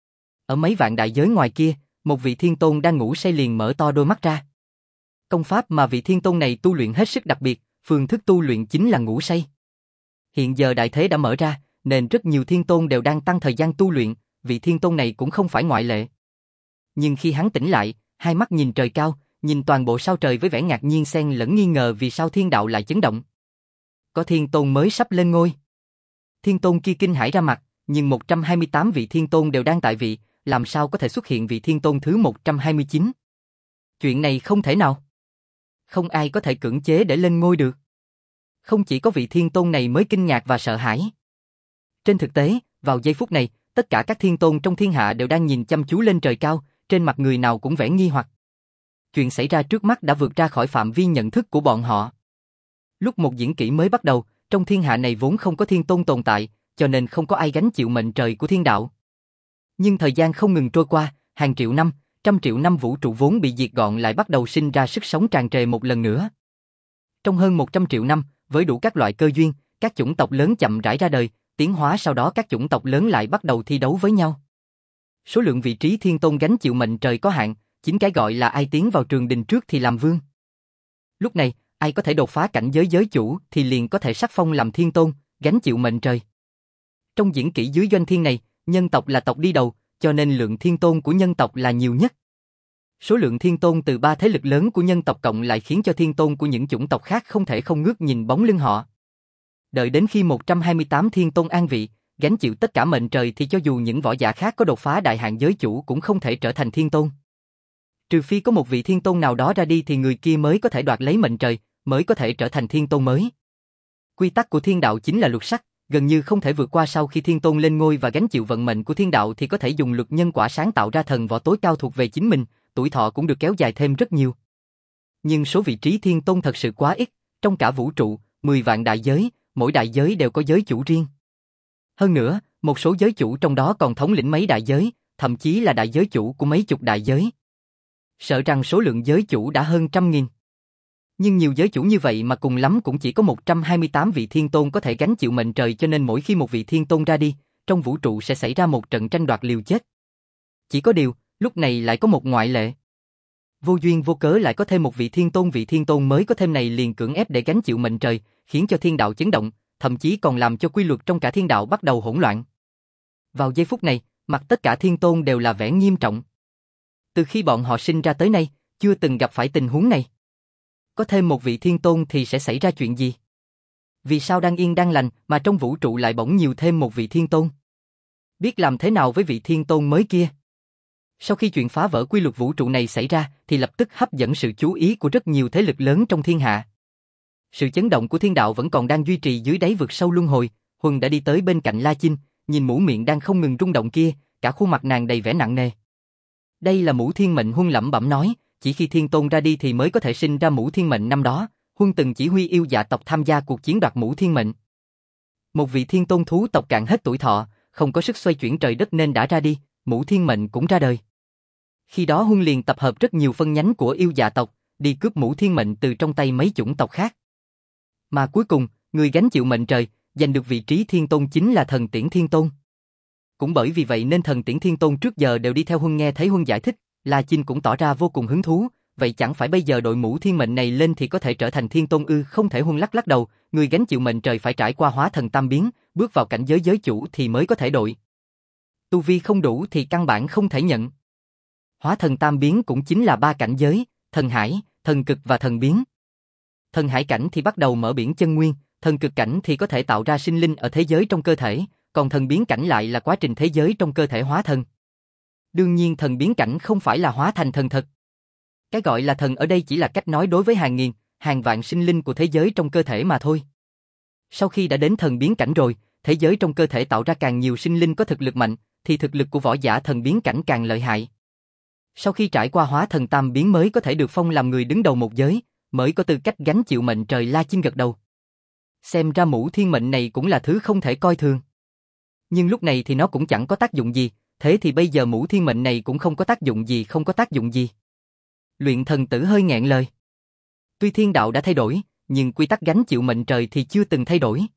Ở mấy vạn đại giới ngoài kia, một vị thiên tôn đang ngủ say liền mở to đôi mắt ra. Công pháp mà vị thiên tôn này tu luyện hết sức đặc biệt, phương thức tu luyện chính là ngủ say. Hiện giờ đại thế đã mở ra, nên rất nhiều thiên tôn đều đang tăng thời gian tu luyện, vị thiên tôn này cũng không phải ngoại lệ. Nhưng khi hắn tỉnh lại, hai mắt nhìn trời cao, nhìn toàn bộ sao trời với vẻ ngạc nhiên xen lẫn nghi ngờ vì sao thiên đạo lại chấn động. Có thiên tôn mới sắp lên ngôi. Thiên tôn kia kinh hãi ra mặt, nhưng một trăm hai mươi tám vị thiên tôn đều đang tại vị, làm sao có thể xuất hiện vị thiên tôn thứ một trăm hai mươi chín? Chuyện này không thể nào. Không ai có thể cưỡng chế để lên ngôi được. Không chỉ có vị thiên tôn này mới kinh ngạc và sợ hãi. Trên thực tế, vào giây phút này, tất cả các thiên tôn trong thiên hạ đều đang nhìn chăm chú lên trời cao, trên mặt người nào cũng vẻ nghi hoặc. Chuyện xảy ra trước mắt đã vượt ra khỏi phạm vi nhận thức của bọn họ. Lúc một diễn kỷ mới bắt đầu, trong thiên hạ này vốn không có thiên tôn tồn tại, cho nên không có ai gánh chịu mệnh trời của thiên đạo. Nhưng thời gian không ngừng trôi qua, hàng triệu năm, trăm triệu năm vũ trụ vốn bị diệt gọn lại bắt đầu sinh ra sức sống tràn trề một lần nữa. Trong hơn một trăm triệu năm, với đủ các loại cơ duyên, các chủng tộc lớn chậm rãi ra đời, tiến hóa sau đó các chủng tộc lớn lại bắt đầu thi đấu với nhau. Số lượng vị trí thiên tôn gánh chịu mệnh trời có hạn, chính cái gọi là ai tiến vào trường đình trước thì làm vương. Lúc này, ai có thể đột phá cảnh giới giới chủ thì liền có thể sắc phong làm thiên tôn, gánh chịu mệnh trời. Trong diễn kỷ dưới doanh thiên này, nhân tộc là tộc đi đầu, cho nên lượng thiên tôn của nhân tộc là nhiều nhất. Số lượng thiên tôn từ ba thế lực lớn của nhân tộc cộng lại khiến cho thiên tôn của những chủng tộc khác không thể không ngước nhìn bóng lưng họ. Đợi đến khi một trăm hai mươi tám thiên tôn an vị, gánh chịu tất cả mệnh trời thì cho dù những võ giả khác có đột phá đại hạn giới chủ cũng không thể trở thành thiên tôn. Trừ phi có một vị thiên tôn nào đó ra đi thì người kia mới có thể đoạt lấy mệnh trời, mới có thể trở thành thiên tôn mới. Quy tắc của thiên đạo chính là luật sắt, gần như không thể vượt qua. Sau khi thiên tôn lên ngôi và gánh chịu vận mệnh của thiên đạo thì có thể dùng luật nhân quả sáng tạo ra thần võ tối cao thuộc về chính mình, tuổi thọ cũng được kéo dài thêm rất nhiều. Nhưng số vị trí thiên tôn thật sự quá ít, trong cả vũ trụ, mười vạn đại giới, mỗi đại giới đều có giới chủ riêng. Hơn nữa, một số giới chủ trong đó còn thống lĩnh mấy đại giới, thậm chí là đại giới chủ của mấy chục đại giới. Sợ rằng số lượng giới chủ đã hơn trăm nghìn. Nhưng nhiều giới chủ như vậy mà cùng lắm cũng chỉ có một trăm hai mươi tám vị thiên tôn có thể gánh chịu mệnh trời, cho nên mỗi khi một vị thiên tôn ra đi, trong vũ trụ sẽ xảy ra một trận tranh đoạt liều chết. Chỉ có điều, lúc này lại có một ngoại lệ. Vô duyên vô cớ lại có thêm một vị thiên tôn, vị thiên tôn mới có thêm này liền cưỡng ép để gánh chịu mệnh trời, khiến cho thiên đạo chấn động, thậm chí còn làm cho quy luật trong cả thiên đạo bắt đầu hỗn loạn. Vào giây phút này, mặt tất cả thiên tôn đều là vẻ nghiêm trọng. Từ khi bọn họ sinh ra tới nay, chưa từng gặp phải tình huống này. Có thêm một vị thiên tôn thì sẽ xảy ra chuyện gì? Vì sao đang yên đang lành mà trong vũ trụ lại bỗng nhiều thêm một vị thiên tôn? Biết làm thế nào với vị thiên tôn mới kia? Sau khi chuyện phá vỡ quy luật vũ trụ này xảy ra thì lập tức hấp dẫn sự chú ý của rất nhiều thế lực lớn trong thiên hạ. Sự chấn động của thiên đạo vẫn còn đang duy trì dưới đáy vực sâu luân hồi. Huân đã đi tới bên cạnh La Chinh, nhìn mũ miệng đang không ngừng rung động kia, cả khuôn mặt nàng đầy vẻ nặng nề. Đây là mũ thiên mệnh, Huân lẩm bẩm nói, chỉ khi thiên tôn ra đi thì mới có thể sinh ra mũ thiên mệnh. Năm đó, Huân từng chỉ huy yêu dạ tộc tham gia cuộc chiến đoạt mũ thiên mệnh. Một vị thiên tôn thú tộc cạn hết tuổi thọ, không có sức xoay chuyển trời đất nên đã ra đi, mũ thiên mệnh cũng ra đời. Khi đó Huân liền tập hợp rất nhiều phân nhánh của yêu dạ tộc, đi cướp mũ thiên mệnh từ trong tay mấy chủng tộc khác. Mà cuối cùng, người gánh chịu mệnh trời, giành được vị trí thiên tôn chính là thần Tiễn Thiên Tôn. Cũng bởi vì vậy nên thần Tiễn Thiên Tôn trước giờ đều đi theo Huân. Nghe thấy Huân giải thích, La Chinh cũng tỏ ra vô cùng hứng thú, vậy chẳng phải bây giờ đội mũ thiên mệnh này lên thì có thể trở thành thiên tôn ư? Không thể. Huân lắc lắc đầu, người gánh chịu mệnh trời phải trải qua hóa thần tam biến, bước vào cảnh giới giới chủ thì mới có thể đội. Tu vi không đủ thì căn bản không thể nhận. Hóa thần tam biến cũng chính là ba cảnh giới, thần hải, thần cực và thần biến. Thần hải cảnh thì bắt đầu mở biển chân nguyên, thần cực cảnh thì có thể tạo ra sinh linh ở thế giới trong cơ thể, còn thần biến cảnh lại là quá trình thế giới trong cơ thể hóa thần. Đương nhiên thần biến cảnh không phải là hóa thành thần thật. Cái gọi là thần ở đây chỉ là cách nói đối với hàng nghìn, hàng vạn sinh linh của thế giới trong cơ thể mà thôi. Sau khi đã đến thần biến cảnh rồi, thế giới trong cơ thể tạo ra càng nhiều sinh linh có thực lực mạnh, thì thực lực của võ giả thần biến cảnh càng lợi hại. Sau khi trải qua hóa thần tam biến mới có thể được phong làm người đứng đầu một giới, mới có tư cách gánh chịu mệnh trời. La Chinh gật đầu. Xem ra mũ thiên mệnh này cũng là thứ không thể coi thường. Nhưng lúc này thì nó cũng chẳng có tác dụng gì, thế thì bây giờ mũ thiên mệnh này cũng không có tác dụng gì. Không có tác dụng gì. Luyện thần tử hơi nghẹn lời. Tuy thiên đạo đã thay đổi, nhưng quy tắc gánh chịu mệnh trời thì chưa từng thay đổi.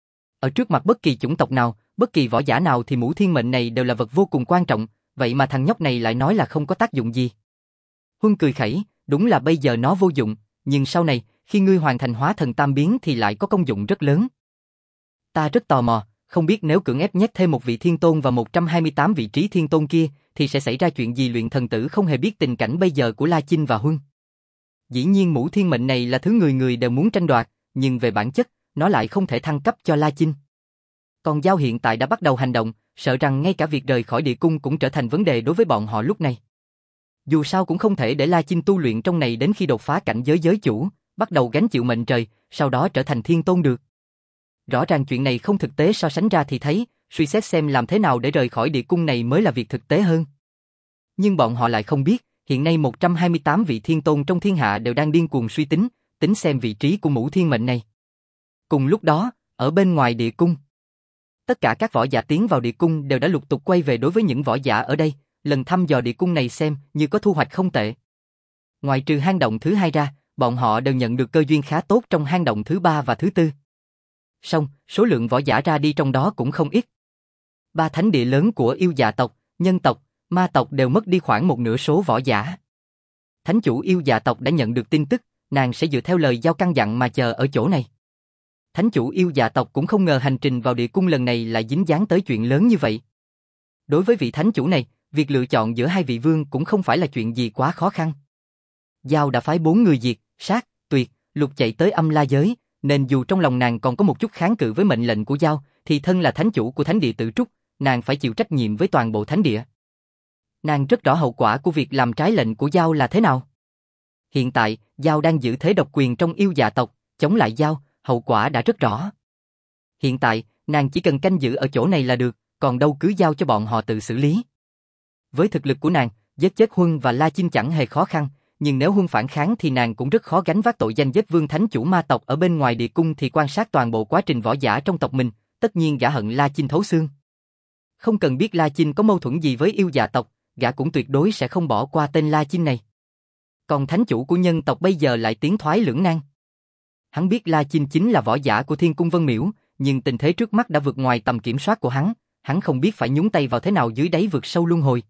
Ở trước mặt bất kỳ chủng tộc nào, bất kỳ võ giả nào thì mũ thiên mệnh này đều là vật vô cùng quan trọng, vậy mà thằng nhóc này lại nói là không có tác dụng gì. Huân cười khẩy, đúng là bây giờ nó vô dụng, nhưng sau này, khi ngươi hoàn thành hóa thần tam biến thì lại có công dụng rất lớn. Ta rất tò mò, không biết nếu cưỡng ép nhét thêm một vị thiên tôn và một trăm hai mươi tám vị trí thiên tôn kia, thì sẽ xảy ra chuyện gì? Luyện thần tử không hề biết tình cảnh bây giờ của La Chinh và Huân. Dĩ nhiên mũ thiên mệnh này là thứ người người đều muốn tranh đoạt, nhưng về bản chất, nó lại không thể thăng cấp cho La Chinh. Còn Giao hiện tại đã bắt đầu hành động, sợ rằng ngay cả việc rời khỏi địa cung cũng trở thành vấn đề đối với bọn họ lúc này. Dù sao cũng không thể để La Chinh tu luyện trong này đến khi đột phá cảnh giới giới chủ, bắt đầu gánh chịu mệnh trời, sau đó trở thành thiên tôn được. Rõ ràng chuyện này không thực tế, so sánh ra thì thấy, suy xét xem làm thế nào để rời khỏi địa cung này mới là việc thực tế hơn. Nhưng bọn họ lại không biết, hiện nay một trăm hai mươi tám vị thiên tôn trong thiên hạ đều đang điên cuồng suy tính, tính xem vị trí của mũ thiên mệnh này. Cùng lúc đó, ở bên ngoài địa cung, tất cả các võ giả tiến vào địa cung đều đã lục tục quay về. Đối với những võ giả ở đây, lần thăm dò địa cung này xem như có thu hoạch không tệ. Ngoài trừ hang động thứ hai ra, bọn họ đều nhận được cơ duyên khá tốt trong hang động thứ ba và thứ tư. Song, số lượng võ giả ra đi trong đó cũng không ít. Ba thánh địa lớn của yêu dạ tộc, nhân tộc, ma tộc đều mất đi khoảng một nửa số võ giả. Thánh chủ yêu dạ tộc đã nhận được tin tức, nàng sẽ dựa theo lời Giao căn dặn mà chờ ở chỗ này. Thánh chủ yêu dạ tộc cũng không ngờ hành trình vào địa cung lần này lại dính dáng tới chuyện lớn như vậy. Đối với vị thánh chủ này, việc lựa chọn giữa hai vị vương cũng không phải là chuyện gì quá khó khăn. Giao đã phái bốn người diệt, sát, tuyệt, lục chạy tới âm la giới, nên dù trong lòng nàng còn có một chút kháng cự với mệnh lệnh của Giao, thì thân là thánh chủ của thánh địa Tử Trúc, nàng phải chịu trách nhiệm với toàn bộ thánh địa. Nàng rất rõ hậu quả của việc làm trái lệnh của Giao là thế nào. Hiện tại, Giao đang giữ thế độc quyền trong yêu dạ tộc, chống lại Giao, hậu quả đã rất rõ. Hiện tại, nàng chỉ cần canh giữ ở chỗ này là được, còn đâu cứ giao cho bọn họ tự xử lý. Với thực lực của nàng, giết chết Huân và La Chinh chẳng hề khó khăn, nhưng nếu Huân phản kháng thì nàng cũng rất khó gánh vác tội danh giết vương thánh chủ ma tộc. Ở bên ngoài địa cung thì quan sát toàn bộ quá trình võ giả trong tộc mình, tất nhiên gã hận La Chinh thấu xương. Không cần biết La Chinh có mâu thuẫn gì với yêu dạ tộc, gã cũng tuyệt đối sẽ không bỏ qua tên La Chinh này. Còn thánh chủ của nhân tộc bây giờ lại tiến thoái lưỡng nan. Hắn biết La Chinh chính là võ giả của Thiên Cung Vân Miễu, nhưng tình thế trước mắt đã vượt ngoài tầm kiểm soát của hắn, hắn không biết phải nhúng tay vào thế nào dưới đáy vực sâu luân hồi.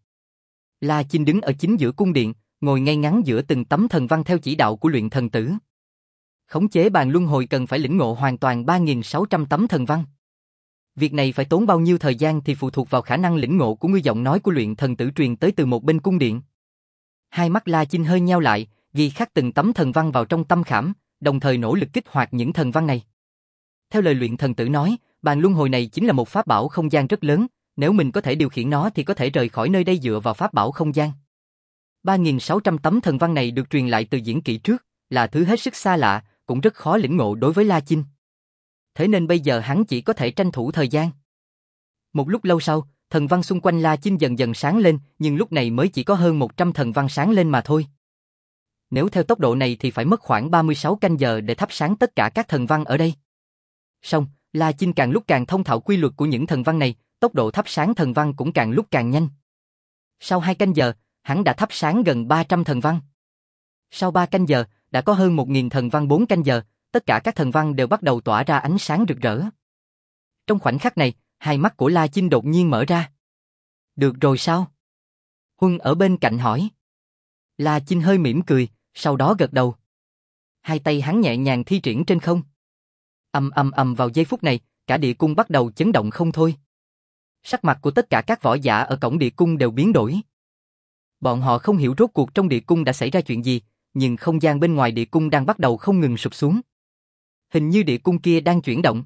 La Chinh đứng ở chính giữa cung điện, ngồi ngay ngắn giữa từng tấm thần văn theo chỉ đạo của luyện thần tử. Khống chế bàn luân hồi cần phải lĩnh ngộ hoàn toàn ba nghìn sáu trăm tấm thần văn. Việc này phải tốn bao nhiêu thời gian thì phụ thuộc vào khả năng lĩnh ngộ của ngươi. Giọng nói của luyện thần tử truyền tới từ một bên cung điện. Hai mắt La Chinh hơi nheo lại, ghi khắc từng tấm thần văn vào trong tâm khảm, đồng thời nỗ lực kích hoạt những thần văn này. Theo lời luyện thần tử nói, bàn luân hồi này chính là một pháp bảo không gian rất lớn, nếu mình có thể điều khiển nó thì có thể rời khỏi nơi đây dựa vào pháp bảo không gian. ba nghìn sáu trăm tấm thần văn này được truyền lại từ diễn kỹ trước, là thứ hết sức xa lạ, cũng rất khó lĩnh ngộ đối với La Chinh. Thế nên bây giờ hắn chỉ có thể tranh thủ thời gian. Một lúc lâu sau, thần văn xung quanh La Chinh dần dần sáng lên, nhưng lúc này mới chỉ có hơn một trăm thần văn sáng lên mà thôi. Nếu theo tốc độ này thì phải mất khoảng ba mươi sáu canh giờ để thắp sáng tất cả các thần văn ở đây. Song, La Chinh càng lúc càng thông thạo quy luật của những thần văn này, tốc độ thắp sáng thần văn cũng càng lúc càng nhanh. Sau hai canh giờ, hắn đã thắp sáng gần ba trăm thần văn. Sau ba canh giờ, đã có hơn một nghìn thần văn. Bốn canh giờ, tất cả các thần văn đều bắt đầu tỏa ra ánh sáng rực rỡ. Trong khoảnh khắc này, hai mắt của La Chinh đột nhiên mở ra. Được rồi sao? Huân ở bên cạnh hỏi. La Chinh hơi mỉm cười, sau đó gật đầu. Hai tay hắn nhẹ nhàng thi triển trên không. Ầm ầm ầm. Vào giây phút này, cả địa cung bắt đầu chấn động không thôi. Sắc mặt của tất cả các võ giả ở cổng địa cung đều biến đổi. Bọn họ không hiểu rốt cuộc trong địa cung đã xảy ra chuyện gì, nhưng không gian bên ngoài địa cung đang bắt đầu không ngừng sụp xuống. Hình như địa cung kia đang chuyển động.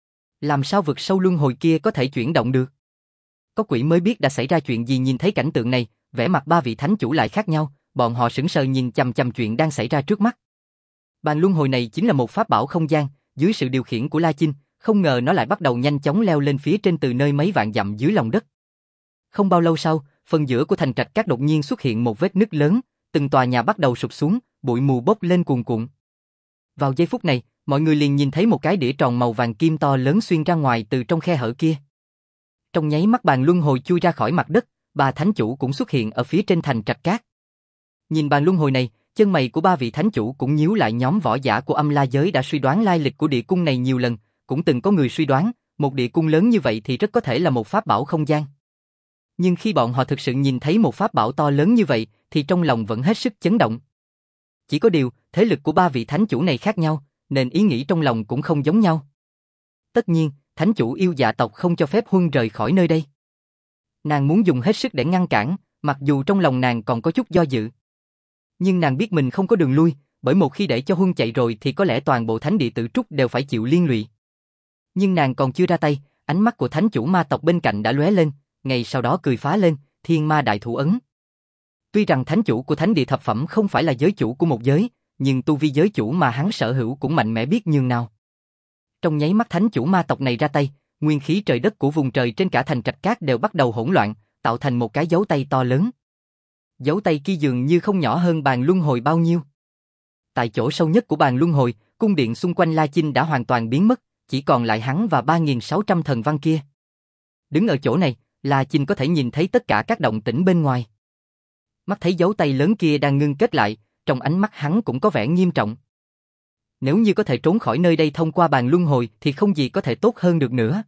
Làm sao vực sâu luân hồi kia có thể chuyển động được? Có quỷ mới biết đã xảy ra chuyện gì. Nhìn thấy cảnh tượng này, vẻ mặt ba vị thánh chủ lại khác nhau, bọn họ sững sờ nhìn chằm chằm chuyện đang xảy ra trước mắt. Bàn luân hồi này chính là một pháp bảo không gian, dưới sự điều khiển của La Chinh, không ngờ nó lại bắt đầu nhanh chóng leo lên phía trên từ nơi mấy vạn dặm dưới lòng đất. Không bao lâu sau, phần giữa của thành trạch cát đột nhiên xuất hiện một vết nứt lớn, từng tòa nhà bắt đầu sụp xuống, bụi mù bốc lên cuồn cuộn. Vào giây phút này, mọi người liền nhìn thấy một cái đĩa tròn màu vàng kim to lớn xuyên ra ngoài từ trong khe hở kia. Trong nháy mắt bàn luân hồi chui ra khỏi mặt đất, ba thánh chủ cũng xuất hiện ở phía trên thành trạch cát. Nhìn bàn luân hồi này, chân mày của ba vị thánh chủ cũng nhíu lại. Nhóm võ giả của âm la giới đã suy đoán lai lịch của địa cung này nhiều lần, cũng từng có người suy đoán, một địa cung lớn như vậy thì rất có thể là một pháp bảo không gian. Nhưng khi bọn họ thực sự nhìn thấy một pháp bảo to lớn như vậy, thì trong lòng vẫn hết sức chấn động. Chỉ có điều, thế lực của ba vị thánh chủ này khác nhau, nên ý nghĩ trong lòng cũng không giống nhau. Tất nhiên, thánh chủ yêu dạ tộc không cho phép Huân rời khỏi nơi đây. Nàng muốn dùng hết sức để ngăn cản, mặc dù trong lòng nàng còn có chút do dự. Nhưng nàng biết mình không có đường lui, bởi một khi để cho Huân chạy rồi thì có lẽ toàn bộ thánh địa tự trúc đều phải chịu liên lụy. Nhưng nàng còn chưa ra tay, ánh mắt của thánh chủ ma tộc bên cạnh đã lóe lên, ngay sau đó cười phá lên, thiên ma đại thủ ấn. Tuy rằng thánh chủ của thánh địa thập phẩm không phải là giới chủ của một giới, nhưng tu vi giới chủ mà hắn sở hữu cũng mạnh mẽ biết nhường nào. Trong nháy mắt thánh chủ ma tộc này ra tay, nguyên khí trời đất của vùng trời trên cả thành trạch cát đều bắt đầu hỗn loạn, tạo thành một cái dấu tay to lớn. Dấu tay kia dường như không nhỏ hơn bàn luân hồi bao nhiêu. Tại chỗ sâu nhất của bàn luân hồi, cung điện xung quanh La Chinh đã hoàn toàn biến mất, chỉ còn lại hắn và ba nghìn sáu trăm thần văn kia. Đứng ở chỗ này, La Chinh có thể nhìn thấy tất cả các động tĩnh bên ngoài. Mắt thấy dấu tay lớn kia đang ngưng kết lại, trong ánh mắt hắn cũng có vẻ nghiêm trọng. Nếu như có thể trốn khỏi nơi đây thông qua bàn luân hồi thì không gì có thể tốt hơn được nữa.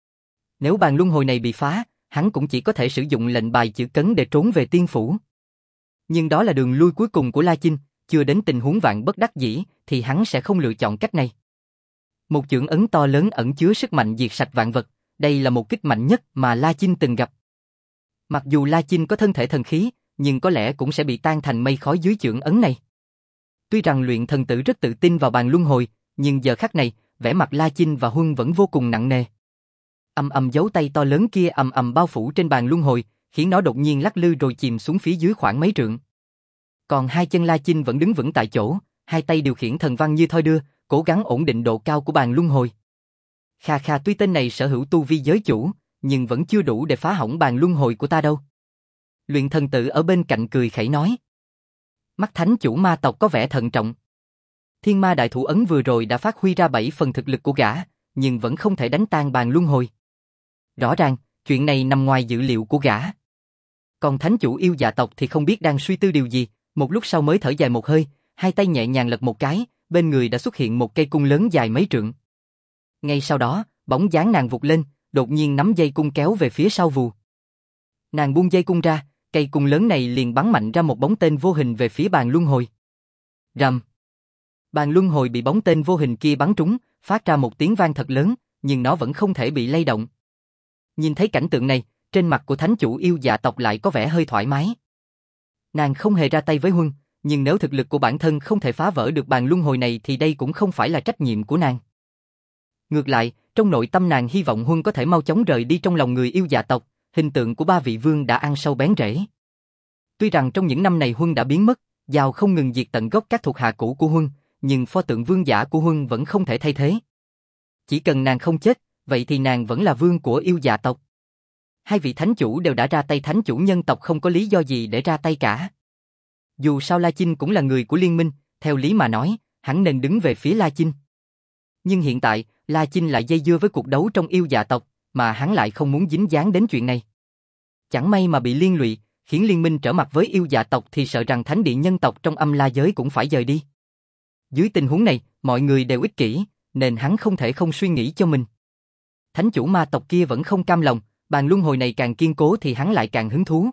Nếu bàn luân hồi này bị phá, hắn cũng chỉ có thể sử dụng lệnh bài chữ cấn để trốn về tiên phủ. Nhưng đó là đường lui cuối cùng của La Chinh, chưa đến tình huống vạn bất đắc dĩ thì hắn sẽ không lựa chọn cách này. Một chưởng ấn to lớn ẩn chứa sức mạnh diệt sạch vạn vật, đây là một kích mạnh nhất mà La Chinh từng gặp. Mặc dù La Chinh có thân thể thần khí, nhưng có lẽ cũng sẽ bị tan thành mây khói dưới chưởng ấn này. Tuy rằng luyện thần tử rất tự tin vào bàn luân hồi, nhưng giờ khắc này, vẻ mặt La Chinh và Huân vẫn vô cùng nặng nề. Ầm ầm dấu tay to lớn kia ầm ầm bao phủ trên bàn luân hồi, khiến nó đột nhiên lắc lư rồi chìm xuống phía dưới khoảng mấy trượng. Còn hai chân La Chinh vẫn đứng vững tại chỗ, hai tay điều khiển thần văn như thoi đưa, cố gắng ổn định độ cao của bàn luân hồi. Kha kha, tuy tên này sở hữu tu vi giới chủ, nhưng vẫn chưa đủ để phá hỏng bàn luân hồi của ta đâu. Luyện thần tử ở bên cạnh cười khẩy nói. Mắt thánh chủ ma tộc có vẻ thận trọng. Thiên ma đại thủ ấn vừa rồi đã phát huy ra bảy phần thực lực của gã, nhưng vẫn không thể đánh tan bàn luân hồi. Rõ ràng, chuyện này nằm ngoài dự liệu của gã. Còn thánh chủ yêu dạ tộc thì không biết đang suy tư điều gì, một lúc sau mới thở dài một hơi, hai tay nhẹ nhàng lật một cái, bên người đã xuất hiện một cây cung lớn dài mấy trượng. Ngay sau đó, bóng dáng nàng vụt lên, đột nhiên nắm dây cung kéo về phía sau vù. Nàng buông dây cung ra, cây cung lớn này liền bắn mạnh ra một bóng tên vô hình về phía bàn luân hồi. Rầm. Bàn luân hồi bị bóng tên vô hình kia bắn trúng, phát ra một tiếng vang thật lớn, nhưng nó vẫn không thể bị lay động. Nhìn thấy cảnh tượng này, trên mặt của thánh chủ yêu dạ tộc lại có vẻ hơi thoải mái. Nàng không hề ra tay với Huân, nhưng nếu thực lực của bản thân không thể phá vỡ được bàn luân hồi này thì đây cũng không phải là trách nhiệm của nàng. Ngược lại, trong nội tâm nàng hy vọng Huân có thể mau chóng rời đi trong lòng người yêu dạ tộc, hình tượng của ba vị vương đã ăn sâu bén rễ. Tuy rằng trong những năm này Huân đã biến mất, Giao không ngừng diệt tận gốc các thuộc hạ cũ của Huân, nhưng pho tượng vương giả của Huân vẫn không thể thay thế. Chỉ cần nàng không chết, vậy thì nàng vẫn là vương của yêu dạ tộc. Hai vị thánh chủ đều đã ra tay, thánh chủ nhân tộc không có lý do gì để ra tay cả. Dù sao La Chinh cũng là người của liên minh, theo lý mà nói, hắn nên đứng về phía La Chinh. Nhưng hiện tại, La Chinh lại dây dưa với cuộc đấu trong yêu dạ tộc, mà hắn lại không muốn dính dáng đến chuyện này. Chẳng may mà bị liên lụy, khiến liên minh trở mặt với yêu dạ tộc thì sợ rằng thánh địa nhân tộc trong âm la giới cũng phải dời đi. Dưới tình huống này, mọi người đều ích kỷ, nên hắn không thể không suy nghĩ cho mình. Thánh chủ ma tộc kia vẫn không cam lòng, bàn luân hồi này càng kiên cố thì hắn lại càng hứng thú.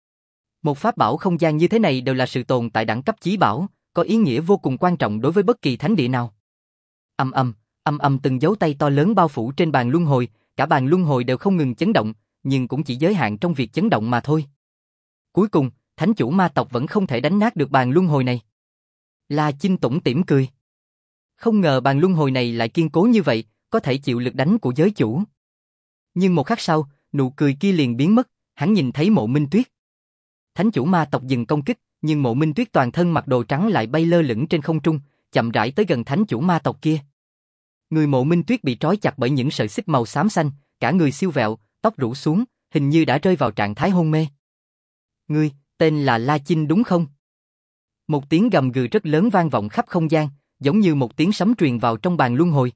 Một pháp bảo không gian như thế này đều là sự tồn tại đẳng cấp chí bảo, có ý nghĩa vô cùng quan trọng đối với bất kỳ thánh địa nào. Âm âm, âm âm từng dấu tay to lớn bao phủ trên bàn luân hồi, cả bàn luân hồi đều không ngừng chấn động, nhưng cũng chỉ giới hạn trong việc chấn động mà thôi. Cuối cùng, thánh chủ ma tộc vẫn không thể đánh nát được bàn luân hồi này. La Chinh tủm tỉm cười. Không ngờ bàn luân hồi này lại kiên cố như vậy, có thể chịu lực đánh của giới chủ. Nhưng một khắc sau, nụ cười kia liền biến mất, hắn nhìn thấy Mộ Minh Tuyết. Thánh chủ ma tộc dừng công kích, nhưng Mộ Minh Tuyết toàn thân mặc đồ trắng lại bay lơ lửng trên không trung, chậm rãi tới gần thánh chủ ma tộc kia. Người Mộ Minh Tuyết bị trói chặt bởi những sợi xích màu xám xanh, cả người siêu vẹo, tóc rủ xuống, hình như đã rơi vào trạng thái hôn mê. Ngươi, tên là La Chinh đúng không? Một tiếng gầm gừ rất lớn vang vọng khắp không gian, giống như một tiếng sấm truyền vào trong bàn luân hồi.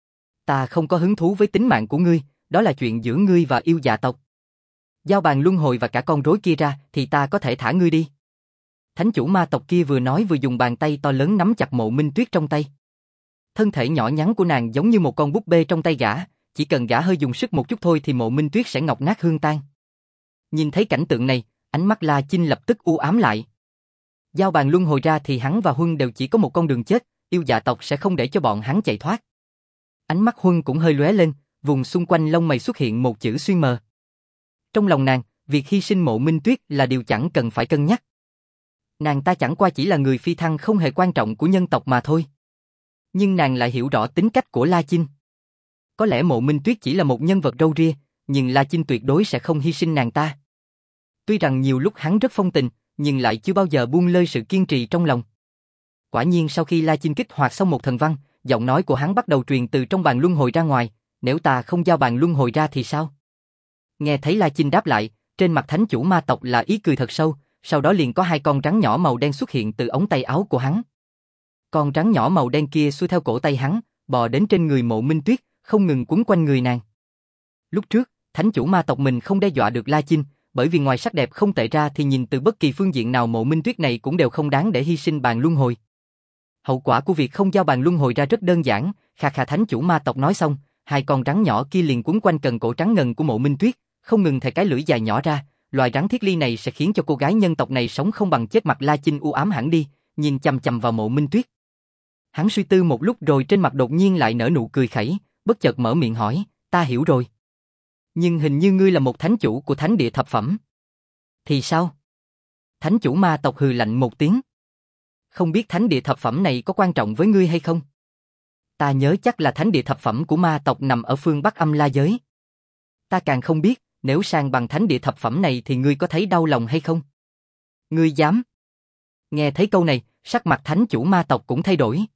Ta không có hứng thú với tính mạng của ngươi, đó là chuyện giữa ngươi và yêu dạ tộc. Giao bàn luân hồi và cả con rối kia ra thì ta có thể thả ngươi đi. Thánh chủ ma tộc kia vừa nói vừa dùng bàn tay to lớn nắm chặt Mộ Minh Tuyết trong tay. Thân thể nhỏ nhắn của nàng giống như một con búp bê trong tay gã, chỉ cần gã hơi dùng sức một chút thôi thì Mộ Minh Tuyết sẽ ngọc nát hương tan. Nhìn thấy cảnh tượng này, ánh mắt La Chinh lập tức u ám lại. Giao bàn luân hồi ra thì hắn và Huân đều chỉ có một con đường chết, yêu dạ tộc sẽ không để cho bọn hắn chạy thoát. Ánh mắt Huân cũng hơi lóe lên, vùng xung quanh lông mày xuất hiện một chữ xuyên mờ. Trong lòng nàng, việc hy sinh Mộ Minh Tuyết là điều chẳng cần phải cân nhắc. Nàng ta chẳng qua chỉ là người phi thăng không hề quan trọng của nhân tộc mà thôi. Nhưng nàng lại hiểu rõ tính cách của La Chinh. Có lẽ Mộ Minh Tuyết chỉ là một nhân vật râu ria, nhưng La Chinh tuyệt đối sẽ không hy sinh nàng ta. Tuy rằng nhiều lúc hắn rất phong tình, nhưng lại chưa bao giờ buông lơi sự kiên trì trong lòng. Quả nhiên sau khi La Chinh kích hoạt xong một thần văn, giọng nói của hắn bắt đầu truyền từ trong bàn luân hồi ra ngoài, nếu ta không giao bàn luân hồi ra thì sao? Nghe thấy La Chinh đáp lại, trên mặt thánh chủ ma tộc là ý cười thật sâu, sau đó liền có hai con rắn nhỏ màu đen xuất hiện từ ống tay áo của hắn. Con rắn nhỏ màu đen kia xuôi theo cổ tay hắn, bò đến trên người Mộ Minh Tuyết, không ngừng quấn quanh người nàng. Lúc trước, thánh chủ ma tộc mình không đe dọa được La Chinh, bởi vì ngoài sắc đẹp không tệ ra thì nhìn từ bất kỳ phương diện nào Mộ Minh Tuyết này cũng đều không đáng để hy sinh bàn luân hồi. Hậu quả của việc không giao bàn luân hồi ra rất đơn giản, khà khà thánh chủ ma tộc nói xong, hai con rắn nhỏ kia liền quấn quanh cần cổ trắng ngần của Mộ Minh Tuyết, không ngừng thè cái lưỡi dài nhỏ ra, loài rắn thiết ly này sẽ khiến cho cô gái nhân tộc này sống không bằng chết. Mặt La Chinh u ám hẳn đi, nhìn chằm chằm vào Mộ Minh Tuyết. Hắn suy tư một lúc rồi trên mặt đột nhiên lại nở nụ cười khẩy, bất chợt mở miệng hỏi, ta hiểu rồi. Nhưng hình như ngươi là một thánh chủ của thánh địa thập phẩm. Thì sao? Thánh chủ ma tộc hừ lạnh một tiếng. Không biết thánh địa thập phẩm này có quan trọng với ngươi hay không? Ta nhớ chắc là thánh địa thập phẩm của ma tộc nằm ở phương Bắc âm la giới. Ta càng không biết, nếu sang bằng thánh địa thập phẩm này thì ngươi có thấy đau lòng hay không? Ngươi dám? Nghe thấy câu này, sắc mặt thánh chủ ma tộc cũng thay đổi.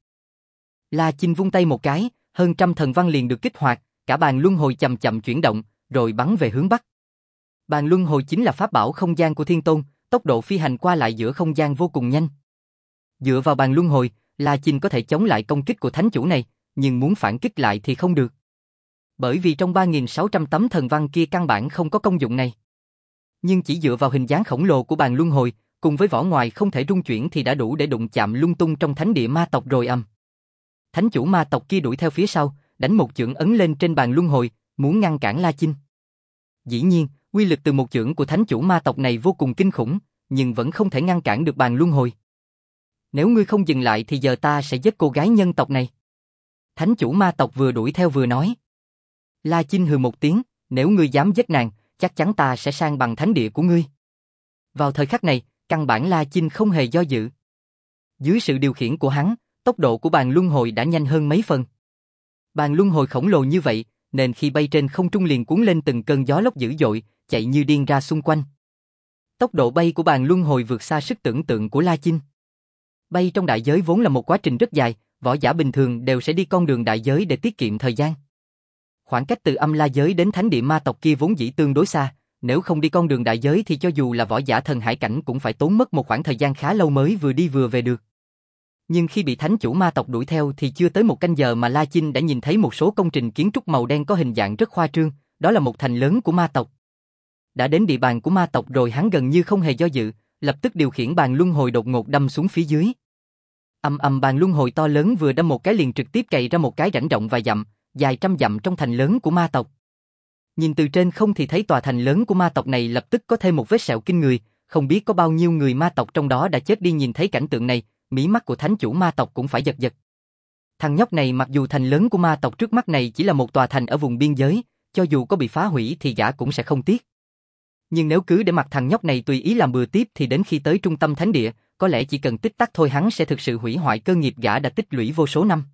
La Chinh vung tay một cái, hơn trăm thần văn liền được kích hoạt, cả bàn luân hồi chậm chậm chuyển động, rồi bắn về hướng Bắc. Bàn luân hồi chính là pháp bảo không gian của Thiên Tôn, tốc độ phi hành qua lại giữa không gian vô cùng nhanh. Dựa vào bàn luân hồi, La Chinh có thể chống lại công kích của thánh chủ này, nhưng muốn phản kích lại thì không được. Bởi vì trong ba nghìn sáu trăm tấm thần văn kia căn bản không có công dụng này. Nhưng chỉ dựa vào hình dáng khổng lồ của bàn luân hồi, cùng với vỏ ngoài không thể rung chuyển thì đã đủ để đụng chạm lung tung trong thánh địa ma tộc rồi ầm. Thánh chủ ma tộc kia đuổi theo phía sau, đánh một chưởng ấn lên trên bàn luân hồi, muốn ngăn cản La Chinh. Dĩ nhiên, uy lực từ một chưởng của thánh chủ ma tộc này vô cùng kinh khủng, nhưng vẫn không thể ngăn cản được bàn luân hồi. Nếu ngươi không dừng lại thì giờ ta sẽ giết cô gái nhân tộc này. Thánh chủ ma tộc vừa đuổi theo vừa nói. La Chinh hừ một tiếng, nếu ngươi dám giết nàng, chắc chắn ta sẽ sang bằng thánh địa của ngươi. Vào thời khắc này, căn bản La Chinh không hề do dự. Dưới sự điều khiển của hắn, tốc độ của bàn luân hồi đã nhanh hơn mấy phần. Bàn luân hồi khổng lồ như vậy, nên khi bay trên không trung liền cuốn lên từng cơn gió lốc dữ dội, chạy như điên ra xung quanh. Tốc độ bay của bàn luân hồi vượt xa sức tưởng tượng của La Chinh. Bay trong đại giới vốn là một quá trình rất dài, võ giả bình thường đều sẽ đi con đường đại giới để tiết kiệm thời gian. Khoảng cách từ âm la giới đến thánh địa ma tộc kia vốn dĩ tương đối xa, nếu không đi con đường đại giới thì cho dù là võ giả thần hải cảnh cũng phải tốn mất một khoảng thời gian khá lâu mới vừa đi vừa về được. Nhưng khi bị thánh chủ ma tộc đuổi theo thì chưa tới một canh giờ mà La Chinh đã nhìn thấy một số công trình kiến trúc màu đen có hình dạng rất khoa trương, đó là một thành lớn của ma tộc. Đã đến địa bàn của ma tộc rồi hắn gần như không hề do dự, lập tức điều khiển bàn luân hồi đột ngột đâm xuống phía dưới. Âm ầm bàn luân hồi to lớn vừa đâm một cái liền trực tiếp cày ra một cái rãnh rộng vài dặm, dài trăm dặm trong thành lớn của ma tộc. Nhìn từ trên không thì thấy tòa thành lớn của ma tộc này lập tức có thêm một vết sẹo kinh người, không biết có bao nhiêu người ma tộc trong đó đã chết đi. Nhìn thấy cảnh tượng này, mí mắt của thánh chủ ma tộc cũng phải giật giật. Thằng nhóc này mặc dù thành lớn của ma tộc trước mắt này chỉ là một tòa thành ở vùng biên giới, cho dù có bị phá hủy thì gã cũng sẽ không tiếc. Nhưng nếu cứ để mặc thằng nhóc này tùy ý làm bừa tiếp thì đến khi tới trung tâm thánh địa, có lẽ chỉ cần tích tắc thôi hắn sẽ thực sự hủy hoại cơ nghiệp gã đã tích lũy vô số năm.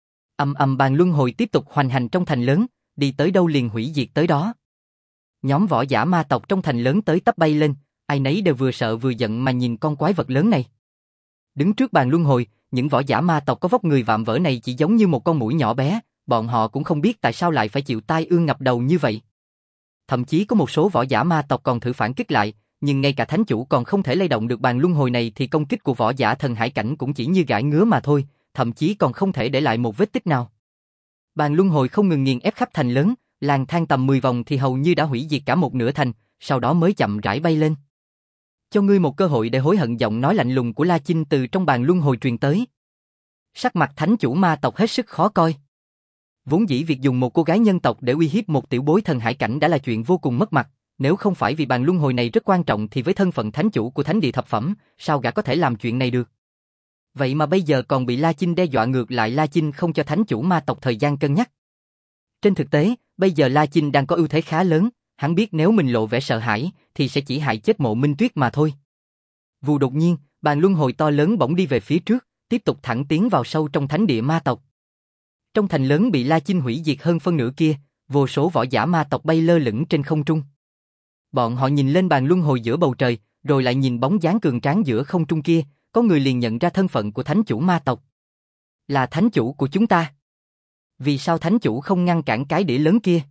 Âm ầm bàn luân hồi tiếp tục hoành hành trong thành lớn, đi tới đâu liền hủy diệt tới đó. Nhóm võ giả ma tộc trong thành lớn tới tấp bay lên, ai nấy đều vừa sợ vừa giận mà nhìn con quái vật lớn này. Đứng trước bàn luân hồi, những võ giả ma tộc có vóc người vạm vỡ này chỉ giống như một con muỗi nhỏ bé, bọn họ cũng không biết tại sao lại phải chịu tai ương ngập đầu như vậy. Thậm chí có một số võ giả ma tộc còn thử phản kích lại, nhưng ngay cả thánh chủ còn không thể lay động được bàn luân hồi này thì công kích của võ giả thần hải cảnh cũng chỉ như gãi ngứa mà thôi, thậm chí còn không thể để lại một vết tích nào. Bàn luân hồi không ngừng nghiền ép khắp thành lớn, lang thang tầm mười vòng thì hầu như đã hủy diệt cả một nửa thành, sau đó mới chậm rãi bay lên. Cho ngươi một cơ hội để hối hận. Giọng nói lạnh lùng của La Chinh từ trong bàn luân hồi truyền tới. Sắc mặt thánh chủ ma tộc hết sức khó coi. Vốn dĩ việc dùng một cô gái nhân tộc để uy hiếp một tiểu bối thần hải cảnh đã là chuyện vô cùng mất mặt, nếu không phải vì bàn luân hồi này rất quan trọng thì với thân phận thánh chủ của thánh địa thập phẩm, sao gã có thể làm chuyện này được? Vậy mà bây giờ còn bị La Chinh đe dọa, ngược lại La Chinh không cho thánh chủ ma tộc thời gian cân nhắc. Trên thực tế, bây giờ La Chinh đang có ưu thế khá lớn, hắn biết nếu mình lộ vẻ sợ hãi thì sẽ chỉ hại chết Mộ Minh Tuyết mà thôi. Vù đột nhiên, bàn luân hồi to lớn bỗng đi về phía trước, tiếp tục thẳng tiến vào sâu trong thánh địa ma tộc. Trong thành lớn bị La Chinh hủy diệt hơn phân nửa kia, vô số võ giả ma tộc bay lơ lửng trên không trung. Bọn họ nhìn lên bàn luân hồi giữa bầu trời, rồi lại nhìn bóng dáng cường tráng giữa không trung kia, có người liền nhận ra thân phận của thánh chủ ma tộc. Là thánh chủ của chúng ta. Vì sao thánh chủ không ngăn cản cái đĩa lớn kia?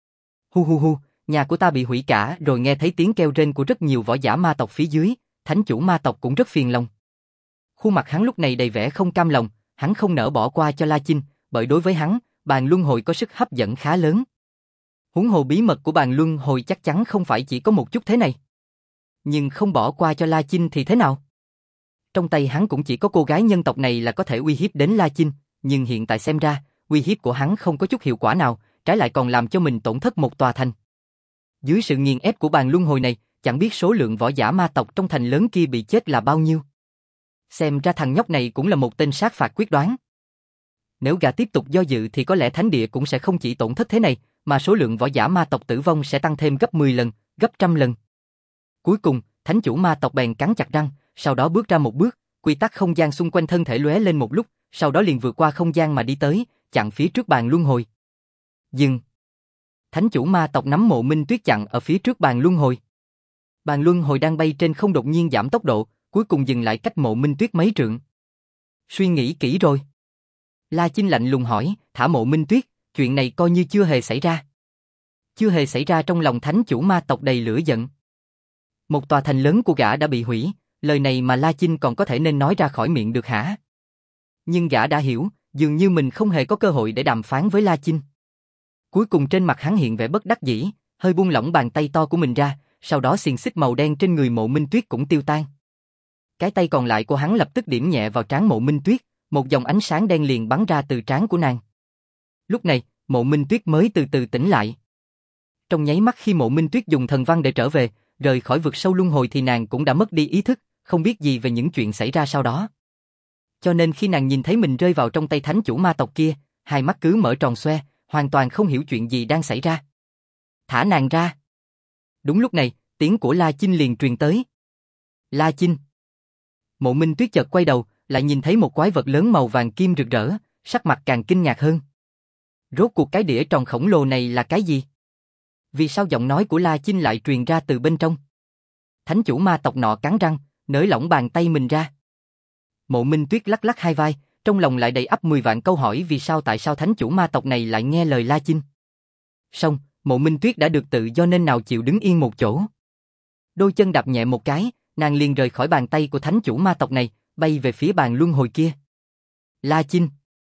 Hu hu hu, nhà của ta bị hủy cả. Rồi nghe thấy tiếng kêu rên của rất nhiều võ giả ma tộc phía dưới, thánh chủ ma tộc cũng rất phiền lòng. Khuôn mặt hắn lúc này đầy vẻ không cam lòng, hắn không nỡ bỏ qua cho La Chinh, bởi đối với hắn, bàn luân hồi có sức hấp dẫn khá lớn. Huống hồ bí mật của bàn luân hồi chắc chắn không phải chỉ có một chút thế này. Nhưng không bỏ qua cho La Chinh thì thế nào? Trong tay hắn cũng chỉ có cô gái nhân tộc này là có thể uy hiếp đến La Chinh, nhưng hiện tại xem ra, uy hiếp của hắn không có chút hiệu quả nào, trái lại còn làm cho mình tổn thất một tòa thành. Dưới sự nghiền ép của bàn luân hồi này, chẳng biết số lượng võ giả ma tộc trong thành lớn kia bị chết là bao nhiêu. Xem ra thằng nhóc này cũng là một tên sát phạt quyết đoán. Nếu gã tiếp tục do dự thì có lẽ thánh địa cũng sẽ không chỉ tổn thất thế này, mà số lượng võ giả ma tộc tử vong sẽ tăng thêm gấp mười lần, gấp trăm lần. Cuối cùng, thánh chủ ma tộc bèn cắn chặt răng, sau đó bước ra một bước, quy tắc không gian xung quanh thân thể lóe lên một lúc, sau đó liền vượt qua không gian mà đi tới, chặn phía trước bàn luân hồi. Dừng. Thánh chủ ma tộc nắm Mộ Minh Tuyết chặn ở phía trước bàn luân hồi. Bàn luân hồi đang bay trên không đột nhiên giảm tốc độ, cuối cùng dừng lại cách Mộ Minh Tuyết mấy trượng. Suy nghĩ kỹ rồi. La Chinh lạnh lùng hỏi, thả Mộ Minh Tuyết, chuyện này coi như chưa hề xảy ra. Chưa hề xảy ra. Trong lòng thánh chủ ma tộc đầy lửa giận. Một tòa thành lớn của gã đã bị hủy, lời này mà La Chinh còn có thể nên nói ra khỏi miệng được hả? Nhưng gã đã hiểu, dường như mình không hề có cơ hội để đàm phán với La Chinh. Cuối cùng trên mặt hắn hiện vẻ bất đắc dĩ, hơi buông lỏng bàn tay to của mình ra, sau đó xiềng xích màu đen trên người Mộ Minh Tuyết cũng tiêu tan. Cái tay còn lại của hắn lập tức điểm nhẹ vào trán Mộ Minh Tuyết, một dòng ánh sáng đen liền bắn ra từ trán của nàng. Lúc này, Mộ Minh Tuyết mới từ từ tỉnh lại. Trong nháy mắt khi Mộ Minh Tuyết dùng thần văn để trở về, rời khỏi vực sâu luân hồi thì nàng cũng đã mất đi ý thức, không biết gì về những chuyện xảy ra sau đó. Cho nên khi nàng nhìn thấy mình rơi vào trong tay thánh chủ ma tộc kia, hai mắt cứ mở tròn xoe, hoàn toàn không hiểu chuyện gì đang xảy ra. Thả nàng ra. Đúng lúc này, tiếng của La Chinh liền truyền tới. La Chinh. Mộ Minh Tuyết chợt quay đầu, lại nhìn thấy một quái vật lớn màu vàng kim rực rỡ, sắc mặt càng kinh ngạc hơn. Rốt cuộc cái đĩa tròn khổng lồ này là cái gì? Vì sao giọng nói của La Chinh lại truyền ra từ bên trong? Thánh chủ ma tộc nọ cắn răng, nới lỏng bàn tay mình ra. Mộ Minh Tuyết lắc lắc hai vai, trong lòng lại đầy ắp mười vạn câu hỏi vì sao tại sao thánh chủ ma tộc này lại nghe lời La Chinh. Song, Mộ Minh Tuyết đã được tự do nên nào chịu đứng yên một chỗ. Đôi chân đạp nhẹ một cái, nàng liền rời khỏi bàn tay của thánh chủ ma tộc này, bay về phía bàn luân hồi kia. La Chinh.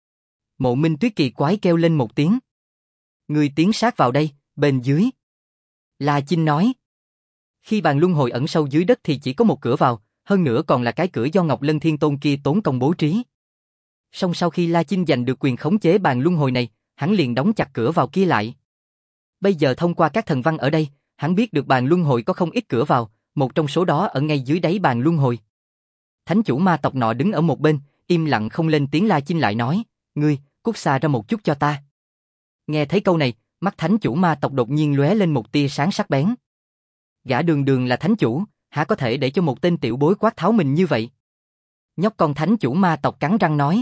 Mộ Minh Tuyết kỳ quái kêu lên một tiếng. Người tiến sát vào đây, bên dưới. La Chinh nói. Khi bàn luân hồi ẩn sâu dưới đất thì chỉ có một cửa vào, hơn nữa còn là cái cửa do Ngọc Lân Thiên Tôn kia tốn công bố trí. Song sau khi La Chinh giành được quyền khống chế bàn luân hồi này, hắn liền đóng chặt cửa vào kia lại. Bây giờ thông qua các thần văn ở đây, hắn biết được bàn luân hồi có không ít cửa vào, một trong số đó ở ngay dưới đáy bàn luân hồi. Thánh chủ ma tộc nọ đứng ở một bên, im lặng không lên tiếng. La Chinh lại nói, ngươi, cút xa ra một chút cho ta. Nghe thấy câu này, mắt thánh chủ ma tộc đột nhiên lóe lên một tia sáng sắc bén. Gã đường đường là thánh chủ, hả có thể để cho một tên tiểu bối quát tháo mình như vậy? Nhóc con thánh chủ ma tộc cắn răng nói.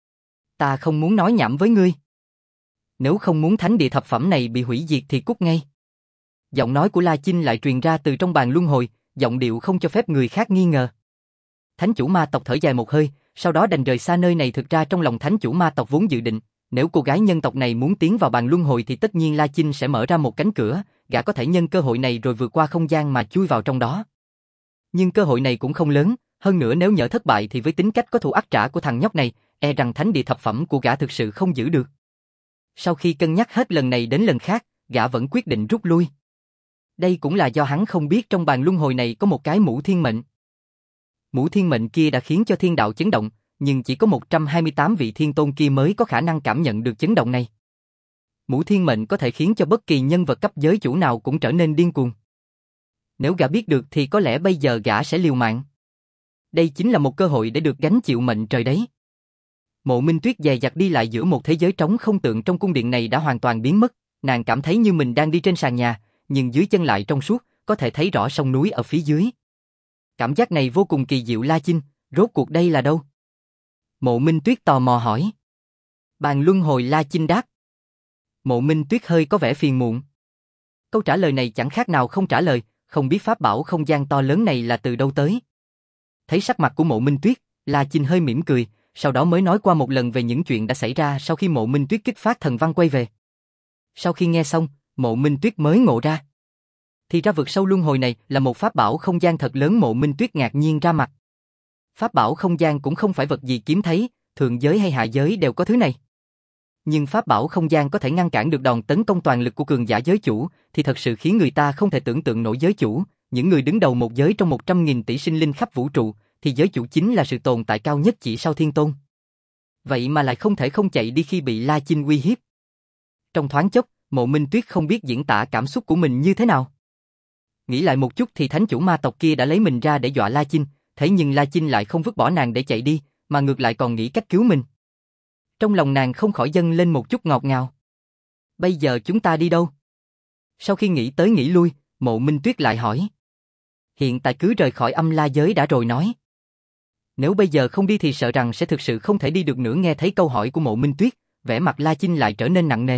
Ta không muốn nói nhảm với ngươi. Nếu không muốn thánh địa thập phẩm này bị hủy diệt thì cút ngay. Giọng nói của La Chinh lại truyền ra từ trong bàn luân hồi, giọng điệu không cho phép người khác nghi ngờ. Thánh chủ ma tộc thở dài một hơi, sau đó đành rời xa nơi này. Thực ra trong lòng thánh chủ ma tộc vốn dự định, nếu cô gái nhân tộc này muốn tiến vào bàn luân hồi thì tất nhiên La Chinh sẽ mở ra một cánh cửa, gã có thể nhân cơ hội này rồi vượt qua không gian mà chui vào trong đó. Nhưng cơ hội này cũng không lớn, hơn nữa nếu nhỡ thất bại thì với tính cách có thù ác trả của thằng nhóc này, e rằng thánh địa thập phẩm của gã thực sự không giữ được. Sau khi cân nhắc hết lần này đến lần khác, gã vẫn quyết định rút lui. Đây cũng là do hắn không biết trong bàn luân hồi này có một cái mũ thiên mệnh. Mũ thiên mệnh kia đã khiến cho thiên đạo chấn động, nhưng chỉ có một trăm hai mươi tám vị thiên tôn kia mới có khả năng cảm nhận được chấn động này. Mũ thiên mệnh có thể khiến cho bất kỳ nhân vật cấp giới chủ nào cũng trở nên điên cuồng. Nếu gã biết được thì có lẽ bây giờ gã sẽ liều mạng. Đây chính là một cơ hội để được gánh chịu mệnh trời đấy. Mộ Minh Tuyết dè dặt đi lại giữa một thế giới trống không. Tượng trong cung điện này đã hoàn toàn biến mất, nàng cảm thấy như mình đang đi trên sàn nhà, nhưng dưới chân lại trong suốt, có thể thấy rõ sông núi ở phía dưới. Cảm giác này vô cùng kỳ diệu. La Chinh, rốt cuộc đây là đâu? Mộ Minh Tuyết tò mò hỏi. Bàn luân hồi. La Chinh đáp. Mộ Minh Tuyết hơi có vẻ phiền muộn. Câu trả lời này chẳng khác nào không trả lời, không biết pháp bảo không gian to lớn này là từ đâu tới. Thấy sắc mặt của Mộ Minh Tuyết, La Chinh hơi mỉm cười, sau đó mới nói qua một lần về những chuyện đã xảy ra sau khi Mộ Minh Tuyết kích phát thần văn quay về. Sau khi nghe xong, Mộ Minh Tuyết mới ngộ ra. Thì ra vực sâu luân hồi này là một pháp bảo không gian thật lớn. Mộ Minh Tuyết ngạc nhiên ra mặt. Pháp bảo không gian cũng không phải vật gì kiếm thấy, thượng giới hay hạ giới đều có thứ này. Nhưng pháp bảo không gian có thể ngăn cản được đòn tấn công toàn lực của cường giả giới chủ, thì thật sự khiến người ta không thể tưởng tượng nổi. Giới chủ, những người đứng đầu một giới trong một trăm nghìn tỷ sinh linh khắp vũ trụ, thì giới chủ chính là sự tồn tại cao nhất chỉ sau thiên tôn. Vậy mà lại không thể không chạy đi khi bị La Chinh uy hiếp. Trong thoáng chốc, Mộ Minh Tuyết không biết diễn tả cảm xúc của mình như thế nào. Nghĩ lại một chút thì thánh chủ ma tộc kia đã lấy mình ra để dọa La Chinh, thế nhưng La Chinh lại không vứt bỏ nàng để chạy đi, mà ngược lại còn nghĩ cách cứu mình. Trong lòng nàng không khỏi dâng lên một chút ngọt ngào. Bây giờ chúng ta đi đâu? Sau khi nghĩ tới nghĩ lui, Mộ Minh Tuyết lại hỏi. Hiện tại cứ rời khỏi âm la giới đã rồi nói. Nếu bây giờ không đi thì sợ rằng sẽ thực sự không thể đi được nữa. Nghe thấy câu hỏi của Mộ Minh Tuyết, vẻ mặt La Chinh lại trở nên nặng nề.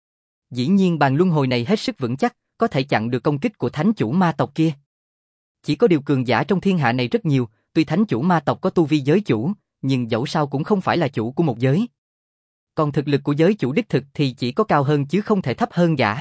Dĩ nhiên bàn luân hồi này hết sức vững chắc, có thể chặn được công kích của thánh chủ ma tộc kia. Chỉ có điều cường giả trong thiên hạ này rất nhiều, tuy thánh chủ ma tộc có tu vi giới chủ, nhưng dẫu sao cũng không phải là chủ của một giới. Còn thực lực của giới chủ đích thực thì chỉ có cao hơn chứ không thể thấp hơn gã.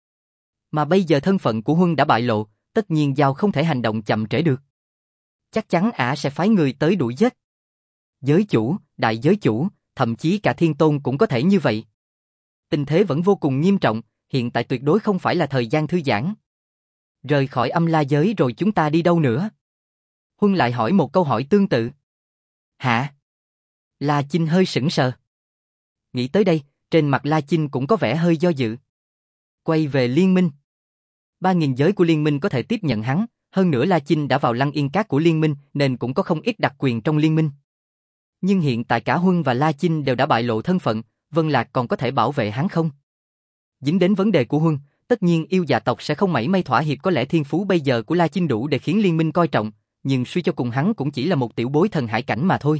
Mà bây giờ thân phận của Huân đã bại lộ, tất nhiên Giao không thể hành động chậm trễ được. Chắc chắn ả sẽ phái người tới đuổi giết. Giới chủ, đại giới chủ, thậm chí cả thiên tôn cũng có thể như vậy. Tình thế vẫn vô cùng nghiêm trọng, hiện tại tuyệt đối không phải là thời gian thư giãn. Rời khỏi âm la giới rồi chúng ta đi đâu nữa? Huân lại hỏi một câu hỏi tương tự. Hả? La Chinh hơi sững sờ. Nghĩ tới đây, trên mặt La Chinh cũng có vẻ hơi do dự. Quay về liên minh. Ba nghìn giới của liên minh có thể tiếp nhận hắn, hơn nữa La Chinh đã vào Lăng Yên Các của liên minh nên cũng có không ít đặc quyền trong liên minh. Nhưng hiện tại cả Huân và La Chinh đều đã bại lộ thân phận, Vân Lạc còn có thể bảo vệ hắn không? Dính đến vấn đề của Huân, tất nhiên yêu dạ tộc sẽ không mảy may thỏa hiệp, có lẽ thiên phú bây giờ của La Chinh đủ để khiến liên minh coi trọng, nhưng suy cho cùng hắn cũng chỉ là một tiểu bối thần hải cảnh mà thôi.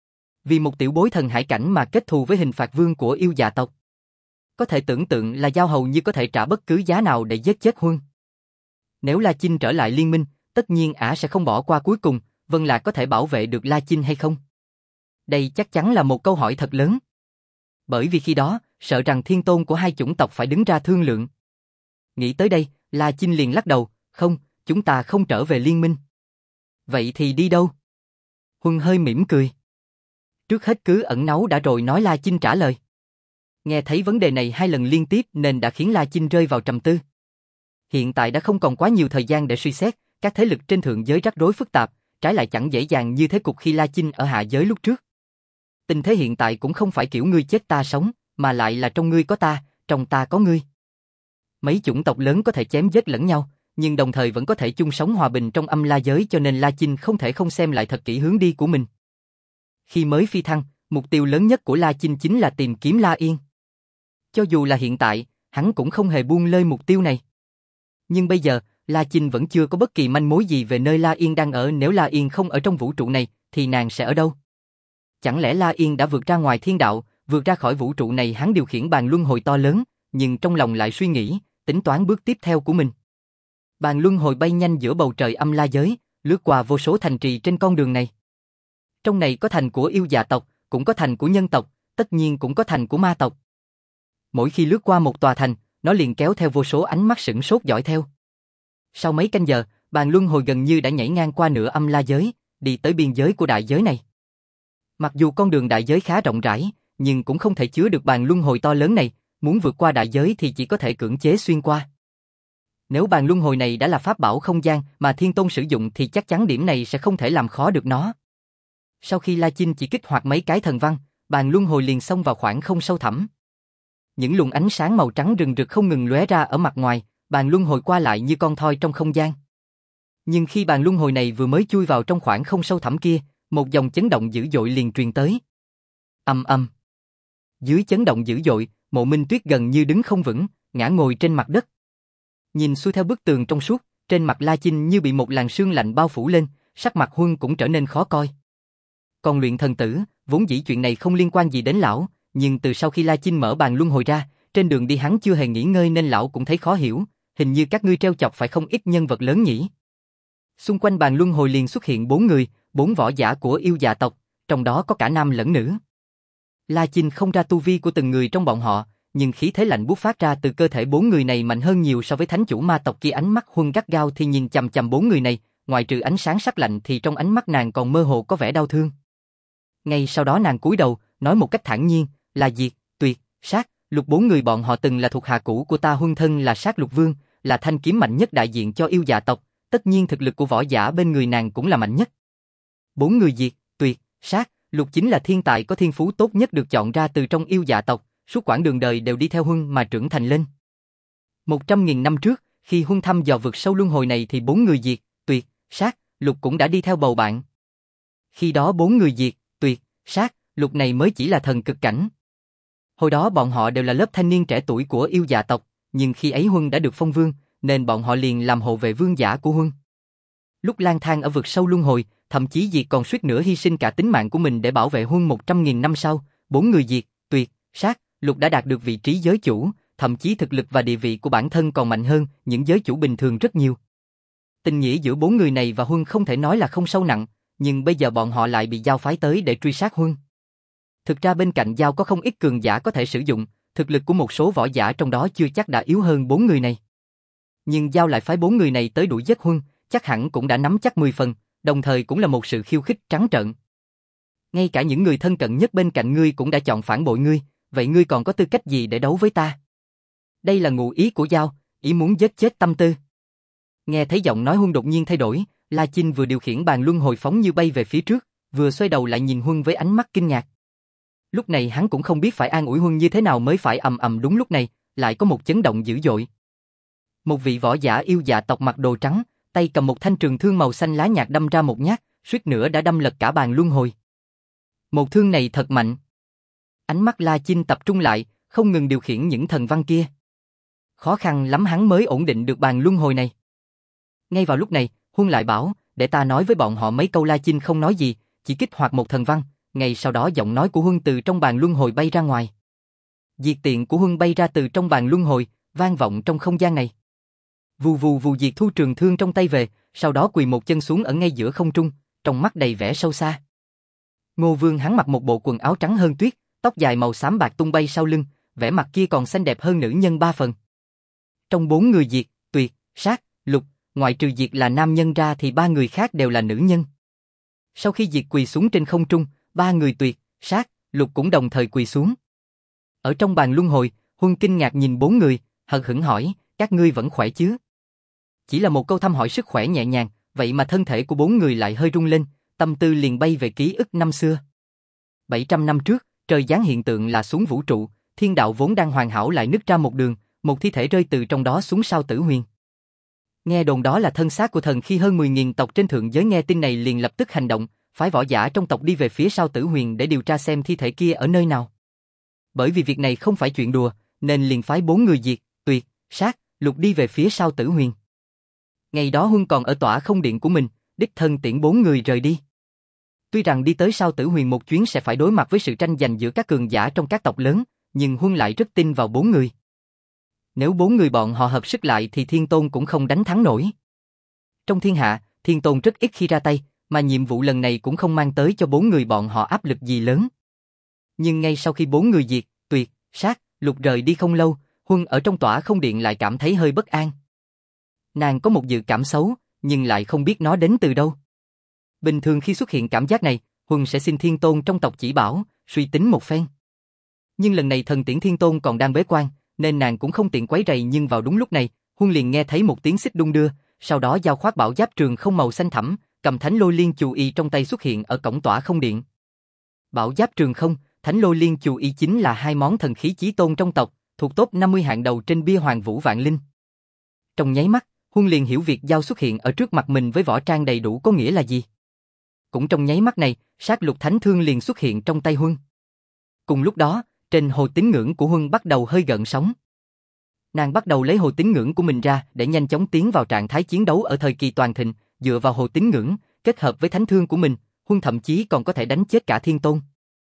Vì một tiểu bối thần hải cảnh mà kết thù với hình phạt vương của yêu dạ tộc. Có thể tưởng tượng là Giao hầu như có thể trả bất cứ giá nào để giết chết Huân. Nếu La Chinh trở lại liên minh, tất nhiên ả sẽ không bỏ qua cuối cùng, Vân Lạc có thể bảo vệ được La Chinh hay không? Đây chắc chắn là một câu hỏi thật lớn. Bởi vì khi đó, sợ rằng thiên tôn của hai chủng tộc phải đứng ra thương lượng. Nghĩ tới đây, La Chinh liền lắc đầu, không, chúng ta không trở về liên minh. Vậy thì đi đâu? Huân hơi mỉm cười. Trước hết cứ ẩn náu đã rồi nói, La Chinh trả lời. Nghe thấy vấn đề này hai lần liên tiếp nên đã khiến La Chinh rơi vào trầm tư. Hiện tại đã không còn quá nhiều thời gian để suy xét, các thế lực trên thượng giới rắc rối phức tạp, trái lại chẳng dễ dàng như thế cục khi La Chinh ở hạ giới lúc trước. Tình thế hiện tại cũng không phải kiểu ngươi chết ta sống, mà lại là trong ngươi có ta, trong ta có ngươi. Mấy chủng tộc lớn có thể chém giết lẫn nhau, nhưng đồng thời vẫn có thể chung sống hòa bình trong âm la giới, cho nên La Chinh không thể không xem lại thật kỹ hướng đi của mình. Khi mới phi thăng, mục tiêu lớn nhất của La Chinh chính là tìm kiếm La Yên. Cho dù là hiện tại, hắn cũng không hề buông lơi mục tiêu này. Nhưng bây giờ, La Chinh vẫn chưa có bất kỳ manh mối gì về nơi La Yên đang ở. Nếu La Yên không ở trong vũ trụ này, thì nàng sẽ ở đâu? Chẳng lẽ La Yên đã vượt ra ngoài thiên đạo, vượt ra khỏi vũ trụ này? Hắn điều khiển bàn luân hồi to lớn, nhưng trong lòng lại suy nghĩ, tính toán bước tiếp theo của mình. Bàn luân hồi bay nhanh giữa bầu trời âm la giới, lướt qua vô số thành trì trên con đường này. Trong này có thành của yêu dạ tộc, cũng có thành của nhân tộc, tất nhiên cũng có thành của ma tộc. Mỗi khi lướt qua một tòa thành, nó liền kéo theo vô số ánh mắt sửng sốt dõi theo. Sau mấy canh giờ, bàn luân hồi gần như đã nhảy ngang qua nửa âm la giới, đi tới biên giới của đại giới này. Mặc dù con đường đại giới khá rộng rãi, nhưng cũng không thể chứa được bàn luân hồi to lớn này, muốn vượt qua đại giới thì chỉ có thể cưỡng chế xuyên qua. Nếu bàn luân hồi này đã là pháp bảo không gian mà Thiên Tôn sử dụng thì chắc chắn điểm này sẽ không thể làm khó được nó. Sau khi La Chinh chỉ kích hoạt mấy cái thần văn, bàn luân hồi liền xông vào khoảng không sâu thẳm. Những luồng ánh sáng màu trắng rừng rực không ngừng lóe ra ở mặt ngoài, bàn luân hồi qua lại như con thoi trong không gian. Nhưng khi bàn luân hồi này vừa mới chui vào trong khoảng không sâu thẳm kia, một dòng chấn động dữ dội liền truyền tới. Ầm ầm. Dưới chấn động dữ dội, Mộ Minh Tuyết gần như đứng không vững, ngã ngồi trên mặt đất. Nhìn xuôi theo bức tường trong suốt, trên mặt La Chinh như bị một làn sương lạnh bao phủ lên, sắc mặt Huân cũng trở nên khó coi. Còn Luyện Thần Tử, vốn dĩ chuyện này không liên quan gì đến lão, nhưng từ sau khi La Chinh mở bàn luân hồi ra, trên đường đi hắn chưa hề nghỉ ngơi nên lão cũng thấy khó hiểu, hình như các ngươi treo chọc phải không ít nhân vật lớn nhỉ. Xung quanh bàn luân hồi liền xuất hiện bốn người, bốn võ giả của yêu dạ tộc, trong đó có cả nam lẫn nữ. La Chinh không ra tu vi của từng người trong bọn họ, nhưng khí thế lạnh buốt phát ra từ cơ thể bốn người này mạnh hơn nhiều so với thánh chủ ma tộc kia. Ánh mắt Huân gắt gao thì nhìn chằm chằm bốn người này, ngoại trừ ánh sáng sắc lạnh thì trong ánh mắt nàng còn mơ hồ có vẻ đau thương. Ngay sau đó nàng cúi đầu, nói một cách thản nhiên, là diệt, tuyệt, sát, lục. Bốn người bọn họ từng là thuộc hạ cũ của ta. Huân thân là Sát Lục Vương, là thanh kiếm mạnh nhất đại diện cho yêu dạ tộc, tất nhiên thực lực của võ giả bên người nàng cũng là mạnh nhất. Bốn người diệt, tuyệt, sát, lục chính là thiên tài có thiên phú tốt nhất được chọn ra từ trong yêu dạ tộc, suốt quãng đường đời đều đi theo Huân mà trưởng thành lên. Một trăm nghìn năm trước, khi Huân thăm dò vực sâu luân hồi này thì bốn người diệt, tuyệt, sát, lục cũng đã đi theo bầu bạn. Khi đó bốn người diệt, tuyệt, sát, lục này mới chỉ là thần cực cảnh. Hồi đó bọn họ đều là lớp thanh niên trẻ tuổi của yêu dạ tộc, nhưng khi ấy Huân đã được phong vương, nên bọn họ liền làm hộ vệ vương giả của Huân. Lúc lang thang ở vực sâu luân hồi, thậm chí diệt còn suýt nữa hy sinh cả tính mạng của mình để bảo vệ Huân. Một trăm nghìn năm sau, bốn người diệt, tuyệt, sát, lục đã đạt được vị trí giới chủ, thậm chí thực lực và địa vị của bản thân còn mạnh hơn những giới chủ bình thường rất nhiều. Tình nghĩa giữa bốn người này và Huân không thể nói là không sâu nặng, nhưng bây giờ bọn họ lại bị Giao phái tới để truy sát Huân. Thực ra bên cạnh Giao có không ít cường giả có thể sử dụng, thực lực của một số võ giả trong đó chưa chắc đã yếu hơn bốn người này. Nhưng Giao lại phái bốn người này tới đuổi giết Huân, chắc hẳn cũng đã nắm chắc mười phần, đồng thời cũng là một sự khiêu khích trắng trợn. Ngay cả những người thân cận nhất bên cạnh ngươi cũng đã chọn phản bội ngươi, vậy ngươi còn có tư cách gì để đấu với ta? Đây là ngụ ý của Giao, ý muốn giết chết tâm tư. Nghe thấy giọng nói Huân đột nhiên thay đổi, La Chinh vừa điều khiển bàn luân hồi phóng như bay về phía trước, vừa xoay đầu lại nhìn Huân với ánh mắt kinh ngạc. Lúc này hắn cũng không biết phải an ủi Huân như thế nào mới phải. Ầm ầm. Đúng lúc này, lại có một chấn động dữ dội. Một vị võ giả yêu dạ tộc mặc đồ trắng, tay cầm một thanh trường thương màu xanh lá nhạt đâm ra một nhát, suýt nữa đã đâm lật cả bàn luân hồi. Một thương này thật mạnh. Ánh mắt La Chinh tập trung lại, không ngừng điều khiển những thần văn kia. Khó khăn lắm hắn mới ổn định được bàn luân hồi này. Ngay vào lúc này, Huân lại bảo, để ta nói với bọn họ mấy câu. La Chinh không nói gì, chỉ kích hoạt một thần văn, ngay sau đó giọng nói của Huân từ trong bàn luân hồi bay ra ngoài. Diệt tiện của Huân bay ra từ trong bàn luân hồi, vang vọng trong không gian này. Vù vù vù. Diệt thu trường thương trong tay về, sau đó quỳ một chân xuống ở ngay giữa không trung, trong mắt đầy vẻ sâu xa. Ngô Vương hắn mặc một bộ quần áo trắng hơn tuyết, tóc dài màu xám bạc tung bay sau lưng, vẻ mặt kia còn xinh đẹp hơn nữ nhân ba phần. Trong bốn người Diệt, Tuyệt, Sát, Lục, ngoại trừ Diệt là nam nhân ra thì ba người khác đều là nữ nhân. Sau khi Diệt quỳ xuống trên không trung, ba người Tuyệt, Sát, Lục cũng đồng thời quỳ xuống. Ở trong bàn luân hồi, Huân kinh ngạc nhìn bốn người, hờ hững hỏi, các ngươi vẫn khỏe chứ? Chỉ là một câu thăm hỏi sức khỏe nhẹ nhàng, vậy mà thân thể của bốn người lại hơi rung lên, tâm tư liền bay về ký ức năm xưa. bảy trăm năm trước, trời giáng hiện tượng là xuống vũ trụ, thiên đạo vốn đang hoàn hảo lại nứt ra một đường, một thi thể rơi từ trong đó xuống sao Tử Huyền. Nghe đồn đó là thân xác của thần, khi hơn mười nghìn tộc trên thượng giới nghe tin này liền lập tức hành động, phái võ giả trong tộc đi về phía sao Tử Huyền để điều tra xem thi thể kia ở nơi nào. Bởi vì việc này không phải chuyện đùa, nên liền phái bốn người Diệt, Tuyệt, Sát, Lục đi về phía sao Tử Huyền. Ngày đó Huân còn ở tỏa không điện của mình, đích thân tiễn bốn người rời đi. Tuy rằng đi tới sao Tử Huyền một chuyến sẽ phải đối mặt với sự tranh giành giữa các cường giả trong các tộc lớn, nhưng Huân lại rất tin vào bốn người. Nếu bốn người bọn họ hợp sức lại thì Thiên Tôn cũng không đánh thắng nổi. Trong thiên hạ, Thiên Tôn rất ít khi ra tay, mà nhiệm vụ lần này cũng không mang tới cho bốn người bọn họ áp lực gì lớn. Nhưng ngay sau khi bốn người Diệt, Tuyệt, Sát, Lục rời đi không lâu, Huân ở trong tỏa không điện lại cảm thấy hơi bất an. Nàng có một dự cảm xấu, nhưng lại không biết nó đến từ đâu. Bình thường khi xuất hiện cảm giác này, Huân sẽ xin Thiên Tôn trong tộc chỉ bảo, suy tính một phen. Nhưng lần này thần tiễn Thiên Tôn còn đang bế quan, nên nàng cũng không tiện quấy rầy. Nhưng vào đúng lúc này, Huân liền nghe thấy một tiếng xích đung đưa, sau đó Dao khoác bảo giáp trường không màu xanh thẳm, cầm thánh lôi liên chù y trong tay xuất hiện ở cổng tỏa không điện. Bảo giáp trường không, thánh lôi liên chù y chính là hai món thần khí chí tôn trong tộc, thuộc top năm mươi hạng đầu trên bia Hoàng Vũ Vạn Linh. Trong nháy mắt, Huân liền hiểu việc Dao xuất hiện ở trước mặt mình với võ trang đầy đủ có nghĩa là gì. Cũng trong nháy mắt này, sát lục thánh thương liền xuất hiện trong tay Huân. Cùng lúc đó, trên hồ tín ngưỡng của Huân bắt đầu hơi gợn sóng. Nàng bắt đầu lấy hồ tín ngưỡng của mình ra để nhanh chóng tiến vào trạng thái chiến đấu ở thời kỳ toàn thịnh, dựa vào hồ tín ngưỡng, kết hợp với thánh thương của mình, Huân thậm chí còn có thể đánh chết cả Thiên Tôn.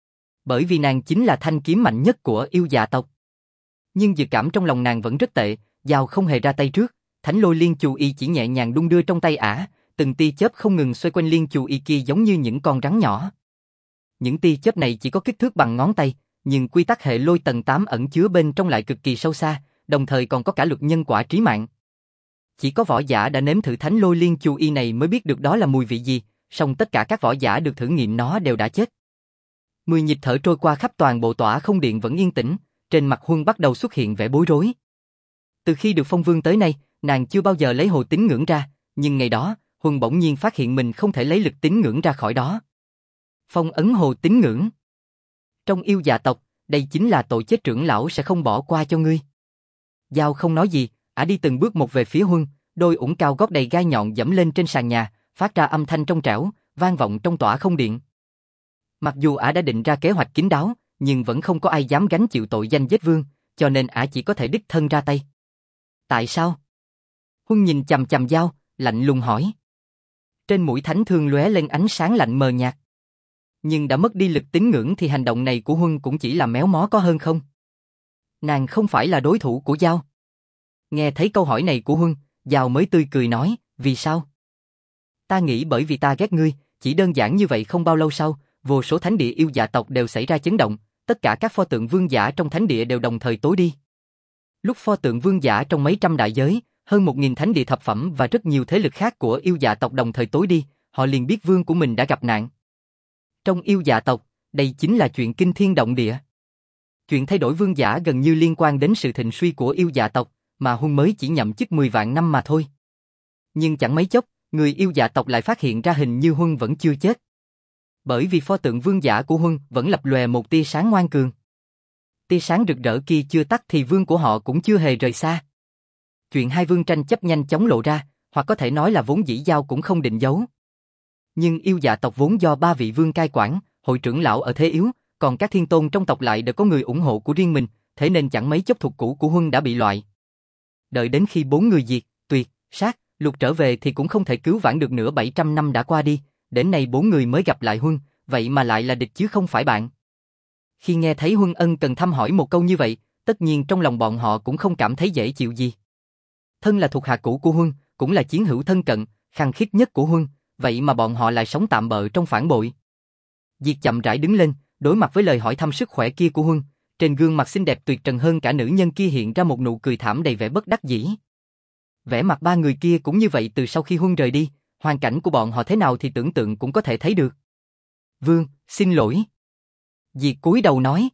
Bởi vì nàng chính là thanh kiếm mạnh nhất của yêu dạ tộc. Nhưng dự cảm trong lòng nàng vẫn rất tệ, Dao không hề ra tay trước, thánh lôi liên chù y chỉ nhẹ nhàng đung đưa trong tay ả, từng tia chớp không ngừng xoay quanh liên chù y kia giống như những con rắn nhỏ. Những tia chớp này chỉ có kích thước bằng ngón tay, nhưng quy tắc hệ lôi tầng tám ẩn chứa bên trong lại cực kỳ sâu xa, đồng thời còn có cả luật nhân quả trí mạng. Chỉ có võ giả đã nếm thử thánh lôi liên chù y này mới biết được đó là mùi vị gì, song tất cả các võ giả được thử nghiệm nó đều đã chết. Mười nhịp thở trôi qua khắp toàn bộ tỏa không điện vẫn yên tĩnh, trên mặt Huân bắt đầu xuất hiện vẻ bối rối. Từ khi được phong vương tới nay, nàng chưa bao giờ lấy hồ tín ngưỡng ra, nhưng ngày đó, Huân bỗng nhiên phát hiện mình không thể lấy lực tín ngưỡng ra khỏi đó. Phong ấn hồ tín ngưỡng. Trong yêu dạ tộc, đây chính là tội chết trưởng lão sẽ không bỏ qua cho ngươi. Dao không nói gì, ả đi từng bước một về phía Huân, đôi ủng cao gót đầy gai nhọn dẫm lên trên sàn nhà, phát ra âm thanh trong trẻo, vang vọng trong tỏa không điện. Mặc dù ả đã định ra kế hoạch kín đáo, nhưng vẫn không có ai dám gánh chịu tội danh giết vương, cho nên ả chỉ có thể đích thân ra tay. Tại sao? Huân nhìn chằm chằm Dao, lạnh lùng hỏi. Trên mũi thánh thương lóe lên ánh sáng lạnh mờ nhạt. Nhưng đã mất đi lực tín ngưỡng thì hành động này của Huân cũng chỉ là méo mó có hơn không. Nàng không phải là đối thủ của Dao. Nghe thấy câu hỏi này của Huân, Dao mới tươi cười nói, vì sao? Ta nghĩ bởi vì ta ghét ngươi, chỉ đơn giản như vậy. Không bao lâu sau, vô số thánh địa yêu dạ tộc đều xảy ra chấn động, tất cả các pho tượng vương giả trong thánh địa đều đồng thời tối đi. Lúc pho tượng vương giả trong mấy trăm đại giới, hơn một nghìn thánh địa thập phẩm và rất nhiều thế lực khác của yêu dạ tộc đồng thời tối đi, họ liền biết vương của mình đã gặp nạn. Trong yêu dạ tộc, đây chính là chuyện kinh thiên động địa. Chuyện thay đổi vương giả gần như liên quan đến sự thịnh suy của yêu dạ tộc, mà Huân mới chỉ nhậm chức mười vạn năm mà thôi. Nhưng chẳng mấy chốc, người yêu dạ tộc lại phát hiện ra hình như Huân vẫn chưa chết. Bởi vì pho tượng vương giả của Huân vẫn lập lòe một tia sáng ngoan cường. Tia sáng rực rỡ kia chưa tắt thì vương của họ cũng chưa hề rời xa. Chuyện hai vương tranh chấp nhanh chóng lộ ra, hoặc có thể nói là vốn dĩ Dao cũng không định giấu. Nhưng yêu dạ tộc vốn do ba vị vương cai quản, hội trưởng lão ở thế yếu, còn các thiên tôn trong tộc lại đều có người ủng hộ của riêng mình, thế nên chẳng mấy chốc thuộc cũ của Huân đã bị loại. đợi đến khi bốn người diệt, tuyệt, sát, lục trở về thì cũng không thể cứu vãn được nữa. Bảy trăm năm đã qua đi, đến nay bốn người mới gặp lại Huân, vậy mà lại là địch chứ không phải bạn. Khi nghe thấy Huân ân cần thăm hỏi một câu như vậy, tất nhiên trong lòng bọn họ cũng không cảm thấy dễ chịu gì. Thân là thuộc hạ cũ của Huân, cũng là chiến hữu thân cận, khăng khít nhất của Huân, vậy mà bọn họ lại sống tạm bợ trong phản bội. Diệt chậm rãi đứng lên, đối mặt với lời hỏi thăm sức khỏe kia của Huân, trên gương mặt xinh đẹp tuyệt trần hơn cả nữ nhân kia hiện ra một nụ cười thảm đầy vẻ bất đắc dĩ. Vẻ mặt ba người kia cũng như vậy từ sau khi Huân rời đi, hoàn cảnh của bọn họ thế nào thì tưởng tượng cũng có thể thấy được. Vương, xin lỗi. Diệt cúi đầu nói.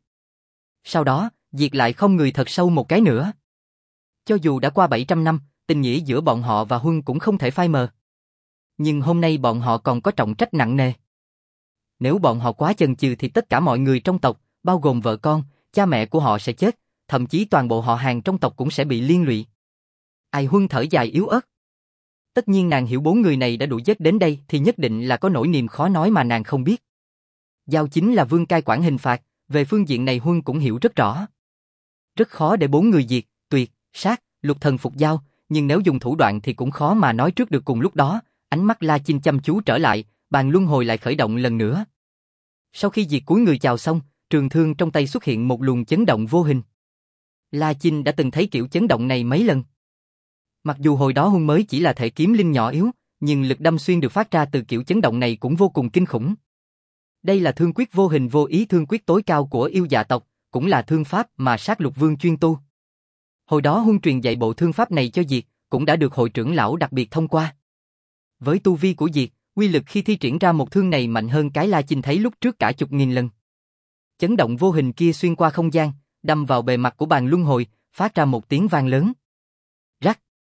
Sau đó, Diệt lại không người thật sâu một cái nữa. Cho dù đã qua bảy trăm năm, tình nghĩa giữa bọn họ và Huân cũng không thể phai mờ. Nhưng hôm nay bọn họ còn có trọng trách nặng nề. Nếu bọn họ quá chần chừ thì tất cả mọi người trong tộc, bao gồm vợ con, cha mẹ của họ sẽ chết, thậm chí toàn bộ họ hàng trong tộc cũng sẽ bị liên lụy. Ai Huân thở dài yếu ớt. Tất nhiên nàng hiểu bốn người này đã đuổi giết đến đây thì nhất định là có nỗi niềm khó nói mà nàng không biết. Giao chính là vương cai quản hình phạt, về phương diện này Huân cũng hiểu rất rõ. Rất khó để bốn người diệt, tuyệt, sát, lục thần phục Giao, nhưng nếu dùng thủ đoạn thì cũng khó mà nói trước được. Cùng lúc đó, ánh mắt La Chinh chăm chú trở lại, bàn luân hồi lại khởi động lần nữa. Sau khi diệt cúi người chào xong, trường thương trong tay xuất hiện một luồng chấn động vô hình. La Chinh đã từng thấy kiểu chấn động này mấy lần. Mặc dù hồi đó Huân mới chỉ là thể kiếm linh nhỏ yếu, nhưng lực đâm xuyên được phát ra từ kiểu chấn động này cũng vô cùng kinh khủng. Đây là thương quyết vô hình vô ý, thương quyết tối cao của yêu dạ tộc, cũng là thương pháp mà Sát Lục Vương chuyên tu. Hồi đó Huân truyền dạy bộ thương pháp này cho Diệt, cũng đã được hội trưởng lão đặc biệt thông qua. Với tu vi của Diệt, uy lực khi thi triển ra một thương này mạnh hơn cái La Chinh thấy lúc trước cả chục nghìn lần. Chấn động vô hình kia xuyên qua không gian, đâm vào bề mặt của bàn luân hồi, phát ra một tiếng vang lớn. Rắc.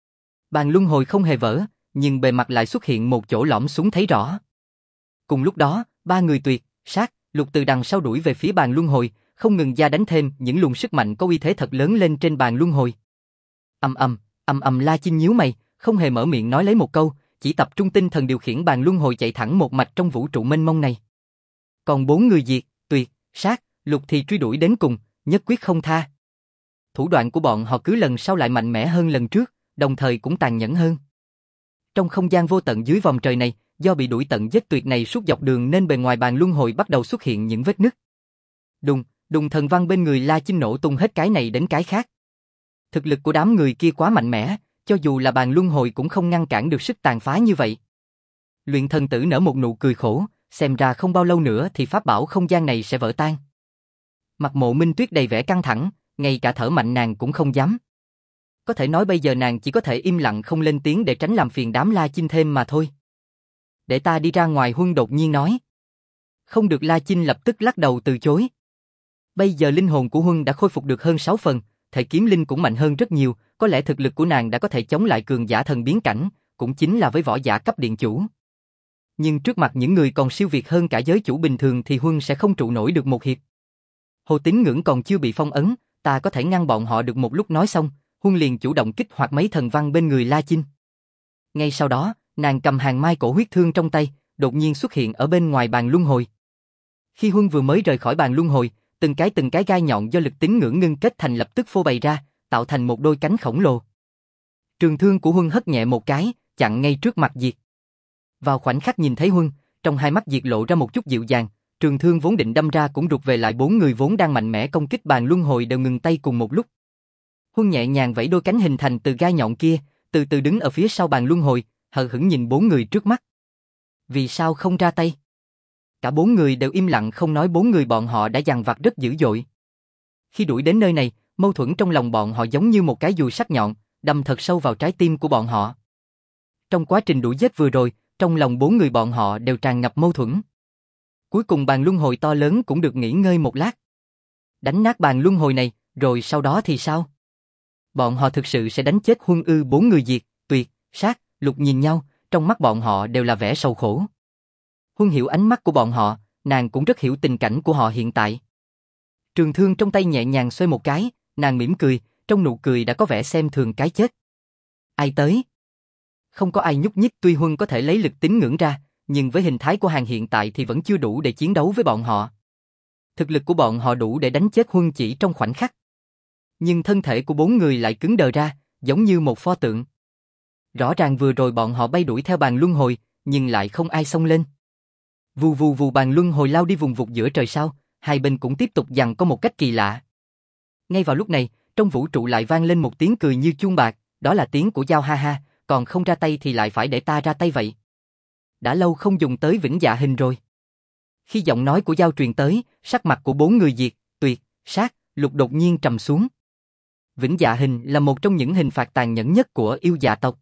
Bàn luân hồi không hề vỡ, nhưng bề mặt lại xuất hiện một chỗ lõm xuống thấy rõ. Cùng lúc đó, ba người tuyệt, sát, lục từ đằng sau đuổi về phía bàn luân hồi, không ngừng gia đánh thêm những luồng sức mạnh có uy thế thật lớn lên trên bàn luân hồi. Ầm ầm, ầm ầm. La Chinh nhíu mày, không hề mở miệng nói lấy một câu, chỉ tập trung tinh thần điều khiển bàn luân hồi chạy thẳng một mạch trong vũ trụ mênh mông này. Còn bốn người diệt, tuyệt, sát, lục thì truy đuổi đến cùng, nhất quyết không tha. Thủ đoạn của bọn họ cứ lần sau lại mạnh mẽ hơn lần trước, đồng thời cũng tàn nhẫn hơn. Trong không gian vô tận dưới vòng trời này, do bị đuổi tận giết tuyệt này suốt dọc đường nên bề ngoài bàn luân hồi bắt đầu xuất hiện những vết nứt. Đùng, đùng, thần văn bên người La Chinh nổ tung hết cái này đến cái khác. Thực lực của đám người kia quá mạnh mẽ, cho dù là bàn luân hồi cũng không ngăn cản được sức tàn phá như vậy. Luyện thần tử nở một nụ cười khổ, xem ra không bao lâu nữa thì pháp bảo không gian này sẽ vỡ tan. Mặt Mộ Minh Tuyết đầy vẻ căng thẳng, ngay cả thở mạnh nàng cũng không dám. Có thể nói bây giờ nàng chỉ có thể im lặng không lên tiếng để tránh làm phiền đám La Chinh thêm mà thôi. Để ta đi ra ngoài, Huân đột nhiên nói. Không được. La Chinh lập tức lắc đầu từ chối. Bây giờ linh hồn của Huân đã khôi phục được hơn sáu phần, thể kiếm linh cũng mạnh hơn rất nhiều, có lẽ thực lực của nàng đã có thể chống lại cường giả thần biến cảnh, cũng chính là với võ giả cấp điện chủ. Nhưng trước mặt những người còn siêu việt hơn cả giới chủ bình thường thì Huân sẽ không trụ nổi được một hiệp. Hồ Tín Ngưỡng còn chưa bị phong ấn, ta có thể ngăn bọn họ được một lúc. Nói xong, Huân liền chủ động kích hoạt mấy thần văn bên người La Chinh. Ngay sau đó, nàng cầm hàng mai cổ huyết thương trong tay, đột nhiên xuất hiện ở bên ngoài bàn luân hồi. Khi Huân vừa mới rời khỏi bàn luân hồi, từng cái từng cái gai nhọn do lực tín ngưỡng ngưng kết thành lập tức phô bày ra, tạo thành một đôi cánh khổng lồ. Trường thương của Huân hất nhẹ một cái, chặn ngay trước mặt Diệt. Vào khoảnh khắc nhìn thấy Huân, trong hai mắt Diệt lộ ra một chút dịu dàng, trường thương vốn định đâm ra cũng rụt về lại. Bốn người vốn đang mạnh mẽ công kích bàn luân hồi đều ngừng tay cùng một lúc. Huân nhẹ nhàng vẫy đôi cánh hình thành từ gai nhọn kia, từ từ đứng ở phía sau bàn luân hồi, hờ hững nhìn bốn người trước mắt. Vì sao không ra tay? Cả bốn người đều im lặng không nói. Bốn người bọn họ đã giằng vặt rất dữ dội. Khi đuổi đến nơi này, mâu thuẫn trong lòng bọn họ giống như một cái dùi sắc nhọn, đâm thật sâu vào trái tim của bọn họ. Trong quá trình đuổi giết vừa rồi, trong lòng bốn người bọn họ đều tràn ngập mâu thuẫn. Cuối cùng bàn luân hồi to lớn cũng được nghỉ ngơi một lát. Đánh nát bàn luân hồi này, rồi sau đó thì sao? Bọn họ thực sự sẽ đánh chết Huân ư? Bốn người diệt, tuyệt, sát, lục nhìn nhau, trong mắt bọn họ đều là vẻ sầu khổ. Huân hiểu ánh mắt của bọn họ, nàng cũng rất hiểu tình cảnh của họ hiện tại. Trường thương trong tay nhẹ nhàng xoay một cái, nàng mỉm cười, trong nụ cười đã có vẻ xem thường cái chết. Ai tới? Không có ai nhúc nhích. Tuy Huân có thể lấy lực tín ngưỡng ra, nhưng với hình thái của hàng hiện tại thì vẫn chưa đủ để chiến đấu với bọn họ. Thực lực của bọn họ đủ để đánh chết Huân chỉ trong khoảnh khắc. Nhưng thân thể của bốn người lại cứng đờ ra, giống như một pho tượng. Rõ ràng vừa rồi bọn họ bay đuổi theo bàn luân hồi, nhưng lại không ai xông lên. Vù vù vù, bàn luân hồi lao đi vùng vụt giữa trời sao, hai bên cũng tiếp tục giằng có một cách kỳ lạ. Ngay vào lúc này, trong vũ trụ lại vang lên một tiếng cười như chuông bạc, đó là tiếng của Giao Ha Ha, còn không ra tay thì lại phải để ta ra tay vậy. Đã lâu không dùng tới vĩnh dạ hình rồi. Khi giọng nói của Giao truyền tới, sắc mặt của bốn người Diệt, Tuyệt, Sát, Lục đột nhiên trầm xuống. Vĩnh dạ hình là một trong những hình phạt tàn nhẫn nhất của yêu dạ tộc.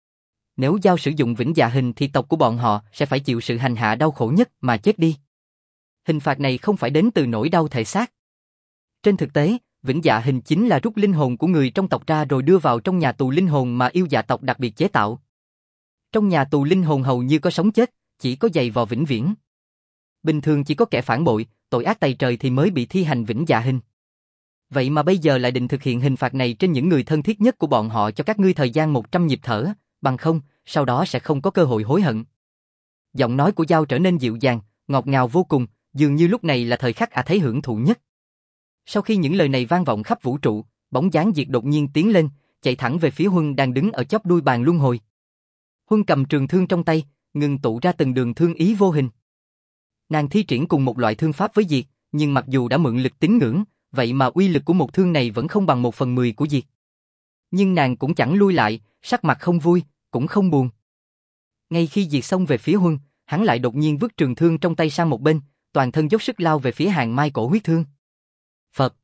Nếu Giao sử dụng vĩnh dạ hình thì tộc của bọn họ sẽ phải chịu sự hành hạ đau khổ nhất mà chết đi. Hình phạt này không phải đến từ nỗi đau thể xác. Trên thực tế, vĩnh dạ hình chính là rút linh hồn của người trong tộc ra rồi đưa vào trong nhà tù linh hồn mà yêu dạ tộc đặc biệt chế tạo. Trong nhà tù linh hồn hầu như có sống chết, chỉ có giày vò vĩnh viễn. Bình thường chỉ có kẻ phản bội, tội ác tày trời thì mới bị thi hành vĩnh dạ hình. Vậy mà bây giờ lại định thực hiện hình phạt này trên những người thân thiết nhất của bọn họ cho các ngươi thời gian một trăm nhịp thở, bằng không, sau đó sẽ không có cơ hội hối hận. Giọng nói của Giao trở nên dịu dàng, ngọt ngào vô cùng, dường như lúc này là thời khắc ả thấy hưởng thụ nhất. Sau khi những lời này vang vọng khắp vũ trụ, bóng dáng Diệt đột nhiên tiến lên, chạy thẳng về phía Huân đang đứng ở chóp đuôi bàn luân hồi. Huân cầm trường thương trong tay, ngưng tụ ra từng đường thương ý vô hình. Nàng thi triển cùng một loại thương pháp với Diệt, nhưng mặc dù đã mượn lực tín ngưỡng, vậy mà uy lực của một thương này vẫn không bằng một phần mười của Diệt. Nhưng nàng cũng chẳng lui lại, sắc mặt không vui, cũng không buồn. Ngay khi Diệt xông về phía Huân, hắn lại đột nhiên vứt trường thương trong tay sang một bên, toàn thân dốc sức lao về phía hàng mai cổ huyết thương. Phật.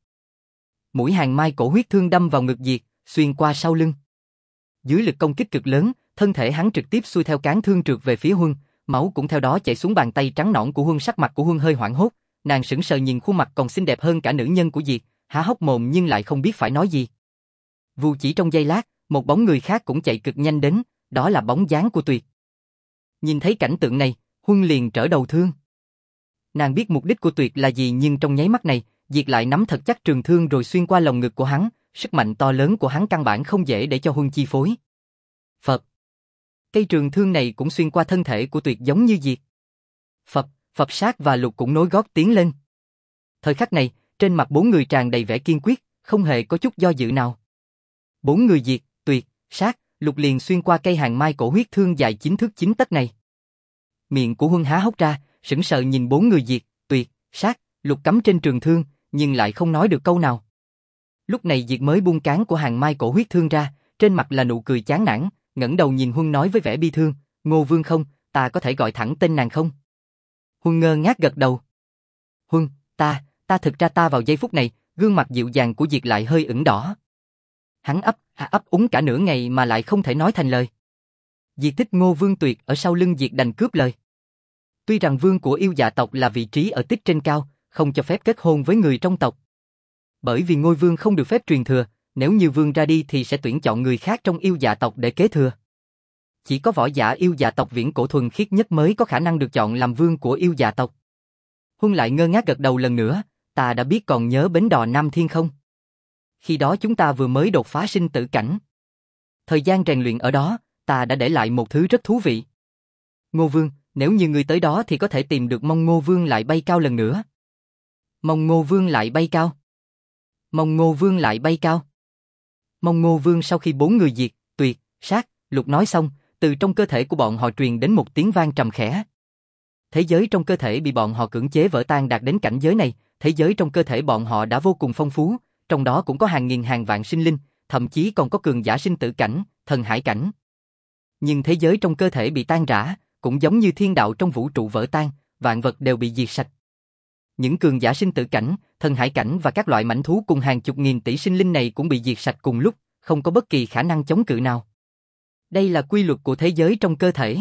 Mũi hàng mai cổ huyết thương đâm vào ngực Diệt, xuyên qua sau lưng. Dưới lực công kích cực lớn, thân thể hắn trực tiếp xuôi theo cán thương trượt về phía Huân, máu cũng theo đó chảy xuống bàn tay trắng nõn của Huân. Sắc mặt của Huân hơi hoảng hốt, nàng sững sờ nhìn khuôn mặt còn xinh đẹp hơn cả nữ nhân của Diệt, há hốc mồm nhưng lại không biết phải nói gì. Vù chỉ trong giây lát, một bóng người khác cũng chạy cực nhanh đến, đó là bóng dáng của Tuyệt. Nhìn thấy cảnh tượng này, Huân liền trở đầu thương. Nàng biết mục đích của Tuyệt là gì, nhưng trong nháy mắt này, Diệt lại nắm thật chắc trường thương rồi xuyên qua lồng ngực của hắn, sức mạnh to lớn của hắn căn bản không dễ để cho Huân chi phối. Phật. Cây trường thương này cũng xuyên qua thân thể của Tuyệt giống như Diệt. Phật, Phật Sát và Lục cũng nối gót tiến lên. Thời khắc này, trên mặt bốn người tràn đầy vẻ kiên quyết, không hề có chút do dự nào. Bốn người Diệt, Tuyệt, Sát, Lục liền xuyên qua cây hàng mai cổ huyết thương dài chín thước chín tấc này. Miệng của Huân há hốc ra, sững sờ nhìn bốn người Diệt, Tuyệt, Sát, Lục cắm trên trường thương, nhưng lại không nói được câu nào. Lúc này Diệt mới buông cán của hàng mai cổ huyết thương ra, trên mặt là nụ cười chán nản, ngẩng đầu nhìn Huân nói với vẻ bi thương, Ngô Vương không, ta có thể gọi thẳng tên nàng không? Huân ngơ ngác gật đầu. Huân, ta, ta thực ra ta vào giây phút này, gương mặt dịu dàng của Diệt lại hơi ửng đỏ. Hắn ấp, à, ấp úng cả nửa ngày mà lại không thể nói thành lời. Diệt thích Ngô Vương Tuyệt ở sau lưng Diệt đành cướp lời. Tuy rằng vương của yêu dạ tộc là vị trí ở tích trên cao, không cho phép kết hôn với người trong tộc. Bởi vì ngôi vương không được phép truyền thừa, nếu như vương ra đi thì sẽ tuyển chọn người khác trong yêu dạ tộc để kế thừa. Chỉ có võ giả yêu dạ tộc viễn cổ thuần khiết nhất mới có khả năng được chọn làm vương của yêu dạ tộc. Huân lại ngơ ngác gật đầu lần nữa, ta đã biết, còn nhớ bến đò Nam Thiên không? Khi đó chúng ta vừa mới đột phá sinh tử cảnh. Thời gian rèn luyện ở đó, ta đã để lại một thứ rất thú vị. Ngô Vương, nếu như ngươi tới đó thì có thể tìm được mong Ngô Vương lại bay cao lần nữa. Mong Ngô Vương lại bay cao. Mong Ngô Vương lại bay cao. Mong Ngô Vương. Sau khi bốn người Diệt, Tuyệt, Sát, Lục nói xong, từ trong cơ thể của bọn họ truyền đến một tiếng vang trầm khẽ. Thế giới trong cơ thể bị bọn họ cưỡng chế vỡ tan đạt đến cảnh giới này, thế giới trong cơ thể bọn họ đã vô cùng phong phú, trong đó cũng có hàng nghìn hàng vạn sinh linh, thậm chí còn có cường giả sinh tử cảnh, thần hải cảnh. Nhưng thế giới trong cơ thể bị tan rã, cũng giống như thiên đạo trong vũ trụ vỡ tan, vạn vật đều bị diệt sạch. Những cường giả sinh tử cảnh, thần hải cảnh và các loại mãnh thú cùng hàng chục nghìn tỷ sinh linh này cũng bị diệt sạch cùng lúc, không có bất kỳ khả năng chống cự nào. Đây là quy luật của thế giới trong cơ thể.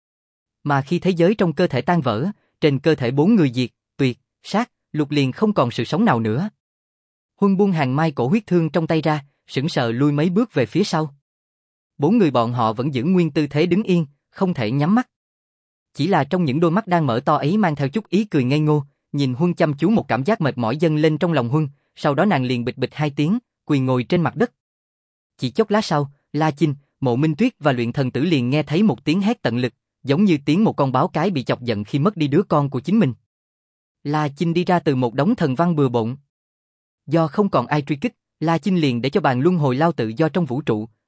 Mà khi thế giới trong cơ thể tan vỡ, trên cơ thể bốn người Diệt, Tuyệt, Sát, Lục liền không còn sự sống nào nữa. Huân buông hàng mai cổ huyết thương trong tay ra, sững sờ lui mấy bước về phía sau. Bốn người bọn họ vẫn giữ nguyên tư thế đứng yên, không thể nhắm mắt. Chỉ là trong những đôi mắt đang mở to ấy mang theo chút ý cười ngây ngô, nhìn Huân chăm chú, một cảm giác mệt mỏi dâng lên trong lòng Huân, sau đó nàng liền bịch bịch hai tiếng, quỳ ngồi trên mặt đất. Chỉ chốc lát sau, La Chinh, Mộ Minh Tuyết và Luyện Thần Tử liền nghe thấy một tiếng hét tận lực, giống như tiếng một con báo cái bị chọc giận khi mất đi đứa con của chính mình. La Chinh đi ra từ một đống thần văn bừa bộn. Do không còn ai truy kích, La Chinh liền để cho bàn luân hồi lao tự do trong vũ trụ,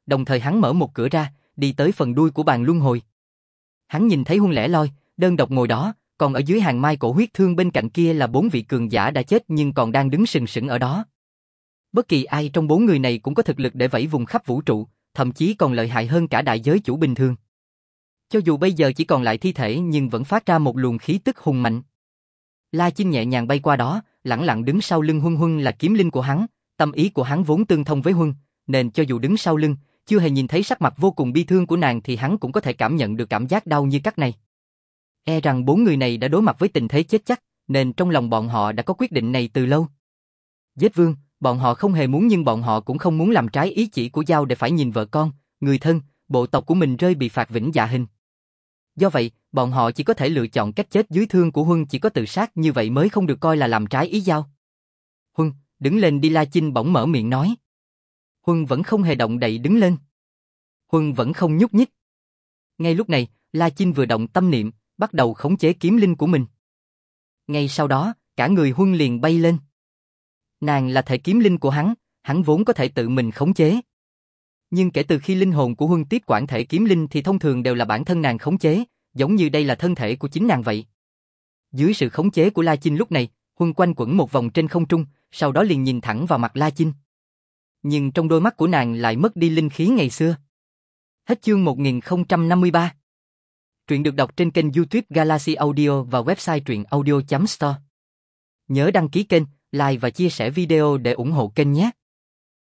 đồng thời hắn mở một cửa ra, đi tới phần đuôi của bàn luân hồi. Hắn nhìn thấy Huân lẻ loi, đơn độc ngồi đó, còn ở dưới hàng mai cổ huyết thương bên cạnh kia là bốn vị cường giả đã chết nhưng còn đang đứng sừng sững ở đó. Bất kỳ ai trong bốn người này cũng có thực lực để vẫy vùng khắp vũ trụ, thậm chí còn lợi hại hơn cả đại giới chủ bình thường. Cho dù bây giờ chỉ còn lại thi thể nhưng vẫn phát ra một luồng khí tức hùng mạnh. La Chinh nhẹ nhàng bay qua đó, lẳng lặng đứng sau lưng Huân. Huân là kiếm linh của hắn, tâm ý của hắn vốn tương thông với Huân, nên cho dù đứng sau lưng, chưa hề nhìn thấy sắc mặt vô cùng bi thương của nàng thì hắn cũng có thể cảm nhận được cảm giác đau như cắt này. E rằng bốn người này đã đối mặt với tình thế chết chắc, nên trong lòng bọn họ đã có quyết định này từ lâu. Giết vương, bọn họ không hề muốn nhưng bọn họ cũng không muốn làm trái ý chỉ của Giao để phải nhìn vợ con, người thân, bộ tộc của mình rơi bị phạt vĩnh dạ hình. Do vậy, bọn họ chỉ có thể lựa chọn cách chết dưới thương của Huân, chỉ có tự sát như vậy mới không được coi là làm trái ý Giao. Huân, đứng lên đi. La Chinh bỗng mở miệng nói. Huân vẫn không hề động đậy đứng lên. Huân vẫn không nhúc nhích. Ngay lúc này, La Chinh vừa động tâm niệm, bắt đầu khống chế kiếm linh của mình. Ngay sau đó, cả người Huân liền bay lên. Nàng là thể kiếm linh của hắn, hắn vốn có thể tự mình khống chế. Nhưng kể từ khi linh hồn của Huân tiếp quản thể kiếm linh thì thông thường đều là bản thân nàng khống chế, giống như đây là thân thể của chính nàng vậy. Dưới sự khống chế của La Chinh lúc này, Huân quanh quẩn một vòng trên không trung, sau đó liền nhìn thẳng vào mặt La Chinh. Nhưng trong đôi mắt của nàng lại mất đi linh khí ngày xưa. Hết chương một nghìn không trăm năm mươi ba. Truyện được đọc trên kênh YouTube Galaxy Audio và website truyện audio chấm store. Nhớ đăng ký kênh, like và chia sẻ video để ủng hộ kênh nhé.